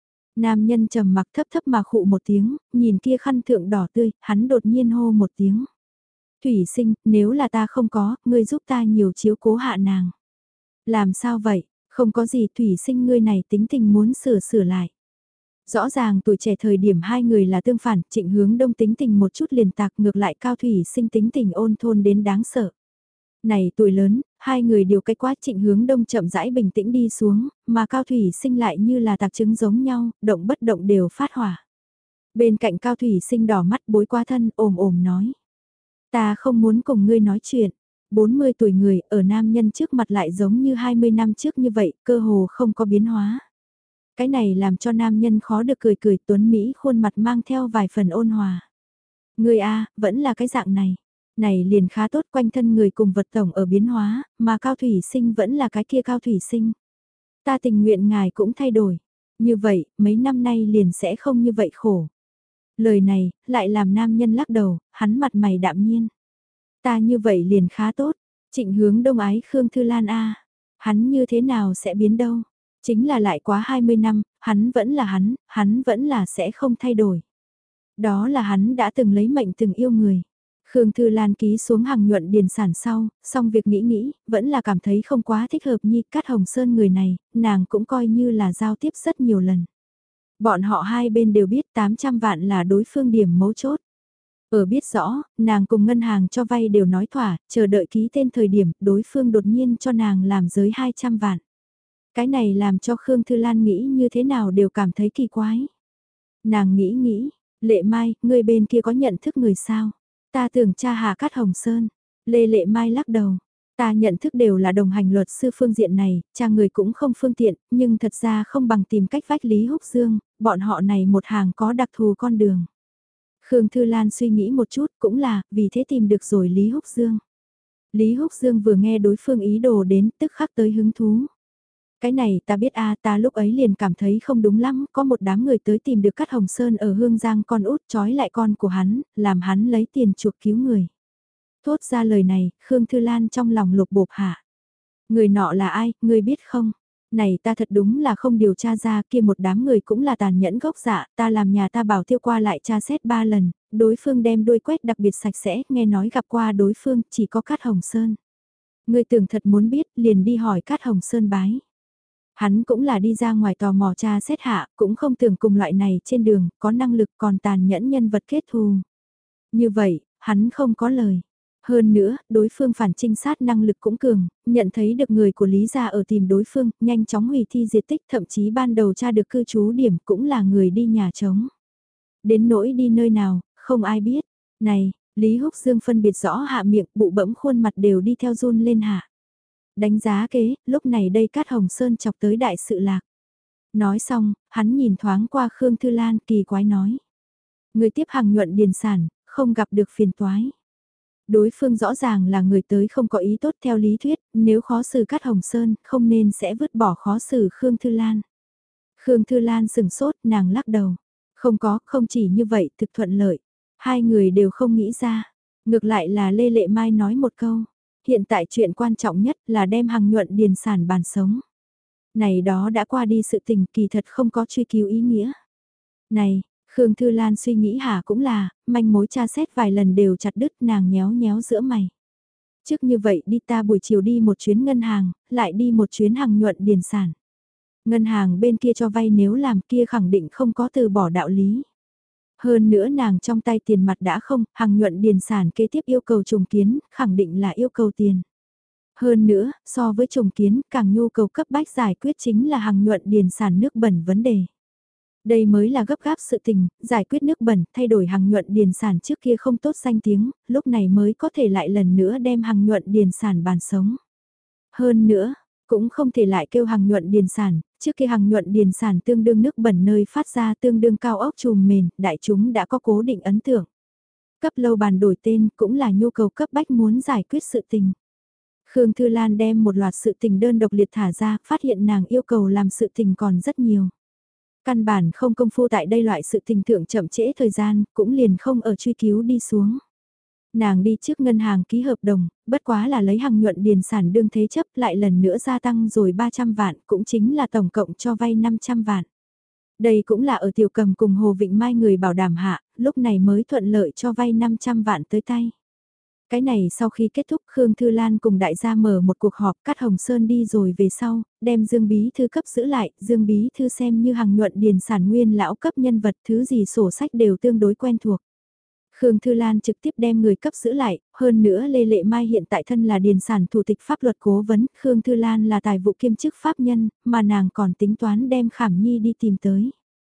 S1: Nam nhân trầm mặc thấp thấp mà khụ một tiếng, nhìn kia khăn thượng đỏ tươi, hắn đột nhiên hô một tiếng. Thủy Sinh, nếu là ta không có, ngươi giúp ta nhiều chiếu cố hạ nàng. Làm sao vậy, không có gì Thủy Sinh ngươi này tính tình muốn sửa sửa lại. Rõ ràng tuổi trẻ thời điểm hai người là tương phản, Trịnh Hướng Đông tính tình một chút liền tạc ngược lại Cao Thủy Sinh tính tình ôn thôn đến đáng sợ. Này tuổi lớn, hai người đều cái quá Trịnh Hướng Đông chậm rãi bình tĩnh đi xuống, mà Cao Thủy Sinh lại như là tạc trứng giống nhau, động bất động đều phát hỏa. Bên cạnh Cao Thủy Sinh đỏ mắt bối qua thân ồm ồm nói. Ta không muốn cùng ngươi nói chuyện. bốn mươi tuổi người ở nam nhân trước mặt lại giống như hai mươi năm trước như vậy, cơ hồ không có biến hóa. Cái này làm cho nam nhân khó được cười cười tuấn Mỹ khuôn mặt mang theo vài phần ôn hòa. Người A, vẫn là cái dạng này. Này liền khá tốt quanh thân người cùng vật tổng ở biến hóa, mà cao thủy sinh vẫn là cái kia cao thủy sinh. Ta tình nguyện ngài cũng thay đổi. Như vậy, mấy năm nay liền sẽ không như vậy khổ. Lời này, lại làm nam nhân lắc đầu, hắn mặt mày đạm nhiên. Ta như vậy liền khá tốt. Trịnh hướng đông ái Khương Thư Lan A. Hắn như thế nào sẽ biến đâu. Chính là lại quá hai mươi năm, hắn vẫn là hắn, hắn vẫn là sẽ không thay đổi. Đó là hắn đã từng lấy mệnh từng yêu người. Khương Thư Lan ký xuống hàng nhuận điền sản sau, xong việc nghĩ nghĩ, vẫn là cảm thấy không quá thích hợp nhi Cát Hồng Sơn người này, nàng cũng coi như là giao tiếp rất nhiều lần. Bọn họ hai bên đều biết tám trăm vạn là đối phương điểm mấu chốt. Ở biết rõ, nàng cùng ngân hàng cho vay đều nói thỏa, chờ đợi ký tên thời điểm đối phương đột nhiên cho nàng làm giới hai trăm vạn. Cái này làm cho Khương Thư Lan nghĩ như thế nào đều cảm thấy kỳ quái. Nàng nghĩ nghĩ, Lệ Mai, người bên kia có nhận thức người sao? Ta tưởng cha Hà Cát Hồng Sơn. Lê Lệ Mai lắc đầu. Ta nhận thức đều là đồng hành luật sư phương diện này, cha người cũng không phương tiện, nhưng thật ra không bằng tìm cách vách Lý Húc Dương, bọn họ này một hàng có đặc thù con đường. Khương Thư Lan suy nghĩ một chút cũng là, vì thế tìm được rồi Lý Húc Dương. Lý Húc Dương vừa nghe đối phương ý đồ đến tức khắc tới hứng thú. Cái này ta biết a ta lúc ấy liền cảm thấy không đúng lắm, có một đám người tới tìm được Cát Hồng Sơn ở Hương Giang con út trói lại con của hắn, làm hắn lấy tiền chuộc cứu người. Thốt ra lời này, Khương Thư Lan trong lòng lục bộp hạ. Người nọ là ai, người biết không? Này ta thật đúng là không điều tra ra kia một đám người cũng là tàn nhẫn gốc dạ, ta làm nhà ta bảo tiêu qua lại tra xét ba lần, đối phương đem đuôi quét đặc biệt sạch sẽ, nghe nói gặp qua đối phương chỉ có Cát Hồng Sơn. Người tưởng thật muốn biết liền đi hỏi Cát Hồng Sơn bái. Hắn cũng là đi ra ngoài tò mò tra xét hạ, cũng không tưởng cùng loại này trên đường, có năng lực còn tàn nhẫn nhân vật kết thù. Như vậy, hắn không có lời. Hơn nữa, đối phương phản trinh sát năng lực cũng cường, nhận thấy được người của Lý Gia ở tìm đối phương, nhanh chóng hủy thi diệt tích, thậm chí ban đầu tra được cư trú điểm cũng là người đi nhà trống. Đến nỗi đi nơi nào, không ai biết. Này, Lý Húc Dương phân biệt rõ hạ miệng, bụ bẫm khuôn mặt đều đi theo run lên hạ. Đánh giá kế, lúc này đây Cát Hồng Sơn chọc tới đại sự lạc. Nói xong, hắn nhìn thoáng qua Khương Thư Lan kỳ quái nói. Người tiếp hàng nhuận điền sản, không gặp được phiền toái. Đối phương rõ ràng là người tới không có ý tốt theo lý thuyết, nếu khó xử Cát Hồng Sơn, không nên sẽ vứt bỏ khó xử Khương Thư Lan. Khương Thư Lan sừng sốt, nàng lắc đầu. Không có, không chỉ như vậy, thực thuận lợi. Hai người đều không nghĩ ra. Ngược lại là Lê Lệ Mai nói một câu. Hiện tại chuyện quan trọng nhất là đem hàng nhuận điền sản bàn sống. Này đó đã qua đi sự tình kỳ thật không có truy cứu ý nghĩa. Này, Khương Thư Lan suy nghĩ hả cũng là, manh mối tra xét vài lần đều chặt đứt nàng nhéo nhéo giữa mày. Trước như vậy đi ta buổi chiều đi một chuyến ngân hàng, lại đi một chuyến hàng nhuận điền sản. Ngân hàng bên kia cho vay nếu làm kia khẳng định không có từ bỏ đạo lý. Hơn nữa nàng trong tay tiền mặt đã không, hàng nhuận điền sản kế tiếp yêu cầu trùng kiến, khẳng định là yêu cầu tiền. Hơn nữa, so với trùng kiến, càng nhu cầu cấp bách giải quyết chính là hàng nhuận điền sản nước bẩn vấn đề. Đây mới là gấp gáp sự tình, giải quyết nước bẩn, thay đổi hàng nhuận điền sản trước kia không tốt danh tiếng, lúc này mới có thể lại lần nữa đem hàng nhuận điền sản bàn sống. Hơn nữa, cũng không thể lại kêu hàng nhuận điền sản, trước kia hàng nhuận điền sản tương đương nước bẩn nơi phát ra tương đương cao ốc trùm mền, đại chúng đã có cố định ấn tượng. Cấp lâu bàn đổi tên cũng là nhu cầu cấp bách muốn giải quyết sự tình. Khương Thư Lan đem một loạt sự tình đơn độc liệt thả ra, phát hiện nàng yêu cầu làm sự tình còn rất nhiều. Căn bản không công phu tại đây loại sự tình thượng chậm trễ thời gian, cũng liền không ở truy cứu đi xuống. Nàng đi trước ngân hàng ký hợp đồng, bất quá là lấy hàng nhuận điền sản đương thế chấp lại lần nữa gia tăng rồi ba trăm vạn, cũng chính là tổng cộng cho vay năm trăm vạn. Đây cũng là ở Tiểu Cầm cùng Hồ Vịnh Mai người bảo đảm hạ, lúc này mới thuận lợi cho vay năm trăm vạn tới tay. Cái này sau khi kết thúc Khương Thư Lan cùng đại gia mở một cuộc họp, Cát Hồng Sơn đi rồi về sau, đem Dương Bí Thư cấp giữ lại, Dương Bí Thư xem như hàng nhuận điền sản nguyên lão cấp nhân vật, thứ gì sổ sách đều tương đối quen thuộc. Khương Thư Lan trực tiếp đem người cấp giữ lại, hơn nữa Lê Lệ Mai hiện tại thân là điền sản thủ tịch pháp luật cố vấn, Khương Thư Lan là tài vụ kiêm chức pháp nhân, mà nàng còn tính toán đem Khảm Nhi đi tìm tới.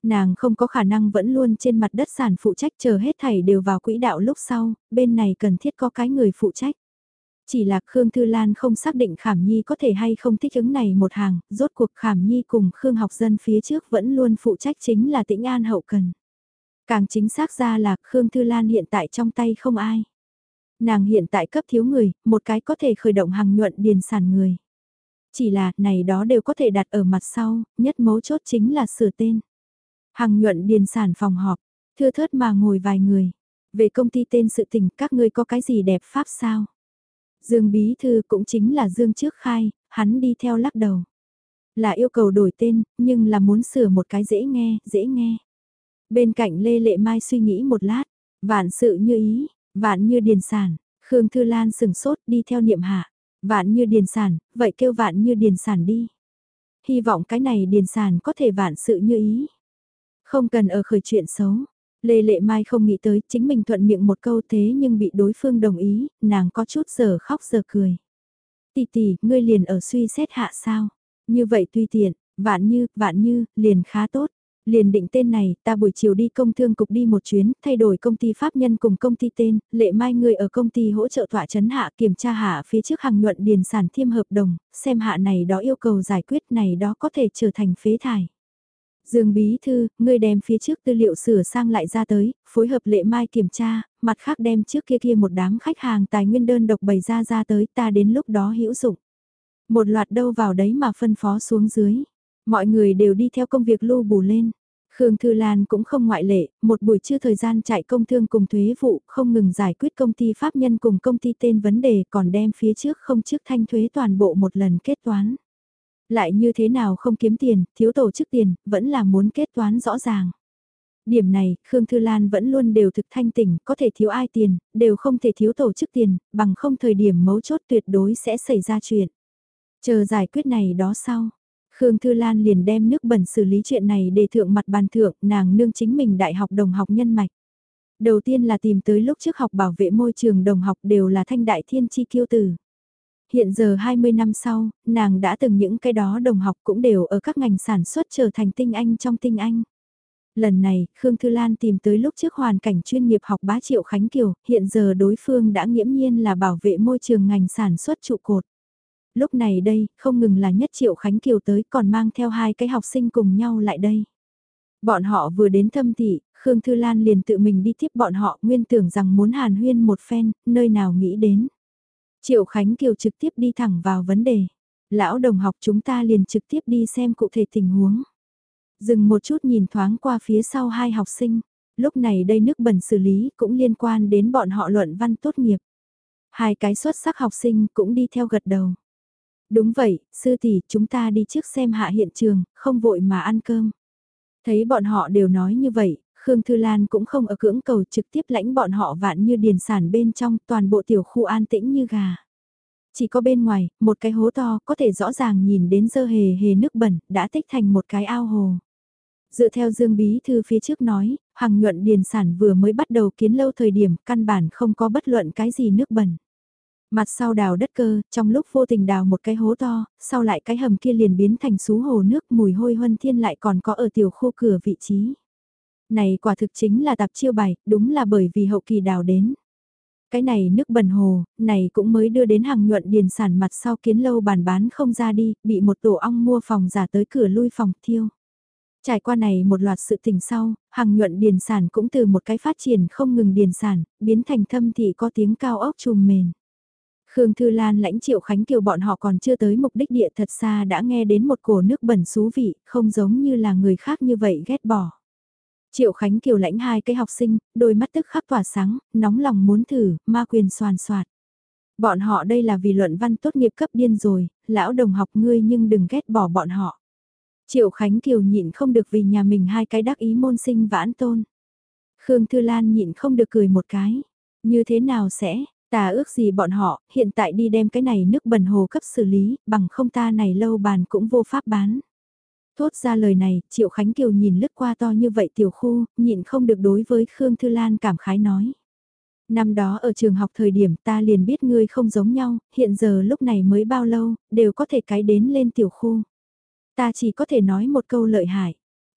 S1: Nàng không có khả năng vẫn luôn trên mặt đất sản phụ trách chờ hết thảy đều vào quỹ đạo lúc sau, bên này cần thiết có cái người phụ trách. Chỉ là Khương Thư Lan không xác định Khảm Nhi có thể hay không thích ứng này một hàng, rốt cuộc Khảm Nhi cùng Khương học dân phía trước vẫn luôn phụ trách chính là Tĩnh An hậu cần. Càng chính xác ra là Khương Thư Lan hiện tại trong tay không ai. Nàng hiện tại cấp thiếu người, một cái có thể khởi động hàng nhuận điền sản người. Chỉ là này đó đều có thể đặt ở mặt sau, nhất mấu chốt chính là sửa tên. Hàng nhuận điền sản phòng họp, thưa thớt mà ngồi vài người. Về công ty tên sự tình các ngươi có cái gì đẹp pháp sao? Dương Bí Thư cũng chính là Dương Trước Khai, hắn đi theo lắc đầu. Là yêu cầu đổi tên, nhưng là muốn sửa một cái dễ nghe, dễ nghe. Bên cạnh Lê Lệ Mai suy nghĩ một lát, vạn sự như ý, vạn như điền sản, Khương Thư Lan sừng sốt đi theo niệm hạ. Vạn như điền sản, vậy kêu vạn như điền sản đi. Hy vọng cái này điền sản có thể vạn sự như ý. Không cần ở khởi chuyện xấu. Lê Lệ Mai không nghĩ tới chính mình thuận miệng một câu thế nhưng bị đối phương đồng ý, nàng có chút giờ khóc giờ cười. Tỷ tỷ, ngươi liền ở suy xét hạ sao? Như vậy tùy tiện, vạn như, vạn như, liền khá tốt. Liền định tên này, ta buổi chiều đi công thương cục đi một chuyến, thay đổi công ty pháp nhân cùng công ty tên, Lệ Mai người ở công ty hỗ trợ tọa chấn hạ kiểm tra hạ phía trước hàng nhuận điền sản thiêm hợp đồng, xem hạ này đó yêu cầu giải quyết này đó có thể trở thành phế thải. Dương Bí Thư, ngươi đem phía trước tư liệu sửa sang lại ra tới, phối hợp Lệ Mai kiểm tra, mặt khác đem trước kia kia một đám khách hàng tài nguyên đơn độc bày ra ra tới ta đến lúc đó hữu dụng. Một loạt đâu vào đấy mà phân phó xuống dưới. Mọi người đều đi theo công việc lưu bù lên. Khương Thư Lan cũng không ngoại lệ, một buổi trưa thời gian chạy công thương cùng thuế vụ, không ngừng giải quyết công ty pháp nhân cùng công ty tên vấn đề còn đem phía trước không trước thanh thuế toàn bộ một lần kết toán. Lại như thế nào không kiếm tiền, thiếu tổ chức tiền, vẫn là muốn kết toán rõ ràng. Điểm này, Khương Thư Lan vẫn luôn đều thực thanh tỉnh, có thể thiếu ai tiền, đều không thể thiếu tổ chức tiền, bằng không thời điểm mấu chốt tuyệt đối sẽ xảy ra chuyện. Chờ giải quyết này đó sau. Khương Thư Lan liền đem nước bẩn xử lý chuyện này để thượng mặt bàn thượng, nàng nương chính mình đại học đồng học nhân mạch. Đầu tiên là tìm tới lúc trước học bảo vệ môi trường đồng học đều là thanh đại thiên chi kiêu tử. Hiện giờ hai mươi năm sau, nàng đã từng những cái đó đồng học cũng đều ở các ngành sản xuất trở thành tinh anh trong tinh anh. Lần này, Khương Thư Lan tìm tới lúc trước hoàn cảnh chuyên nghiệp học bá Triệu Khánh Kiều, hiện giờ đối phương đã nghiễm nhiên là bảo vệ môi trường ngành sản xuất trụ cột. Lúc này đây, không ngừng là nhất Triệu Khánh Kiều tới còn mang theo hai cái học sinh cùng nhau lại đây. Bọn họ vừa đến thâm thị, Khương Thư Lan liền tự mình đi tiếp bọn họ nguyên tưởng rằng muốn hàn huyên một phen, nơi nào nghĩ đến. Triệu Khánh Kiều trực tiếp đi thẳng vào vấn đề. Lão đồng học chúng ta liền trực tiếp đi xem cụ thể tình huống. Dừng một chút nhìn thoáng qua phía sau hai học sinh. Lúc này đây nước bẩn xử lý cũng liên quan đến bọn họ luận văn tốt nghiệp. Hai cái xuất sắc học sinh cũng đi theo gật đầu. Đúng vậy, sư tỷ, chúng ta đi trước xem hạ hiện trường, không vội mà ăn cơm. Thấy bọn họ đều nói như vậy, Khương Thư Lan cũng không ở cưỡng cầu trực tiếp lãnh bọn họ vạn như điền sản bên trong toàn bộ tiểu khu an tĩnh như gà. Chỉ có bên ngoài, một cái hố to có thể rõ ràng nhìn đến dơ hề hề nước bẩn, đã tích thành một cái ao hồ. Dựa theo Dương Bí Thư phía trước nói, hàng nhuận điền sản vừa mới bắt đầu kiến lâu thời điểm, căn bản không có bất luận cái gì nước bẩn. Mặt sau đào đất cơ, trong lúc vô tình đào một cái hố to, sau lại cái hầm kia liền biến thành sú hồ nước mùi hôi huân thiên lại còn có ở tiểu khu cửa vị trí. Này quả thực chính là tạp chiêu bài, đúng là bởi vì hậu kỳ đào đến. Cái này nước bẩn hồ, này cũng mới đưa đến hàng nhuận điền sản mặt sau kiến lâu bàn bán không ra đi, bị một tổ ong mua phòng giả tới cửa lui phòng thiêu. Trải qua này một loạt sự tình sau, hàng nhuận điền sản cũng từ một cái phát triển không ngừng điền sản, biến thành thâm thị có tiếng cao ốc trùm mền. Khương Thư Lan lãnh Triệu Khánh Kiều bọn họ còn chưa tới mục đích địa thật xa đã nghe đến một cổ nước bẩn xú vị, không giống như là người khác như vậy ghét bỏ. Triệu Khánh Kiều lãnh hai cái học sinh, đôi mắt tức khắc tỏa sáng, nóng lòng muốn thử, ma quyền soàn soạt. Bọn họ đây là vì luận văn tốt nghiệp cấp điên rồi, lão đồng học ngươi nhưng đừng ghét bỏ bọn họ. Triệu Khánh Kiều nhịn không được vì nhà mình hai cái đắc ý môn sinh vãn tôn. Khương Thư Lan nhịn không được cười một cái. Như thế nào sẽ, ta ước gì bọn họ, hiện tại đi đem cái này nước bẩn hồ cấp xử lý, bằng không ta này lâu bàn cũng vô pháp bán. Thốt ra lời này, Triệu Khánh Kiều nhìn lướt qua to như vậy tiểu khu, nhịn không được đối với Khương Thư Lan cảm khái nói. Năm đó ở trường học thời điểm ta liền biết ngươi không giống nhau, hiện giờ lúc này mới bao lâu, đều có thể cái đến lên tiểu khu. Ta chỉ có thể nói một câu lợi hại.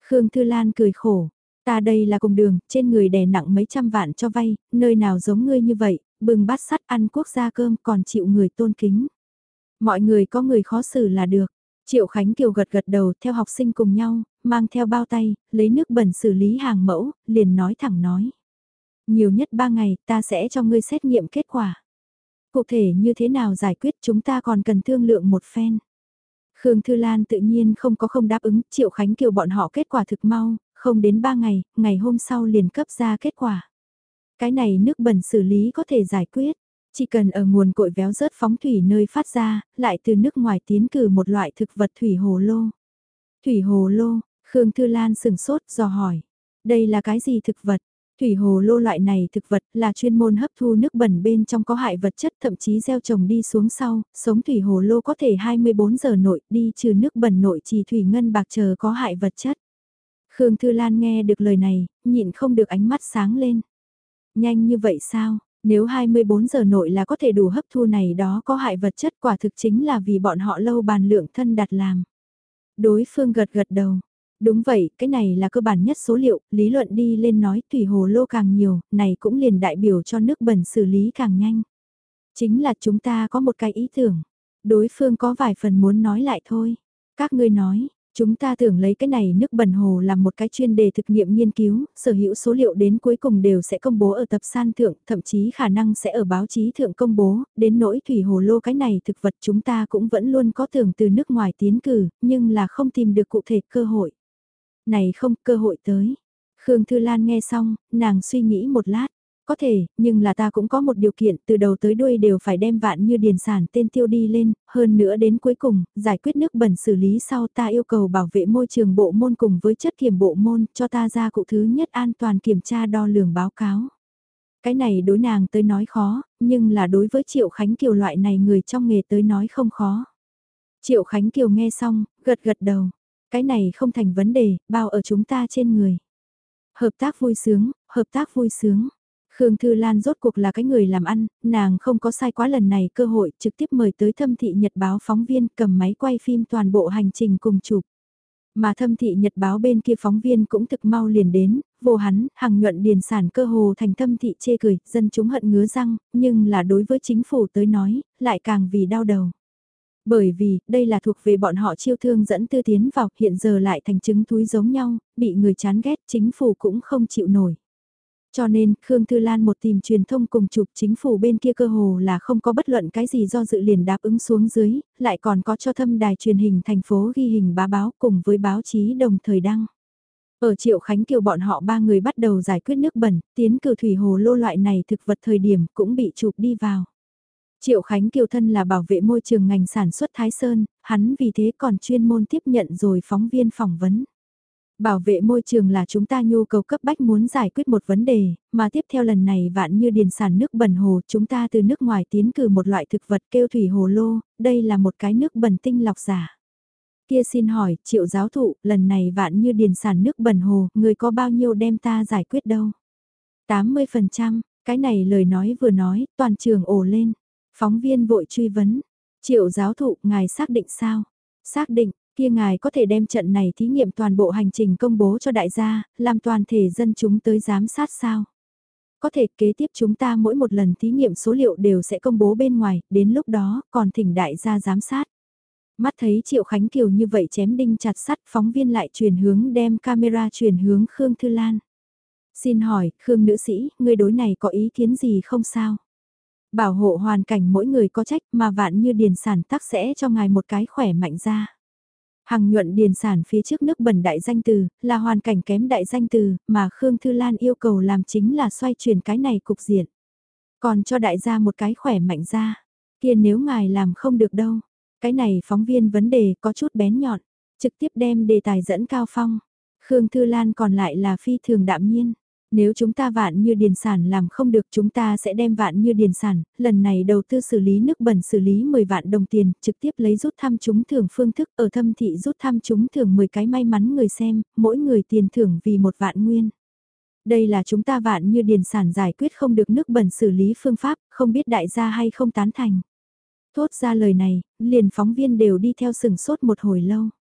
S1: Khương Thư Lan cười khổ, ta đây là cùng đường, trên người đè nặng mấy trăm vạn cho vay, nơi nào giống ngươi như vậy, bừng bát sắt ăn quốc gia cơm còn chịu người tôn kính. Mọi người có người khó xử là được. Triệu Khánh Kiều gật gật đầu theo học sinh cùng nhau, mang theo bao tay, lấy nước bẩn xử lý hàng mẫu, liền nói thẳng nói. Nhiều nhất ba ngày ta sẽ cho ngươi xét nghiệm kết quả. Cụ thể như thế nào giải quyết chúng ta còn cần thương lượng một phen. Khương Thư Lan tự nhiên không có không đáp ứng, Triệu Khánh Kiều bọn họ kết quả thực mau, không đến ba ngày, ngày hôm sau liền cấp ra kết quả. Cái này nước bẩn xử lý có thể giải quyết, chỉ cần ở nguồn cội véo rớt phóng thủy nơi phát ra, lại từ nước ngoài tiến cử một loại thực vật thủy hồ lô. Thủy hồ lô, Khương Thư Lan sừng sốt dò hỏi, đây là cái gì thực vật? Thủy hồ lô loại này thực vật là chuyên môn hấp thu nước bẩn bên trong có hại vật chất thậm chí gieo trồng đi xuống sau, sống thủy hồ lô có thể hai mươi bốn giờ nội đi trừ nước bẩn nội trì thủy ngân bạc chờ có hại vật chất. Khương Thư Lan nghe được lời này, nhịn không được ánh mắt sáng lên. Nhanh như vậy sao? Nếu hai mươi bốn giờ nội là có thể đủ hấp thu này đó có hại vật chất quả thực chính là vì bọn họ lâu bàn lượng thân đặt làm. Đối phương gật gật đầu. Đúng vậy, cái này là cơ bản nhất số liệu, lý luận đi lên nói thủy hồ lô càng nhiều, này cũng liền đại biểu cho nước bẩn xử lý càng nhanh. Chính là chúng ta có một cái ý tưởng. Đối phương có vài phần muốn nói lại thôi. Các ngươi nói, chúng ta tưởng lấy cái này nước bẩn hồ làm một cái chuyên đề thực nghiệm nghiên cứu, sở hữu số liệu đến cuối cùng đều sẽ công bố ở tập san thượng, thậm chí khả năng sẽ ở báo chí thượng công bố, đến nỗi thủy hồ lô cái này thực vật chúng ta cũng vẫn luôn có tưởng từ nước ngoài tiến cử, nhưng là không tìm được cụ thể cơ hội. Này không, cơ hội tới. Khương Thư Lan nghe xong, nàng suy nghĩ một lát. Có thể, nhưng là ta cũng có một điều kiện từ đầu tới đuôi đều phải đem vạn như điền sản tên tiêu đi lên, hơn nữa đến cuối cùng, giải quyết nước bẩn xử lý sau ta yêu cầu bảo vệ môi trường bộ môn cùng với chất kiểm bộ môn cho ta ra cụ thứ nhất an toàn kiểm tra đo lường báo cáo. Cái này đối nàng tới nói khó, nhưng là đối với Triệu Khánh Kiều loại này người trong nghề tới nói không khó. Triệu Khánh Kiều nghe xong, gật gật đầu. Cái này không thành vấn đề, bao ở chúng ta trên người. Hợp tác vui sướng, hợp tác vui sướng. Khương Thư Lan rốt cuộc là cái người làm ăn, nàng không có sai quá lần này cơ hội trực tiếp mời tới Thâm Thị Nhật Báo phóng viên cầm máy quay phim toàn bộ hành trình cùng chụp. Mà Thâm Thị Nhật Báo bên kia phóng viên cũng thực mau liền đến, vô hắn, hàng nhuận điền sản cơ hồ thành Thâm Thị chê cười, dân chúng hận ngứa răng, nhưng là đối với chính phủ tới nói, lại càng vì đau đầu. Bởi vì, đây là thuộc về bọn họ chiêu thương dẫn tư tiến vào, hiện giờ lại thành chứng túi giống nhau, bị người chán ghét, chính phủ cũng không chịu nổi. Cho nên, Khương Thư Lan một tìm truyền thông cùng chụp chính phủ bên kia cơ hồ là không có bất luận cái gì do dự liền đáp ứng xuống dưới, lại còn có cho thâm đài truyền hình thành phố ghi hình bá báo cùng với báo chí đồng thời đăng. Ở Triệu Khánh Kiều bọn họ ba người bắt đầu giải quyết nước bẩn, tiến cử thủy hồ lô loại này thực vật thời điểm cũng bị chụp đi vào. Triệu Khánh Kiều thân là bảo vệ môi trường ngành sản xuất Thái Sơn, hắn vì thế còn chuyên môn tiếp nhận rồi phóng viên phỏng vấn. Bảo vệ môi trường là chúng ta nhu cầu cấp bách muốn giải quyết một vấn đề, mà tiếp theo lần này vạn như điền sản nước bẩn hồ chúng ta từ nước ngoài tiến cử một loại thực vật kêu thủy hồ lô, đây là một cái nước bẩn tinh lọc giả. Kia xin hỏi, Triệu giáo thụ, lần này vạn như điền sản nước bẩn hồ, người có bao nhiêu đem ta giải quyết đâu? tám mươi phần trăm, cái này lời nói vừa nói, toàn trường ồ lên. Phóng viên vội truy vấn, Triệu giáo thụ, ngài xác định sao? Xác định, kia ngài có thể đem trận này thí nghiệm toàn bộ hành trình công bố cho đại gia, làm toàn thể dân chúng tới giám sát sao? Có thể kế tiếp chúng ta mỗi một lần thí nghiệm số liệu đều sẽ công bố bên ngoài, đến lúc đó còn thỉnh đại gia giám sát. Mắt thấy Triệu Khánh Kiều như vậy chém đinh chặt sắt, phóng viên lại chuyển hướng đem camera chuyển hướng Khương Thư Lan. Xin hỏi, Khương nữ sĩ, người đối này có ý kiến gì không sao? Bảo hộ hoàn cảnh mỗi người có trách mà vạn như điền sản tắc sẽ cho ngài một cái khỏe mạnh ra. Hằng nhuận điền sản phía trước nước bẩn đại danh từ, là hoàn cảnh kém đại danh từ, mà Khương Thư Lan yêu cầu làm chính là xoay chuyển cái này cục diện. Còn cho đại gia một cái khỏe mạnh ra, kia nếu ngài làm không được đâu. Cái này phóng viên vấn đề có chút bén nhọn, trực tiếp đem đề tài dẫn cao phong. Khương Thư Lan còn lại là phi thường đạm nhiên. Nếu chúng ta vạn như điền sản làm không được chúng ta sẽ đem vạn như điền sản, lần này đầu tư xử lý nước bẩn xử lý mười vạn đồng tiền, trực tiếp lấy rút thăm trúng thưởng phương thức ở Thâm Thị rút thăm trúng thưởng mười cái may mắn người xem, mỗi người tiền thưởng vì một vạn nguyên. Đây là chúng ta vạn như điền sản giải quyết không được nước bẩn xử lý phương pháp, không biết đại gia hay không tán thành. Thốt ra lời này, liền phóng viên đều đi theo sừng sốt một hồi lâu.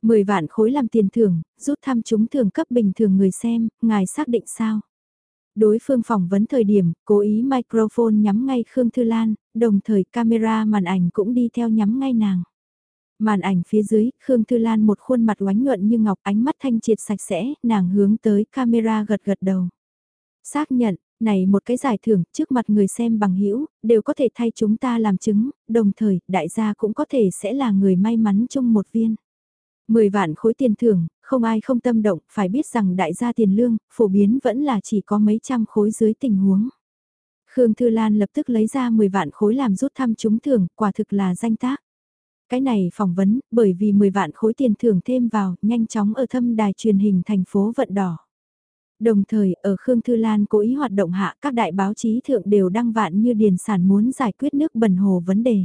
S1: mười vạn khối làm tiền thưởng, rút thăm trúng thưởng cấp bình thường người xem, ngài xác định sao? Đối phương phỏng vấn thời điểm, cố ý microphone nhắm ngay Khương Thư Lan, đồng thời camera màn ảnh cũng đi theo nhắm ngay nàng. Màn ảnh phía dưới, Khương Thư Lan một khuôn mặt oánh nhuận như ngọc, ánh mắt thanh triệt sạch sẽ, nàng hướng tới camera gật gật đầu. Xác nhận, này một cái giải thưởng trước mặt người xem bằng hữu đều có thể thay chúng ta làm chứng, đồng thời đại gia cũng có thể sẽ là người may mắn chung một viên. Mười vạn khối tiền thưởng, không ai không tâm động, phải biết rằng đại gia tiền lương, phổ biến vẫn là chỉ có mấy trăm khối dưới tình huống. Khương Thư Lan lập tức lấy ra mười vạn khối làm rút thăm trúng thưởng, quả thực là danh tác. Cái này phỏng vấn, bởi vì mười vạn khối tiền thưởng thêm vào, nhanh chóng ở thâm đài truyền hình thành phố Vận Đỏ. Đồng thời, ở Khương Thư Lan cố ý hoạt động hạ, các đại báo chí thượng đều đăng Vạn Như Điền sản muốn giải quyết nước bẩn hồ vấn đề.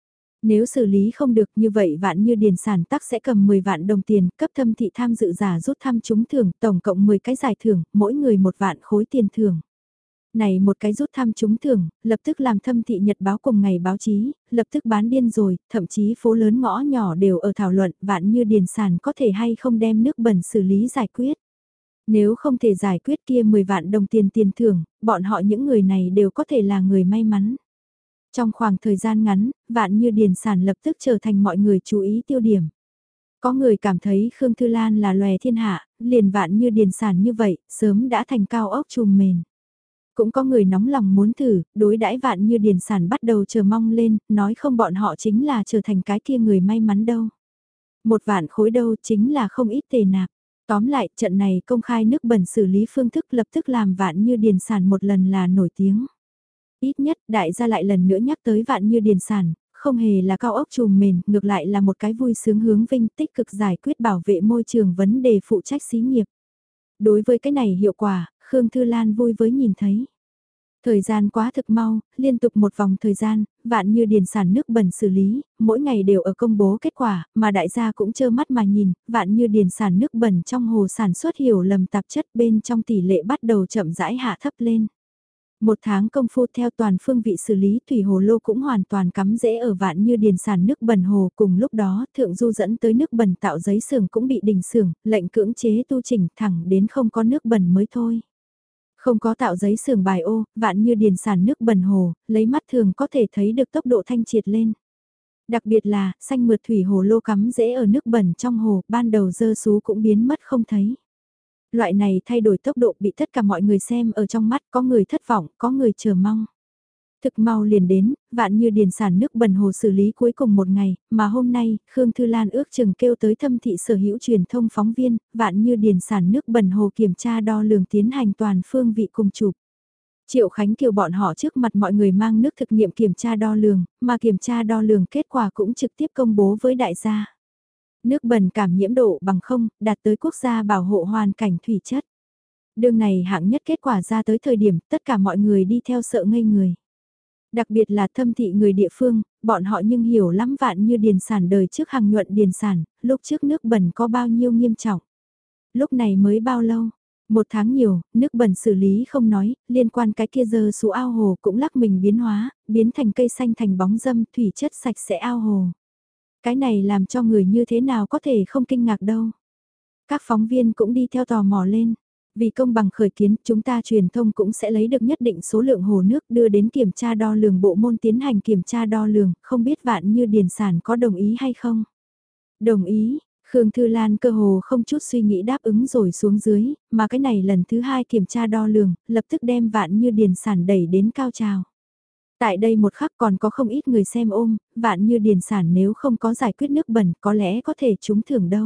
S1: Nếu xử lý không được như vậy Vạn Như Điền sản tắc sẽ cầm mười vạn đồng tiền, cấp thâm thị tham dự giả rút thăm trúng thưởng, tổng cộng mười cái giải thưởng, mỗi người một vạn khối tiền thưởng. Này một cái rút thăm trúng thưởng, lập tức làm thâm thị nhật báo cùng ngày báo chí, lập tức bán điên rồi, thậm chí phố lớn ngõ nhỏ đều ở thảo luận Vạn Như Điền sản có thể hay không đem nước bẩn xử lý giải quyết. Nếu không thể giải quyết kia mười vạn đồng tiền tiền thưởng, bọn họ những người này đều có thể là người may mắn. Trong khoảng thời gian ngắn, Vạn Như Điền sản lập tức trở thành mọi người chú ý tiêu điểm. Có người cảm thấy Khương Thư Lan là lòe thiên hạ, liền Vạn Như Điền sản như vậy, sớm đã thành cao ốc trùm mền. Cũng có người nóng lòng muốn thử, đối đãi Vạn Như Điền sản bắt đầu chờ mong lên, nói không bọn họ chính là trở thành cái kia người may mắn đâu. Một vạn khối đâu chính là không ít tề nạp. Tóm lại, trận này công khai nước bẩn xử lý phương thức lập tức làm Vạn Như Điền sản một lần là nổi tiếng. Ít nhất, đại gia lại lần nữa nhắc tới Vạn Như Điền sản, không hề là cao ốc trùm mền, ngược lại là một cái vui sướng hướng vinh tích cực giải quyết bảo vệ môi trường vấn đề phụ trách xí nghiệp. Đối với cái này hiệu quả, Khương Thư Lan vui với nhìn thấy. Thời gian quá thực mau, liên tục một vòng thời gian, Vạn Như Điền sản nước bẩn xử lý, mỗi ngày đều ở công bố kết quả, mà đại gia cũng trơ mắt mà nhìn, Vạn Như Điền sản nước bẩn trong hồ sản xuất hiểu lầm tạp chất bên trong tỷ lệ bắt đầu chậm rãi hạ thấp lên. Một tháng công phu theo toàn phương vị xử lý thủy hồ lô cũng hoàn toàn cắm rễ ở Vạn Như Điền sản nước bẩn hồ, cùng lúc đó thượng du dẫn tới nước bẩn tạo giấy xưởng cũng bị đình xưởng, lệnh cưỡng chế tu chỉnh thẳng đến không có nước bẩn mới thôi. Không có tạo giấy xưởng bài ô, Vạn Như Điền sản nước bẩn hồ, lấy mắt thường có thể thấy được tốc độ thanh triệt lên. Đặc biệt là, xanh mượt thủy hồ lô cắm rễ ở nước bẩn trong hồ, ban đầu dơ sú cũng biến mất không thấy. Loại này thay đổi tốc độ bị tất cả mọi người xem ở trong mắt, có người thất vọng, có người chờ mong. Thực mau liền đến, Vạn Như Điền sản nước bẩn hồ xử lý cuối cùng một ngày, mà hôm nay, Khương Thư Lan ước chừng kêu tới thâm thị sở hữu truyền thông phóng viên, Vạn Như Điền sản nước bẩn hồ kiểm tra đo lường tiến hành toàn phương vị cùng chụp. Triệu Khánh Kiều bọn họ trước mặt mọi người mang nước thực nghiệm kiểm tra đo lường, mà kiểm tra đo lường kết quả cũng trực tiếp công bố với đại gia. Nước bẩn cảm nhiễm độ bằng không, đạt tới quốc gia bảo hộ hoàn cảnh thủy chất. Đường này hạng nhất kết quả ra tới thời điểm tất cả mọi người đi theo sợ ngây người. Đặc biệt là thâm thị người địa phương, bọn họ nhưng hiểu lắm Vạn Như Điền sản đời trước hàng nhuận điền sản, lúc trước nước bẩn có bao nhiêu nghiêm trọng. Lúc này mới bao lâu? Một tháng nhiều, nước bẩn xử lý không nói, liên quan cái kia dơ sú ao hồ cũng lắc mình biến hóa, biến thành cây xanh thành bóng dâm, thủy chất sạch sẽ ao hồ. Cái này làm cho người như thế nào có thể không kinh ngạc đâu. Các phóng viên cũng đi theo tò mò lên. Vì công bằng khởi kiến, chúng ta truyền thông cũng sẽ lấy được nhất định số lượng hồ nước đưa đến kiểm tra đo lường bộ môn tiến hành kiểm tra đo lường, không biết Vạn Như Điền sản có đồng ý hay không? Đồng ý, Khương Thư Lan cơ hồ không chút suy nghĩ đáp ứng rồi xuống dưới, mà cái này lần thứ hai kiểm tra đo lường, lập tức đem Vạn Như Điền sản đẩy đến cao trào. Tại đây một khắc còn có không ít người xem ôm, Vạn Như Điền sản nếu không có giải quyết nước bẩn có lẽ có thể trúng thưởng đâu.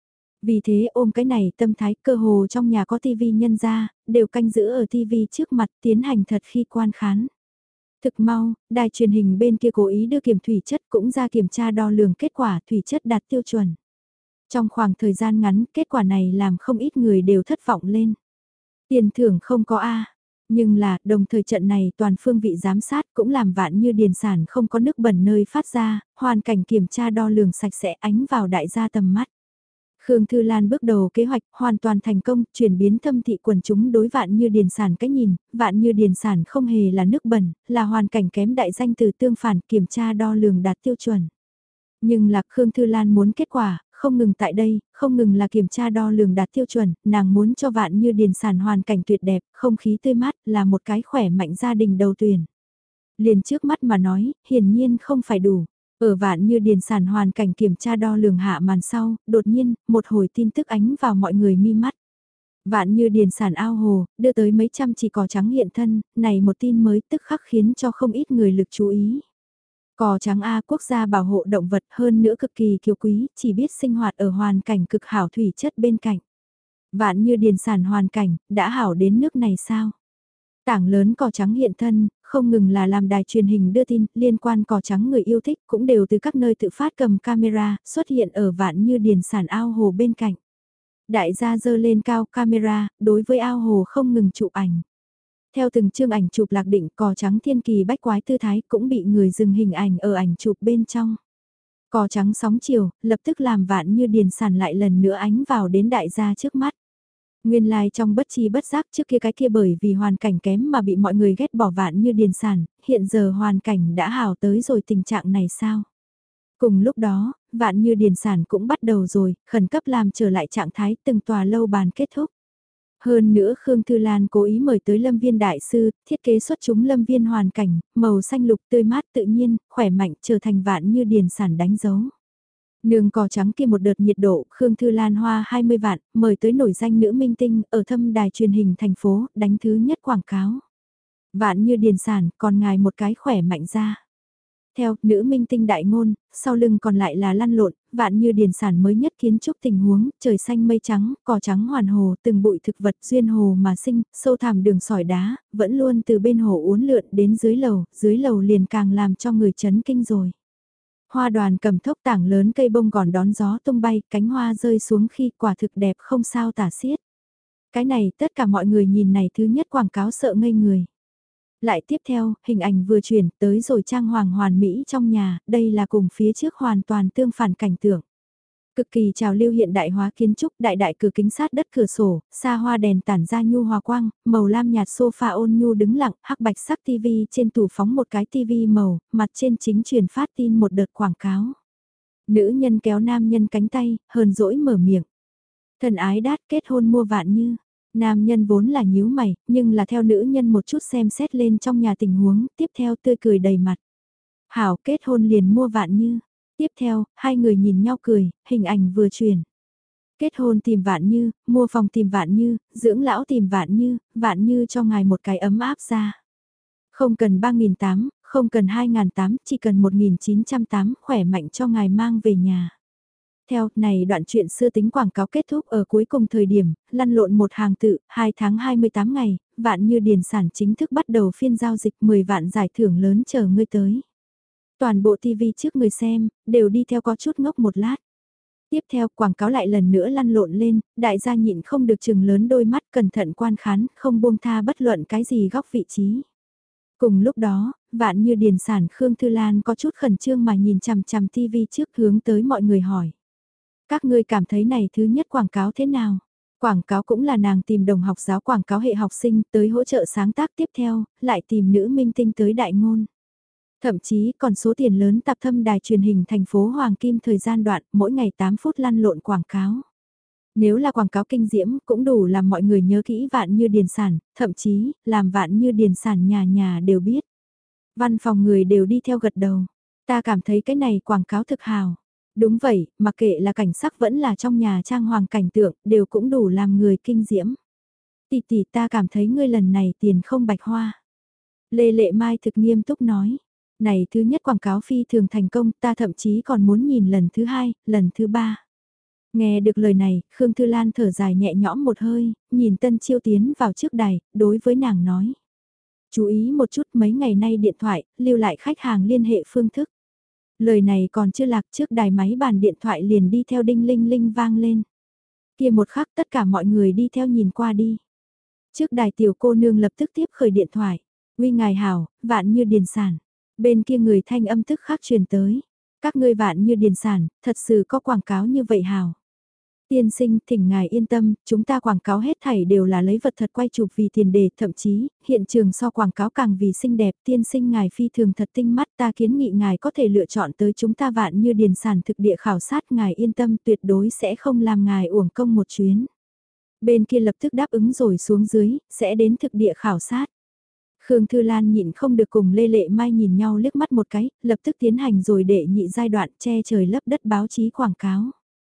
S1: Vì thế ôm cái này tâm thái cơ hồ trong nhà có tivi nhân ra, đều canh giữ ở tivi trước mặt tiến hành thật khi quan khán. Thực mau, đài truyền hình bên kia cố ý đưa kiểm thủy chất cũng ra kiểm tra đo lường kết quả thủy chất đạt tiêu chuẩn. Trong khoảng thời gian ngắn, kết quả này làm không ít người đều thất vọng lên. Tiền thưởng không có A. Nhưng là, đồng thời trận này toàn phương vị giám sát cũng làm Vạn Như Điền sản không có nước bẩn nơi phát ra, hoàn cảnh kiểm tra đo lường sạch sẽ ánh vào đại gia tầm mắt. Khương Thư Lan bước đầu kế hoạch hoàn toàn thành công, chuyển biến thâm thị quần chúng đối Vạn Như Điền sản cách nhìn, Vạn Như Điền sản không hề là nước bẩn, là hoàn cảnh kém đại danh từ tương phản kiểm tra đo lường đạt tiêu chuẩn. Nhưng lạc Khương Thư Lan muốn kết quả, không ngừng tại đây, không ngừng là kiểm tra đo lường đạt tiêu chuẩn, nàng muốn cho Vạn Như Điền sản hoàn cảnh tuyệt đẹp, không khí tươi mát, là một cái khỏe mạnh gia đình đầu tuyển. Liền trước mắt mà nói, hiển nhiên không phải đủ. Ở Vạn Như Điền sản hoàn cảnh kiểm tra đo lường hạ màn sau, đột nhiên, một hồi tin tức ánh vào mọi người mi mắt. Vạn Như Điền sản ao hồ, đưa tới mấy trăm chỉ cò trắng hiện thân, này một tin mới tức khắc khiến cho không ít người lực chú ý. Cò trắng A quốc gia bảo hộ động vật hơn nữa cực kỳ kiêu quý, chỉ biết sinh hoạt ở hoàn cảnh cực hảo thủy chất bên cạnh. Vạn Như Điền sản hoàn cảnh, đã hảo đến nước này sao? Tảng lớn cò trắng hiện thân, không ngừng là làm đài truyền hình đưa tin, liên quan cò trắng người yêu thích cũng đều từ các nơi tự phát cầm camera, xuất hiện ở Vạn Như Điền sản ao hồ bên cạnh. Đại gia dơ lên cao camera, đối với ao hồ không ngừng chụp ảnh. Theo từng chương ảnh chụp lạc định, cò trắng thiên kỳ bách quái tư thái cũng bị người dừng hình ảnh ở ảnh chụp bên trong. Cò trắng sóng chiều, lập tức làm Vạn Như Điền sản lại lần nữa ánh vào đến đại gia trước mắt. Nguyên lai like trong bất chi bất giác trước kia cái kia bởi vì hoàn cảnh kém mà bị mọi người ghét bỏ Vạn Như Điền sản, hiện giờ hoàn cảnh đã hảo tới rồi tình trạng này sao? Cùng lúc đó, Vạn Như Điền sản cũng bắt đầu rồi, khẩn cấp làm trở lại trạng thái từng tòa lâu bàn kết thúc. Hơn nữa Khương Thư Lan cố ý mời tới lâm viên đại sư, thiết kế xuất chúng lâm viên hoàn cảnh, màu xanh lục tươi mát tự nhiên, khỏe mạnh trở thành Vạn Như Điền sản đánh dấu. Nương cò trắng kia một đợt nhiệt độ, Khương Thư Lan hoa hai mươi vạn, mời tới nổi danh nữ minh tinh, ở thâm đài truyền hình thành phố, đánh thứ nhất quảng cáo. Vạn Như Điền sản, còn ngài một cái khỏe mạnh ra. Theo, nữ minh tinh đại ngôn, sau lưng còn lại là lăn lộn, Vạn Như Điền sản mới nhất kiến trúc tình huống, trời xanh mây trắng, cỏ trắng hoàn hồ, từng bụi thực vật duyên hồ mà sinh, sâu thẳm đường sỏi đá, vẫn luôn từ bên hồ uốn lượn đến dưới lầu, dưới lầu liền càng làm cho người chấn kinh rồi. Hoa đoàn cầm thốc tảng lớn cây bông gòn đón gió tung bay, cánh hoa rơi xuống khi quả thực đẹp không sao tả xiết. Cái này tất cả mọi người nhìn này thứ nhất quảng cáo sợ ngây người. Lại tiếp theo, hình ảnh vừa chuyển tới rồi trang hoàng hoàn mỹ trong nhà, đây là cùng phía trước hoàn toàn tương phản cảnh tượng. Cực kỳ trào lưu hiện đại hóa kiến trúc, đại đại cửa kính sát đất cửa sổ, xa hoa đèn tản ra nhu hòa quang, màu lam nhạt sofa ôn nhu đứng lặng, hắc bạch sắc tivi trên tủ phóng một cái tivi màu, mặt trên chính truyền phát tin một đợt quảng cáo. Nữ nhân kéo nam nhân cánh tay, hờn dỗi mở miệng. Thần ái đát kết hôn mua Vạn Như. Nam nhân vốn là nhíu mày, nhưng là theo nữ nhân một chút xem xét lên trong nhà tình huống, tiếp theo tươi cười đầy mặt. Hảo kết hôn liền mua Vạn Như. Tiếp theo, hai người nhìn nhau cười, hình ảnh vừa truyền. Kết hôn tìm Vạn Như, mua phòng tìm Vạn Như, dưỡng lão tìm Vạn Như, Vạn Như cho ngài một cái ấm áp ra. Không cần ba nghìn tám trăm, không cần hai nghìn tám trăm, chỉ cần một nghìn chín trăm tám, khỏe mạnh cho ngài mang về nhà. Theo, này đoạn chuyện xưa tính quảng cáo kết thúc ở cuối cùng thời điểm, lăn lộn một hàng tự, hai tháng hai mươi tám ngày, Vạn Như Điền sản chính thức bắt đầu phiên giao dịch mười vạn giải thưởng lớn chờ ngươi tới. Toàn bộ ti vi trước người xem, đều đi theo có chút ngốc một lát. Tiếp theo quảng cáo lại lần nữa lăn lộn lên, đại gia nhịn không được chừng lớn đôi mắt cẩn thận quan khán, không buông tha bất luận cái gì góc vị trí. Cùng lúc đó, Vạn Như Điền sản Khương Thư Lan có chút khẩn trương mà nhìn chằm chằm ti vi trước hướng tới mọi người hỏi. Các ngươi cảm thấy này thứ nhất quảng cáo thế nào? Quảng cáo cũng là nàng tìm đồng học giáo quảng cáo hệ học sinh tới hỗ trợ sáng tác tiếp theo, lại tìm nữ minh tinh tới đại ngôn. Thậm chí còn số tiền lớn tập thâm đài truyền hình thành phố Hoàng Kim thời gian đoạn mỗi ngày tám phút lăn lộn quảng cáo. Nếu là quảng cáo kinh diễm cũng đủ làm mọi người nhớ kỹ Vạn Như Điền sản, thậm chí làm Vạn Như Điền sản nhà nhà đều biết. Văn phòng người đều đi theo gật đầu. Ta cảm thấy cái này quảng cáo thực hào. Đúng vậy, mặc kệ là cảnh sắc vẫn là trong nhà trang hoàng cảnh tượng, đều cũng đủ làm người kinh diễm. Tỷ tỷ ta cảm thấy ngươi lần này tiền không bạch hoa. Lê Lệ Mai thực nghiêm túc nói. Này thứ nhất quảng cáo phi thường thành công, ta thậm chí còn muốn nhìn lần thứ hai, lần thứ ba. Nghe được lời này, Khương Thư Lan thở dài nhẹ nhõm một hơi, nhìn Tân Chiêu tiến vào trước đài, đối với nàng nói. Chú ý một chút mấy ngày nay điện thoại, lưu lại khách hàng liên hệ phương thức. Lời này còn chưa lạc trước đài máy bàn điện thoại liền đi theo đinh linh linh vang lên. Kia một khắc tất cả mọi người đi theo nhìn qua đi. Trước đài tiểu cô nương lập tức tiếp khởi điện thoại. Uy ngài hảo, Vạn Như Điền sản. Bên kia người thanh âm tức khắc truyền tới. Các ngươi Vạn Như Điền sản, thật sự có quảng cáo như vậy hảo. Tiên sinh, thỉnh ngài yên tâm, chúng ta quảng cáo hết thảy đều là lấy vật thật quay chụp vì tiền đề, thậm chí, hiện trường so quảng cáo càng vì xinh đẹp, tiên sinh ngài phi thường thật tinh mắt, ta kiến nghị ngài có thể lựa chọn tới chúng ta Vạn Như Điền sản thực địa khảo sát, ngài yên tâm tuyệt đối sẽ không làm ngài uổng công một chuyến. Bên kia lập tức đáp ứng rồi xuống dưới, sẽ đến thực địa khảo sát. Khương Thư Lan nhịn không được cùng Lê Lệ Mai nhìn nhau liếc mắt một cái, lập tức tiến hành rồi đệ nhị giai đoạn che trời lấp đất báo chí quảng cáo.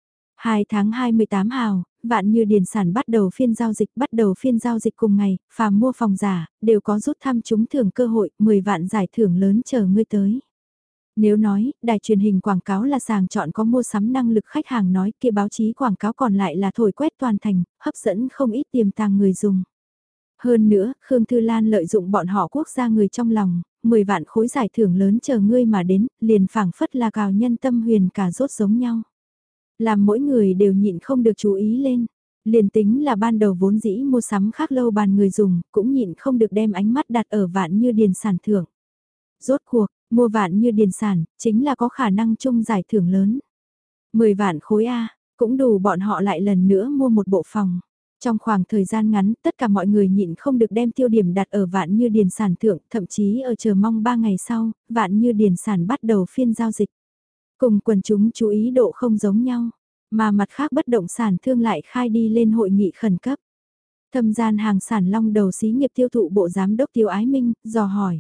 S1: hai tháng hai mươi tám hào, Vạn Như Điền sản bắt đầu phiên giao dịch, bắt đầu phiên giao dịch cùng ngày, phàm mua phòng giả, đều có rút thăm trúng thưởng cơ hội, mười vạn giải thưởng lớn chờ ngươi tới. Nếu nói, đài truyền hình quảng cáo là sàng chọn có mua sắm năng lực khách hàng nói kia báo chí quảng cáo còn lại là thổi quét toàn thành, hấp dẫn không ít tiềm tàng người dùng. Hơn nữa, Khương Thư Lan lợi dụng bọn họ quốc gia người trong lòng, mười vạn khối giải thưởng lớn chờ ngươi mà đến, liền phảng phất là cào nhân tâm huyền cả rốt giống nhau. Làm mỗi người đều nhịn không được chú ý lên. Liền tính là ban đầu vốn dĩ mua sắm khác lâu bàn người dùng, cũng nhịn không được đem ánh mắt đặt ở Vạn Như Điền sản thưởng. Rốt cuộc, mua Vạn Như Điền sản, chính là có khả năng chung giải thưởng lớn. mười vạn khối A, cũng đủ bọn họ lại lần nữa mua một bộ phòng. Trong khoảng thời gian ngắn, tất cả mọi người nhịn không được đem tiêu điểm đặt ở Vạn Như Điền sản thượng, thậm chí ở chờ mong ba ngày sau, Vạn Như Điền sản bắt đầu phiên giao dịch. Cùng quần chúng chú ý độ không giống nhau, mà mặt khác bất động sản thương lại khai đi lên hội nghị khẩn cấp. Thâm gian hàng sản long đầu xí nghiệp tiêu thụ bộ giám đốc Tiêu Ái Minh, dò hỏi.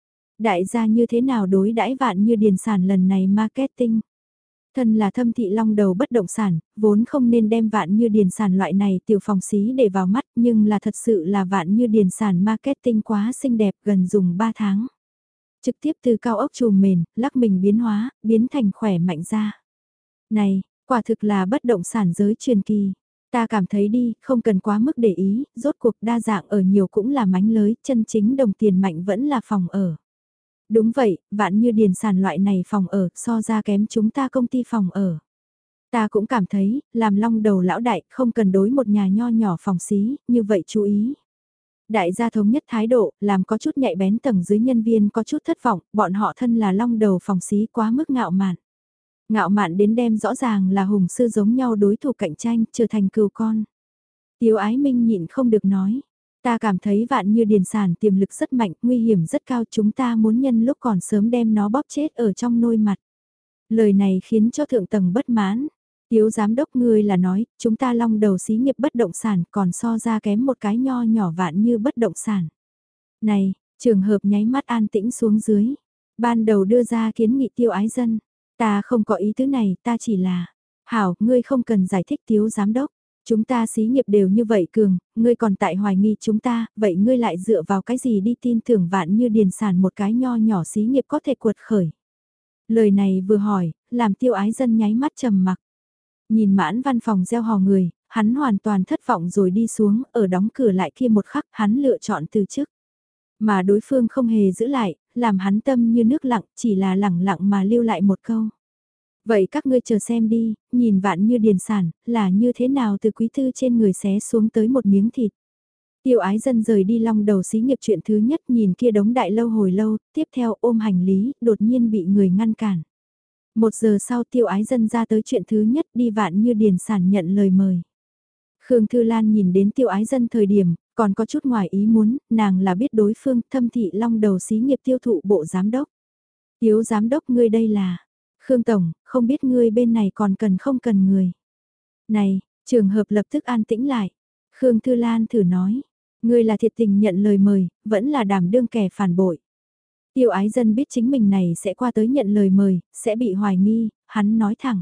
S1: Đại gia như thế nào đối đãi Vạn Như Điền sản lần này marketing? Thân là thâm thị long đầu bất động sản, vốn không nên đem Vạn Như Điền sản loại này tiểu phòng xí để vào mắt, nhưng là thật sự là Vạn Như Điền sản marketing quá xinh đẹp gần dùng ba tháng. Trực tiếp từ cao ốc trùm mền, lắc mình biến hóa, biến thành khỏe mạnh ra. Này, quả thực là bất động sản giới truyền kỳ. Ta cảm thấy đi, không cần quá mức để ý, rốt cuộc đa dạng ở nhiều cũng là mánh lới, chân chính đồng tiền mạnh vẫn là phòng ở. Đúng vậy, Vạn Như Điền sản loại này phòng ở, so ra kém chúng ta công ty phòng ở. Ta cũng cảm thấy, làm long đầu lão đại, không cần đối một nhà nho nhỏ phòng xí, như vậy chú ý. Đại gia thống nhất thái độ, làm có chút nhạy bén tầng dưới nhân viên có chút thất vọng, bọn họ thân là long đầu phòng xí quá mức ngạo mạn. Ngạo mạn đến đem rõ ràng là hùng sư giống nhau đối thủ cạnh tranh, trở thành cừu con. Tiếu Ái Minh nhịn không được nói. Ta cảm thấy Vạn Như Điền sản tiềm lực rất mạnh, nguy hiểm rất cao, chúng ta muốn nhân lúc còn sớm đem nó bóp chết ở trong nôi mặt. Lời này khiến cho thượng tầng bất mãn. Tiếu giám đốc ngươi là nói, chúng ta long đầu xí nghiệp bất động sản còn so ra kém một cái nho nhỏ Vạn Như bất động sản. Này, trường hợp nháy mắt an tĩnh xuống dưới. Ban đầu đưa ra kiến nghị Tiêu Ái Dân. Ta không có ý tứ này, ta chỉ là... Hảo, ngươi không cần giải thích Tiếu giám đốc. Chúng ta xí nghiệp đều như vậy cường, ngươi còn tại hoài nghi chúng ta, vậy ngươi lại dựa vào cái gì đi tin tưởng Vạn Như Điền sản một cái nho nhỏ xí nghiệp có thể cuột khởi. Lời này vừa hỏi, làm Tiêu Ái Dân nháy mắt trầm mặc. Nhìn mãn văn phòng gieo hò người, hắn hoàn toàn thất vọng rồi đi xuống, ở đóng cửa lại kia một khắc hắn lựa chọn từ chức. Mà đối phương không hề giữ lại, làm hắn tâm như nước lặng, chỉ là lẳng lặng mà lưu lại một câu. Vậy các ngươi chờ xem đi, nhìn Vạn Như Điền sản, là như thế nào từ quý thư trên người xé xuống tới một miếng thịt. Tiêu Ái Dân rời đi long đầu xí nghiệp chuyện thứ nhất nhìn kia đống đại lâu hồi lâu, tiếp theo ôm hành lý, đột nhiên bị người ngăn cản. Một giờ sau Tiêu Ái Dân ra tới chuyện thứ nhất đi Vạn Như Điền sản nhận lời mời. Khương Thư Lan nhìn đến Tiêu Ái Dân thời điểm, còn có chút ngoài ý muốn, nàng là biết đối phương thâm thị long đầu xí nghiệp tiêu thụ bộ giám đốc. Tiếu giám đốc ngươi đây là... Khương Tổng, không biết ngươi bên này còn cần không cần người. Này, trường hợp lập tức an tĩnh lại. Khương Thư Lan thử nói, ngươi là thiệt tình nhận lời mời, vẫn là đảm đương kẻ phản bội. Tiêu Ái Dân biết chính mình này sẽ qua tới nhận lời mời, sẽ bị hoài nghi, hắn nói thẳng.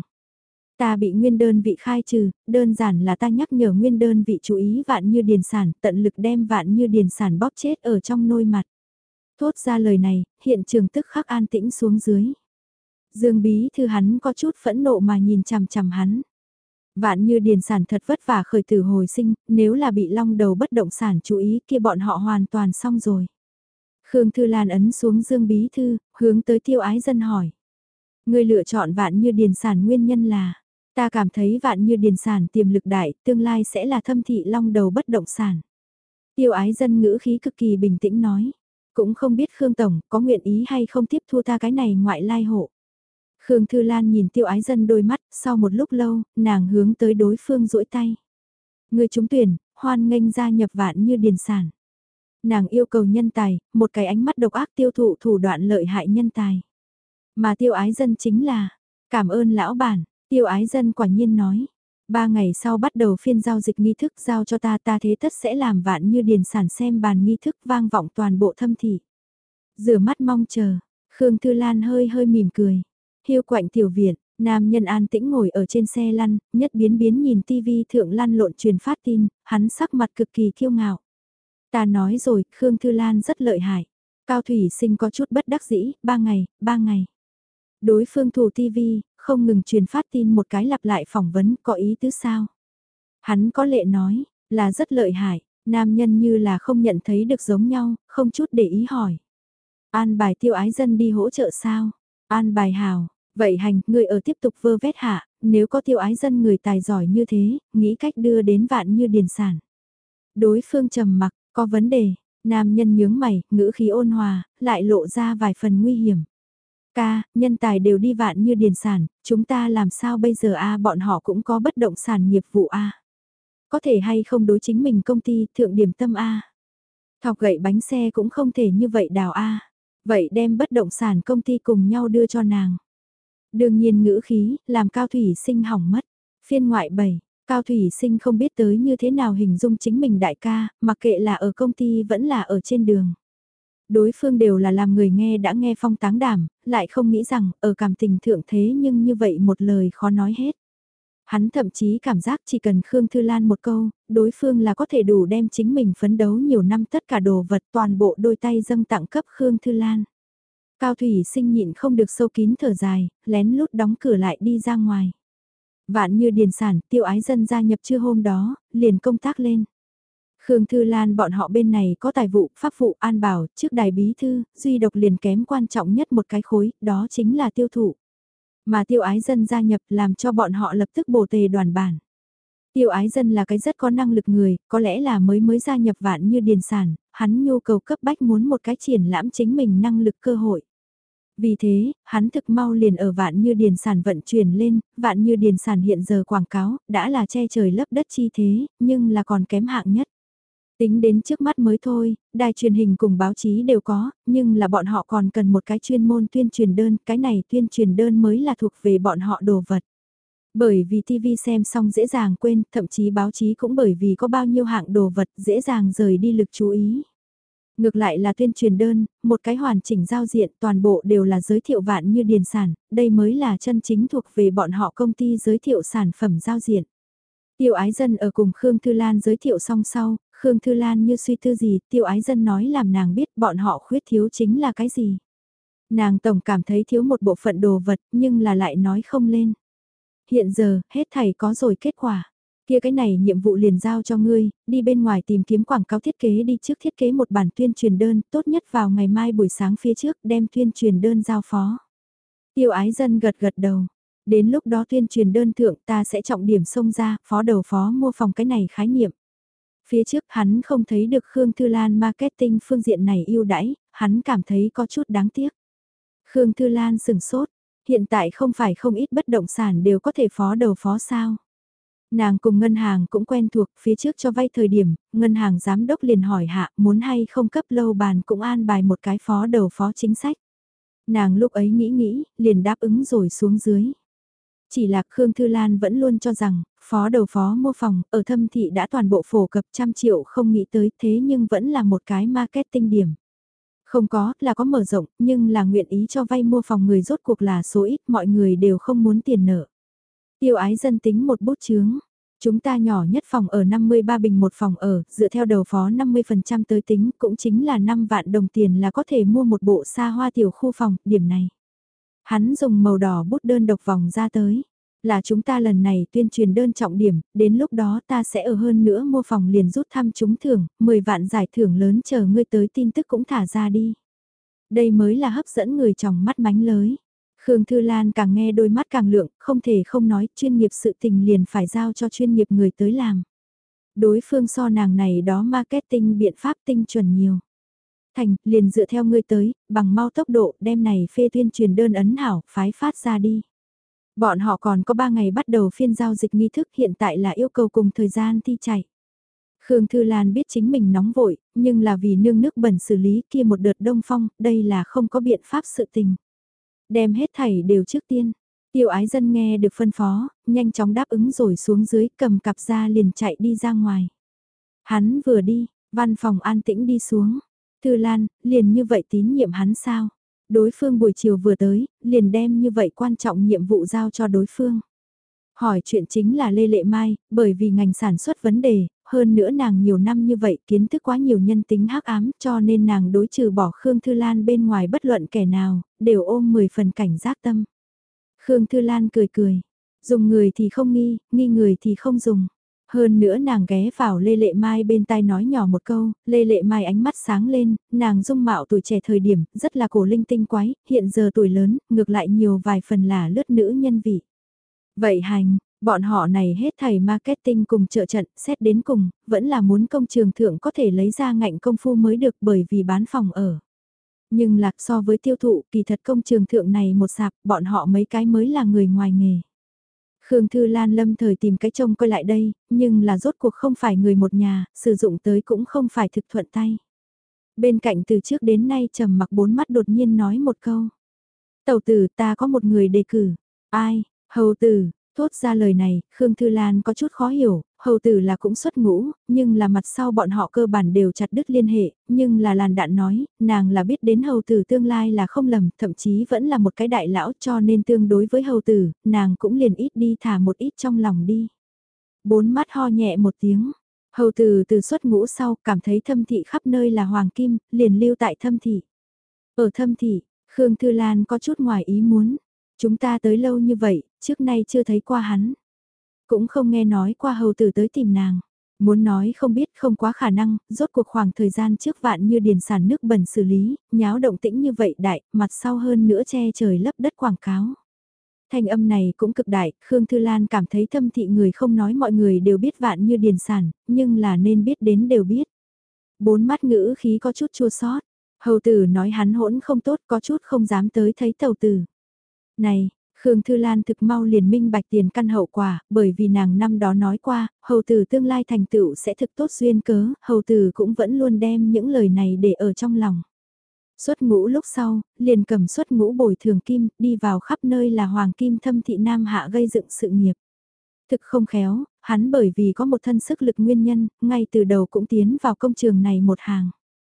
S1: Ta bị nguyên đơn vị khai trừ, đơn giản là ta nhắc nhở nguyên đơn vị chú ý Vạn Như Điền sản, tận lực đem Vạn Như Điền sản bóp chết ở trong nôi mặt. Thốt ra lời này, hiện trường tức khắc an tĩnh xuống dưới. Dương Bí Thư hắn có chút phẫn nộ mà nhìn chằm chằm hắn. Vạn Như Điền sản thật vất vả khởi tử hồi sinh, nếu là bị long đầu bất động sản chú ý kia bọn họ hoàn toàn xong rồi. Khương Thư Lan ấn xuống Dương Bí Thư, hướng tới Tiêu Ái Dân hỏi. Người lựa chọn Vạn Như Điền sản nguyên nhân là, ta cảm thấy Vạn Như Điền sản tiềm lực đại, tương lai sẽ là thâm thị long đầu bất động sản. Tiêu Ái Dân ngữ khí cực kỳ bình tĩnh nói, cũng không biết Khương Tổng có nguyện ý hay không tiếp thu ta cái này ngoại lai hộ. Khương Thư Lan nhìn Tiêu Ái Dân đôi mắt, sau một lúc lâu, nàng hướng tới đối phương duỗi tay. Người trúng tuyển, hoan nghênh gia nhập Vạn Như Điền sản. Nàng yêu cầu nhân tài, một cái ánh mắt độc ác tiêu thụ thủ đoạn lợi hại nhân tài. Mà Tiêu Ái Dân chính là, cảm ơn lão bản, Tiêu Ái Dân quả nhiên nói. Ba ngày sau bắt đầu phiên giao dịch nghi thức giao cho ta, ta thế tất sẽ làm Vạn Như Điền sản xem bàn nghi thức vang vọng toàn bộ thâm thị. Rửa mắt mong chờ, Khương Thư Lan hơi hơi mỉm cười. Hiu quạnh tiểu viện, nam nhân an tĩnh ngồi ở trên xe lăn, nhất biến biến nhìn tivi thượng lăn lộn truyền phát tin, hắn sắc mặt cực kỳ kiêu ngạo. Ta nói rồi, Khương Thư Lan rất lợi hại. Cao Thủy Sinh có chút bất đắc dĩ, ba ngày, ba ngày. Đối phương thủ tivi, không ngừng truyền phát tin một cái lặp lại phỏng vấn, có ý tứ sao? Hắn có lệ nói, là rất lợi hại, nam nhân như là không nhận thấy được giống nhau, không chút để ý hỏi. An bài Tiêu Ái Dân đi hỗ trợ sao? An bài hào, vậy hành, người ở tiếp tục vơ vét hạ, nếu có Tiêu Ái Dân người tài giỏi như thế, nghĩ cách đưa đến Vạn Như Điền sản. Đối phương trầm mặc, có vấn đề, nam nhân nhướng mày, ngữ khí ôn hòa, lại lộ ra vài phần nguy hiểm. Ca, nhân tài đều đi Vạn Như Điền sản, chúng ta làm sao bây giờ a bọn họ cũng có bất động sản nghiệp vụ a Có thể hay không đối chính mình công ty thượng điểm tâm a Thọc gậy bánh xe cũng không thể như vậy đào a Vậy đem bất động sản công ty cùng nhau đưa cho nàng. Đương nhiên ngữ khí, làm Cao Thủy Sinh hỏng mất. Phiên ngoại bảy, Cao Thủy Sinh không biết tới như thế nào hình dung chính mình đại ca, mặc kệ là ở công ty vẫn là ở trên đường. Đối phương đều là làm người nghe đã nghe phong táng đảm, lại không nghĩ rằng ở cảm tình thượng thế nhưng như vậy một lời khó nói hết. Hắn thậm chí cảm giác chỉ cần Khương Thư Lan một câu, đối phương là có thể đủ đem chính mình phấn đấu nhiều năm tất cả đồ vật toàn bộ đôi tay dâng tặng cấp Khương Thư Lan. Cao Thủy Sinh nhịn không được sâu kín thở dài, lén lút đóng cửa lại đi ra ngoài. Vạn Như Điền sản, Tiêu Ái Dân gia nhập trưa hôm đó, liền công tác lên. Khương Thư Lan bọn họ bên này có tài vụ, pháp vụ, an bảo, trước đài bí thư, duy độc liền kém quan trọng nhất một cái khối, đó chính là tiêu thụ. Mà Tiêu Ái Dân gia nhập làm cho bọn họ lập tức bổ tề đoàn bản. Tiêu Ái Dân là cái rất có năng lực người, có lẽ là mới mới gia nhập Vạn Như Điền sản, hắn nhu cầu cấp bách muốn một cái triển lãm chính mình năng lực cơ hội. Vì thế, hắn thực mau liền ở Vạn Như Điền sản vận chuyển lên, Vạn Như Điền sản hiện giờ quảng cáo, đã là che trời lấp đất chi thế, nhưng là còn kém hạng nhất. Tính đến trước mắt mới thôi, đài truyền hình cùng báo chí đều có, nhưng là bọn họ còn cần một cái chuyên môn tuyên truyền đơn, cái này tuyên truyền đơn mới là thuộc về bọn họ đồ vật. Bởi vì ti vi xem xong dễ dàng quên, thậm chí báo chí cũng bởi vì có bao nhiêu hạng đồ vật dễ dàng rời đi lực chú ý. Ngược lại là tuyên truyền đơn, một cái hoàn chỉnh giao diện toàn bộ đều là giới thiệu Vạn Như Điền sản, đây mới là chân chính thuộc về bọn họ công ty giới thiệu sản phẩm giao diện. Tiêu Ái Dân ở cùng Khương Thư Lan giới thiệu xong sau, Khương Thư Lan như suy tư gì, Tiêu Ái Dân nói làm nàng biết bọn họ khuyết thiếu chính là cái gì. Nàng tổng cảm thấy thiếu một bộ phận đồ vật nhưng là lại nói không lên. Hiện giờ, hết thảy có rồi kết quả. Kia cái này nhiệm vụ liền giao cho ngươi, đi bên ngoài tìm kiếm quảng cáo thiết kế đi trước thiết kế một bản tuyên truyền đơn, tốt nhất vào ngày mai buổi sáng phía trước đem tuyên truyền đơn giao phó. Tiêu Ái Dân gật gật đầu. Đến lúc đó tuyên truyền đơn thượng ta sẽ trọng điểm xông ra, phó đầu phó mua phòng cái này khái niệm. Phía trước hắn không thấy được Khương Thư Lan marketing phương diện này ưu đãi, hắn cảm thấy có chút đáng tiếc. Khương Thư Lan sừng sốt, hiện tại không phải không ít bất động sản đều có thể phó đầu phó sao. Nàng cùng ngân hàng cũng quen thuộc, phía trước cho vay thời điểm, ngân hàng giám đốc liền hỏi hạ muốn hay không cấp lâu bàn cũng an bài một cái phó đầu phó chính sách. Nàng lúc ấy nghĩ nghĩ, liền đáp ứng rồi xuống dưới. Chỉ là Khương Thư Lan vẫn luôn cho rằng, phó đầu phó mua phòng, ở thâm thị đã toàn bộ phổ cập trăm triệu không nghĩ tới thế nhưng vẫn là một cái marketing điểm. Không có, là có mở rộng, nhưng là nguyện ý cho vay mua phòng người rốt cuộc là số ít, mọi người đều không muốn tiền nợ. Tiêu Ái Dân tính một bút chướng. Chúng ta nhỏ nhất phòng ở năm mươi ba bình một phòng ở, dựa theo đầu phó năm mươi phần trăm tới tính, cũng chính là năm vạn đồng tiền là có thể mua một bộ xa hoa tiểu khu phòng, điểm này. Hắn dùng màu đỏ bút đơn độc vòng ra tới. Là chúng ta lần này tuyên truyền đơn trọng điểm, đến lúc đó ta sẽ ở hơn nữa mua phòng liền rút thăm trúng thưởng, mười vạn giải thưởng lớn chờ ngươi tới tin tức cũng thả ra đi. Đây mới là hấp dẫn người trong mắt mánh lới. Khương Thư Lan càng nghe đôi mắt càng lượng, không thể không nói chuyên nghiệp sự tình liền phải giao cho chuyên nghiệp người tới làm. Đối phương so nàng này đó marketing biện pháp tinh chuẩn nhiều. Thành, liền dựa theo ngươi tới, bằng mau tốc độ, đem này phê tuyên truyền đơn ấn hảo, phái phát ra đi. Bọn họ còn có ba ngày bắt đầu phiên giao dịch nghi thức, hiện tại là yêu cầu cùng thời gian thi chạy. Khương Thư Lan biết chính mình nóng vội, nhưng là vì nương nước bẩn xử lý kia một đợt đông phong, đây là không có biện pháp sự tình. Đem hết thảy đều trước tiên. Tiêu ái dân nghe được phân phó, nhanh chóng đáp ứng rồi xuống dưới cầm cặp ra liền chạy đi ra ngoài. Hắn vừa đi, văn phòng an tĩnh đi xuống. Thư Lan, liền như vậy tín nhiệm hắn sao? Đối phương buổi chiều vừa tới, liền đem như vậy quan trọng nhiệm vụ giao cho đối phương. Hỏi chuyện chính là Lê Lệ Mai, bởi vì ngành sản xuất vấn đề, hơn nữa nàng nhiều năm như vậy kiến thức quá nhiều nhân tính hắc ám cho nên nàng đối trừ bỏ Khương Thư Lan bên ngoài bất luận kẻ nào, đều ôm mười phần cảnh giác tâm. Khương Thư Lan cười cười, dùng người thì không nghi, nghi người thì không dùng. Hơn nữa nàng ghé vào Lê Lệ Mai bên tai nói nhỏ một câu, Lê Lệ Mai ánh mắt sáng lên, nàng dung mạo tuổi trẻ thời điểm, rất là cổ linh tinh quái, hiện giờ tuổi lớn, ngược lại nhiều vài phần là lướt nữ nhân vị. Vậy hành, bọn họ này hết thầy marketing cùng trợ trận, xét đến cùng, vẫn là muốn công trường thượng có thể lấy ra ngạnh công phu mới được bởi vì bán phòng ở. Nhưng lạc so với tiêu thụ kỳ thật công trường thượng này một sạp, bọn họ mấy cái mới là người ngoài nghề. Khương Thư Lan lâm thời tìm cái trông coi lại đây, nhưng là rốt cuộc không phải người một nhà, sử dụng tới cũng không phải thực thuận tay. Bên cạnh từ trước đến nay trầm mặc bốn mắt đột nhiên nói một câu. Tẩu tử ta có một người đề cử. Ai, hầu tử, thốt ra lời này, Khương Thư Lan có chút khó hiểu, hầu tử là cũng xuất ngũ, nhưng là mặt sau bọn họ cơ bản đều chặt đứt liên hệ, nhưng là làn đạn nói, nàng là biết đến hầu tử tương lai là không lầm, thậm chí vẫn là một cái đại lão cho nên tương đối với hầu tử, nàng cũng liền ít đi thả một ít trong lòng đi. Bốn mắt ho nhẹ một tiếng, hầu tử từ xuất ngũ sau cảm thấy thâm thị khắp nơi là hoàng kim, liền lưu tại thâm thị. Ở thâm thị, Khương Thư Lan có chút ngoài ý muốn. Chúng ta tới lâu như vậy, trước nay chưa thấy qua hắn. Cũng không nghe nói qua hầu tử tới tìm nàng. Muốn nói không biết không quá khả năng, rốt cuộc khoảng thời gian trước vạn như điền sản nước bẩn xử lý, nháo động tĩnh như vậy đại, mặt sau hơn nữa che trời lấp đất quảng cáo. Thanh âm này cũng cực đại, Khương Thư Lan cảm thấy thâm thị người không nói mọi người đều biết vạn như điền sản, nhưng là nên biết đến đều biết. Bốn mắt ngữ khí có chút chua xót. Hầu tử nói hắn hỗn không tốt có chút không dám tới thấy tàu tử. Này, Khương Thư Lan thực mau liền minh bạch tiền căn hậu quả, bởi vì nàng năm đó nói qua, hầu tử tương lai thành tựu sẽ thực tốt duyên cớ, hầu tử cũng vẫn luôn đem những lời này để ở trong lòng. Xuất ngũ lúc sau, liền cầm xuất ngũ bồi thường kim, đi vào khắp nơi là hoàng kim thâm thị nam hạ gây dựng sự nghiệp. Thực không khéo, hắn bởi vì có một thân sức lực nguyên nhân, ngay từ đầu cũng tiến vào công trường này một hàng.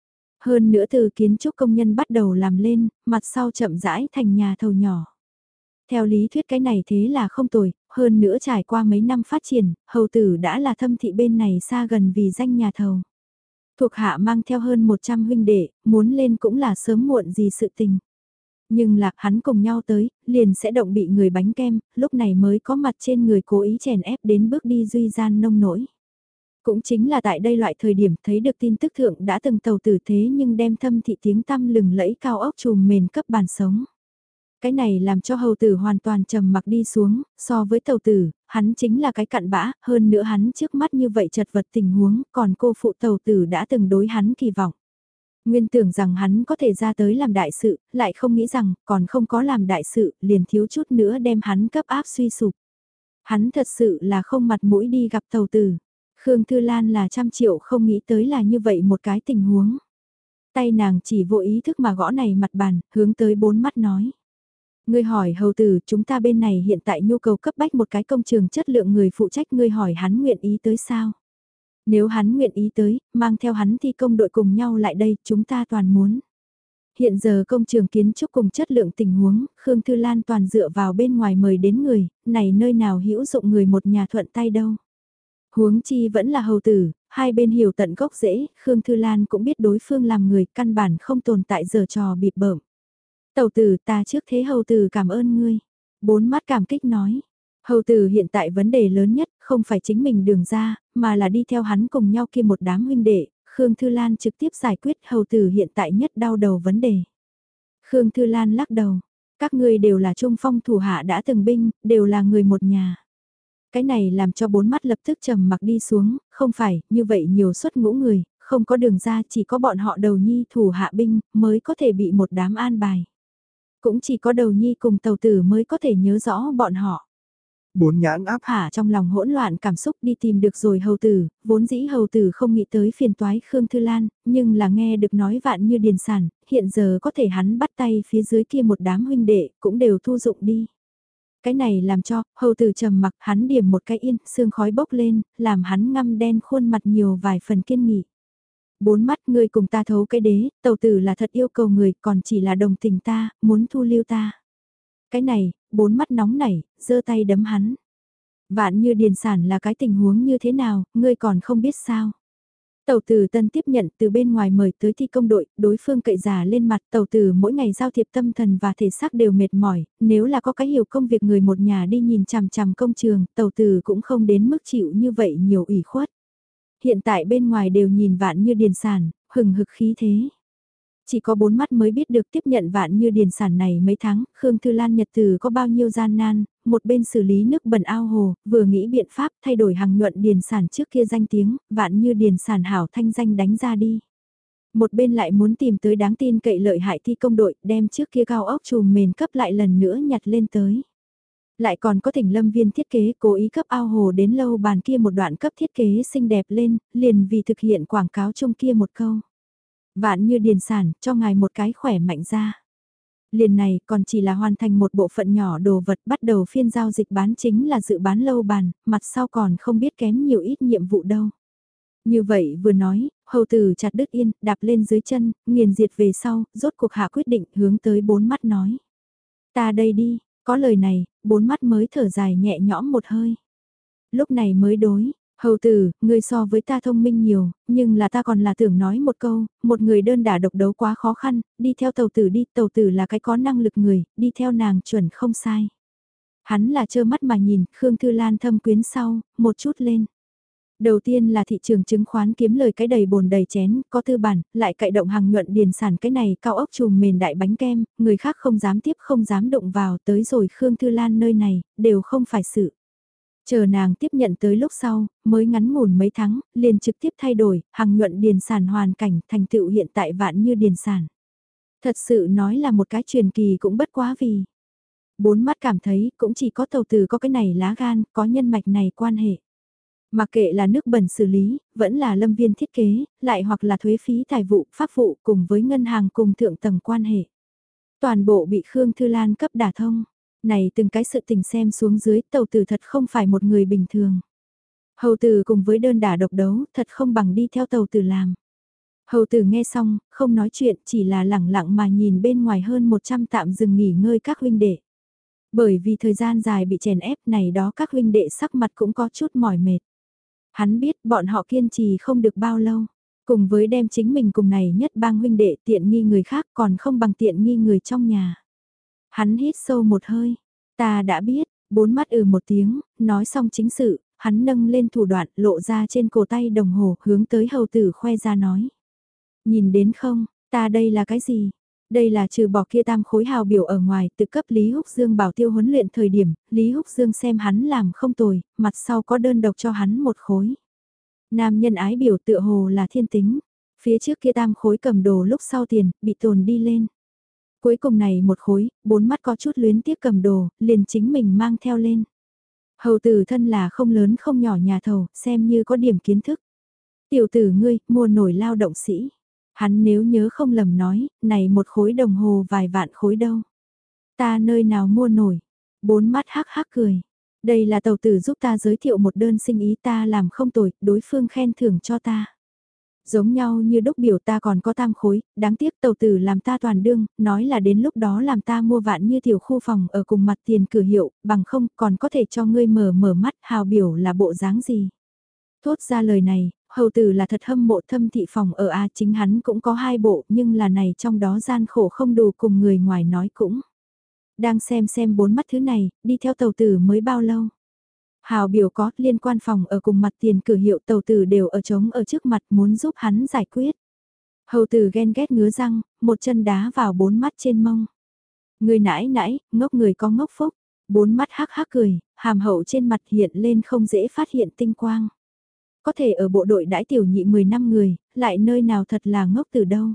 S1: Hơn nữa từ kiến trúc công nhân bắt đầu làm lên, mặt sau chậm rãi thành nhà thầu nhỏ. Theo lý thuyết cái này thế là không tồi, hơn nữa trải qua mấy năm phát triển, hầu tử đã là thâm thị bên này xa gần vì danh nhà thầu. Thuộc hạ mang theo hơn một trăm huynh đệ, muốn lên cũng là sớm muộn gì sự tình. Nhưng lạc hắn cùng nhau tới, liền sẽ động bị người bánh kem, lúc này mới có mặt trên người cố ý chèn ép đến bước đi duy gian nông nỗi. Cũng chính là tại đây loại thời điểm thấy được tin tức thượng đã từng tàu tử thế nhưng đem thâm thị tiếng tăm lừng lẫy cao ốc trùm mền cấp bàn sống. Cái này làm cho hầu tử hoàn toàn trầm mặc đi xuống, so với tàu tử, hắn chính là cái cặn bã, hơn nữa hắn trước mắt như vậy chật vật tình huống, còn cô phụ tàu tử đã từng đối hắn kỳ vọng. Nguyên tưởng rằng hắn có thể ra tới làm đại sự, lại không nghĩ rằng, còn không có làm đại sự, liền thiếu chút nữa đem hắn cấp áp suy sụp. Hắn thật sự là không mặt mũi đi gặp tàu tử. Khương Thư Lan là trăm triệu không nghĩ tới là như vậy một cái tình huống. Tay nàng chỉ vô ý thức mà gõ này mặt bàn, hướng tới bốn mắt nói. Ngươi hỏi hầu tử, chúng ta bên này hiện tại nhu cầu cấp bách một cái công trường chất lượng người phụ trách, ngươi hỏi hắn nguyện ý tới sao? Nếu hắn nguyện ý tới, mang theo hắn thi công đội cùng nhau lại đây, chúng ta toàn muốn. Hiện giờ công trường kiến trúc cùng chất lượng tình huống, Khương Thư Lan toàn dựa vào bên ngoài mời đến người, này nơi nào hữu dụng người một nhà thuận tay đâu. Huống chi vẫn là hầu tử, hai bên hiểu tận gốc rễ, Khương Thư Lan cũng biết đối phương làm người căn bản không tồn tại giờ trò bịp bợm. Tẩu tử ta trước thế hầu tử cảm ơn ngươi. Bốn mắt cảm kích nói. Hầu tử hiện tại vấn đề lớn nhất không phải chính mình đường ra, mà là đi theo hắn cùng nhau kia một đám huynh đệ. Khương Thư Lan trực tiếp giải quyết hầu tử hiện tại nhất đau đầu vấn đề. Khương Thư Lan lắc đầu. Các ngươi đều là trung phong thủ hạ đã từng binh, đều là người một nhà. Cái này làm cho bốn mắt lập tức trầm mặc đi xuống, không phải, như vậy nhiều suất ngũ người, không có đường ra, chỉ có bọn họ đầu nhi thủ hạ binh mới có thể bị một đám an bài. Cũng chỉ có đầu nhi cùng tàu tử mới có thể nhớ rõ bọn họ.
S2: Bốn nhãn áp
S1: Hả trong lòng hỗn loạn cảm xúc đi tìm được rồi hầu tử, vốn dĩ hầu tử không nghĩ tới phiền toái Khương Thư Lan, nhưng là nghe được nói vạn như điền sản, hiện giờ có thể hắn bắt tay phía dưới kia một đám huynh đệ, cũng đều thu dụng đi. Cái này làm cho, hầu tử trầm mặc hắn điểm một cái yên, sương khói bốc lên, làm hắn ngăm đen khuôn mặt nhiều vài phần kiên nghị. Bốn mắt ngươi cùng ta thấu cái đế, tàu tử là thật yêu cầu người, còn chỉ là đồng tình ta, muốn thu lưu ta. Cái này, bốn mắt nóng nảy, giơ tay đấm hắn. Vạn như điền sản là cái tình huống như thế nào, ngươi còn không biết sao. Tàu tử tân tiếp nhận từ bên ngoài mời tới thi công đội, đối phương cậy giả lên mặt tàu tử mỗi ngày giao thiệp tâm thần và thể xác đều mệt mỏi, nếu là có cái hiểu công việc người một nhà đi nhìn chằm chằm công trường, tàu tử cũng không đến mức chịu như vậy nhiều ủy khuất. Hiện tại bên ngoài đều nhìn vạn như điền sản, hừng hực khí thế. Chỉ có bốn mắt mới biết được tiếp nhận vạn như điền sản này mấy tháng, Khương Thư Lan nhật từ có bao nhiêu gian nan, một bên xử lý nước bẩn ao hồ, vừa nghĩ biện pháp thay đổi hàng nhuận điền sản trước kia danh tiếng, vạn như điền sản hảo thanh danh đánh ra đi. Một bên lại muốn tìm tới đáng tin cậy lợi hại thi công đội, đem trước kia cao ốc chùm mền cấp lại lần nữa nhặt lên tới. Lại còn có thỉnh lâm viên thiết kế cố ý cấp ao hồ đến lâu bàn kia một đoạn cấp thiết kế xinh đẹp lên, liền vì thực hiện quảng cáo trong kia một câu. Vạn như điền sản, cho ngài một cái khỏe mạnh ra. Liền này còn chỉ là hoàn thành một bộ phận nhỏ đồ vật bắt đầu phiên giao dịch bán chính là dự bán lâu bàn, mặt sau còn không biết kém nhiều ít nhiệm vụ đâu. Như vậy vừa nói, hầu tử chặt đứt yên, đạp lên dưới chân, nghiền diệt về sau, rốt cuộc hạ quyết định hướng tới bốn mắt nói. Ta đây đi, có lời này, bốn mắt mới thở dài nhẹ nhõm một hơi. Lúc này mới đối, hầu tử, ngươi so với ta thông minh nhiều, nhưng là ta còn là tưởng nói một câu, một người đơn đả độc đấu quá khó khăn, đi theo tàu tử đi, tàu tử là cái có năng lực người, đi theo nàng chuẩn không sai. Hắn là trơ mắt mà nhìn, Khương Thư Lan thâm quyến sau, một chút lên. Đầu tiên là thị trường chứng khoán kiếm lời cái đầy bồn đầy chén, có tư bản, lại cậy động hàng nhuận điền sản cái này cao ốc chùm mền đại bánh kem, người khác không dám tiếp không dám động vào tới rồi Khương Thư Lan nơi này, đều không phải sự. Chờ nàng tiếp nhận tới lúc sau, mới ngắn ngủn mấy tháng, liền trực tiếp thay đổi, hàng nhuận điền sản hoàn cảnh thành tựu hiện tại vạn như điền sản. Thật sự nói là một cái truyền kỳ cũng bất quá vì. Bốn mắt cảm thấy cũng chỉ có tàu tử có cái này lá gan, có nhân mạch này quan hệ. Mà kệ là nước bẩn xử lý, vẫn là lâm viên thiết kế, lại hoặc là thuế phí tài vụ, pháp vụ cùng với ngân hàng cùng thượng tầng quan hệ. Toàn bộ bị Khương Thư Lan cấp đả thông. Này từng cái sự tình xem xuống dưới tàu tử thật không phải một người bình thường. Hầu tử cùng với đơn đả độc đấu thật không bằng đi theo tàu tử làm. Hầu tử nghe xong, không nói chuyện chỉ là lẳng lặng mà nhìn bên ngoài hơn một trăm tạm dừng nghỉ ngơi các huynh đệ. Bởi vì thời gian dài bị chèn ép này đó các huynh đệ sắc mặt cũng có chút mỏi mệt. Hắn biết bọn họ kiên trì không được bao lâu. Cùng với đem chính mình cùng này nhất bang huynh đệ tiện nghi người khác còn không bằng tiện nghi người trong nhà. Hắn hít sâu một hơi. Ta đã biết, bốn mắt ừ một tiếng, nói xong chính sự, hắn nâng lên thủ đoạn lộ ra trên cổ tay đồng hồ hướng tới hầu tử khoe ra nói. Nhìn đến không, ta đây là cái gì? Đây là trừ bỏ kia tam khối hào biểu ở ngoài tự cấp Lý Húc Dương bảo tiêu huấn luyện thời điểm, Lý Húc Dương xem hắn làm không tồi, mặt sau có đơn độc cho hắn một khối. Nam nhân ái biểu tựa hồ là thiên tính, phía trước kia tam khối cầm đồ lúc sau tiền, bị tồn đi lên. Cuối cùng này một khối, bốn mắt có chút luyến tiếc cầm đồ, liền chính mình mang theo lên. Hầu tử thân là không lớn không nhỏ nhà thầu, xem như có điểm kiến thức. Tiểu tử ngươi, mua nổi lao động sĩ. Hắn nếu nhớ không lầm nói, này một khối đồng hồ vài vạn khối đâu. Ta nơi nào mua nổi. Bốn mắt hắc hắc cười. Đây là tàu tử giúp ta giới thiệu một đơn sinh ý ta làm không tồi, đối phương khen thưởng cho ta. Giống nhau như đúc biểu ta còn có tam khối, đáng tiếc tàu tử làm ta toàn đương, nói là đến lúc đó làm ta mua vạn như tiểu khu phòng ở cùng mặt tiền cửa hiệu, bằng không còn có thể cho ngươi mở mở mắt hào biểu là bộ dáng gì. Thốt ra lời này, hầu tử là thật hâm mộ thâm thị phòng ở A chính hắn cũng có hai bộ nhưng là này trong đó gian khổ không đủ cùng người ngoài nói cũng. Đang xem xem bốn mắt thứ này, đi theo tàu tử mới bao lâu. Hào biểu có liên quan phòng ở cùng mặt tiền cửa hiệu tàu tử đều ở trống ở trước mặt muốn giúp hắn giải quyết. Hầu tử ghen ghét ngứa răng, một chân đá vào bốn mắt trên mông. Người nãi nãi, ngốc người có ngốc phúc. Bốn mắt hắc hắc cười, hàm hậu trên mặt hiện lên không dễ phát hiện tinh quang. có thể ở bộ đội đãi tiểu nhị mười năm người, lại nơi nào thật là ngốc từ đâu.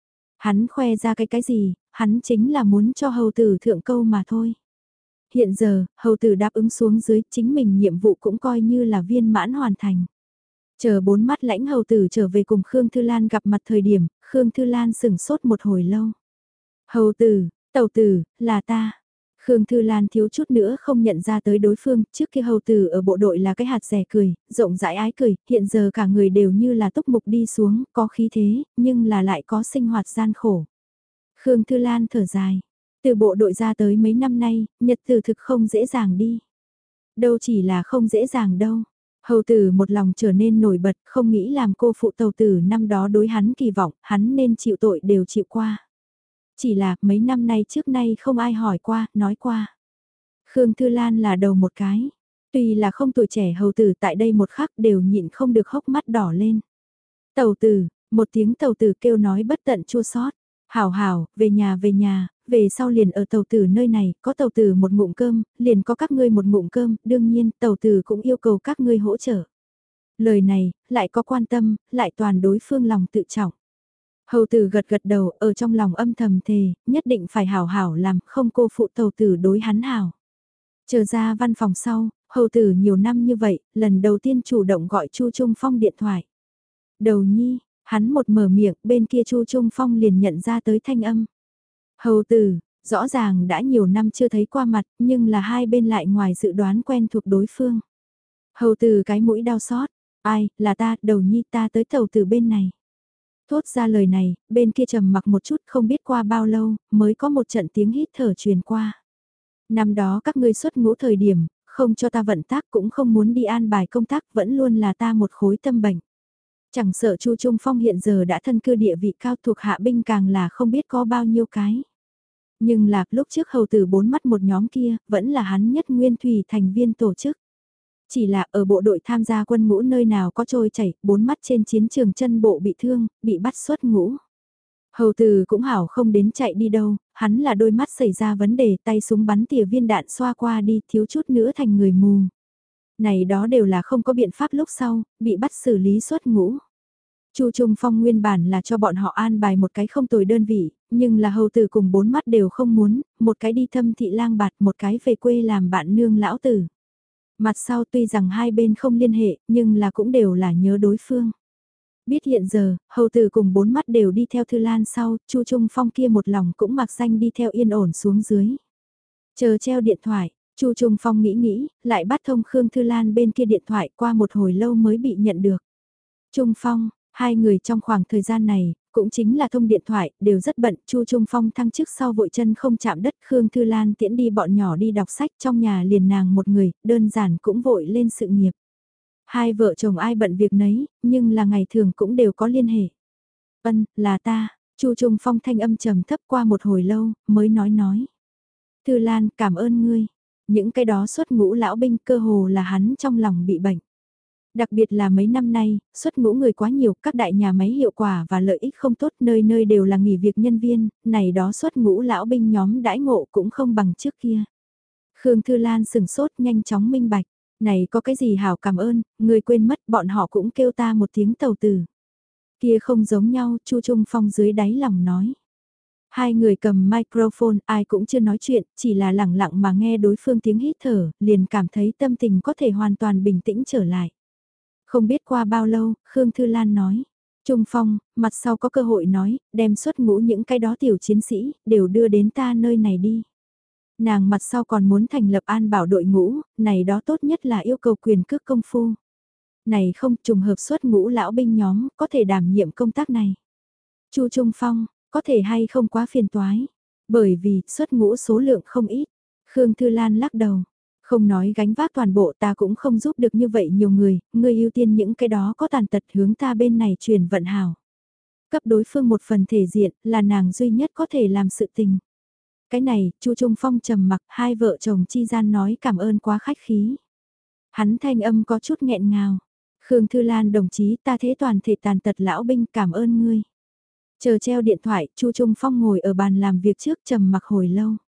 S1: Hắn khoe ra cái cái gì, hắn chính là muốn cho hầu tử thượng câu mà thôi. Hiện giờ, hầu tử đáp ứng xuống dưới, chính mình nhiệm vụ cũng coi như là viên mãn hoàn thành. Chờ bốn mắt lãnh hầu tử trở về cùng Khương Thư Lan gặp mặt thời điểm, Khương Thư Lan sửng sốt một hồi lâu. Hầu tử, tẩu tử, là ta. Khương Thư Lan thiếu chút nữa không nhận ra tới đối phương, trước kia hầu tử ở bộ đội là cái hạt rẻ cười, rộng rãi ái cười, hiện giờ cả người đều như là túc mục đi xuống, có khí thế, nhưng là lại có sinh hoạt gian khổ. Khương Thư Lan thở dài, từ bộ đội ra tới mấy năm nay, nhật tử thực không dễ dàng đi. Đâu chỉ là không dễ dàng đâu. Hầu tử một lòng trở nên nổi bật, không nghĩ làm cô phụ tàu tử năm đó đối hắn kỳ vọng, hắn nên chịu tội đều chịu qua. Chỉ là mấy năm nay trước nay không ai hỏi qua, nói qua. Khương Thư Lan là đầu một cái. Tuy là không tuổi trẻ hầu tử tại đây một khắc đều nhịn không được hốc mắt đỏ lên. Tàu tử, một tiếng tàu tử kêu nói bất tận chua xót. Hảo hảo, về nhà về nhà, về sau liền ở tàu tử nơi này, có tàu tử một ngụm cơm, liền có các ngươi một ngụm cơm, đương nhiên tàu tử cũng yêu cầu các ngươi hỗ trợ. Lời này, lại có quan tâm, lại toàn đối phương lòng tự trọng. Hầu tử gật gật đầu, ở trong lòng âm thầm thề, nhất định phải hảo hảo làm, không cô phụ tàu tử đối hắn hảo. Chờ ra văn phòng sau, hầu tử nhiều năm như vậy, lần đầu tiên chủ động gọi Chu Trung Phong điện thoại. Đầu nhi, hắn một mở miệng, bên kia Chu Trung Phong liền nhận ra tới thanh âm. Hầu tử, rõ ràng đã nhiều năm chưa thấy qua mặt, nhưng là hai bên lại ngoài dự đoán quen thuộc đối phương. Hầu tử cái mũi đau xót, ai, là ta, đầu nhi ta tới tàu tử bên này. Thốt ra lời này, bên kia trầm mặc một chút không biết qua bao lâu, mới có một trận tiếng hít thở truyền qua. Năm đó các ngươi xuất ngũ thời điểm, không cho ta vận tác cũng không muốn đi an bài công tác vẫn luôn là ta một khối tâm bệnh. Chẳng sợ Chu Trung Phong hiện giờ đã thân cư địa vị cao thuộc hạ binh càng là không biết có bao nhiêu cái. Nhưng là lúc trước hầu tử bốn mắt một nhóm kia, vẫn là hắn nhất nguyên thủy thành viên tổ chức. Chỉ là ở bộ đội tham gia quân ngũ nơi nào có trôi chảy, bốn mắt trên chiến trường chân bộ bị thương, bị bắt xuất ngũ. Hầu tử cũng hảo không đến chạy đi đâu, hắn là đôi mắt xảy ra vấn đề tay súng bắn tỉa viên đạn xoa qua đi thiếu chút nữa thành người mù. Này đó đều là không có biện pháp lúc sau, bị bắt xử lý xuất ngũ. Chu Trung Phong nguyên bản là cho bọn họ an bài một cái không tồi đơn vị, nhưng là hầu tử cùng bốn mắt đều không muốn, một cái đi thâm thị lang bạt, một cái về quê làm bạn nương lão tử. Mặt sau tuy rằng hai bên không liên hệ, nhưng là cũng đều là nhớ đối phương. Biết hiện giờ, hầu tử cùng bốn mắt đều đi theo Thư Lan sau, Chu Trung Phong kia một lòng cũng mặc danh đi theo yên ổn xuống dưới. Chờ treo điện thoại, Chu Trung Phong nghĩ nghĩ, lại bắt thông Khương Thư Lan bên kia điện thoại qua một hồi lâu mới bị nhận được. Trung Phong, hai người trong khoảng thời gian này, cũng chính là thông điện thoại, đều rất bận, Chu Trung Phong thăng chức sau vội chân không chạm đất, Khương Thư Lan tiễn đi bọn nhỏ đi đọc sách trong nhà liền nàng một người, đơn giản cũng vội lên sự nghiệp. Hai vợ chồng ai bận việc nấy, nhưng là ngày thường cũng đều có liên hệ. Ân, là ta, Chu Trung Phong thanh âm trầm thấp qua một hồi lâu, mới nói nói. Thư Lan, cảm ơn ngươi. Những cái đó xuất ngũ lão binh cơ hồ là hắn trong lòng bị bệnh. Đặc biệt là mấy năm nay, xuất ngũ người quá nhiều, các đại nhà máy hiệu quả và lợi ích không tốt nơi nơi đều là nghỉ việc nhân viên, này đó xuất ngũ lão binh nhóm đãi ngộ cũng không bằng trước kia. Khương Thư Lan sừng sốt nhanh chóng minh bạch, này có cái gì hảo cảm ơn, người quên mất bọn họ cũng kêu ta một tiếng tàu tử. Kia không giống nhau, Chu Trung Phong dưới đáy lòng nói. Hai người cầm microphone, ai cũng chưa nói chuyện, chỉ là lẳng lặng mà nghe đối phương tiếng hít thở, liền cảm thấy tâm tình có thể hoàn toàn bình tĩnh trở lại. Không biết qua bao lâu, Khương Thư Lan nói. Trung Phong, mặt sau có cơ hội nói, đem xuất ngũ những cái đó tiểu chiến sĩ, đều đưa đến ta nơi này đi. Nàng mặt sau còn muốn thành lập an bảo đội ngũ, này đó tốt nhất là yêu cầu quyền cước công phu. Này không trùng hợp xuất ngũ lão binh nhóm, có thể đảm nhiệm công tác này. Chu Trung Phong, có thể hay không quá phiền toái. Bởi vì, xuất ngũ số lượng không ít. Khương Thư Lan lắc đầu. Không nói gánh vác toàn bộ ta cũng không giúp được như vậy nhiều người, người ưu tiên những cái đó có tàn tật hướng ta bên này truyền vận hảo. Cấp đối phương một phần thể diện là nàng duy nhất có thể làm sự tình. Cái này, Chu Trung Phong trầm mặc, hai vợ chồng chi gian nói cảm ơn quá khách khí. Hắn thanh âm có chút nghẹn ngào. Khương Thư Lan đồng chí ta thế toàn thể tàn tật lão binh cảm ơn ngươi. Chờ treo điện thoại, Chu Trung Phong ngồi ở bàn làm việc trước trầm mặc hồi lâu.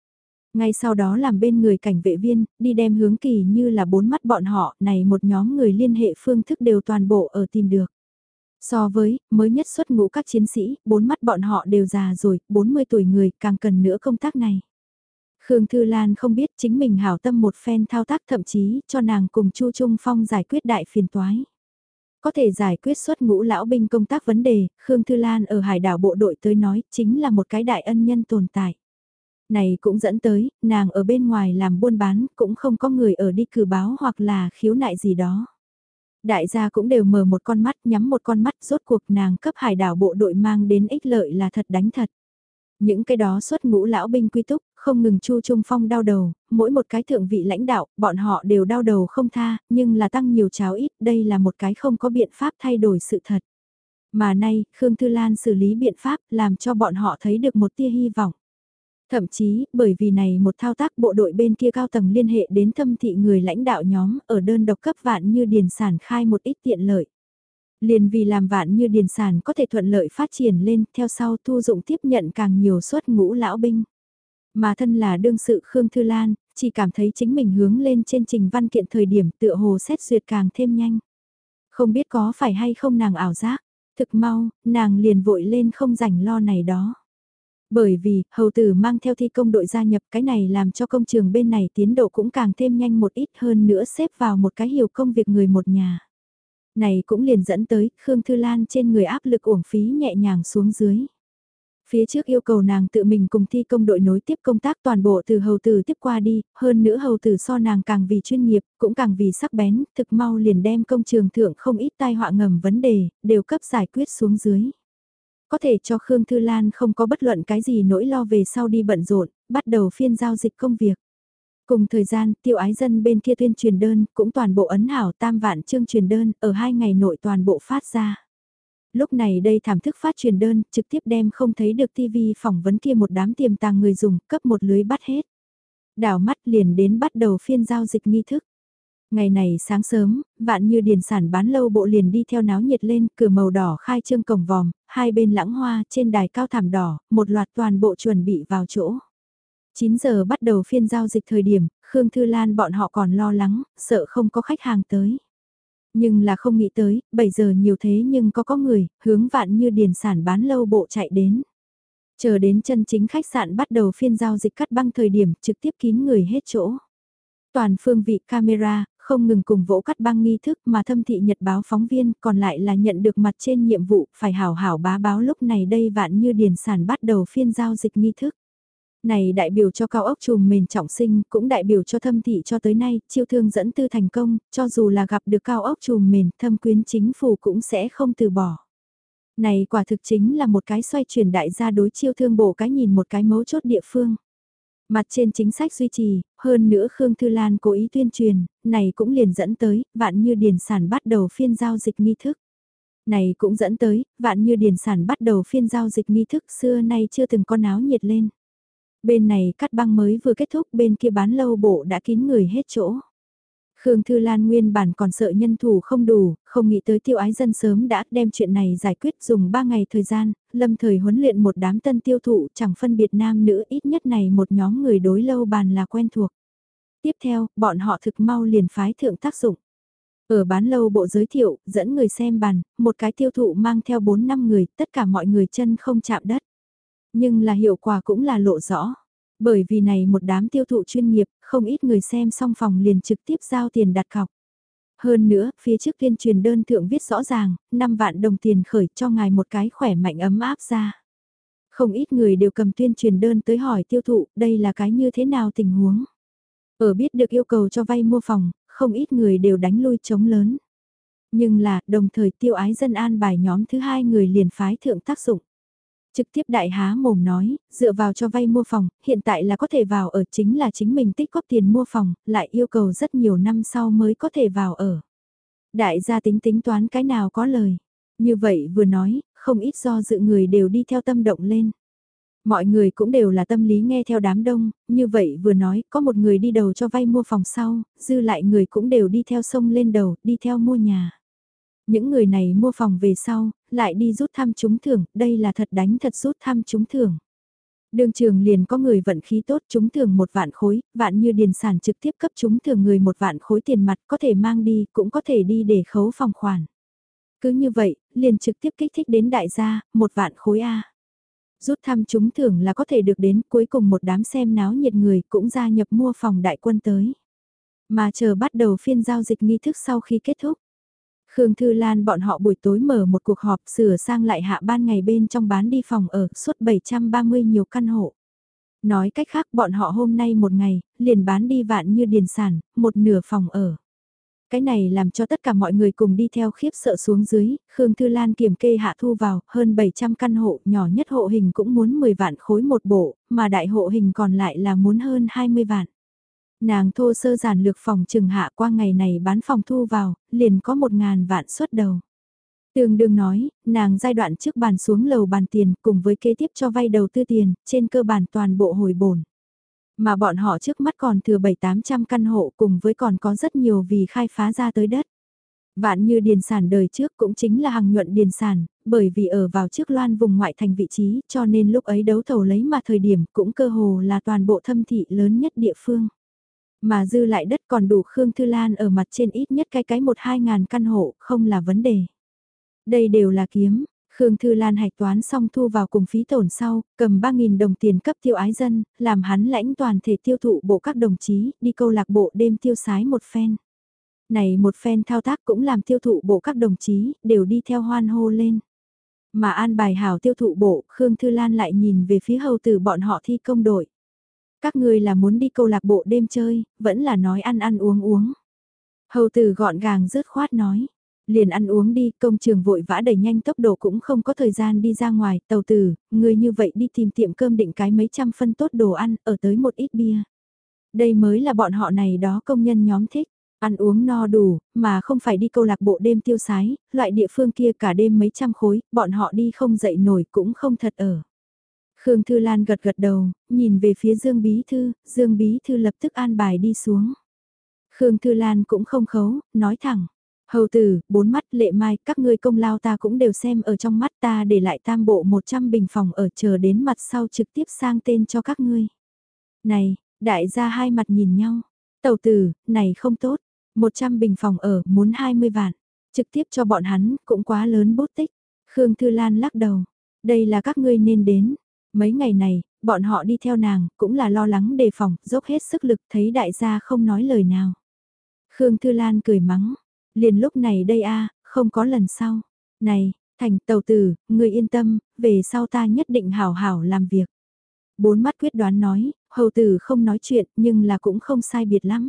S1: Ngay sau đó làm bên người cảnh vệ viên, đi đem hướng kỳ như là bốn mắt bọn họ, này một nhóm người liên hệ phương thức đều toàn bộ ở tìm được. So với, mới nhất xuất ngũ các chiến sĩ, bốn mắt bọn họ đều già rồi, bốn mươi tuổi người, càng cần nữa công tác này. Khương Thư Lan không biết chính mình hảo tâm một phen thao tác, thậm chí cho nàng cùng Chu Trung Phong giải quyết đại phiền toái. Có thể giải quyết xuất ngũ lão binh công tác vấn đề, Khương Thư Lan ở hải đảo bộ đội tới nói chính là một cái đại ân nhân tồn tại. Này cũng dẫn tới, nàng ở bên ngoài làm buôn bán, cũng không có người ở đi cử báo hoặc là khiếu nại gì đó. Đại gia cũng đều mở một con mắt, nhắm một con mắt, rốt cuộc nàng cấp hải đảo bộ đội mang đến ích lợi là thật đánh thật. Những cái đó xuất ngũ lão binh quy túc, không ngừng Chu Trung Phong đau đầu, mỗi một cái thượng vị lãnh đạo, bọn họ đều đau đầu không tha, nhưng là tăng nhiều cháo ít, đây là một cái không có biện pháp thay đổi sự thật. Mà nay, Khương Thư Lan xử lý biện pháp làm cho bọn họ thấy được một tia hy vọng. Thậm chí, bởi vì này một thao tác bộ đội bên kia cao tầng liên hệ đến thâm thị người lãnh đạo nhóm ở đơn độc cấp vạn như điền sản khai một ít tiện lợi. Liền vì làm vạn như điền sản có thể thuận lợi phát triển lên, theo sau Thu Dụng tiếp nhận càng nhiều suất ngũ lão binh. Mà thân là đương sự Khương Thư Lan, chỉ cảm thấy chính mình hướng lên trên trình văn kiện thời điểm tựa hồ xét duyệt càng thêm nhanh. Không biết có phải hay không nàng ảo giác, thực mau, nàng liền vội lên không rảnh lo này đó. Bởi vì, hầu tử mang theo thi công đội gia nhập cái này làm cho công trường bên này tiến độ cũng càng thêm nhanh một ít hơn nữa xếp vào một cái hiểu công việc người một nhà. Này cũng liền dẫn tới Khương Thư Lan trên người áp lực uổng phí nhẹ nhàng xuống dưới. Phía trước yêu cầu nàng tự mình cùng thi công đội nối tiếp công tác toàn bộ từ hầu tử tiếp qua đi, hơn nữa hầu tử so nàng càng vì chuyên nghiệp, cũng càng vì sắc bén, thực mau liền đem công trường thượng không ít tai họa ngầm vấn đề, đều cấp giải quyết xuống dưới. Có thể cho Khương Thư Lan không có bất luận cái gì nỗi lo về sau đi bận rộn, bắt đầu phiên giao dịch công việc. Cùng thời gian, tiêu ái dân bên kia tuyên truyền đơn, cũng toàn bộ ấn hảo tam vạn chương truyền đơn, ở hai ngày nội toàn bộ phát ra. Lúc này đây thảm thức phát truyền đơn, trực tiếp đem không thấy được ti vi phỏng vấn kia một đám tiềm tàng người dùng, cấp một lưới bắt hết. Đảo mắt liền đến bắt đầu phiên giao dịch nghi thức. Ngày này sáng sớm, vạn như điền sản bán lâu bộ liền đi theo náo nhiệt lên, cửa màu đỏ khai trương cổng vòm, hai bên lãng hoa, trên đài cao thảm đỏ, một loạt toàn bộ chuẩn bị vào chỗ. chín giờ bắt đầu phiên giao dịch thời điểm, Khương Thư Lan bọn họ còn lo lắng, sợ không có khách hàng tới. Nhưng là không nghĩ tới, bảy giờ nhiều thế nhưng có có người, hướng vạn như điền sản bán lâu bộ chạy đến. Chờ đến chân chính khách sạn bắt đầu phiên giao dịch cắt băng thời điểm, trực tiếp kín người hết chỗ. Toàn phương vị camera, không ngừng cùng vỗ cắt băng nghi thức mà thâm thị nhật báo phóng viên còn lại là nhận được mặt trên nhiệm vụ phải hảo hảo bá báo lúc này đây vạn như điền sản bắt đầu phiên giao dịch nghi thức. Này đại biểu cho cao ốc trùm mền trọng sinh cũng đại biểu cho thâm thị cho tới nay chiêu thương dẫn tư thành công, cho dù là gặp được cao ốc trùm mền thâm quyến chính phủ cũng sẽ không từ bỏ. Này quả thực chính là một cái xoay chuyển đại gia đối chiêu thương bộ cái nhìn một cái mấu chốt địa phương. Mặt trên chính sách duy trì, hơn nữa Khương Thư Lan cố ý tuyên truyền, này cũng liền dẫn tới, vạn như điền sản bắt đầu phiên giao dịch nghi thức. Này cũng dẫn tới, vạn như điền sản bắt đầu phiên giao dịch nghi thức xưa nay chưa từng có náo nhiệt lên. Bên này cắt băng mới vừa kết thúc, bên kia bán lâu bộ đã kín người hết chỗ. Khương Thư Lan nguyên bản còn sợ nhân thủ không đủ, không nghĩ tới tiêu ái dân sớm đã đem chuyện này giải quyết dùng ba ngày thời gian, lâm thời huấn luyện một đám tân tiêu thụ chẳng phân biệt nam nữ ít nhất này một nhóm người đối lâu bàn là quen thuộc. Tiếp theo, bọn họ thực mau liền phái thượng tác dụng. Ở bán lâu bộ giới thiệu, dẫn người xem bàn, một cái tiêu thụ mang theo bốn năm người, tất cả mọi người chân không chạm đất. Nhưng là hiệu quả cũng là lộ rõ. Bởi vì này một đám tiêu thụ chuyên nghiệp, không ít người xem xong phòng liền trực tiếp giao tiền đặt cọc. Hơn nữa, phía trước tuyên truyền đơn thượng viết rõ ràng, năm vạn đồng tiền khởi cho ngài một cái khỏe mạnh ấm áp ra. Không ít người đều cầm tuyên truyền đơn tới hỏi tiêu thụ, đây là cái như thế nào tình huống. Ở biết được yêu cầu cho vay mua phòng, không ít người đều đánh lui chống lớn. Nhưng là, đồng thời tiêu ái dân an bài nhóm thứ hai người liền phái thượng tác dụng. Trực tiếp đại há mồm nói, dựa vào cho vay mua phòng, hiện tại là có thể vào ở chính là chính mình tích góp tiền mua phòng, lại yêu cầu rất nhiều năm sau mới có thể vào ở. Đại gia tính tính toán cái nào có lời. Như vậy vừa nói, không ít do dự người đều đi theo tâm động lên. Mọi người cũng đều là tâm lý nghe theo đám đông, như vậy vừa nói, có một người đi đầu cho vay mua phòng sau, dư lại người cũng đều đi theo sông lên đầu, đi theo mua nhà. Những người này mua phòng về sau, lại đi rút thăm trúng thưởng, đây là thật đánh thật rút thăm trúng thưởng. Đương trường liền có người vận khí tốt trúng thưởng một vạn khối, vạn như điền sản trực tiếp cấp trúng thưởng người một vạn khối tiền mặt có thể mang đi, cũng có thể đi để khấu phòng khoản. Cứ như vậy, liền trực tiếp kích thích đến đại gia, một vạn khối A. Rút thăm trúng thưởng là có thể được đến, cuối cùng một đám xem náo nhiệt người cũng gia nhập mua phòng đại quân tới. Mà chờ bắt đầu phiên giao dịch nghi thức sau khi kết thúc. Khương Thư Lan bọn họ buổi tối mở một cuộc họp sửa sang lại hạ ban ngày bên trong bán đi phòng ở suốt bảy trăm ba mươi nhiều căn hộ. Nói cách khác bọn họ hôm nay một ngày, liền bán đi vạn như điền sản, một nửa phòng ở. Cái này làm cho tất cả mọi người cùng đi theo khiếp sợ xuống dưới, Khương Thư Lan kiểm kê hạ thu vào, hơn bảy trăm căn hộ, nhỏ nhất hộ hình cũng muốn mười vạn khối một bộ, mà đại hộ hình còn lại là muốn hơn hai mươi vạn. Nàng thô sơ giản lược phòng trừng hạ qua ngày này bán phòng thu vào, liền có một ngàn vạn xuất đầu. Tương đương nói, nàng giai đoạn trước bàn xuống lầu bàn tiền cùng với kế tiếp cho vay đầu tư tiền, trên cơ bản toàn bộ hồi bổn. Mà bọn họ trước mắt còn thừa bảy tám trăm căn hộ cùng với còn có rất nhiều vì khai phá ra tới đất. Vạn như điền sản đời trước cũng chính là hàng nhuận điền sản, bởi vì ở vào trước loan vùng ngoại thành vị trí cho nên lúc ấy đấu thầu lấy mà thời điểm cũng cơ hồ là toàn bộ thâm thị lớn nhất địa phương. Mà dư lại đất còn đủ Khương Thư Lan ở mặt trên ít nhất cái cái một hai ngàn căn hộ không là vấn đề. Đây đều là kiếm. Khương Thư Lan hạch toán xong thu vào cùng phí tổn sau, cầm ba nghìn đồng tiền cấp tiêu ái dân, làm hắn lãnh toàn thể tiêu thụ bộ các đồng chí, đi câu lạc bộ đêm tiêu sái một phen. Này một phen thao tác cũng làm tiêu thụ bộ các đồng chí, đều đi theo hoan hô lên. Mà an bài hảo tiêu thụ bộ, Khương Thư Lan lại nhìn về phía hầu tử bọn họ thi công đội. Các người là muốn đi câu lạc bộ đêm chơi, vẫn là nói ăn ăn uống uống. Hầu tử gọn gàng dứt khoát nói. Liền ăn uống đi, công trường vội vã đẩy nhanh tốc độ cũng không có thời gian đi ra ngoài, tàu tử, người như vậy đi tìm tiệm cơm định cái mấy trăm phân tốt đồ ăn, ở tới một ít bia. Đây mới là bọn họ này đó công nhân nhóm thích, ăn uống no đủ, mà không phải đi câu lạc bộ đêm tiêu sái, loại địa phương kia cả đêm mấy trăm khối, bọn họ đi không dậy nổi cũng không thật ở. Khương Thư Lan gật gật đầu, nhìn về phía Dương Bí Thư, Dương Bí Thư lập tức an bài đi xuống. Khương Thư Lan cũng không khấu, nói thẳng. Hầu tử, bốn mắt lệ mai, các ngươi công lao ta cũng đều xem ở trong mắt ta để lại tam bộ một trăm bình phòng ở chờ đến mặt sau trực tiếp sang tên cho các ngươi. Này, đại gia hai mặt nhìn nhau. Tầu tử, này không tốt. một trăm bình phòng ở muốn hai mươi vạn. Trực tiếp cho bọn hắn cũng quá lớn bút tích. Khương Thư Lan lắc đầu. Đây là các ngươi nên đến. Mấy ngày này, bọn họ đi theo nàng cũng là lo lắng đề phòng, dốc hết sức lực thấy đại gia không nói lời nào. Khương Thư Lan cười mắng. Liền lúc này đây a, không có lần sau. Này, Thành tàu tử, người yên tâm, về sau ta nhất định hảo hảo làm việc. Bốn mắt quyết đoán nói, hầu tử không nói chuyện nhưng là cũng không sai biệt lắm.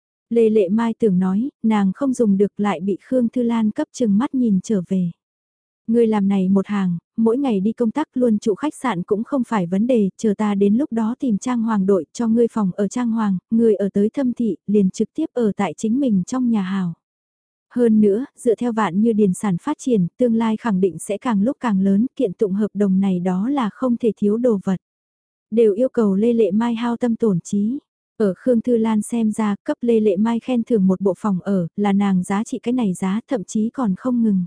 S1: Lê Lệ Mai tưởng nói, nàng không dùng được lại bị Khương Thư Lan cấp chừng mắt nhìn trở về. Người làm này một hàng, mỗi ngày đi công tác luôn trụ khách sạn cũng không phải vấn đề, chờ ta đến lúc đó tìm Trang Hoàng đội cho ngươi phòng ở Trang Hoàng, người ở tới thâm thị, liền trực tiếp ở tại chính mình trong nhà hào. Hơn nữa, dựa theo vạn như điền sản phát triển, tương lai khẳng định sẽ càng lúc càng lớn, kiện tụng hợp đồng này đó là không thể thiếu đồ vật. Đều yêu cầu Lê Lệ Mai hao tâm tổn trí. Ở Khương Thư Lan xem ra, cấp Lê Lệ Mai khen thưởng một bộ phòng ở, là nàng giá trị cái này giá, thậm chí còn không ngừng.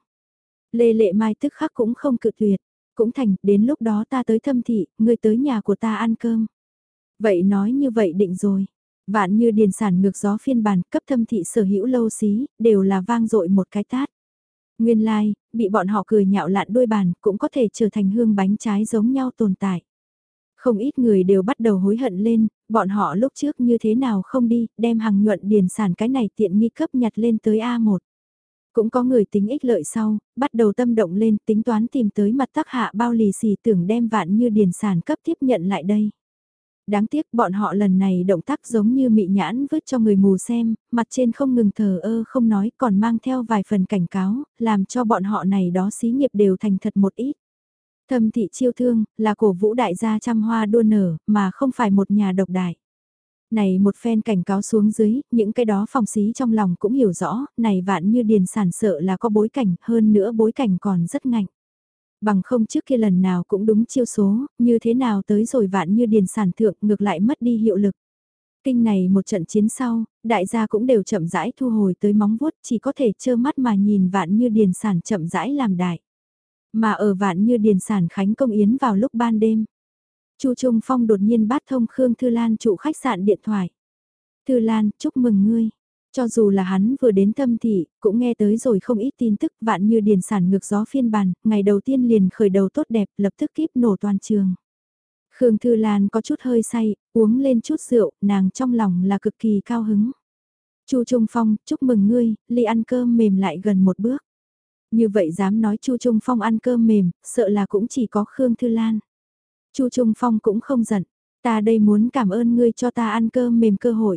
S1: Lê Lệ Mai tức khắc cũng không cự tuyệt. Cũng thành, đến lúc đó ta tới thâm thị, ngươi tới nhà của ta ăn cơm. Vậy nói như vậy định rồi. Vạn như điền sản ngược gió phiên bản cấp thâm thị sở hữu lâu xí, đều là vang dội một cái tát. Nguyên lai, like, bị bọn họ cười nhạo lạn đôi bàn cũng có thể trở thành hương bánh trái giống nhau tồn tại. Không ít người đều bắt đầu hối hận lên, bọn họ lúc trước như thế nào không đi, đem hàng nhuận điền sản cái này tiện nghi cấp nhặt lên tới A một. Cũng có người tính ích lợi sau, bắt đầu tâm động lên tính toán tìm tới mặt tác hạ bao lì xì tưởng đem vạn như điền sản cấp tiếp nhận lại đây. Đáng tiếc bọn họ lần này động tác giống như mị nhãn vứt cho người mù xem, mặt trên không ngừng thờ ơ không nói còn mang theo vài phần cảnh cáo, làm cho bọn họ này đó xí nghiệp đều thành thật một ít. Thâm thị chiêu thương, là cổ vũ đại gia trăm hoa đua nở, mà không phải một nhà độc đại. Này một phen cảnh cáo xuống dưới, những cái đó phòng xí trong lòng cũng hiểu rõ, này vạn như điền sản sợ là có bối cảnh, hơn nữa bối cảnh còn rất ngạnh. Bằng không trước kia lần nào cũng đúng chiêu số, như thế nào tới rồi vạn như điền sản thượng ngược lại mất đi hiệu lực. Kinh này một trận chiến sau, đại gia cũng đều chậm rãi thu hồi tới móng vuốt, chỉ có thể trơ mắt mà nhìn vạn như điền sản chậm rãi làm đại. Mà ở vạn như điền sản khánh công yến vào lúc ban đêm. Chu Trung Phong đột nhiên bắt thông Khương Thư Lan trụ khách sạn điện thoại. Thư Lan, chúc mừng ngươi. Cho dù là hắn vừa đến Thâm Thị, cũng nghe tới rồi không ít tin tức vạn như điền sản ngược gió phiên bản, ngày đầu tiên liền khởi đầu tốt đẹp, lập tức kíp nổ toàn trường. Khương Thư Lan có chút hơi say, uống lên chút rượu, nàng trong lòng là cực kỳ cao hứng. Chu Trung Phong, chúc mừng ngươi, ly ăn cơm mềm lại gần một bước. Như vậy dám nói Chu Trung Phong ăn cơm mềm, sợ là cũng chỉ có Khương Thư Lan. Chu Trung Phong cũng không giận, ta đây muốn cảm ơn ngươi cho ta ăn cơm mềm cơ hội.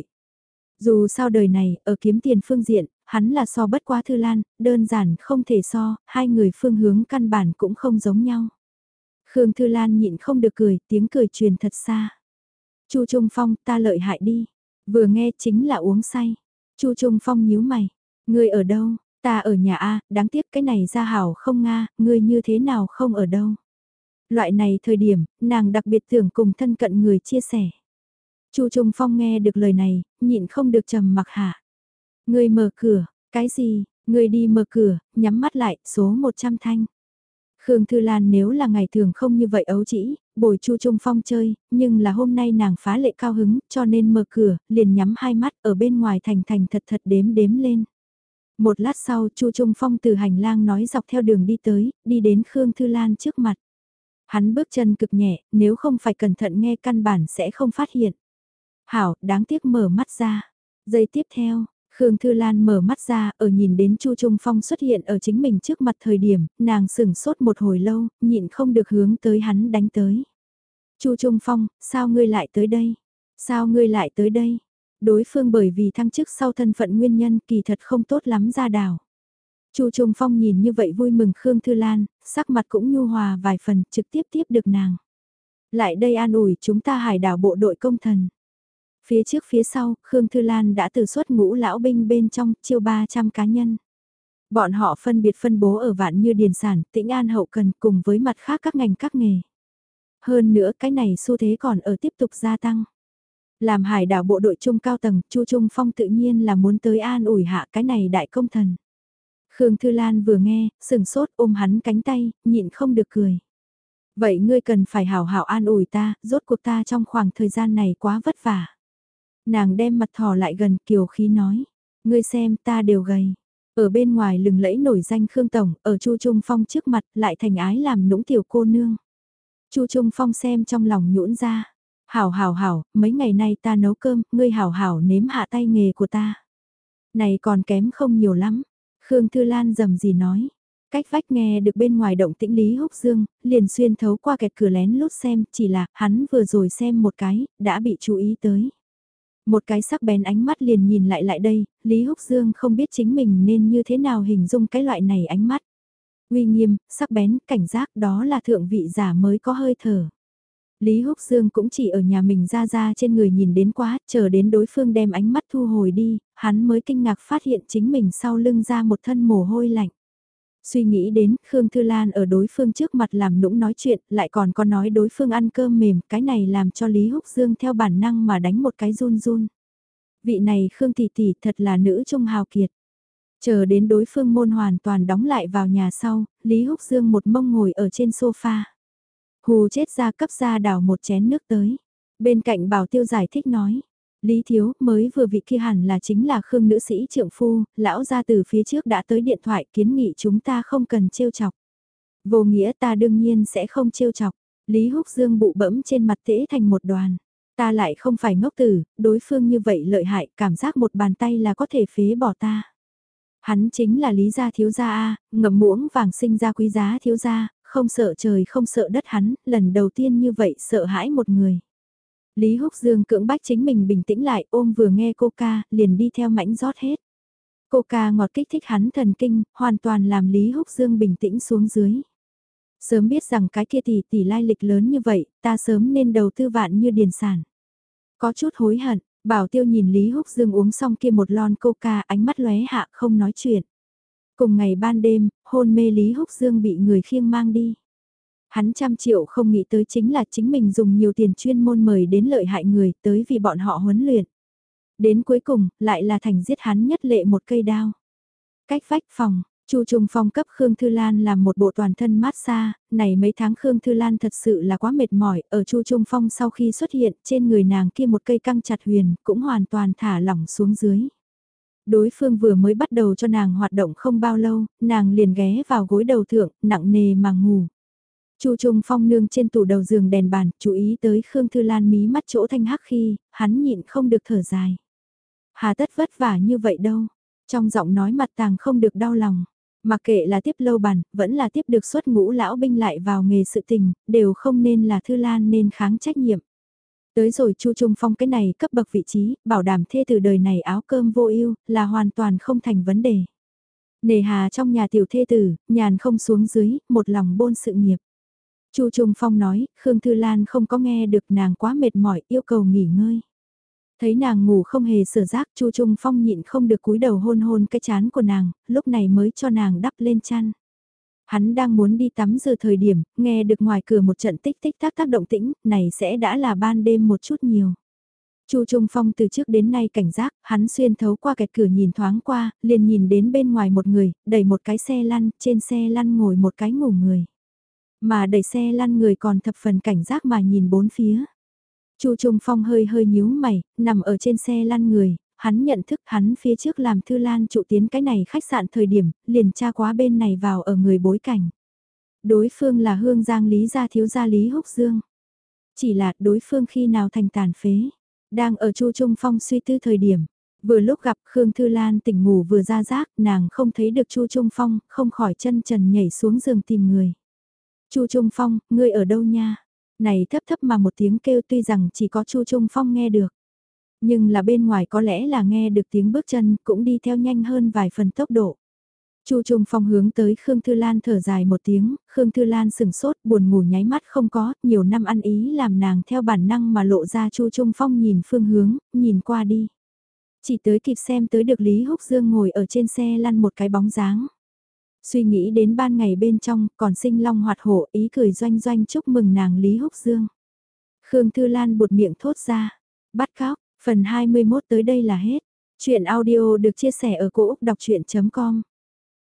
S1: Dù sao đời này, ở kiếm tiền phương diện, hắn là so bất quá Thư Lan, đơn giản không thể so, hai người phương hướng căn bản cũng không giống nhau. Khương Thư Lan nhịn không được cười, tiếng cười truyền thật xa. Chu Trung Phong, ta lợi hại đi. Vừa nghe chính là uống say. Chu Trung Phong nhíu mày. Ngươi ở đâu? Ta ở nhà A, đáng tiếc cái này ra hảo không Nga, ngươi như thế nào không ở đâu? Loại này thời điểm, nàng đặc biệt tưởng cùng thân cận người chia sẻ. Chu Trung Phong nghe được lời này, nhịn không được trầm mặc hạ. Ngươi mở cửa, cái gì? Ngươi đi mở cửa, nhắm mắt lại, số một trăm thanh. Khương Thư Lan nếu là ngày thường không như vậy ấu trĩ, bồi Chu Trung Phong chơi, nhưng là hôm nay nàng phá lệ cao hứng, cho nên mở cửa, liền nhắm hai mắt ở bên ngoài thành thành thật thật đếm đếm lên. Một lát sau Chu Trung Phong từ hành lang nói dọc theo đường đi tới, đi đến Khương Thư Lan trước mặt. Hắn bước chân cực nhẹ, nếu không phải cẩn thận nghe căn bản sẽ không phát hiện. Hảo, đáng tiếc mở mắt ra. Giây tiếp theo, Khương Thư Lan mở mắt ra, ở nhìn đến Chu Trung Phong xuất hiện ở chính mình trước mặt thời điểm, nàng sửng sốt một hồi lâu, nhịn không được hướng tới hắn đánh tới. Chu Trung Phong, sao ngươi lại tới đây? Sao ngươi lại tới đây? Đối phương bởi vì thăng chức sau thân phận nguyên nhân kỳ thật không tốt lắm ra đảo. Chu Trung Phong nhìn như vậy vui mừng Khương Thư Lan, sắc mặt cũng nhu hòa vài phần, trực tiếp tiếp được nàng. Lại đây an ủi chúng ta hải đảo bộ đội công thần. Phía trước phía sau, Khương Thư Lan đã từ xuất ngũ lão binh bên trong, chiêu ba trăm cá nhân. Bọn họ phân biệt phân bố ở vạn như điền sản, tĩnh an hậu cần cùng với mặt khác các ngành các nghề. Hơn nữa cái này xu thế còn ở tiếp tục gia tăng. Làm hải đảo bộ đội trung cao tầng, Chu Trung Phong tự nhiên là muốn tới an ủi hạ cái này đại công thần. Khương Thư Lan vừa nghe, sừng sốt ôm hắn cánh tay, nhịn không được cười. Vậy ngươi cần phải hảo hảo an ủi ta, rốt cuộc ta trong khoảng thời gian này quá vất vả. Nàng đem mặt thò lại gần kiều khí nói, ngươi xem ta đều gầy. Ở bên ngoài lừng lẫy nổi danh Khương Tổng, ở Chu Trung Phong trước mặt lại thành ái làm nũng tiểu cô nương. Chu Trung Phong xem trong lòng nhũn ra. Hảo hảo hảo, mấy ngày nay ta nấu cơm, ngươi hảo hảo nếm hạ tay nghề của ta. Này còn kém không nhiều lắm. Khương Thư Lan rầm gì nói. Cách vách nghe được bên ngoài động tĩnh Lý Húc Dương, liền xuyên thấu qua kẹt cửa lén lút xem, chỉ là hắn vừa rồi xem một cái, đã bị chú ý tới. Một cái sắc bén ánh mắt liền nhìn lại lại đây, Lý Húc Dương không biết chính mình nên như thế nào hình dung cái loại này ánh mắt. Uy nghiêm, sắc bén, cảnh giác đó là thượng vị giả mới có hơi thở. Lý Húc Dương cũng chỉ ở nhà mình ra ra trên người nhìn đến quá, chờ đến đối phương đem ánh mắt thu hồi đi, hắn mới kinh ngạc phát hiện chính mình sau lưng ra một thân mồ hôi lạnh. Suy nghĩ đến Khương Thư Lan ở đối phương trước mặt làm nũng nói chuyện, lại còn có nói đối phương ăn cơm mềm, cái này làm cho Lý Húc Dương theo bản năng mà đánh một cái run run. Vị này Khương tỷ tỷ thật là nữ trung hào kiệt. Chờ đến đối phương môn hoàn toàn đóng lại vào nhà sau, Lý Húc Dương một mông ngồi ở trên sofa. Hù chết ra cấp ra đảo một chén nước tới. Bên cạnh Bảo Tiêu giải thích nói. Lý Thiếu mới vừa vị kia hẳn là chính là Khương nữ sĩ trượng phu, lão ra từ phía trước đã tới điện thoại kiến nghị chúng ta không cần trêu chọc. Vô nghĩa ta đương nhiên sẽ không trêu chọc. Lý Húc Dương bụ bẫm trên mặt tễ thành một đoàn. Ta lại không phải ngốc tử, đối phương như vậy lợi hại, cảm giác một bàn tay là có thể phế bỏ ta. Hắn chính là Lý gia thiếu gia A, ngậm muỗng vàng sinh ra quý giá thiếu gia, không sợ trời không sợ đất hắn, lần đầu tiên như vậy sợ hãi một người. Lý Húc Dương cưỡng bách chính mình bình tĩnh lại ôm vừa nghe Coca, liền đi theo mãnh rót hết. Coca ngọt kích thích hắn thần kinh, hoàn toàn làm Lý Húc Dương bình tĩnh xuống dưới. Sớm biết rằng cái kia tỷ tỷ lai lịch lớn như vậy, ta sớm nên đầu tư vạn như điền sản. Có chút hối hận, Bảo Tiêu nhìn Lý Húc Dương uống xong kia một lon Coca ánh mắt lóe hạ không nói chuyện. Cùng ngày ban đêm, hôn mê Lý Húc Dương bị người khiêng mang đi. Hắn trăm triệu không nghĩ tới chính là chính mình dùng nhiều tiền chuyên môn mời đến lợi hại người tới vì bọn họ huấn luyện. Đến cuối cùng, lại là thành giết hắn nhất lệ một cây đao. Cách vách phòng, Chu Trung Phong cấp Khương Thư Lan làm một bộ toàn thân massage, này mấy tháng Khương Thư Lan thật sự là quá mệt mỏi, ở Chu Trung Phong sau khi xuất hiện trên người nàng kia một cây căng chặt huyền cũng hoàn toàn thả lỏng xuống dưới. Đối phương vừa mới bắt đầu cho nàng hoạt động không bao lâu, nàng liền ghé vào gối đầu thượng, nặng nề mà ngủ. Chu Trung Phong nương trên tủ đầu giường đèn bàn, chú ý tới Khương Thư Lan mí mắt chỗ thanh hắc khi, hắn nhịn không được thở dài. Hà tất vất vả như vậy đâu, trong giọng nói mặt tàng không được đau lòng. Mặc kệ là tiếp lâu bàn, vẫn là tiếp được xuất ngũ lão binh lại vào nghề sự tình, đều không nên là Thư Lan nên kháng trách nhiệm. Tới rồi Chu Trung Phong cái này cấp bậc vị trí, bảo đảm thê từ đời này áo cơm vô ưu là hoàn toàn không thành vấn đề. Nề hà trong nhà tiểu thê tử, nhàn không xuống dưới, một lòng bôn sự nghiệp. Chu Trung Phong nói, Khương Thư Lan không có nghe được nàng quá mệt mỏi, yêu cầu nghỉ ngơi. Thấy nàng ngủ không hề sở giác, Chu Trung Phong nhịn không được cúi đầu hôn hôn cái chán của nàng, lúc này mới cho nàng đắp lên chăn. Hắn đang muốn đi tắm giờ thời điểm, nghe được ngoài cửa một trận tích tích tác tác động tĩnh, này sẽ đã là ban đêm một chút nhiều. Chu Trung Phong từ trước đến nay cảnh giác, hắn xuyên thấu qua kẹt cửa nhìn thoáng qua, liền nhìn đến bên ngoài một người, đẩy một cái xe lăn, trên xe lăn ngồi một cái ngủ người. Mà đẩy xe lăn người còn thập phần cảnh giác mà nhìn bốn phía. Chu Trung Phong hơi hơi nhíu mày, nằm ở trên xe lăn người, hắn nhận thức hắn phía trước làm Thư Lan trụ tiến cái này khách sạn thời điểm, liền tra quá bên này vào ở người bối cảnh. Đối phương là Hương Giang Lý gia thiếu gia Lý Húc Dương. Chỉ là đối phương khi nào thành tàn phế, đang ở Chu Trung Phong suy tư thời điểm. Vừa lúc gặp Khương Thư Lan tỉnh ngủ vừa ra giác, nàng không thấy được Chu Trung Phong, không khỏi chân trần nhảy xuống giường tìm người. Chu Trung Phong, ngươi ở đâu nha? Này thấp thấp mà một tiếng kêu tuy rằng chỉ có Chu Trung Phong nghe được. Nhưng là bên ngoài có lẽ là nghe được tiếng bước chân cũng đi theo nhanh hơn vài phần tốc độ. Chu Trung Phong hướng tới Khương Thư Lan thở dài một tiếng, Khương Thư Lan sừng sốt buồn ngủ nháy mắt không có, nhiều năm ăn ý làm nàng theo bản năng mà lộ ra Chu Trung Phong nhìn phương hướng, nhìn qua đi. Chỉ tới kịp xem tới được Lý Húc Dương ngồi ở trên xe lăn một cái bóng dáng. Suy nghĩ đến ban ngày bên trong, còn sinh long hoạt hổ ý cười doanh doanh chúc mừng nàng Lý Húc Dương. Khương Thư Lan buột miệng thốt ra, bắt cóc, phần hai mươi mốt tới đây là hết. Chuyện audio được chia sẻ ở cỗ đọc chuyện chấm com